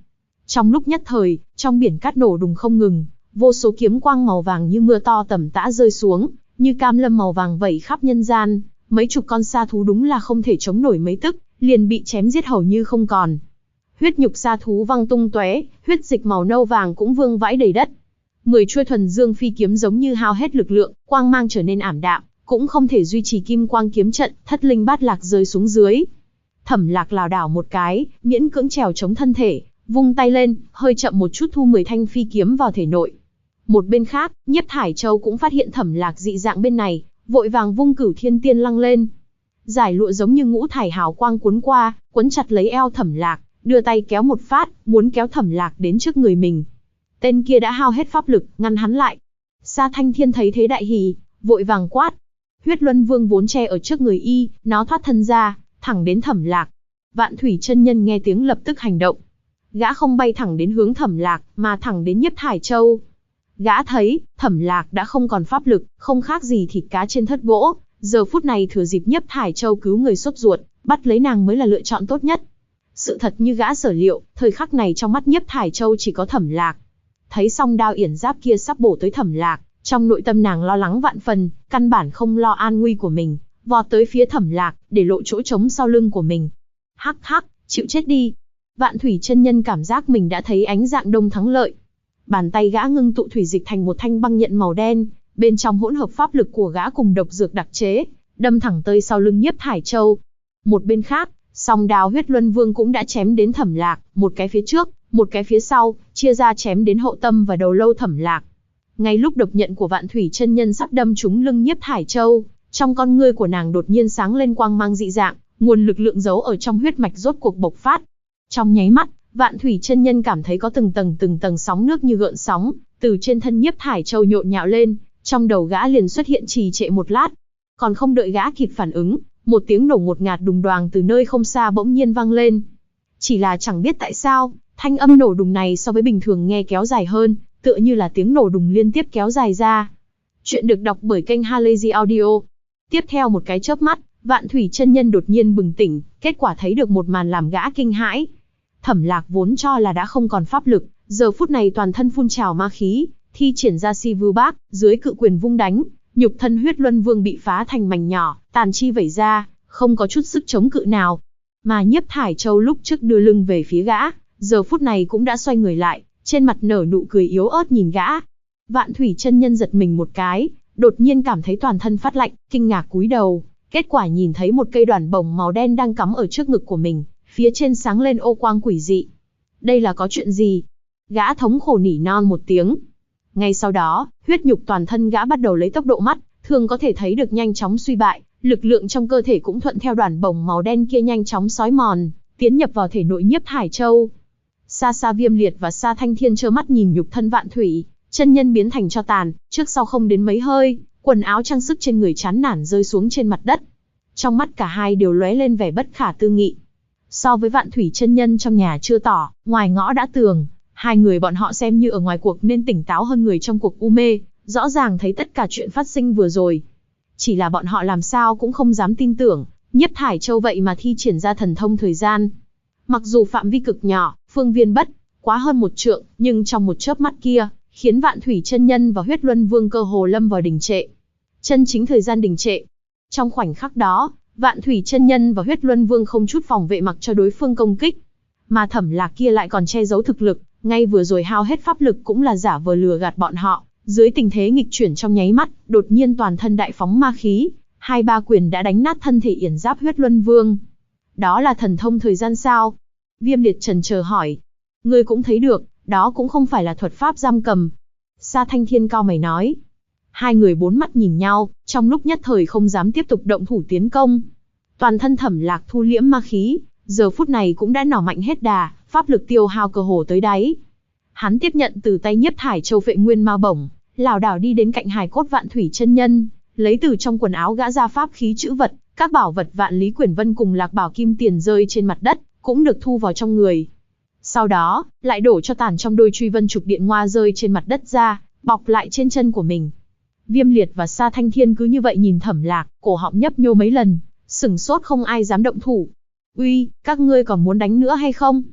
Trong lúc nhất thời, trong biển cát nổ đùng không ngừng, vô số kiếm quang màu vàng như mưa to tầm tã rơi xuống, như cam lâm màu vàng vẩy khắp nhân gian, mấy chục con sa thú đúng là không thể chống nổi mấy tức, liền bị chém giết hầu như không còn. Huyết nhục sa thú văng tung tóe, huyết dịch màu nâu vàng cũng vương vãi đầy đất. 10 chuôi thuần dương phi kiếm giống như hao hết lực lượng, quang mang trở nên ảm đạm, cũng không thể duy trì kim quang kiếm trận, thất linh bát lạc rơi xuống dưới. Thẩm Lạc lảo đảo một cái, miễn cưỡng trèo chống thân thể, vung tay lên, hơi chậm một chút thu 10 thanh phi kiếm vào thể nội. Một bên khác, Nhiếp Thải Châu cũng phát hiện Thẩm Lạc dị dạng bên này, vội vàng vung Cửu Thiên Tiên Lăng lên. Giải lụa giống như ngũ thải hào quang cuốn qua, quấn chặt lấy eo Thẩm Lạc, đưa tay kéo một phát, muốn kéo Thẩm Lạc đến trước người mình. Tên kia đã hao hết pháp lực, ngăn hắn lại. Sa Thanh Thiên thấy thế đại hỉ, vội vàng quát. Huyết Luân Vương vốn che ở trước người y, nó thoát thân ra, thẳng đến Thẩm Lạc. Vạn Thủy chân nhân nghe tiếng lập tức hành động. Gã không bay thẳng đến hướng Thẩm Lạc, mà thẳng đến Nhiếp Thải Châu. Gã thấy, Thẩm Lạc đã không còn pháp lực, không khác gì thịt cá trên thớt gỗ, giờ phút này thừa dịp Nhiếp Thải Châu cứu người sốt ruột, bắt lấy nàng mới là lựa chọn tốt nhất. Sự thật như gã sở liệu, thời khắc này trong mắt Nhiếp Thải Châu chỉ có Thẩm Lạc. Thấy song đao yển giáp kia sắp bổ tới Thẩm Lạc, trong nội tâm nàng lo lắng vạn phần, căn bản không lo an nguy của mình, vọt tới phía Thẩm Lạc, để lộ chỗ trống sau lưng của mình. Hắc hắc, chịu chết đi. Vạn Thủy chân nhân cảm giác mình đã thấy ánh dạng đông thắng lợi. Bàn tay gã ngưng tụ thủy dịch thành một thanh băng nhận màu đen, bên trong hỗn hợp pháp lực của gã cùng độc dược đặc chế, đâm thẳng tới sau lưng Nhiếp Thải Châu. Một bên khác, song đao Huyết Luân Vương cũng đã chém đến Thẩm Lạc, một cái phía trước, một cái phía sau, chia ra chém đến hậu tâm và đầu lâu Thẩm Lạc. Ngay lúc độc nhận của Vạn Thủy chân nhân sắp đâm trúng lưng Nhiếp Thải Châu, trong con ngươi của nàng đột nhiên sáng lên quang mang dị dạng, nguồn lực lượng giấu ở trong huyết mạch rốt cuộc bộc phát. Trong nháy mắt, Vạn Thủy chân nhân cảm thấy có từng tầng sóng nước như gợn sóng, từ trên thân Nhiếp Thải Châu nhộn nhạo lên, trong đầu gã liền xuất hiện trì trệ một lát. Còn không đợi gã kịp phản ứng, một tiếng nổ ngột ngạt đùng đoàng từ nơi không xa bỗng nhiên vang lên. Chỉ là chẳng biết tại sao, thanh âm nổ đùng này so với bình thường nghe kéo dài hơn, tựa như là tiếng nổ đùng liên tiếp kéo dài ra. Chuyện được đọc bởi kênh Halazy Audio. Tiếp theo một cái chớp mắt, Vạn Thủy chân nhân đột nhiên bừng tỉnh, kết quả thấy được một màn làm gã kinh hãi. Thẩm Lạc vốn cho là đã không còn pháp lực, giờ phút này toàn thân phun trào ma khí, thi triển ra Si Vưu Bác, dưới cự quyền vung đánh, nhục thân Huyết Luân Vương bị phá thành mảnh nhỏ, tàn chi vẩy ra, không có chút sức chống cự nào. Mà Nhiếp Thải Châu lúc trước đưa lưng về phía gã, giờ phút này cũng đã xoay người lại, trên mặt nở nụ cười yếu ớt nhìn gã. Vạn Thủy chân nhân giật mình một cái, đột nhiên cảm thấy toàn thân phát lạnh, kinh ngạc cúi đầu, kết quả nhìn thấy một cây đoàn bổng màu đen đang cắm ở trước ngực của mình, phía trên sáng lên ô quang quỷ dị. Đây là có chuyện gì? Gã thống khổ nỉ non một tiếng. Ngay sau đó, huyết nhục toàn thân gã bắt đầu lấy tốc độ mắt thường có thể thấy được nhanh chóng suy bại, lực lượng trong cơ thể cũng thuận theo đoàn bổng màu đen kia nhanh chóng xói mòn, tiến nhập vào thể nội Nhiếp Thải Châu. Xa xa Viêm Liệt và Sa Thanh Thiên trơ mắt nhìn nhục thân Vạn Thủy chân nhân biến thành tro tàn, trước sau không đến mấy hơi, quần áo trang sức trên người chán nản rơi xuống trên mặt đất. Trong mắt cả hai đều lóe lên vẻ bất khả tư nghị. So với Vạn Thủy chân nhân trong nhà chưa tỏ, ngoài ngõ đã tường, hai người bọn họ xem như ở ngoài cuộc nên tỉnh táo hơn người trong cuộc u mê, rõ ràng thấy tất cả chuyện phát sinh vừa rồi. Chỉ là bọn họ làm sao cũng không dám tin tưởng, Nhiếp Thải Châu vậy mà thi triển ra thần thông thời gian. Mặc dù phạm vi cực nhỏ, phương viên bất quá hơn 1 trượng, nhưng trong một chớp mắt kia, khiến Vạn Thủy chân nhân và Huyết Luân Vương cơ hồ lâm vào đình trệ. Chân chính thời gian đình trệ. Trong khoảnh khắc đó, Vạn Thủy chân nhân và Huyết Luân Vương không chút phòng vệ mặc cho đối phương công kích. Mà Thẩm Lạc kia lại còn che giấu thực lực, ngay vừa rồi hao hết pháp lực cũng là giả vờ lừa gạt bọn họ. Dưới tình thế nghịch chuyển trong nháy mắt, đột nhiên toàn thân đại phóng ma khí, 2-3 quyền đã đánh nát thân thể yển giáp Huyết Luân Vương. Đó là thần thông thời gian sao? Viêm Liệt chần chờ hỏi. Ngươi cũng thấy được, đó cũng không phải là thuật pháp giam cầm. Sa Thanh Thiên cao mày nói. Hai người bốn mắt nhìn nhau, trong lúc nhất thời không dám tiếp tục động thủ tiến công. Toàn thân Thẩm Lạc thu liễm ma khí, giờ phút này cũng đã nỏ mạnh hết đà, pháp lực tiêu hao cơ hồ tới đáy. Hắn tiếp nhận từ tay Nhiếp Thải Châu Phệ Nguyên Ma Bổng, lảo đảo đi đến cạnh hài cốt Vạn Thủy chân nhân, lấy từ trong quần áo gã ra pháp khí trữ vật, các bảo vật Vạn Lý Quyển Vân cùng Lạc Bảo Kim Tiền rơi trên mặt đất, cũng được thu vào trong người. Sau đó, lại đổ cho tàn trong đôi truy vân trục điện ngoa rơi trên mặt đất ra, bọc lại trên chân của mình. Viêm Liệt và Sa Thanh Thiên cứ như vậy nhìn Thẩm Lạc, cổ họng nhấp nhô mấy lần, sửng sốt không ai dám động thủ. Uy, các ngươi còn muốn đánh nữa hay không?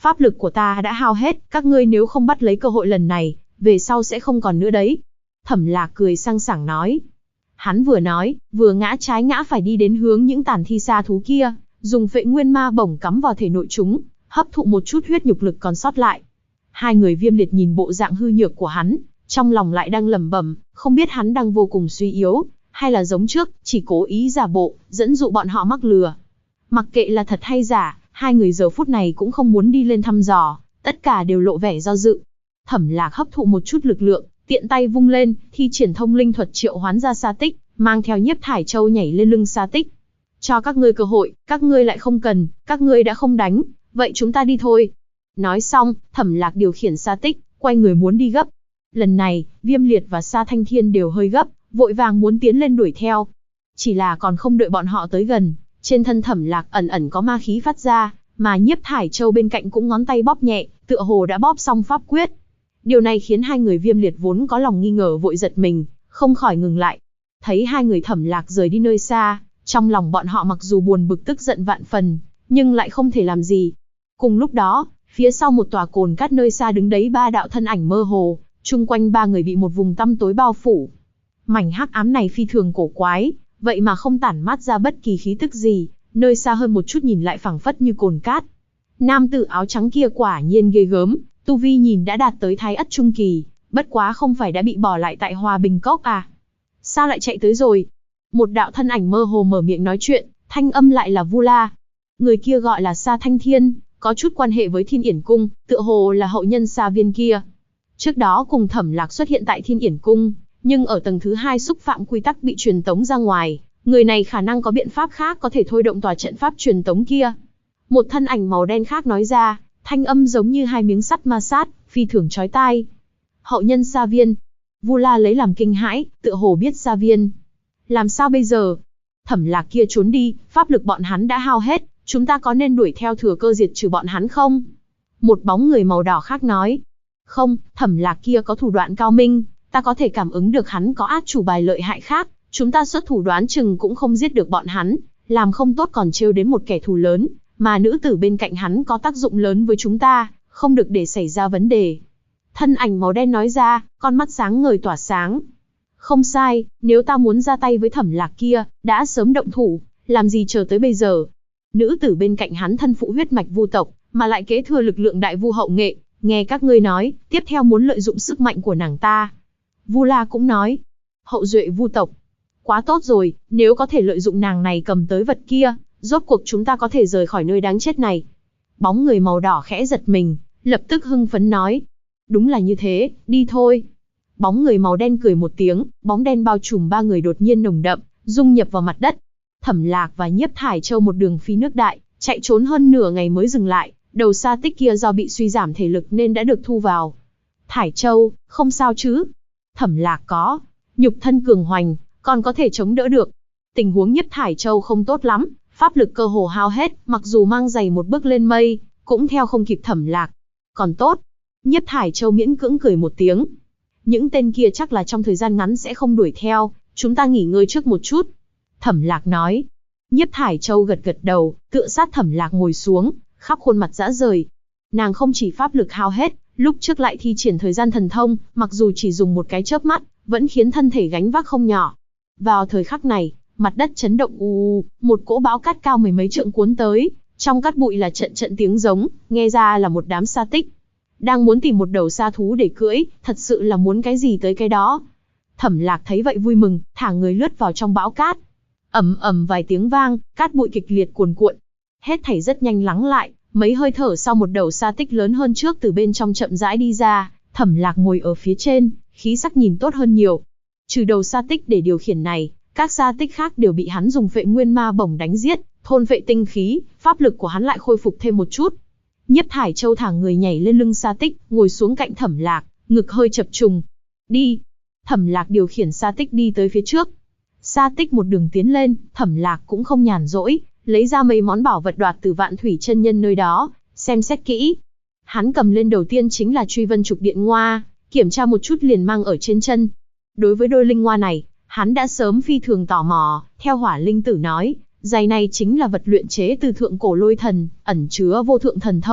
pháp lực của ta đã hao hết, các ngươi nếu không bắt lấy cơ hội lần này, về sau sẽ không còn nữa đấy. Thẩm Lạc cười sang sảng nói. Hắn vừa nói, vừa ngã trái ngã phải đi đến hướng những tàn thi sa thú kia, dùng Phệ Nguyên Ma Bổng cắm vào thể nội chúng, hấp thụ một chút huyết nhục lực còn sót lại. Hai người Viêm Liệt nhìn bộ dạng hư nhược của hắn, trong lòng lại đang lẩm bẩm, không biết hắn đang vô cùng suy yếu, hay là giống trước, chỉ cố ý giả bộ, dẫn dụ bọn họ mắc lừa. Mặc kệ là thật hay giả, hai người giờ phút này cũng không muốn đi lên thăm dò, tất cả đều lộ vẻ do dự. Thẩm Lạc hấp thụ một chút lực lượng, tiện tay vung lên, thi triển thông linh thuật triệu hoán ra Sa Tích, mang theo Nhiếp Thải Châu nhảy lên lưng Sa Tích. Cho các ngươi cơ hội, các ngươi lại không cần, các ngươi đã không đánh, vậy chúng ta đi thôi. Nói xong, Thẩm Lạc điều khiển Sa Tích, quay người muốn đi gấp. Lần này, Viêm Liệt và Sa Thanh Thiên đều hơi gấp, vội vàng muốn tiến lên đuổi theo. Chỉ là còn không đợi bọn họ tới gần, trên thân Thẩm Lạc ẩn ẩn có ma khí phát ra, mà Nhiếp Thải Châu bên cạnh cũng ngón tay bóp nhẹ, tựa hồ đã bóp xong pháp quyết. Điều này khiến hai người Viêm Liệt vốn có lòng nghi ngờ vội giật mình, không khỏi ngừng lại. Thấy hai người Thẩm Lạc rời đi nơi xa, trong lòng bọn họ mặc dù buồn bực tức giận vạn phần, nhưng lại không thể làm gì. Cùng lúc đó, phía sau một tòa cồn cát nơi xa đứng đấy ba đạo thân ảnh mơ hồ, chung quanh ba người bị một vùng tăm tối bao phủ. Mảnh hắc ám này phi thường cổ quái, vậy mà không tản mát ra bất kỳ khí tức gì, nơi xa hơn một chút nhìn lại phảng phất như cồn cát. Nam tử áo trắng kia quả nhiên ghê gớm, tu vi nhìn đã đạt tới Thái Ất trung kỳ, bất quá không phải đã bị bỏ lại tại Hòa Bình Cốc à? Sao lại chạy tới rồi? Một đạo thân ảnh mơ hồ mở miệng nói chuyện, thanh âm lại là Vu La. Người kia gọi là Sa Thanh Thiên, có chút quan hệ với Thiên Yển Cung, tựa hồ là hậu nhân Sa Viên kia. Trước đó cùng Thẩm Lạc xuất hiện tại Thiên Yển Cung, nhưng ở tầng thứ 2 xúc phạm quy tắc bị truyền tống ra ngoài, người này khả năng có biện pháp khác có thể thôi động tòa trận pháp truyền tống kia. Một thân ảnh màu đen khác nói ra, thanh âm giống như hai miếng sắt ma sát, phi thường chói tai. Hậu nhân Sa Viên. Vu La lấy làm kinh hãi, tựa hồ biết Sa Viên. Làm sao bây giờ? Thẩm Lạc kia trốn đi, pháp lực bọn hắn đã hao hết, chúng ta có nên đuổi theo thừa cơ diệt trừ bọn hắn không? Một bóng người màu đỏ khác nói. Không, Thẩm Lạc kia có thủ đoạn cao minh, ta có thể cảm ứng được hắn có át chủ bài lợi hại khác, chúng ta xuất thủ đoán chừng cũng không giết được bọn hắn, làm không tốt còn trêu đến một kẻ thù lớn, mà nữ tử bên cạnh hắn có tác dụng lớn với chúng ta, không được để xảy ra vấn đề. Thân ảnh màu đen nói ra, con mắt sáng ngời tỏa sáng. Không sai, nếu ta muốn ra tay với Thẩm Lạc kia, đã sớm động thủ, làm gì chờ tới bây giờ. Nữ tử bên cạnh hắn thân phụ huyết mạch vu tộc, mà lại kế thừa lực lượng đại vu hậu nghệ, nghe các ngươi nói, tiếp theo muốn lợi dụng sức mạnh của nàng ta. Vu La cũng nói, hậu duệ vu tộc. Quá tốt rồi, nếu có thể lợi dụng nàng này cầm tới vật kia, rốt cuộc chúng ta có thể rời khỏi nơi đáng chết này. Bóng người màu đỏ khẽ giật mình, lập tức hưng phấn nói. Đúng là như thế, đi thôi. Bóng người màu đen cười một tiếng, bóng đen bao trùm ba người đột nhiên nồng đậm, dung nhập vào mặt đất. Thẩm Lạc và Nhiếp Thải Châu một đường phi nước đại, chạy trốn hơn nửa ngày mới dừng lại, đầu Sa Tích kia do bị suy giảm thể lực nên đã được thu vào. Thải Châu, không sao chứ? Thẩm Lạc có nhục thân cường hoành, còn có thể chống đỡ được. Tình huống Nhiếp Thải Châu không tốt lắm, pháp lực cơ hồ hao hết, mặc dù mang giày một bước lên mây, cũng theo không kịp Thẩm Lạc. Còn tốt. Nhiếp Thải Châu miễn cưỡng cười một tiếng. Những tên kia chắc là trong thời gian ngắn sẽ không đuổi theo, chúng ta nghỉ ngơi trước một chút. Thẩm Lạc nói. Nhiếp Thải Châu gật gật đầu, tựa sát Thẩm Lạc ngồi xuống, khắp khuôn mặt rã rời. Nàng không chỉ pháp lực hao hết, lúc trước lại thi triển thời gian thần thông, mặc dù chỉ dùng một cái chớp mắt, vẫn khiến thân thể gánh vác không nhỏ. Vào thời khắc này, mặt đất chấn động một cỗ bão cát cao mười mấy trượng cuốn tới, trong cát bụi là trận trận tiếng giống, nghe ra là một đám sa tích. Đang muốn tìm một đầu sa thú để cưỡi, thật sự là muốn cái gì tới cái đó. Thẩm Lạc thấy vậy vui mừng, thả người lướt vào trong bão cát. Ầm ầm vài tiếng vang, cát bụi kịch liệt cuồn cuộn. Hết thảy rất nhanh lắng lại, mấy hơi thở sau một đầu sa tích lớn hơn trước từ bên trong chậm rãi đi ra, Thẩm Lạc ngồi ở phía trên, khí sắc nhìn tốt hơn nhiều. Trừ đầu sa tích để điều khiển này, các sa tích khác đều bị hắn dùng Phệ Nguyên Ma Bổng đánh giết, thôn phệ tinh khí, pháp lực của hắn lại khôi phục thêm một chút. Nhiếp Thải Châu thả người nhảy lên lưng sa tích, ngồi xuống cạnh Thẩm Lạc, ngực hơi chập trùng. Đi. Thẩm Lạc điều khiển sa tích đi tới phía trước. Sa tích một đường tiến lên, Thẩm Lạc cũng không nhàn rỗi, lấy ra mấy món bảo vật đoạt từ Vạn Thủy chân nhân nơi đó, xem xét kỹ. Hắn cầm lên đầu tiên chính là Truy Vân Trục Điện Ngoa, kiểm tra một chút liền mang ở trên chân. Đối với đôi linh ngoa này, hắn đã sớm phi thường tò mò, theo Hỏa Linh Tử nói, giày này chính là vật luyện chế từ thượng cổ lôi thần, ẩn chứa vô thượng thần thông,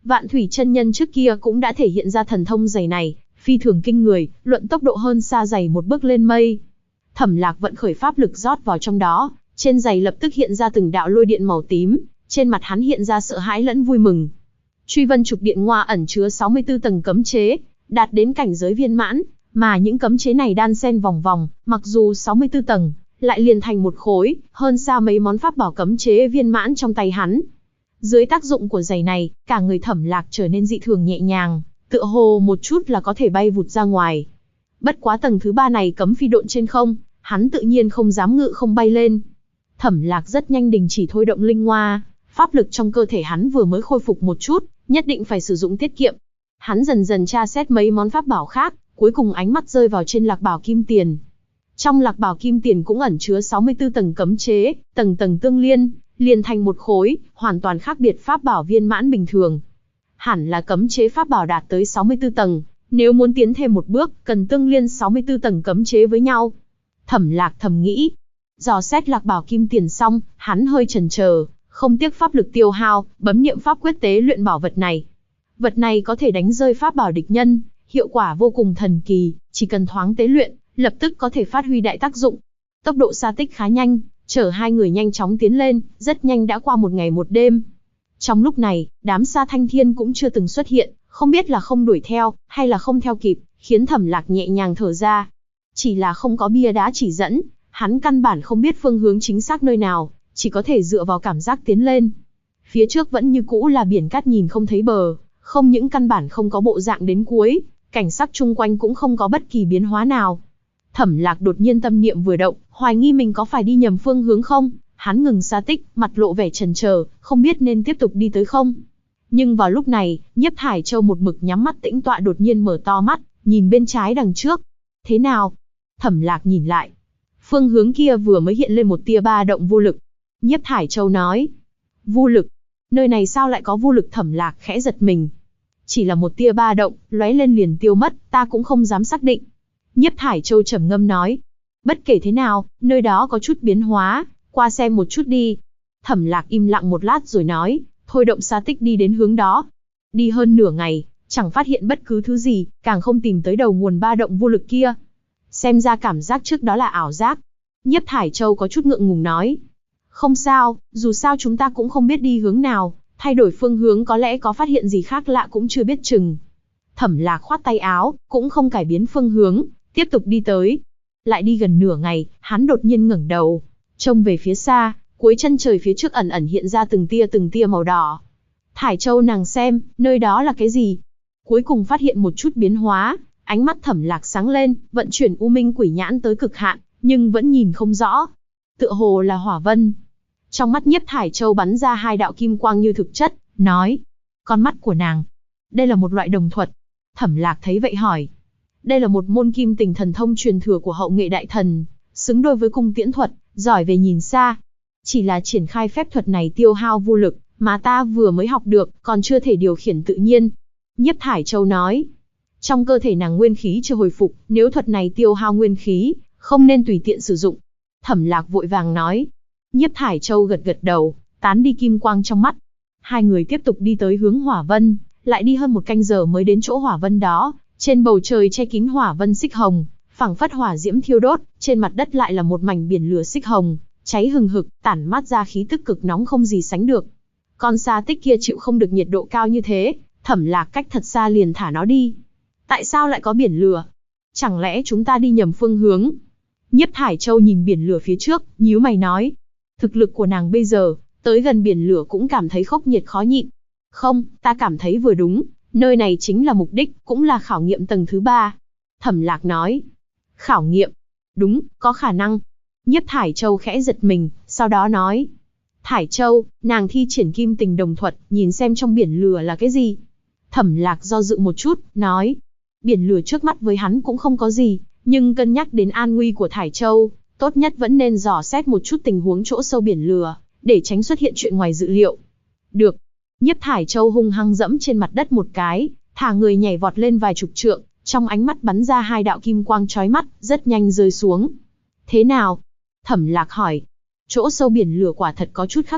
Vạn Thủy chân nhân trước kia cũng đã thể hiện ra thần thông giày này, phi thường kinh người, luận tốc độ hơn xa giày một bước lên mây. Thẩm Lạc vận khởi pháp lực rót vào trong đó, trên giày lập tức hiện ra từng đạo lôi điện màu tím, trên mặt hắn hiện ra sợ hãi lẫn vui mừng. Truy Vân Trục Điện Ngoa ẩn chứa 64 tầng cấm chế, đạt đến cảnh giới viên mãn, mà những cấm chế này đan xen vòng vòng, mặc dù 64 tầng, lại liền thành một khối, hơn xa mấy món pháp bảo cấm chế viên mãn trong tay hắn. Dưới tác dụng của giày này, cả người Thẩm Lạc trở nên dị thường nhẹ nhàng, tựa hồ một chút là có thể bay vụt ra ngoài. Bất quá tầng thứ 3 này cấm phi độn trên không, hắn tự nhiên không dám ngự không bay lên. Thẩm Lạc rất nhanh đình chỉ thôi động linh hoa, pháp lực trong cơ thể hắn vừa mới khôi phục một chút, nhất định phải sử dụng tiết kiệm. Hắn dần dần tra xét mấy món pháp bảo khác, cuối cùng ánh mắt rơi vào trên Lạc Bảo Kim Tiền. Trong Lạc Bảo Kim Tiền cũng ẩn chứa 64 tầng cấm chế, tầng tầng tương liên, liền thành một khối, hoàn toàn khác biệt pháp bảo viên mãn bình thường. Hẳn là cấm chế pháp bảo đạt tới 64 tầng, nếu muốn tiến thêm một bước, cần tương liên 64 tầng cấm chế với nhau. Thẩm Lạc thầm nghĩ. Dò xét Lạc Bảo Kim Tiền xong, hắn hơi chần chờ, không tiếc pháp lực tiêu hao, bấm niệm pháp quyết tế luyện bảo vật này. Vật này có thể đánh rơi pháp bảo địch nhân, hiệu quả vô cùng thần kỳ, chỉ cần thoáng tế luyện, lập tức có thể phát huy đại tác dụng. Tốc độ xa tích khá nhanh, chở hai người nhanh chóng tiến lên, rất nhanh đã qua một ngày một đêm. Trong lúc này, đám Sa Thanh Thiên cũng chưa từng xuất hiện, không biết là không đuổi theo, hay là không theo kịp, khiến Thẩm Lạc nhẹ nhàng thở ra. Chỉ là không có bia đá chỉ dẫn, hắn căn bản không biết phương hướng chính xác nơi nào, chỉ có thể dựa vào cảm giác tiến lên. Phía trước vẫn như cũ là biển cát nhìn không thấy bờ, không những căn bản không có bộ dạng đến cuối, cảnh sắc chung quanh cũng không có bất kỳ biến hóa nào. Thẩm Lạc đột nhiên tâm niệm vừa động, hoài nghi mình có phải đi nhầm phương hướng không, hắn ngừng xa tích, mặt lộ vẻ chần chờ, không biết nên tiếp tục đi tới không. Nhưng vào lúc này, Nhiếp Thải Châu một mực nhắm mắt tĩnh tọa đột nhiên mở to mắt, nhìn bên trái đằng trước. Thế nào? Thẩm Lạc nhìn lại. Phương hướng kia vừa mới hiện lên một tia ba động vô lực. Nhiếp Thải Châu nói. Vô lực? Nơi này sao lại có vô lực? Thẩm Lạc khẽ giật mình. Chỉ là một tia ba động, lóe lên liền tiêu mất, ta cũng không dám xác định. Nhiếp Thải Châu trầm ngâm nói. Bất kể thế nào, nơi đó có chút biến hóa, qua xem một chút đi. Thẩm Lạc im lặng một lát rồi nói, thôi động xa tích đi đến hướng đó. Đi hơn nửa ngày, chẳng phát hiện bất cứ thứ gì, càng không tìm tới đầu nguồn ba động vô lực kia. Xem ra cảm giác trước đó là ảo giác. Nhiếp Thải Châu có chút ngượng ngùng nói. Không sao, dù sao chúng ta cũng không biết đi hướng nào, thay đổi phương hướng có lẽ có phát hiện gì khác lạ cũng chưa biết chừng. Thẩm Lạc khoát tay áo, cũng không cải biến phương hướng, tiếp tục đi tới. Lại đi gần nửa ngày, hắn đột nhiên ngẩng đầu, trông về phía xa, cuối chân trời phía trước ẩn ẩn hiện ra từng tia màu đỏ. Thải Châu nàng xem, nơi đó là cái gì? Cuối cùng phát hiện một chút biến hóa, ánh mắt Thẩm Lạc sáng lên, vận chuyển U Minh Quỷ Nhãn tới cực hạn, nhưng vẫn nhìn không rõ. Tựa hồ là hỏa vân. Trong mắt Nhiếp Thải Châu bắn ra hai đạo kim quang như thực chất, nói. Con mắt của nàng. Đây là một loại đồng thuật. Thẩm Lạc thấy vậy hỏi. Đây là một môn kim tình thần thông truyền thừa của hậu nghệ đại thần, xứng đôi với cung tiễn thuật, giỏi về nhìn xa. Chỉ là triển khai phép thuật này tiêu hao vô lực, mà ta vừa mới học được, còn chưa thể điều khiển tự nhiên. Nhiếp Thải Châu nói. Trong cơ thể nàng nguyên khí chưa hồi phục, nếu thuật này tiêu hao nguyên khí, không nên tùy tiện sử dụng. Thẩm Lạc vội vàng nói. Nhiếp Thải Châu gật gật đầu, tán đi kim quang trong mắt. Hai người tiếp tục đi tới hướng hỏa vân, lại đi hơn một canh giờ mới đến chỗ hỏa vân đó. Trên bầu trời che kín hỏa vân xích hồng, phảng phất hỏa diễm thiêu đốt, trên mặt đất lại là một mảnh biển lửa xích hồng, cháy hừng hực, tản mát ra khí tức cực nóng không gì sánh được. Con sa tích kia chịu không được nhiệt độ cao như thế, Thẩm Lạc cách thật xa liền thả nó đi. Tại sao lại có biển lửa? Chẳng lẽ chúng ta đi nhầm phương hướng? Nhiếp Thải Châu nhìn biển lửa phía trước, nhíu mày nói. Thực lực của nàng bây giờ, tới gần biển lửa cũng cảm thấy khốc nhiệt khó nhịn. Không, ta cảm thấy vừa đúng, nơi này chính là mục đích, cũng là khảo nghiệm tầng thứ 3. Thẩm Lạc nói. Khảo nghiệm? Đúng, có khả năng. Nhiếp Thải Châu khẽ giật mình, sau đó nói. Thải Châu, nàng thi triển kim tình đồng thuật, nhìn xem trong biển lửa là cái gì. Thẩm Lạc do dự một chút, nói. Biển lửa trước mắt với hắn cũng không có gì, nhưng cân nhắc đến an nguy của Thải Châu, tốt nhất vẫn nên dò xét một chút tình huống chỗ sâu biển lửa, để tránh xuất hiện chuyện ngoài dự liệu. Được. Nhiếp Thải Châu hung hăng dẫm trên mặt đất một cái, thả người nhảy vọt lên vài chục trượng, trong ánh mắt bắn ra hai đạo kim quang chói mắt, rất nhanh rơi xuống. Thế nào? Thẩm Lạc hỏi. Chỗ sâu biển lửa quả thật có chút khác biệt,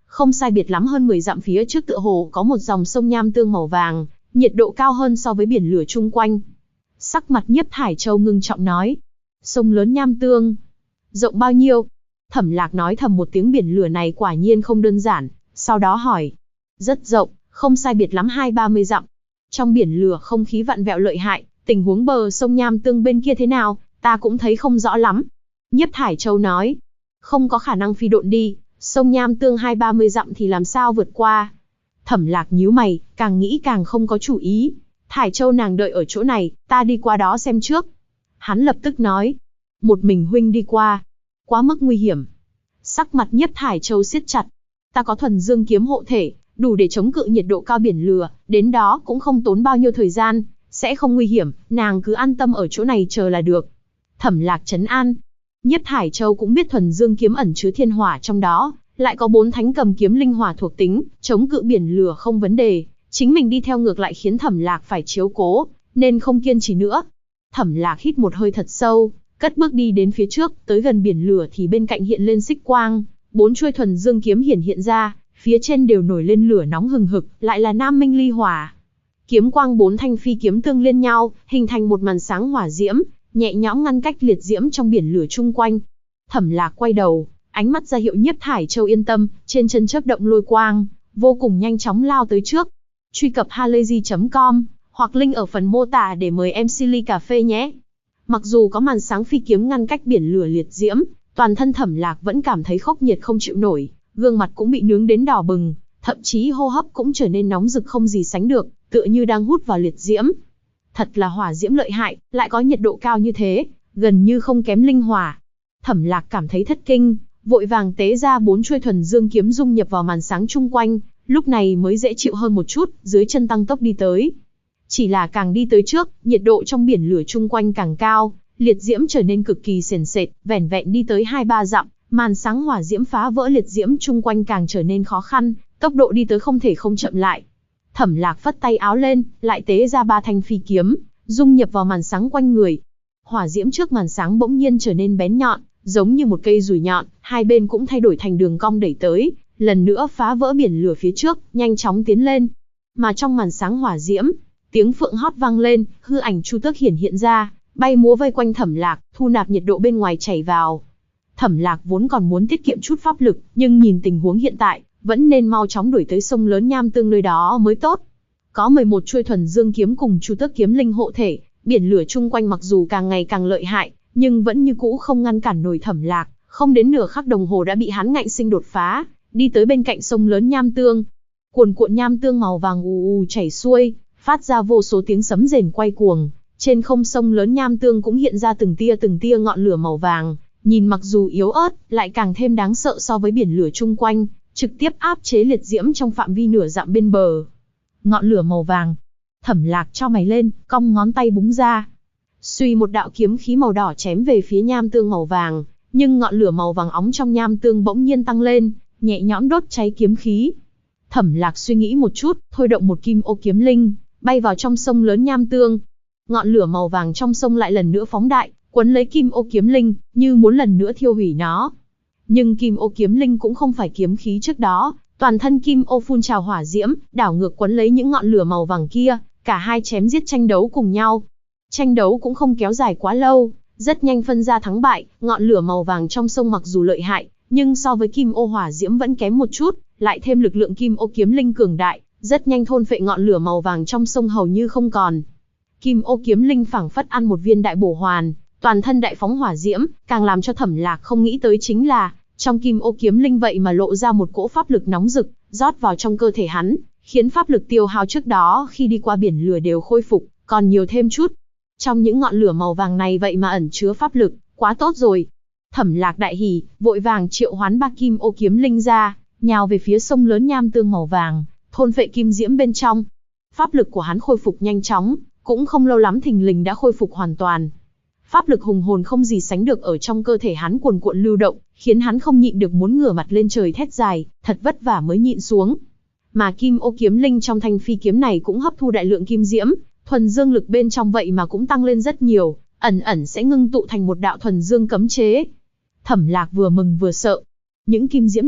Không sai biệt lắm hơn 10 dặm phía trước tựa hồ có một dòng sông nham tương màu vàng, nhiệt độ cao hơn so với biển lửa chung quanh. Sắc mặt Nhiếp Thải Châu ngưng trọng nói. Sông lớn nham tương. Rộng bao nhiêu? Thẩm Lạc nói thầm một tiếng, biển lửa này quả nhiên không đơn giản, sau đó hỏi. Rất rộng, không sai biệt lắm 20-30 dặm. Trong biển lửa không khí vặn vẹo lợi hại, tình huống bờ sông nham tương bên kia thế nào, ta cũng thấy không rõ lắm. Nhiếp Thải Châu nói. Không có khả năng phi độn đi, sông nham tương 20-30 dặm thì làm sao vượt qua. Thẩm Lạc nhíu mày, càng nghĩ càng không có chủ ý. Thải Châu nàng đợi ở chỗ này, ta đi qua đó xem trước. Hắn lập tức nói. Một mình huynh đi qua. Quá mức nguy hiểm. Sắc mặt Nhiếp Thải Châu siết chặt. Ta có thuần dương kiếm hộ thể, đủ để chống cự nhiệt độ cao biển lửa, đến đó cũng không tốn bao nhiêu thời gian, sẽ không nguy hiểm, nàng cứ an tâm ở chỗ này chờ là được. Thẩm Lạc trấn an. Nhiếp Thải Châu cũng biết thuần dương kiếm ẩn chứa thiên hỏa trong đó, lại có 4 thánh cầm kiếm linh hỏa thuộc tính, chống cự biển lửa không vấn đề, chính mình đi theo ngược lại khiến Thẩm Lạc phải chiếu cố, nên không kiên trì nữa. Thẩm Lạc hít một hơi thật sâu, cất bước đi đến phía trước, tới gần biển lửa thì bên cạnh hiện lên xích quang, 4 chuôi thuần dương kiếm hiện ra, phía trên đều nổi lên lửa nóng hừng hực, lại là Nam Minh Ly Hỏa. Kiếm quang 4 thanh phi kiếm tương liên nhau, hình thành một màn sáng hỏa diễm, nhẹ nhõm ngăn cách liệt diễm trong biển lửa chung quanh. Thẩm Lạc quay đầu, ánh mắt ra hiệu Nhiếp Thải Châu yên tâm, trên chân chớp động lôi quang, vô cùng nhanh chóng lao tới trước. Truy cập halayzi.com hoặc link ở phần mô tả để mời MC ly cà phê nhé. Mặc dù có màn sáng phi kiếm ngăn cách biển lửa liệt diễm, toàn thân Thẩm Lạc vẫn cảm thấy khốc nhiệt không chịu nổi, gương mặt cũng bị nướng đến đỏ bừng, thậm chí hô hấp cũng trở nên nóng rực không gì sánh được, tựa như đang hút vào liệt diễm. Thật là hỏa diễm lợi hại, lại có nhiệt độ cao như thế, gần như không kém linh hỏa. Thẩm Lạc cảm thấy thất kinh, vội vàng tế ra 4 chuôi thuần dương kiếm dung nhập vào màn sáng chung quanh, lúc này mới dễ chịu hơn một chút, dưới chân tăng tốc đi tới. Chỉ là càng đi tới trước, nhiệt độ trong biển lửa chung quanh càng cao, liệt diễm trở nên cực kỳ sền sệt, vẻn vẹn đi tới 2-3 dặm, màn sáng hỏa diễm phá vỡ liệt diễm chung quanh càng trở nên khó khăn, tốc độ đi tới không thể không chậm lại. Thẩm Lạc phất tay áo lên, lại tế ra 3 thanh phi kiếm, dung nhập vào màn sáng quanh người. Hỏa diễm trước màn sáng bỗng nhiên trở nên bén nhọn, giống như một cây dùi nhọn, hai bên cũng thay đổi thành đường cong đẩy tới, lần nữa phá vỡ biển lửa phía trước, nhanh chóng tiến lên. Mà trong màn sáng hỏa diễm, tiếng phượng hót vang lên, hư ảnh Chu Tước hiện ra, bay múa vây quanh Thẩm Lạc, thu nạp nhiệt độ bên ngoài chảy vào. Thẩm Lạc vốn còn muốn tiết kiệm chút pháp lực, nhưng nhìn tình huống hiện tại, vẫn nên mau chóng đuổi tới sông lớn nham tương nơi đó mới tốt. Có 11 chuôi thuần dương kiếm cùng Chu Tước kiếm linh hộ thể, biển lửa chung quanh mặc dù càng ngày càng lợi hại, nhưng vẫn như cũ không ngăn cản nổi Thẩm Lạc, không đến nửa khắc đồng hồ đã bị hắn ngạnh sinh đột phá, đi tới bên cạnh sông lớn nham tương. Cuồn cuộn nham tương màu vàng ù ù chảy xuôi, phát ra vô số tiếng sấm rền quay cuồng, trên không sông lớn nham tương cũng hiện ra từng tia ngọn lửa màu vàng, nhìn mặc dù yếu ớt, lại càng thêm đáng sợ so với biển lửa chung quanh, trực tiếp áp chế liệt diễm trong phạm vi nửa dặm bên bờ. Ngọn lửa màu vàng. Thẩm Lạc chau mày lên, cong ngón tay búng ra. Suy một đạo kiếm khí màu đỏ chém về phía nham tương màu vàng, nhưng ngọn lửa màu vàng óng trong nham tương bỗng nhiên tăng lên, nhẹ nhõm đốt cháy kiếm khí. Thẩm Lạc suy nghĩ một chút, thôi động một kim ô kiếm linh, bay vào trong sông lớn nham tương. Ngọn lửa màu vàng trong sông lại lần nữa phóng đại, quấn lấy kim ô kiếm linh, như muốn lần nữa thiêu hủy nó. Nhưng kim ô kiếm linh cũng không phải kiếm khí trước đó, toàn thân kim ô phun trào hỏa diễm, đảo ngược quấn lấy những ngọn lửa màu vàng kia, cả hai chém giết tranh đấu cùng nhau. Tranh đấu cũng không kéo dài quá lâu, rất nhanh phân ra thắng bại, ngọn lửa màu vàng trong sông mặc dù lợi hại, nhưng so với kim ô hỏa diễm vẫn kém một chút, lại thêm lực lượng kim ô kiếm linh cường đại, rất nhanh thôn phệ ngọn lửa màu vàng trong sông hầu như không còn. Kim ô kiếm linh phảng phất ăn một viên đại bổ hoàn, toàn thân đại phóng hỏa diễm, càng làm cho Thẩm Lạc không nghĩ tới chính là, trong kim ô kiếm linh vậy mà lộ ra một cỗ pháp lực nóng rực, rót vào trong cơ thể hắn, khiến pháp lực tiêu hao trước đó khi đi qua biển lửa đều khôi phục, còn nhiều thêm chút. Trong những ngọn lửa màu vàng này vậy mà ẩn chứa pháp lực, quá tốt rồi. Thẩm Lạc đại hỉ, vội vàng triệu hoán 3 kim ô kiếm linh ra, nhào về phía sông lớn nham tương màu vàng, thôn phệ kim diễm bên trong. Pháp lực của hắn khôi phục nhanh chóng, cũng không lâu lắm thình lình đã khôi phục hoàn toàn. Pháp lực hùng hồn không gì sánh được ở trong cơ thể hắn cuồn cuộn lưu động, khiến hắn không nhịn được muốn ngửa mặt lên trời thét dài, thật vất vả mới nhịn xuống. Mà kim ô kiếm linh trong thanh phi kiếm này cũng hấp thu đại lượng kim diễm, thuần dương lực bên trong vậy mà cũng tăng lên rất nhiều, ẩn ẩn sẽ ngưng tụ thành một đạo thuần dương cấm chế. Thẩm Lạc vừa mừng vừa sợ. Những kim diễm này,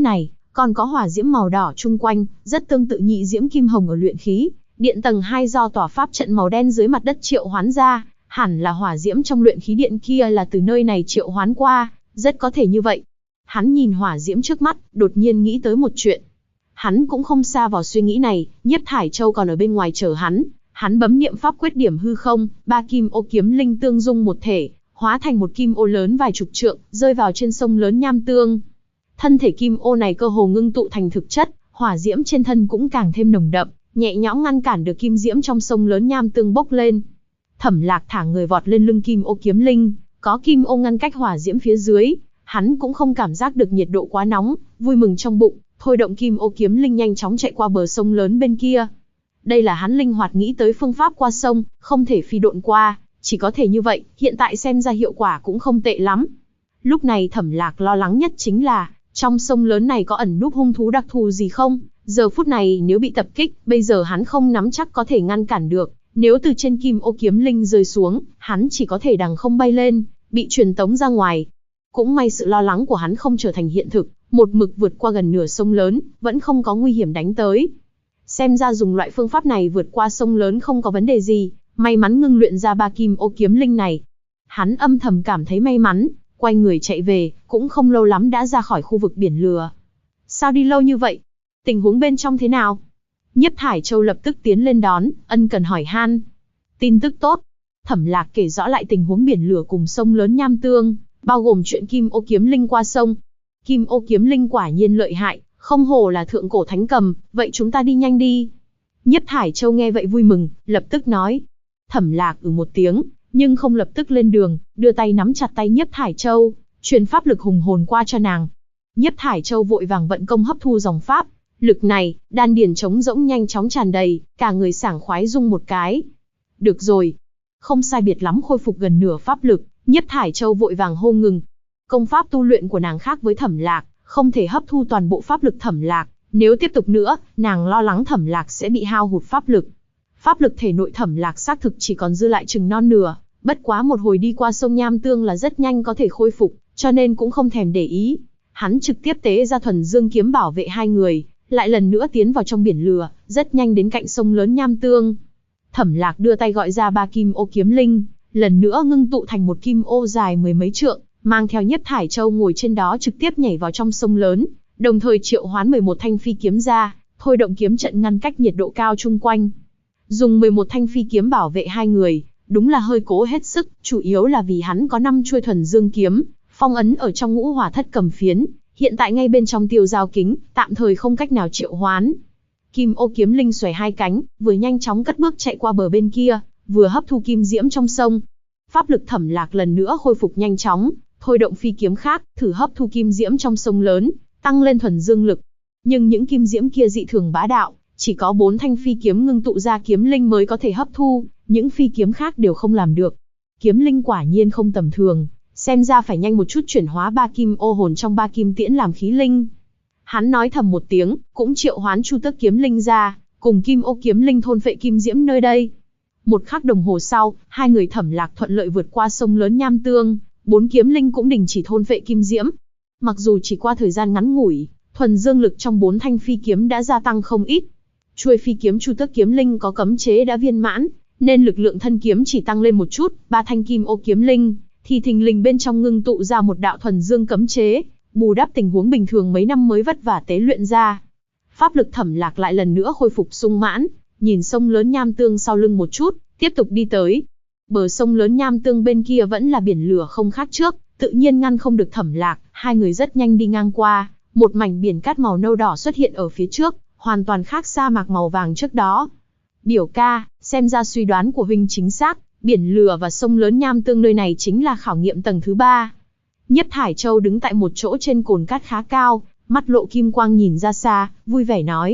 còn có hỏa diễm màu đỏ chung quanh, rất tương tự nhị diễm kim hồng ở luyện khí, điện tầng 2 do tòa pháp trận màu đen dưới mặt đất triệu hoán ra, hẳn là hỏa diễm trong luyện khí điện kia là từ nơi này triệu hoán qua, rất có thể như vậy. Hắn nhìn hỏa diễm trước mắt, đột nhiên nghĩ tới một chuyện. Hắn cũng không xa vào suy nghĩ này, Nhiếp Thải Châu còn ở bên ngoài chờ hắn. Hắn bấm niệm pháp quyết điểm hư không, 3 kim ô kiếm linh tương dung một thể, hóa thành một kim ô lớn vài chục trượng, rơi vào trên sông lớn Nham Tương. Thân thể kim ô này cơ hồ ngưng tụ thành thực chất, hỏa diễm trên thân cũng càng thêm nồng đậm, nhẹ nhõm ngăn cản được kim diễm trong sông lớn Nham Tương bốc lên. Thẩm Lạc thả người vọt lên lưng kim ô kiếm linh, có kim ô ngăn cách hỏa diễm phía dưới, hắn cũng không cảm giác được nhiệt độ quá nóng, vui mừng trong bụng, thôi động kim ô kiếm linh nhanh chóng chạy qua bờ sông lớn bên kia. Đây là hắn linh hoạt nghĩ tới phương pháp qua sông, không thể phi độn qua, chỉ có thể như vậy, hiện tại xem ra hiệu quả cũng không tệ lắm. Lúc này Thẩm Lạc lo lắng nhất chính là, trong sông lớn này có ẩn núp hung thú đặc thù gì không? Giờ phút này nếu bị tập kích, bây giờ hắn không nắm chắc có thể ngăn cản được. Nếu từ trên kim ô kiếm linh rơi xuống, hắn chỉ có thể đằng không bay lên, bị truyền tống ra ngoài. Cũng may sự lo lắng của hắn không trở thành hiện thực, một mực vượt qua gần nửa sông lớn, vẫn không có nguy hiểm đánh tới. Xem ra dùng loại phương pháp này vượt qua sông lớn không có vấn đề gì, may mắn ngưng luyện ra 3 kim ô kiếm linh này. Hắn âm thầm cảm thấy may mắn, quay người chạy về, cũng không lâu lắm đã ra khỏi khu vực biển lửa. Sao đi lâu như vậy? Tình huống bên trong thế nào? Nhiếp Thải Châu lập tức tiến lên đón, ân cần hỏi han. Tin tức tốt. Thẩm Lạc kể rõ lại tình huống biển lửa cùng sông lớn Nham Tương, bao gồm chuyện kim ô kiếm linh qua sông. Kim ô kiếm linh quả nhiên lợi hại, không hổ là thượng cổ thánh cầm, vậy chúng ta đi nhanh đi. Nhiếp Thải Châu nghe vậy vui mừng, lập tức nói. Thẩm Lạc một tiếng, nhưng không lập tức lên đường, đưa tay nắm chặt tay Nhiếp Thải Châu, truyền pháp lực hùng hồn qua cho nàng. Nhiếp Thải Châu vội vàng vận công hấp thu dòng pháp lực này, đan điền trống rỗng nhanh chóng tràn đầy, cả người sảng khoái rung một cái. Được rồi, không sai biệt lắm khôi phục gần nửa pháp lực, Nhiếp Thải Châu vội vàng hô ngừng. Công pháp tu luyện của nàng khác với Thẩm Lạc, không thể hấp thu toàn bộ pháp lực Thẩm Lạc, nếu tiếp tục nữa, nàng lo lắng Thẩm Lạc sẽ bị hao hụt pháp lực. Pháp lực thể nội Thẩm Lạc xác thực chỉ còn dư lại chừng non nửa, bất quá một hồi đi qua sông Nham Tương là rất nhanh có thể khôi phục, cho nên cũng không thèm để ý. Hắn trực tiếp tế ra thuần dương kiếm bảo vệ hai người, lại lần nữa tiến vào trong biển lửa, rất nhanh đến cạnh sông lớn Nham Tương. Thẩm Lạc đưa tay gọi ra 3 kim ô kiếm linh, lần nữa ngưng tụ thành một kim ô dài mười mấy trượng, mang theo Nhiếp Thải Châu ngồi trên đó trực tiếp nhảy vào trong sông lớn, đồng thời triệu hoán 11 thanh phi kiếm ra, thôi động kiếm trận ngăn cách nhiệt độ cao chung quanh. Dùng 11 thanh phi kiếm bảo vệ hai người, đúng là hơi cố hết sức, chủ yếu là vì hắn có 5 chuôi thuần dương kiếm, phong ấn ở trong ngũ hỏa thất cầm phiến, hiện tại ngay bên trong tiêu giao kính, tạm thời không cách nào triệu hoán. Kim ô kiếm linh xoài hai cánh, vừa nhanh chóng cất bước chạy qua bờ bên kia, vừa hấp thu kim diễm trong sông. Pháp lực Thẩm Lạc lần nữa khôi phục nhanh chóng, thôi động phi kiếm khác, thử hấp thu kim diễm trong sông lớn, tăng lên thuần dương lực. Nhưng những kim diễm kia dị thường bá đạo, chỉ có 4 thanh phi kiếm ngưng tụ ra kiếm linh mới có thể hấp thu, những phi kiếm khác đều không làm được. Kiếm linh quả nhiên không tầm thường, xem ra phải nhanh một chút chuyển hóa 3 kim ô hồn trong 3 kim tiễn làm khí linh. Hắn nói thầm một tiếng, cũng triệu hoán Chu Tước kiếm linh ra, cùng kim ô kiếm linh thôn phệ kim diễm nơi đây. Một khắc đồng hồ sau, hai người Thẩm Lạc thuận lợi vượt qua sông lớn Nham Tương, 4 kiếm linh cũng đình chỉ thôn phệ kim diễm. Mặc dù chỉ qua thời gian ngắn ngủi, thuần dương lực trong 4 thanh phi kiếm đã gia tăng không ít. Chuôi phi kiếm Chu Tước kiếm linh có cấm chế đã viên mãn, nên lực lượng thân kiếm chỉ tăng lên một chút. 3 thanh kim ô kiếm linh thì thình lình bên trong ngưng tụ ra một đạo thuần dương cấm chế, bù đắp tình huống bình thường mấy năm mới vất vả tế luyện ra. Pháp lực Thẩm Lạc lại lần nữa khôi phục sung mãn, nhìn sông lớn Nham Tương sau lưng một chút, tiếp tục đi tới. Bờ sông lớn Nham Tương bên kia vẫn là biển lửa không khác trước, tự nhiên ngăn không được Thẩm Lạc, hai người rất nhanh đi ngang qua, một mảnh biển cát màu nâu đỏ xuất hiện ở phía trước, hoàn toàn khác sa mạc màu vàng trước đó. Biểu ca, xem ra suy đoán của huynh chính xác, biển lửa và sông lớn Nham Tương nơi này chính là khảo nghiệm tầng thứ 3. Nhiếp Thải Châu đứng tại một chỗ trên cồn cát khá cao, mắt lộ kim quang nhìn ra xa, vui vẻ nói.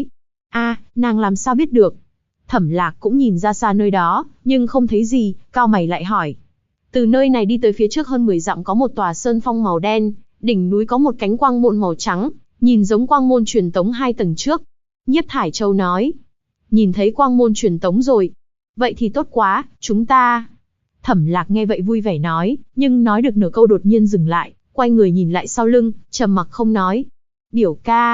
Nàng làm sao biết được? Thẩm Lạc cũng nhìn ra xa nơi đó, nhưng không thấy gì, cao mày lại hỏi. Từ nơi này đi tới phía trước hơn 10 dặm có một tòa sơn phong màu đen, đỉnh núi có một cánh quang môn màu trắng, nhìn giống quang môn truyền tống 2 tầng trước. Nhiếp Thải Châu nói. Nhìn thấy quang môn truyền tống rồi. Vậy thì tốt quá, chúng ta... Thẩm Lạc nghe vậy vui vẻ nói, nhưng nói được nửa câu đột nhiên dừng lại, quay người nhìn lại sau lưng, trầm mặc không nói. Biểu ca,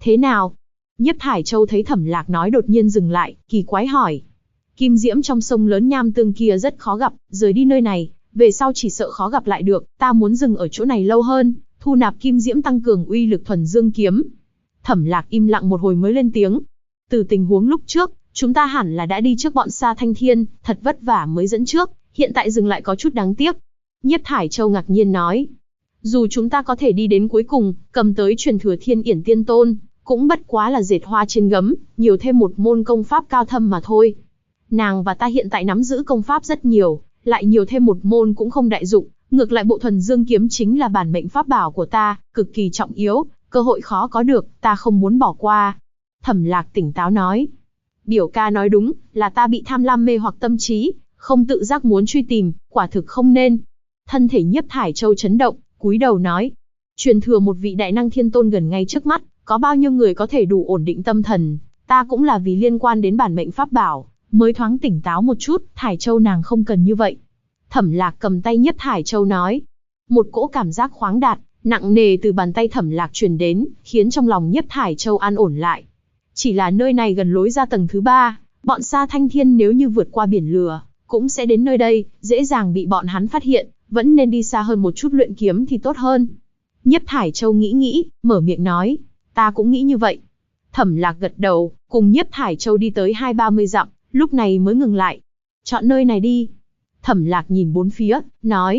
Thế nào? Nhiếp Thải Châu thấy Thẩm Lạc nói đột nhiên dừng lại, kỳ quái hỏi. Kim diễm trong sông lớn Nham Tương kia rất khó gặp, rời đi nơi này, về sau chỉ sợ khó gặp lại được, ta muốn dừng ở chỗ này lâu hơn, thu nạp kim diễm tăng cường uy lực thuần dương kiếm. Thẩm Lạc im lặng một hồi mới lên tiếng. Từ tình huống lúc trước, chúng ta hẳn là đã đi trước bọn Sa Thanh Thiên, thật vất vả mới dẫn trước, hiện tại dừng lại có chút đáng tiếc. Nhiếp Thải Châu ngạc nhiên nói. Dù chúng ta có thể đi đến cuối cùng, cầm tới truyền thừa Thiên Yển Tiên Tôn, cũng bất quá là dệt hoa trên gấm, nhiều thêm một môn công pháp cao thâm mà thôi. Nàng và ta hiện tại nắm giữ công pháp rất nhiều, lại nhiều thêm một môn cũng không đại dụng, ngược lại bộ thuần dương kiếm chính là bản mệnh pháp bảo của ta, cực kỳ trọng yếu, cơ hội khó có được, ta không muốn bỏ qua. Thẩm Lạc tỉnh táo nói. Biểu ca nói đúng, là ta bị tham lam mê hoặc tâm trí, không tự giác muốn truy tìm, quả thực không nên. Thân thể Nhiếp Thải Châu chấn động, cúi đầu nói. Truyền thừa một vị đại năng thiên tôn gần ngay trước mắt, có bao nhiêu người có thể đủ ổn định tâm thần, ta cũng là vì liên quan đến bản mệnh pháp bảo, mới thoáng tỉnh táo một chút, Thải Châu nàng không cần như vậy. Thẩm Lạc cầm tay Nhiếp Thải Châu nói. Một cỗ cảm giác khoáng đạt, nặng nề từ bàn tay Thẩm Lạc truyền đến, khiến trong lòng Nhiếp Thải Châu an ổn lại. Chỉ là nơi này gần lối ra tầng thứ 3, bọn Sa Thanh Thiên nếu như vượt qua biển lửa, cũng sẽ đến nơi đây, dễ dàng bị bọn hắn phát hiện, vẫn nên đi xa hơn một chút luyện kiếm thì tốt hơn. Nhiếp Thải Châu nghĩ, mở miệng nói, ta cũng nghĩ như vậy. Thẩm Lạc gật đầu, cùng Nhiếp Thải Châu đi tới 20-30 dặm, lúc này mới ngừng lại. Chọn nơi này đi. Thẩm Lạc nhìn bốn phía, nói,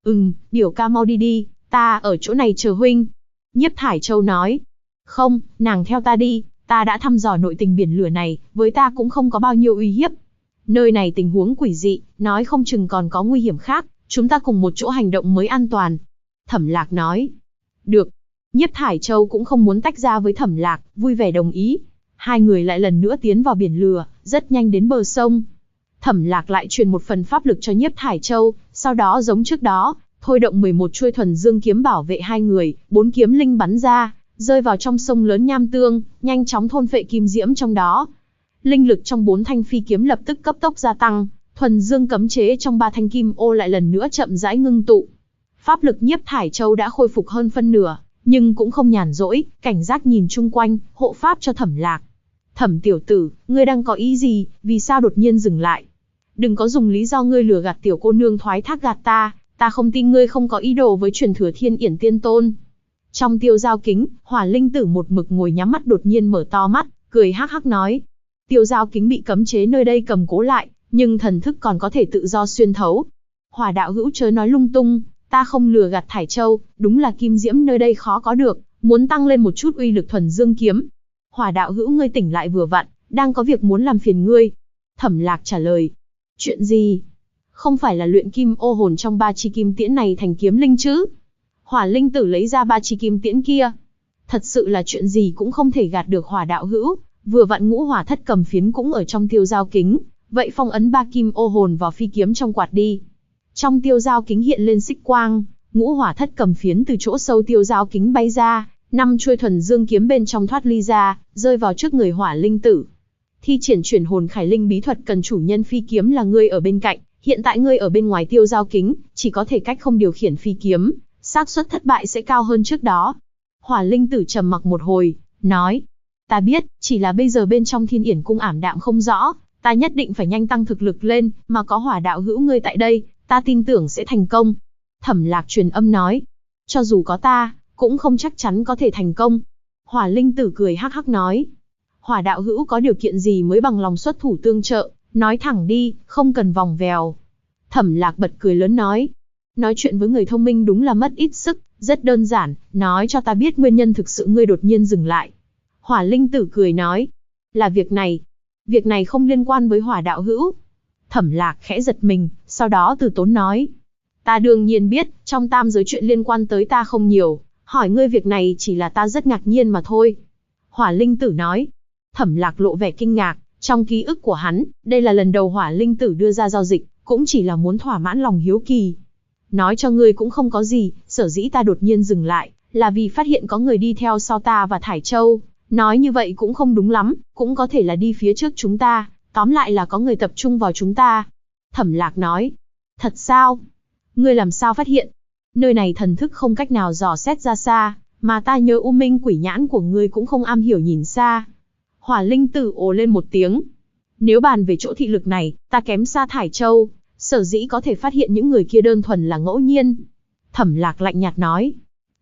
biểu ca mau đi đi, ta ở chỗ này chờ huynh. Nhiếp Thải Châu nói, không, nàng theo ta đi, ta đã thăm dò nội tình biển lửa này, với ta cũng không có bao nhiêu uy hiếp. Nơi này tình huống quỷ dị, nói không chừng còn có nguy hiểm khác, chúng ta cùng một chỗ hành động mới an toàn. Thẩm Lạc nói, được. Nhiếp Thải Châu cũng không muốn tách ra với Thẩm Lạc, vui vẻ đồng ý. Hai người lại lần nữa tiến vào biển lửa, rất nhanh đến bờ sông. Thẩm Lạc lại truyền một phần pháp lực cho Nhiếp Thải Châu, sau đó giống trước đó, thôi động 11 chuôi thuần dương kiếm bảo vệ hai người, 4 kiếm linh bắn ra, rơi vào trong sông lớn Nham Tương, nhanh chóng thôn phệ kim diễm trong đó. Linh lực trong 4 thanh phi kiếm lập tức cấp tốc gia tăng, thuần dương cấm chế trong 3 thanh kim ô lại lần nữa chậm rãi ngưng tụ. Pháp lực Nhiếp Thải Châu đã khôi phục hơn phân nửa, nhưng cũng không nhàn rỗi, cảnh giác nhìn chung quanh, hộ pháp cho Thẩm Lạc. Thẩm tiểu tử, ngươi đang có ý gì, vì sao đột nhiên dừng lại? Đừng có dùng lý do ngươi lừa gạt tiểu cô nương thoái thác gạt ta không tin ngươi không có ý đồ với truyền thừa Thiên Yển Tiên Tôn. Trong tiêu giao kính, Hỏa Linh Tử một mực ngồi nhắm mắt đột nhiên mở to mắt, cười hắc hắc nói. Tiêu giao kính bị cấm chế nơi đây cầm cố lại, nhưng thần thức còn có thể tự do xuyên thấu. Hỏa đạo hữu chớ nói lung tung, ta không lừa gạt Thải Châu, đúng là kim diễm nơi đây khó có được, muốn tăng lên một chút uy lực thuần dương kiếm. Hỏa đạo hữu ngươi tỉnh lại vừa vặn, đang có việc muốn làm phiền ngươi. Thẩm Lạc trả lời. Chuyện gì? Không phải là luyện kim ô hồn trong 3 chi kim tiễn này thành kiếm linh chứ? Hỏa Linh Tử lấy ra 3 chi kim tiễn kia. Thật sự là chuyện gì cũng không thể gạt được Hỏa đạo hữu, vừa vặn Ngũ Hỏa Thất Cầm Phiến cũng ở trong tiêu giao kính, vậy phong ấn 3 kim ô hồn vào phi kiếm trong quạt đi. Trong tiêu giao kính hiện lên xích quang, Ngũ Hỏa Thất Cầm Phiến từ chỗ sâu tiêu giao kính bay ra, 5 chuôi thuần dương kiếm bên trong thoát ly ra, rơi vào trước người Hỏa Linh Tử. Thi triển chuyển hồn khải linh bí thuật cần chủ nhân phi kiếm là ngươi ở bên cạnh, hiện tại ngươi ở bên ngoài tiêu giao kính, chỉ có thể cách không điều khiển phi kiếm, xác suất thất bại sẽ cao hơn trước đó. Hỏa Linh Tử trầm mặc một hồi, nói, ta biết, chỉ là bây giờ bên trong Thiên Yển cung ảm đạm không rõ, ta nhất định phải nhanh tăng thực lực lên, mà có Hỏa đạo hữu ngươi tại đây, ta tin tưởng sẽ thành công. Thẩm Lạc truyền âm nói, cho dù có ta, cũng không chắc chắn có thể thành công. Hỏa Linh Tử cười hắc hắc nói, Hỏa đạo hữu có điều kiện gì mới bằng lòng xuất thủ tương trợ, nói thẳng đi, không cần vòng vèo. Thẩm Lạc bật cười lớn nói chuyện với người thông minh đúng là mất ít sức, rất đơn giản, nói cho ta biết nguyên nhân thực sự ngươi đột nhiên dừng lại. Hỏa Linh Tử cười nói, là việc này không liên quan với Hỏa đạo hữu. Thẩm Lạc khẽ giật mình, sau đó từ tốn nói, ta đương nhiên biết, trong tam giới chuyện liên quan tới ta không nhiều, hỏi ngươi việc này chỉ là ta rất ngạc nhiên mà thôi. Hỏa Linh Tử nói. Thẩm Lạc lộ vẻ kinh ngạc, trong ký ức của hắn, đây là lần đầu Hỏa Linh Tử đưa ra giao dịch, cũng chỉ là muốn thỏa mãn lòng hiếu kỳ. Nói cho ngươi cũng không có gì, sở dĩ ta đột nhiên dừng lại, là vì phát hiện có người đi theo sau ta và Thải Châu. Nói như vậy cũng không đúng lắm, cũng có thể là đi phía trước chúng ta, tóm lại là có người tập trung vào chúng ta. Thẩm Lạc nói. Thật sao? Ngươi làm sao phát hiện? Nơi này thần thức không cách nào dò xét ra xa, Mà ta nhớ U Minh Quỷ Nhãn của ngươi cũng không am hiểu nhìn xa. Hỏa linh tử ồ lên một tiếng. Nếu bàn về chỗ thị lực này, ta kém xa Thải Châu, sở dĩ có thể phát hiện những người kia đơn thuần là ngẫu nhiên. Thẩm Lạc lạnh nhạt nói.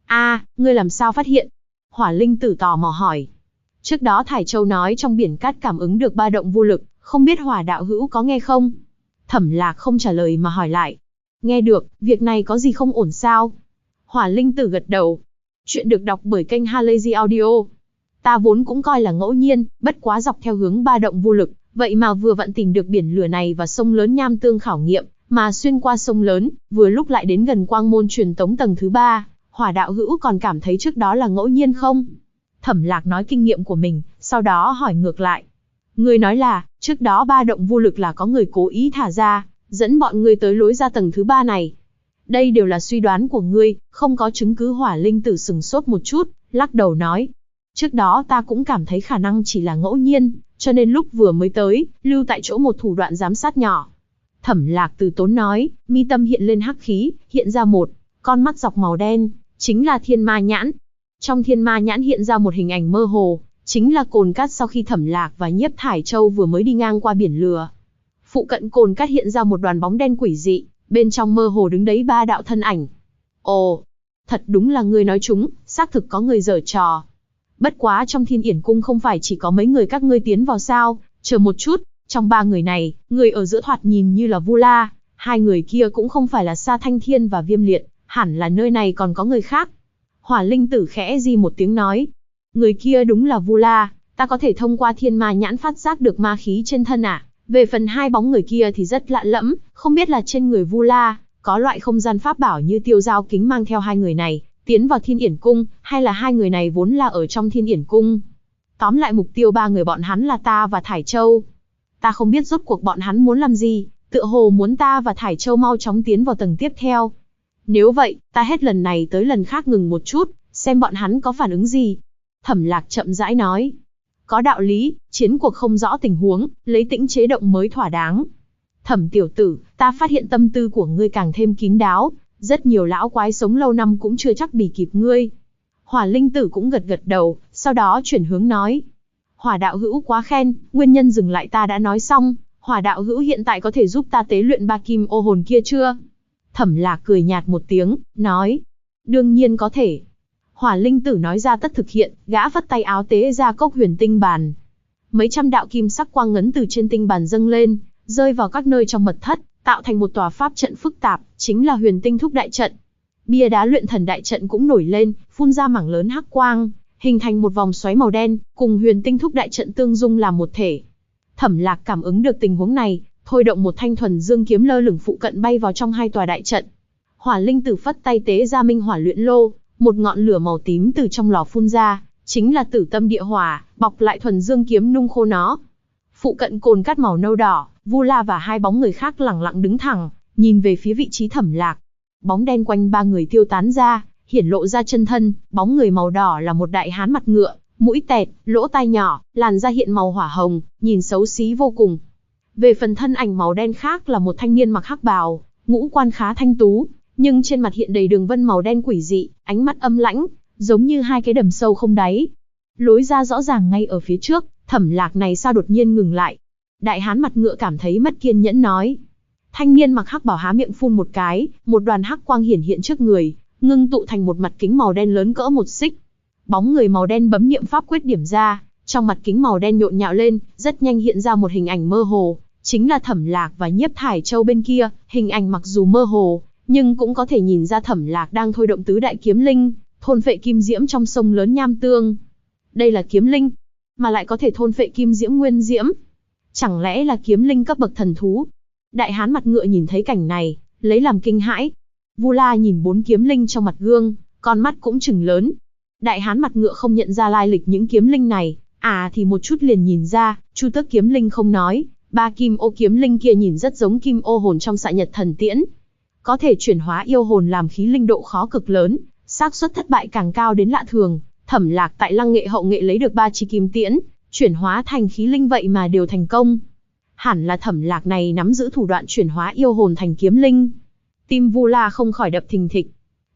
Ngươi làm sao phát hiện? Hỏa linh tử tò mò hỏi. Trước đó Thải Châu nói trong biển cát cảm ứng được ba động vô lực, không biết Hỏa đạo hữu có nghe không? Thẩm Lạc không trả lời mà hỏi lại. Nghe được, việc này có gì không ổn sao? Hỏa linh tử gật đầu. Chuyện được đọc bởi kênh Halazy Audio. Ta vốn cũng coi là ngẫu nhiên, bất quá dọc theo hướng ba động vô lực, vậy mà vừa vặn tìm được biển lửa này và sông lớn Nham Tương khảo nghiệm, mà xuyên qua sông lớn, vừa lúc lại đến gần quang môn truyền tống tầng thứ 3, Hỏa đạo hữu còn cảm thấy trước đó là ngẫu nhiên không? Thẩm Lạc nói kinh nghiệm của mình, sau đó hỏi ngược lại. Ngươi nói là, trước đó ba động vô lực là có người cố ý thả ra, dẫn bọn ngươi tới lối ra tầng thứ 3 này. Đây đều là suy đoán của ngươi, không có chứng cứ. Hỏa linh tử sừng sốt một chút, lắc đầu nói. Trước đó ta cũng cảm thấy khả năng chỉ là ngẫu nhiên, cho nên lúc vừa mới tới, lưu tại chỗ một thủ đoạn giám sát nhỏ. Thẩm Lạc từ tốn nói, mi tâm hiện lên hắc khí, hiện ra một con mắt dọc màu đen, chính là thiên ma nhãn. Trong thiên ma nhãn hiện ra một hình ảnh mơ hồ, chính là cồn cát sau khi Thẩm Lạc và Nhiếp Thải Châu vừa mới đi ngang qua biển lửa. Phụ cận cồn cát hiện ra một đoàn bóng đen quỷ dị, bên trong mơ hồ đứng đấy ba đạo thân ảnh. Ồ, thật đúng là ngươi nói chúng, xác thực có người giở trò. Bất quá trong Thiên Yển Cung không phải chỉ có mấy người các ngươi tiến vào sao, chờ một chút, trong ba người này, người ở giữa thoạt nhìn như là Vu La, hai người kia cũng không phải là Sa Thanh Thiên và Viêm Liệt, hẳn là nơi này còn có người khác. Hỏa linh tử khẽ di một tiếng nói, người kia đúng là Vu La, ta có thể thông qua thiên ma nhãn phát giác được ma khí trên thân Về phần hai bóng người kia thì rất lạ lẫm, không biết là trên người Vu La có loại không gian pháp bảo như tiêu giao kính mang theo hai người này tiến vào Thiên Yển Cung, hay là hai người này vốn là ở trong Thiên Yển Cung. Tóm lại mục tiêu ba người bọn hắn là ta và Thải Châu. Ta không biết rốt cuộc bọn hắn muốn làm gì, tựa hồ muốn ta và Thải Châu mau chóng tiến vào tầng tiếp theo. Nếu vậy, ta hết lần này tới lần khác ngừng một chút, xem bọn hắn có phản ứng gì. Thẩm Lạc chậm rãi nói. Có đạo lý, chiến cuộc không rõ tình huống, lấy tĩnh chế động mới thỏa đáng. Thẩm tiểu tử, ta phát hiện tâm tư của ngươi càng thêm kín đáo, rất nhiều lão quái sống lâu năm cũng chưa chắc bì kịp ngươi. Hỏa linh tử cũng gật gật đầu, sau đó chuyển hướng nói. Hỏa đạo hữu quá khen, nguyên nhân dừng lại ta đã nói xong, Hỏa đạo hữu hiện tại có thể giúp ta tế luyện ba kim ô hồn kia chưa? Thẩm Lạc cười nhạt một tiếng, nói. Đương nhiên có thể. Hỏa linh tử nói ra tất thực hiện, gã vất tay áo tế ra cốc huyền tinh bàn. Mấy trăm đạo kim sắc quang ngấn từ trên tinh bàn dâng lên, rơi vào các nơi trong mật thất, tạo thành một tòa pháp trận phức tạp, chính là huyền tinh thúc đại trận. Bia đá luyện thần đại trận cũng nổi lên, phun ra mảng lớn hắc quang, hình thành một vòng xoáy màu đen, cùng huyền tinh thúc đại trận tương dung làm một thể. Thẩm Lạc cảm ứng được tình huống này, thôi động một thanh thuần dương kiếm lơ lửng phụ cận bay vào trong hai tòa đại trận. Hỏa linh tử phất tay tế ra minh hỏa luyện lô, một ngọn lửa màu tím từ trong lò phun ra, chính là tử tâm địa hỏa, bọc lại thuần dương kiếm nung khô nó. Phụ cận cồn cát màu nâu đỏ, Vu La và hai bóng người khác lẳng lặng đứng thẳng, nhìn về phía vị trí Thẩm Lạc. Bóng đen quanh ba người tiêu tán ra, hiển lộ ra chân thân. Bóng người màu đỏ là một đại hán mặt ngựa, mũi tẹt, lỗ tai nhỏ, làn da hiện màu hỏa hồng, nhìn xấu xí vô cùng. Về phần thân ảnh màu đen khác là một thanh niên mặc hắc bào, ngũ quan khá thanh tú, nhưng trên mặt hiện đầy đường vân màu đen quỷ dị, ánh mắt âm lãnh, giống như hai cái đầm sâu không đáy. Lối ra rõ ràng ngay ở phía trước, Thẩm Lạc này sao đột nhiên ngừng lại? Đại hán mặt ngựa cảm thấy mất kiên nhẫn nói. Thanh niên mặc hắc bào há miệng phun một cái, một đoàn hắc quang hiển hiện trước người, ngưng tụ thành một mặt kính màu đen lớn cỡ một xích. Bóng người màu đen bấm niệm pháp quyết điểm ra, trong mặt kính màu đen nhộn nhạo lên, rất nhanh hiện ra một hình ảnh mơ hồ, chính là Thẩm Lạc và Nhiếp Thải Châu bên kia. Hình ảnh mặc dù mơ hồ, nhưng cũng có thể nhìn ra Thẩm Lạc đang thôi động tứ đại kiếm linh, thôn phệ kim diễm trong sông lớn Nham Tương. Đây là kiếm linh, mà lại có thể thôn phệ kim diễm nguyên diễm. Chẳng lẽ là kiếm linh cấp bậc thần thú? Đại hán mặt ngựa nhìn thấy cảnh này, lấy làm kinh hãi. Vu La nhìn bốn kiếm linh trong mặt gương, con mắt cũng trừng lớn. Đại hán mặt ngựa không nhận ra lai lịch những kiếm linh này, thì một chút liền nhìn ra. Chu Tước kiếm linh không nói, ba kim ô kiếm linh kia nhìn rất giống kim ô hồn trong Xạ Nhật Thần Tiễn. Có thể chuyển hóa yêu hồn làm khí linh độ khó cực lớn, xác suất thất bại càng cao đến lạ thường. Thẩm Lạc tại Lăng Nghệ Hậu Nghệ lấy được 3 chi kim tiễn, chuyển hóa thành khí linh vậy mà đều thành công. Hẳn là Thẩm Lạc này nắm giữ thủ đoạn chuyển hóa yêu hồn thành kiếm linh. Tim Vu La không khỏi đập thình thịch.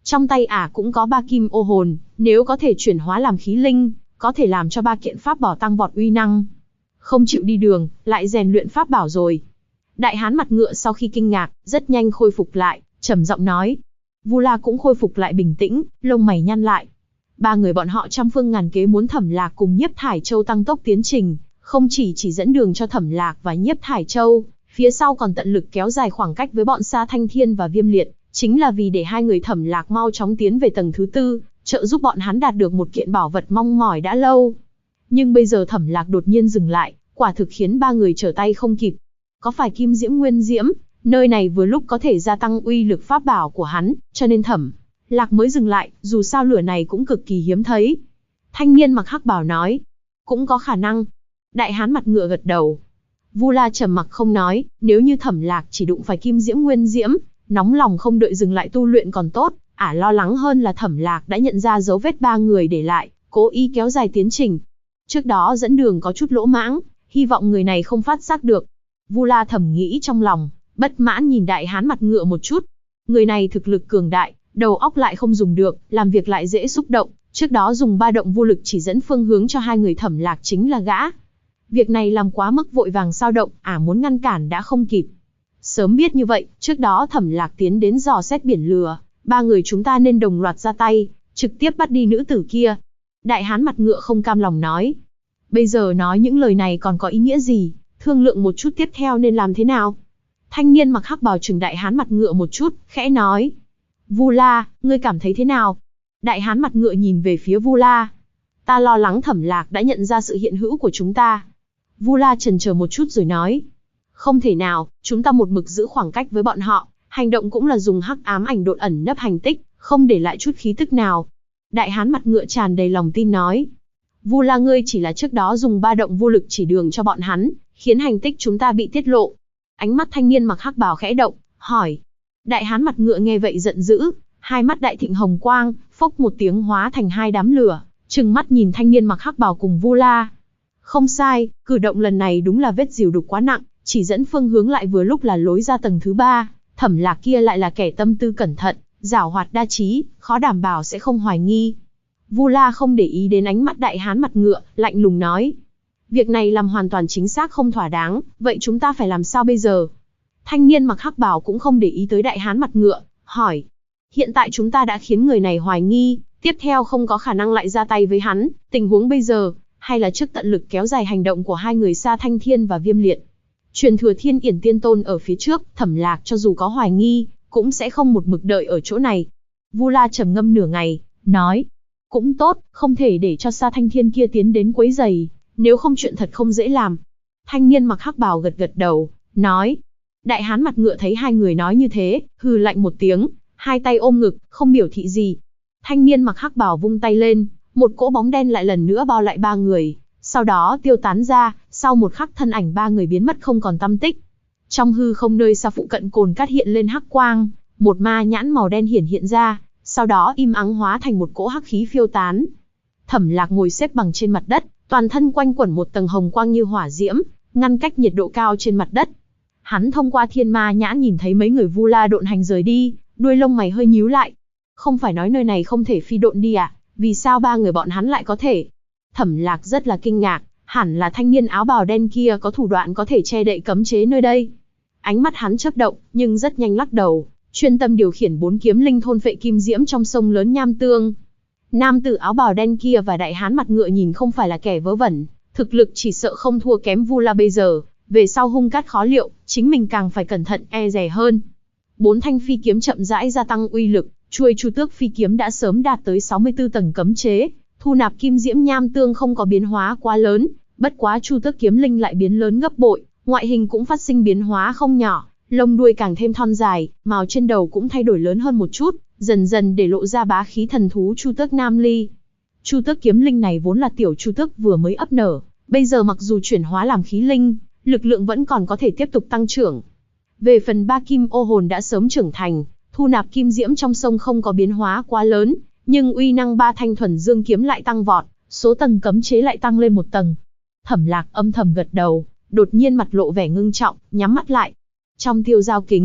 Trong tay ả cũng có 3 kim ô hồn, nếu có thể chuyển hóa làm khí linh, có thể làm cho 3 kiện pháp bảo tăng vọt uy năng. Không chịu đi đường, lại rèn luyện pháp bảo rồi. Đại hán mặt ngựa sau khi kinh ngạc, rất nhanh khôi phục lại, trầm giọng nói. Vu La cũng khôi phục lại bình tĩnh, lông mày nhăn lại. 3 người bọn họ trăm phương ngàn kế muốn Thẩm Lạc cùng Nhiếp Thải Châu tăng tốc tiến trình, không chỉ dẫn đường cho Thẩm Lạc và Nhiếp Thải Châu, phía sau còn tận lực kéo dài khoảng cách với bọn Sa Thanh Thiên và Viêm Liệt, chính là vì để 2 người Thẩm Lạc mau chóng tiến về tầng thứ 4, trợ giúp bọn hắn đạt được một kiện bảo vật mong mỏi đã lâu. Nhưng bây giờ Thẩm Lạc đột nhiên dừng lại, quả thực khiến 3 người trở tay không kịp. Có phải Kim Diễm Nguyên Diễm, nơi này vừa lúc có thể gia tăng uy lực pháp bảo của hắn, cho nên Thẩm Lạc mới dừng lại, dù sao lửa này cũng cực kỳ hiếm thấy. Thanh niên mặc hắc bào nói, cũng có khả năng. Đại hán mặt ngựa gật đầu. Vu La trầm mặc không nói, nếu như Thẩm Lạc chỉ đụng phải Kim Diễm Nguyên Diễm, nóng lòng không đợi dừng lại tu luyện còn tốt, ả lo lắng hơn là Thẩm Lạc đã nhận ra dấu vết 3 người để lại, cố ý kéo dài tiến trình. Trước đó dẫn đường có chút lỗ mãng, hy vọng người này không phát giác được. Vu La thầm nghĩ trong lòng, bất mãn nhìn đại hán mặt ngựa một chút. Người này thực lực cường đại, đầu óc lại không dùng được, làm việc lại dễ xúc động, trước đó dùng 3 động vô lực chỉ dẫn phương hướng cho 2 người Thẩm Lạc chính là gã. Việc này làm quá mức vội vàng sao động, muốn ngăn cản đã không kịp. Sớm biết như vậy, trước đó Thẩm Lạc tiến đến dò xét biển lửa, 3 người chúng ta nên đồng loạt ra tay, trực tiếp bắt đi nữ tử kia. Đại hán mặt ngựa không cam lòng nói. Bây giờ nói những lời này còn có ý nghĩa gì, thương lượng một chút tiếp theo nên làm thế nào? Thanh niên mặc hắc bào chừng đại hán mặt ngựa một chút, khẽ nói. Vu La, ngươi cảm thấy thế nào? Đại hán mặt ngựa nhìn về phía Vu La. Ta lo lắng Thẩm Lạc đã nhận ra sự hiện hữu của chúng ta. Vu La chần chờ một chút rồi nói. Không thể nào, chúng ta một mực giữ khoảng cách với bọn họ, hành động cũng là dùng hắc ám ảnh độn ẩn nấp hành tích, không để lại chút khí tức nào. Đại hán mặt ngựa tràn đầy lòng tin nói. Vu La ngươi chỉ là trước đó dùng 3 động vô lực chỉ đường cho bọn hắn, khiến hành tích chúng ta bị tiết lộ. Ánh mắt thanh niên mặc hắc bào khẽ động, hỏi. Đại hán mặt ngựa nghe vậy giận dữ, hai mắt đại thịnh hồng quang, phốc một tiếng hóa thành 2 đám lửa, trừng mắt nhìn thanh niên mặc hắc bào cùng Vu La. Không sai, cử động lần này đúng là vết dìu đục quá nặng, chỉ dẫn phương hướng lại vừa lúc là lối ra tầng thứ 3, Thẩm Lạc kia lại là kẻ tâm tư cẩn thận, giảo hoạt đa trí, khó đảm bảo sẽ không hoài nghi. Vu La không để ý đến ánh mắt đại hán mặt ngựa, lạnh lùng nói. Việc này làm hoàn toàn chính xác không thỏa đáng, vậy chúng ta phải làm sao bây giờ? Thanh niên mặc hắc bào cũng không để ý tới đại hán mặt ngựa, hỏi. Hiện tại chúng ta đã khiến người này hoài nghi, tiếp theo không có khả năng lại ra tay với hắn, tình huống bây giờ, hay là trước tận lực kéo dài hành động của 2 người Sa Thanh Thiên và Viêm Liệt. Truyền thừa Thiên Yển Tiên Tôn ở phía trước, Thẩm Lạc cho dù có hoài nghi, cũng sẽ không một mực đợi ở chỗ này. Vu La trầm ngâm nửa ngày, nói. Cũng tốt, không thể để cho Sa Thanh Thiên kia tiến đến quấy rầy, nếu không chuyện thật không dễ làm. Thanh niên mặc hắc bào gật gật đầu, nói. Đại hán mặt ngựa thấy 2 người nói như thế, hừ lạnh một tiếng, 2 tay ôm ngực, không biểu thị gì. Thanh niên mặc hắc bào vung tay lên, một cỗ bóng đen lại lần nữa bao lại 3 người, sau đó tiêu tán ra, sau một khắc thân ảnh 3 người biến mất không còn tăm tích. Trong hư không nơi xa phụ cận cồn cát hiện lên hắc quang, một ma nhãn màu đen hiện ra, sau đó im ắng hóa thành một cỗ hắc khí phiêu tán. Thẩm Lạc ngồi xếp bằng trên mặt đất, toàn thân quanh quẩn một tầng hồng quang như hỏa diễm, ngăn cách nhiệt độ cao trên mặt đất. Hắn thông qua thiên ma nhãn nhìn thấy mấy người Vu La độn hành rời đi, đuôi lông mày hơi nhíu lại. Không phải nói nơi này không thể phi độn đi à? Vì sao 3 người bọn hắn lại có thể? Thẩm Lạc rất là kinh ngạc, hẳn là thanh niên áo bào đen kia có thủ đoạn có thể che đậy cấm chế nơi đây. Ánh mắt hắn chớp động, nhưng rất nhanh lắc đầu, chuyên tâm điều khiển 4 kiếm linh thôn phệ kim diễm trong sông lớn Nham Tương. Nam tử áo bào đen kia và đại hán mặt ngựa nhìn không phải là kẻ vớ vẩn, thực lực chỉ sợ không thua kém Vu La bây giờ, về sau hung cát khó liệu, chính mình càng phải cẩn thận e dè hơn. 4 thanh phi kiếm chậm rãi gia tăng uy lực, chuôi Chu Tước phi kiếm đã sớm đạt tới 64 tầng cấm chế, thu nạp kim diễm nham tương không có biến hóa quá lớn, bất quá Chu Tước kiếm linh lại biến lớn gấp bội, ngoại hình cũng phát sinh biến hóa không nhỏ, lông đuôi càng thêm thon dài, mào trên đầu cũng thay đổi lớn hơn một chút, dần dần để lộ ra bá khí thần thú Chu Tước Nam Ly. Chu Tước kiếm linh này vốn là tiểu Chu Tước vừa mới ấp nở, bây giờ mặc dù chuyển hóa làm khí linh, lực lượng vẫn còn có thể tiếp tục tăng trưởng. Về phần 3 kim ô hồn đã sớm trưởng thành, thu nạp kim diễm trong sông không có biến hóa quá lớn, nhưng uy năng 3 thanh thuần dương kiếm lại tăng vọt, số tầng cấm chế lại tăng lên 1 tầng. Thẩm Lạc âm thầm gật đầu, đột nhiên mặt lộ vẻ ngưng trọng, nhắm mắt lại. Trong tiêu giao kính,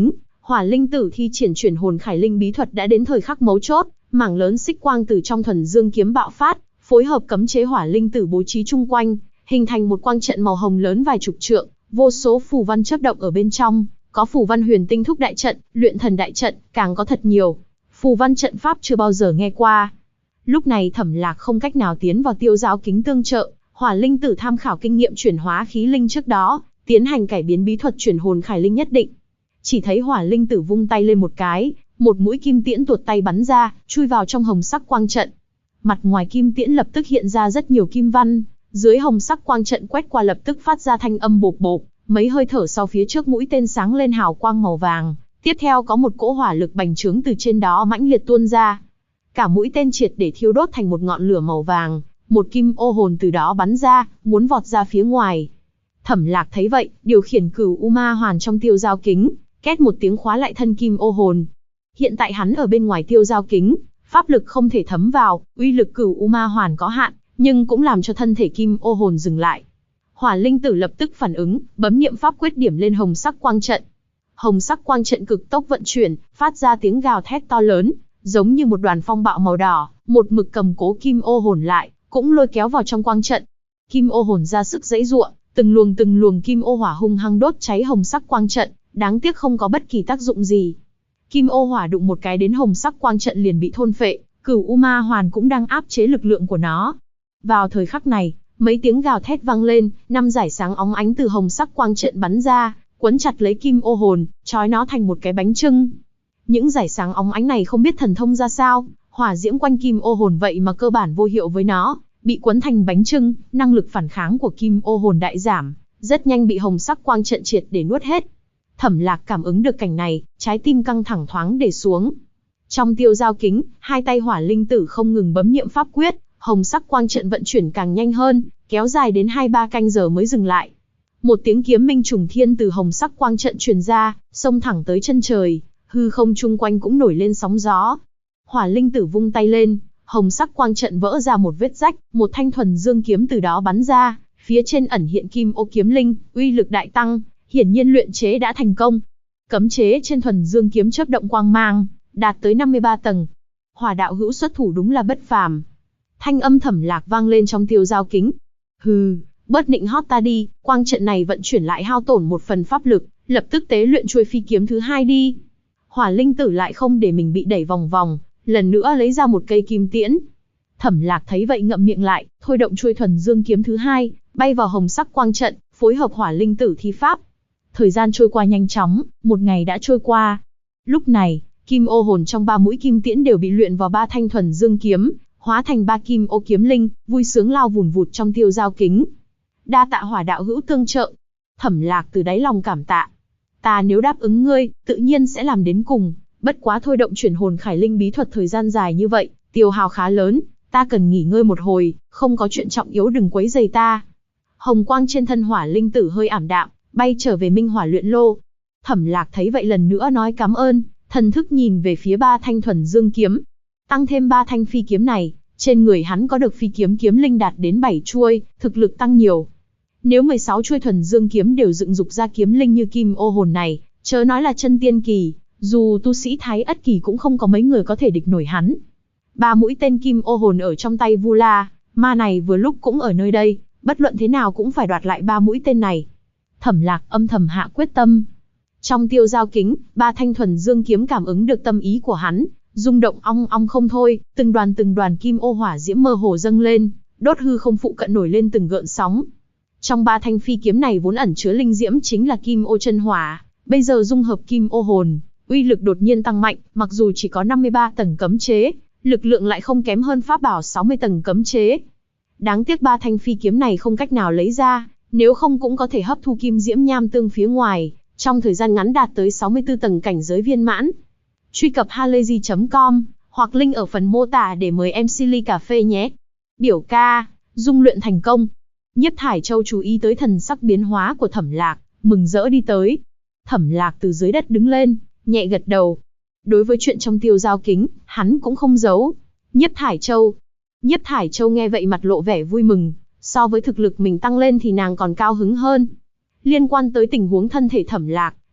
Hỏa linh tử thi triển chuyển hồn khải linh bí thuật đã đến thời khắc mấu chốt, mảng lớn xích quang từ trong thuần dương kiếm bạo phát, phối hợp cấm chế hỏa linh tử bố trí chung quanh, hình thành một quang trận màu hồng lớn vài chục trượng, vô số phù văn chớp động ở bên trong, có phù văn huyền tinh thúc đại trận, luyện thần đại trận, càng có thật nhiều phù văn trận pháp chưa bao giờ nghe qua. Lúc này Thẩm Lạc không cách nào tiến vào tiêu giao kính tương trợ, hỏa linh tử tham khảo kinh nghiệm chuyển hóa khí linh trước đó, tiến hành cải biến bí thuật chuyển hồn khải linh nhất định. Chỉ thấy hỏa linh tử vung tay lên một cái, một mũi kim tiễn tuột tay bắn ra, chui vào trong hồng sắc quang trận. Mặt ngoài kim tiễn lập tức hiện ra rất nhiều kim văn, dưới hồng sắc quang trận quét qua lập tức phát ra thanh âm bộp bộp, mấy hơi thở sau phía trước mũi tên sáng lên hào quang màu vàng, tiếp theo có một cỗ hỏa lực bành trướng từ trên đó mãnh liệt tuôn ra. Cả mũi tên triệt để thiêu đốt thành một ngọn lửa màu vàng, một kim ô hồn từ đó bắn ra, muốn vọt ra phía ngoài. Thẩm Lạc thấy vậy, điều khiển Cửu U Ma Hoàn trong tiêu giao kính, két một tiếng khóa lại thân kim ô hồn. Hiện tại hắn ở bên ngoài tiêu giao kính, pháp lực không thể thấm vào, uy lực Cửu U Ma Hoàn có hạn, nhưng cũng làm cho thân thể kim ô hồn dừng lại. Hỏa linh tử lập tức phản ứng, bấm niệm pháp quyết điểm lên hồng sắc quang trận. Hồng sắc quang trận cực tốc vận chuyển, phát ra tiếng gào thét to lớn, giống như một đoàn phong bạo màu đỏ, một mực cầm cố kim ô hồn lại, cũng lôi kéo vào trong quang trận. Kim ô hồn ra sức giãy giụa, từng luồng kim ô hỏa hung hăng đốt cháy hồng sắc quang trận, đáng tiếc không có bất kỳ tác dụng gì. Kim ô hỏa đụng một cái đến hồng sắc quang trận liền bị thôn phệ, Cửu U Ma Hoàn cũng đang áp chế lực lượng của nó. Vào thời khắc này, mấy tiếng gào thét vang lên, 5 dải sáng óng ánh từ hồng sắc quang trận bắn ra, quấn chặt lấy kim ô hồn, trói nó thành một cái bánh chưng. Những dải sáng óng ánh này không biết thần thông ra sao, hỏa diễm quanh kim ô hồn vậy mà cơ bản vô hiệu với nó, bị quấn thành bánh chưng, năng lực phản kháng của kim ô hồn đại giảm, rất nhanh bị hồng sắc quang trận triệt để nuốt hết. Thẩm Lạc cảm ứng được cảnh này, trái tim căng thẳng thoáng để xuống. Trong tiêu giao kính, hai tay hỏa linh tử không ngừng bấm niệm pháp quyết, hồng sắc quang trận vận chuyển càng nhanh hơn, kéo dài đến 2-3 canh giờ mới dừng lại. Một tiếng kiếm minh trùng thiên từ hồng sắc quang trận truyền ra, xông thẳng tới chân trời, hư không chung quanh cũng nổi lên sóng gió. Hỏa linh tử vung tay lên, hồng sắc quang trận vỡ ra một vết rách, một thanh thuần dương kiếm từ đó bắn ra, phía trên ẩn hiện kim ô kiếm linh, uy lực đại tăng, hiển nhiên luyện chế đã thành công. Cấm chế trên thuần dương kiếm chớp động quang mang, đạt tới 53 tầng. Hỏa đạo hữu xuất thủ đúng là bất phàm. Thanh âm Thẩm Lạc vang lên trong tiêu giao kính. Hừ, bớt nịnh hót ta đi, quang trận này vận chuyển lại hao tổn một phần pháp lực, lập tức tế luyện chuôi phi kiếm thứ hai đi. Hỏa linh tử lại không để mình bị đẩy vòng vòng, lần nữa lấy ra một cây kim tiễn. Thẩm Lạc thấy vậy ngậm miệng lại, thôi động chuôi thuần dương kiếm thứ hai, bay vào hồng sắc quang trận, phối hợp hỏa linh tử thi pháp. Thời gian trôi qua nhanh chóng, một ngày đã trôi qua. Lúc này, kim ô hồn trong 3 mũi kim tiễn đều bị luyện vào 3 thanh thuần dương kiếm, hóa thành 3 kim ô kiếm linh, vui sướng lao vùn vụt trong tiêu giao kính. Đa tạ hỏa đạo hữu tương trợ. Thẩm Lạc từ đáy lòng cảm tạ. Ta nếu đáp ứng ngươi, tự nhiên sẽ làm đến cùng. Bất quá thôi động chuyển hồn khải linh bí thuật thời gian dài như vậy, tiêu hao khá lớn, ta cần nghỉ ngơi một hồi, không có chuyện trọng yếu đừng quấy rầy ta. Hồng quang trên thân hỏa linh tử hơi ảm đạm, bay trở về Minh Hỏa luyện lô. Thẩm Lạc thấy vậy lần nữa nói cảm ơn, thần thức nhìn về phía 3 thanh thuần dương kiếm. Tăng thêm 3 thanh phi kiếm này, trên người hắn có được phi kiếm kiếm linh đạt đến 7 chuôi, thực lực tăng nhiều. Nếu 16 chuôi thuần dương kiếm đều dựng dục ra kiếm linh như kim ô hồn này, chớ nói là chân tiên kỳ, dù tu sĩ Thái Ất kỳ cũng không có mấy người có thể địch nổi hắn. 3 mũi tên kim ô hồn ở trong tay Vu La, ma này vừa lúc cũng ở nơi đây, bất luận thế nào cũng phải đoạt lại 3 mũi tên này. Thẩm Lạc âm thầm hạ quyết tâm. Trong tiêu giao kính, 3 thanh thuần dương kiếm cảm ứng được tâm ý của hắn, rung động ong ong không thôi, từng đoàn kim ô hỏa diễm mơ hồ dâng lên, đốt hư không phụ cận nổi lên từng gợn sóng. Trong 3 thanh phi kiếm này vốn ẩn chứa linh diễm chính là kim ô chân hỏa, bây giờ dung hợp kim ô hồn, uy lực đột nhiên tăng mạnh, mặc dù chỉ có 53 tầng cấm chế, lực lượng lại không kém hơn pháp bảo 60 tầng cấm chế. Đáng tiếc 3 thanh phi kiếm này không cách nào lấy ra, nếu không cũng có thể hấp thu kim diễm nham tương phía ngoài, trong thời gian ngắn đạt tới 64 tầng cảnh giới viên mãn. Truy cập halayzi.com hoặc link ở phần mô tả để mời MC ly cà phê nhé. Biểu ca, dung luyện thành công. Nhiếp Thải Châu chú ý tới thần sắc biến hóa của Thẩm Lạc, mừng rỡ đi tới. Thẩm Lạc từ dưới đất đứng lên, nhẹ gật đầu. Đối với chuyện trong tiêu giao kính, hắn cũng không giấu. Nhiếp Thải Châu. Nhiếp Thải Châu nghe vậy mặt lộ vẻ vui mừng, so với thực lực mình tăng lên thì nàng còn cao hứng hơn. Liên quan tới tình huống thân thể Thẩm Lạc,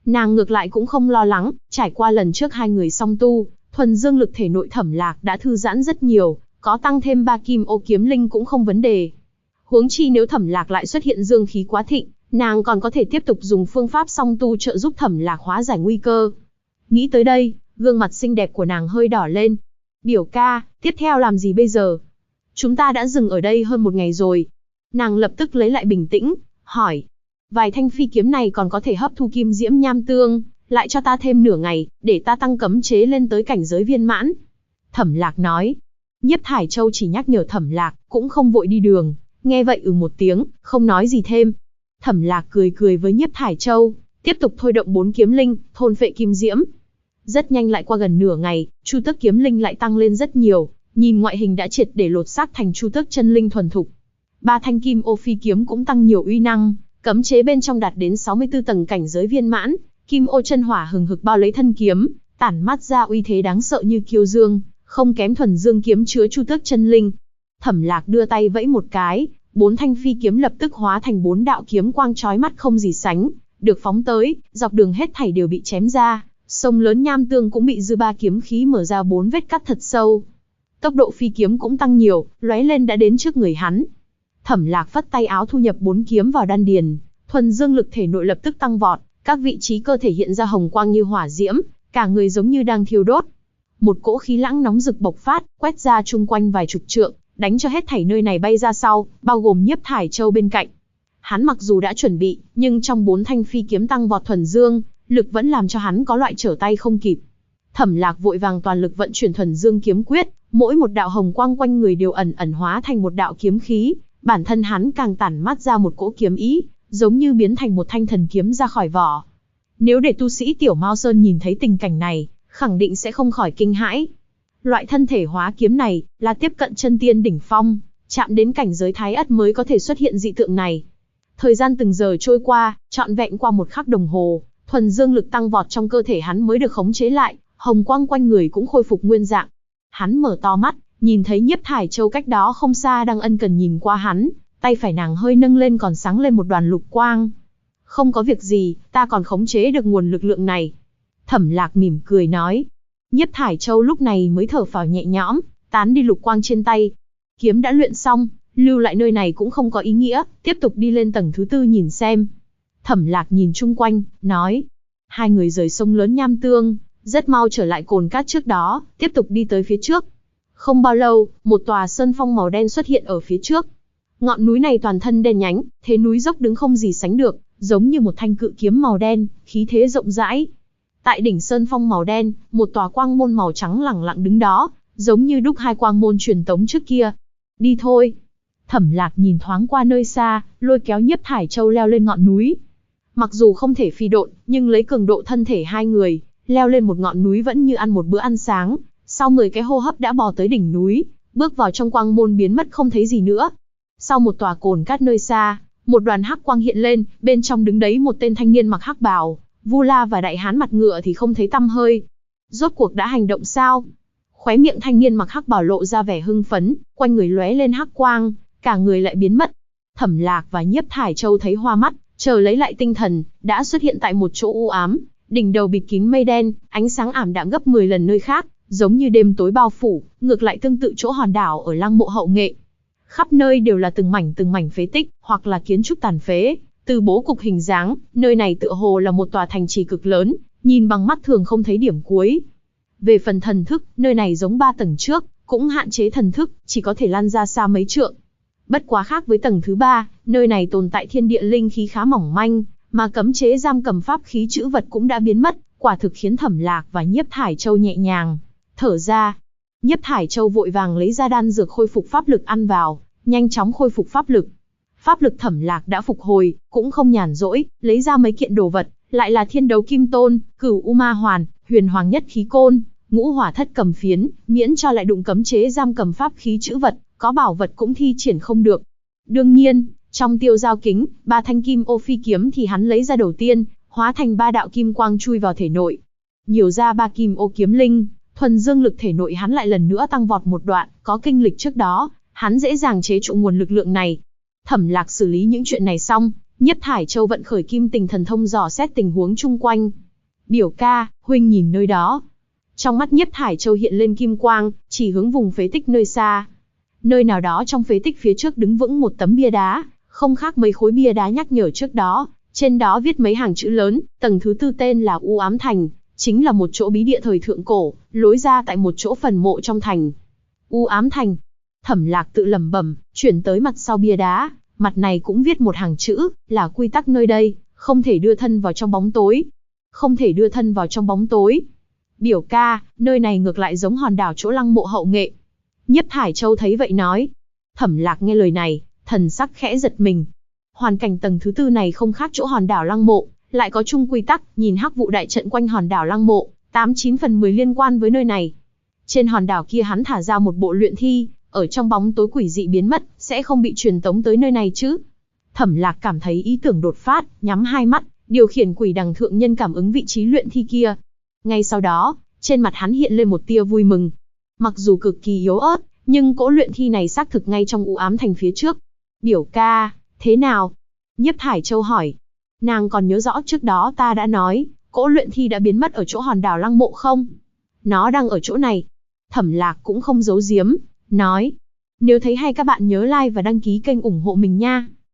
Nàng ngược lại cũng không lo lắng, trải qua lần trước hai người song tu, thuần dương lực thể nội Thẩm Lạc đã thư giãn rất nhiều, có tăng thêm 3 kim ô kiếm linh cũng không vấn đề. Huống chi nếu Thẩm Lạc lại xuất hiện dương khí quá thịnh, nàng còn có thể tiếp tục dùng phương pháp song tu trợ giúp Thẩm Lạc hóa giải nguy cơ. Nghĩ tới đây, gương mặt xinh đẹp của nàng hơi đỏ lên. Biểu ca, tiếp theo làm gì bây giờ? Chúng ta đã dừng ở đây hơn 1 ngày rồi. Nàng lập tức lấy lại bình tĩnh, hỏi. Vài thanh phi kiếm này còn có thể hấp thu kim diễm nham tương, lại cho ta thêm nửa ngày, để ta tăng cấm chế lên tới cảnh giới viên mãn. Thẩm Lạc nói. Nhiếp Thải Châu chỉ nhắc nhở Thẩm Lạc, cũng không vội đi đường, nghe vậy một tiếng, không nói gì thêm. Thẩm Lạc cười cười với Nhiếp Thải Châu, tiếp tục thôi động 4 kiếm linh, thôn phệ kim diễm. Rất nhanh lại qua gần nửa ngày, Chu Tước kiếm linh lại tăng lên rất nhiều, nhìn ngoại hình đã triệt để lột xác thành Chu Tước chân linh thuần thục. 3 thanh kim ô phi kiếm cũng tăng nhiều uy năng, cấm chế bên trong đạt đến 64 tầng cảnh giới viên mãn, kim ô chân hỏa hừng hực bao lấy thân kiếm, tản mát ra uy thế đáng sợ như kiêu dương, không kém thuần dương kiếm chứa Chu Tước chân linh. Thẩm Lạc đưa tay vẫy một cái, 4 thanh phi kiếm lập tức hóa thành 4 đạo kiếm quang chói mắt không gì sánh, được phóng tới, dọc đường hết thảy đều bị chém ra, sông lớn nham tương cũng bị dư ba kiếm khí mở ra 4 vết cắt thật sâu. Tốc độ phi kiếm cũng tăng nhiều, lóe lên đã đến trước người hắn. Thẩm Lạc phất tay áo thu nhập 4 kiếm vào đan điền, thuần dương lực thể nội lập tức tăng vọt, các vị trí cơ thể hiện ra hồng quang như hỏa diễm, cả người giống như đang thiêu đốt. Một cỗ khí lãng nóng rực bộc phát, quét ra chung quanh vài chục trượng, đánh cho hết thảy nơi này bay ra sau, bao gồm Nhiếp Thải Châu bên cạnh. Hắn mặc dù đã chuẩn bị, nhưng trong 4 thanh phi kiếm tăng vọt thuần dương, lực vẫn làm cho hắn có loại trở tay không kịp. Thẩm Lạc vội vàng toàn lực vận chuyển thuần dương kiếm quyết, mỗi một đạo hồng quang quanh người đều ẩn ẩn hóa thành một đạo kiếm khí, bản thân hắn càng tản mát ra một cỗ kiếm ý, giống như biến thành một thanh thần kiếm ra khỏi vỏ. Nếu để tu sĩ Tiểu Mao Sơn nhìn thấy tình cảnh này, khẳng định sẽ không khỏi kinh hãi. Loại thân thể hóa kiếm này là tiếp cận chân tiên đỉnh phong, chạm đến cảnh giới thái ất mới có thể xuất hiện dị tượng này. Thời gian từng giờ trôi qua, trọn vẹn qua 1 khắc đồng hồ, thuần dương lực tăng vọt trong cơ thể hắn mới được khống chế lại, hồng quang quanh người cũng khôi phục nguyên dạng. Hắn mở to mắt, nhìn thấy Nhiếp Thải Châu cách đó không xa đang ân cần nhìn qua hắn, tay phải nàng hơi nâng lên còn sáng lên một đoàn lục quang. Không có việc gì, ta còn khống chế được nguồn lực lượng này. Thẩm Lạc mỉm cười nói. Nhiếp Thải Châu lúc này mới thở phào nhẹ nhõm, tán đi lục quang trên tay. Kiếm đã luyện xong, lưu lại nơi này cũng không có ý nghĩa, tiếp tục đi lên tầng thứ 4 nhìn xem. Thẩm Lạc nhìn chung quanh, nói. Hai người rời sông lớn nham tương, rất mau trở lại cồn cát trước đó, tiếp tục đi tới phía trước. Không bao lâu, một tòa sơn phong màu đen xuất hiện ở phía trước. Ngọn núi này toàn thân đen nhánh, thế núi dốc đứng không gì sánh được, giống như một thanh cự kiếm màu đen, khí thế rộng rãi. Tại đỉnh sơn phong màu đen, một tòa quang môn màu trắng lẳng lặng đứng đó, giống như đúc 2 quang môn truyền tống trước kia. Đi thôi. Thẩm Lạc nhìn thoáng qua nơi xa, lôi kéo Nhiếp Thải Châu leo lên ngọn núi. Mặc dù không thể phi độn, nhưng lấy cường độ thân thể hai người, leo lên một ngọn núi vẫn như ăn một bữa ăn sáng. Sau 10 cái hô hấp đã bò tới đỉnh núi, bước vào trong quang môn biến mất không thấy gì nữa. Sau một tòa cồn cát nơi xa, một đoàn hắc quang hiện lên, bên trong đứng đấy một tên thanh niên mặc hắc bào, Vu La và đại hán mặt ngựa thì không thấy tăm hơi. Rốt cuộc đã hành động sao? Khóe miệng thanh niên mặc hắc bào lộ ra vẻ hưng phấn, quanh người lóe lên hắc quang, cả người lại biến mất. Thẩm Lạc và Nhiếp Thải Châu thấy hoa mắt, chờ lấy lại tinh thần, đã xuất hiện tại một chỗ u ám, đỉnh đầu bịt kín mây đen, ánh sáng ảm đạm gấp 10 lần nơi khác, giống như đêm tối bao phủ, ngược lại tương tự chỗ hòn đảo ở Lăng Mộ Hậu Nghệ. Khắp nơi đều là từng mảnh phế tích, hoặc là kiến trúc tàn phế, từ bố cục hình dáng, nơi này tựa hồ là một tòa thành trì cực lớn, nhìn bằng mắt thường không thấy điểm cuối. Về phần thần thức, nơi này giống 3 tầng trước, cũng hạn chế thần thức, chỉ có thể lan ra xa mấy trượng. Bất quá khác với tầng thứ 3, nơi này tồn tại thiên địa linh khí khá mỏng manh, mà cấm chế giam cầm pháp khí trữ vật cũng đã biến mất, quả thực khiến Thẩm Lạc và Nhiếp Thải Châu nhẹ nhàng thở ra. Nhiếp Thải Châu vội vàng lấy ra đan dược khôi phục pháp lực ăn vào, nhanh chóng khôi phục pháp lực. Pháp lực Thẩm Lạc đã phục hồi, cũng không nhàn rỗi, lấy ra mấy kiện đồ vật, lại là Thiên Đấu Kim Tôn, Cửu U Ma Hoàn, Huyền Hoàng Nhất Khí Côn, Ngũ Hỏa Thất Cầm Phiến, miễn cho lại đụng cấm chế giam cầm pháp khí trữ vật, có bảo vật cũng thi triển không được. Đương nhiên, trong tiêu giao kính, 3 thanh kim ô phi kiếm thì hắn lấy ra đầu tiên, hóa thành 3 đạo kim quang chui vào thể nội. Nhiều ra 3 kim ô kiếm linh, thuần dương lực thể nội hắn lại lần nữa tăng vọt một đoạn, có kinh lịch trước đó, hắn dễ dàng chế trụ nguồn lực lượng này. Thẩm Lạc xử lý những chuyện này xong, Nhiếp Thải Châu vận khởi Kim Tình Thần Thông dò xét tình huống chung quanh. Biểu ca, huynh nhìn nơi đó. Trong mắt Nhiếp Thải Châu hiện lên kim quang, chỉ hướng vùng phế tích nơi xa. Nơi nào đó trong phế tích phía trước đứng vững một tấm bia đá, không khác mấy khối bia đá nhắc nhở trước đó. Trên đó viết mấy hàng chữ lớn, tầng thứ 4 tên là U Ám Thành, chính là một chỗ bí địa thời thượng cổ, lối ra tại một chỗ phần mộ trong thành. U Ám Thành. Thẩm Lạc tự lẩm bẩm, chuyển tới mặt sau bia đá, mặt này cũng viết một hàng chữ, là quy tắc nơi đây, không thể đưa thân vào trong bóng tối. Không thể đưa thân vào trong bóng tối. Biểu ca, nơi này ngược lại giống hòn đảo chỗ lăng mộ hậu nghệ. Nhiếp Thải Châu thấy vậy nói. Thẩm Lạc nghe lời này, thần sắc khẽ giật mình. Hoàn cảnh tầng thứ 4 này không khác chỗ hòn đảo lăng mộ, lại có chung quy tắc, nhìn hắc vụ đại trận quanh hòn đảo lăng mộ, 89 phần 10 liên quan với nơi này. Trên hòn đảo kia hắn thả ra một bộ luyện thi, ở trong bóng tối quỷ dị biến mất, sẽ không bị truyền tống tới nơi này chứ. Thẩm Lạc cảm thấy ý tưởng đột phát, nhắm hai mắt, điều khiển quỷ đằng thượng nhân cảm ứng vị trí luyện thi kia. Ngay sau đó, trên mặt hắn hiện lên một tia vui mừng. Mặc dù cực kỳ yếu ớt, nhưng cỗ luyện thi này xác thực ngay trong U Ám Thành phía trước. Biểu ca, thế nào? Nhiếp Thải Châu hỏi. Nàng còn nhớ rõ trước đó ta đã nói, cỗ luyện thi đã biến mất ở chỗ hòn đảo lăng mộ không? Nó đang ở chỗ này. Thẩm Lạc cũng không giấu giếm, nói. Nếu thấy hay các bạn nhớ like và đăng ký kênh ủng hộ mình nha.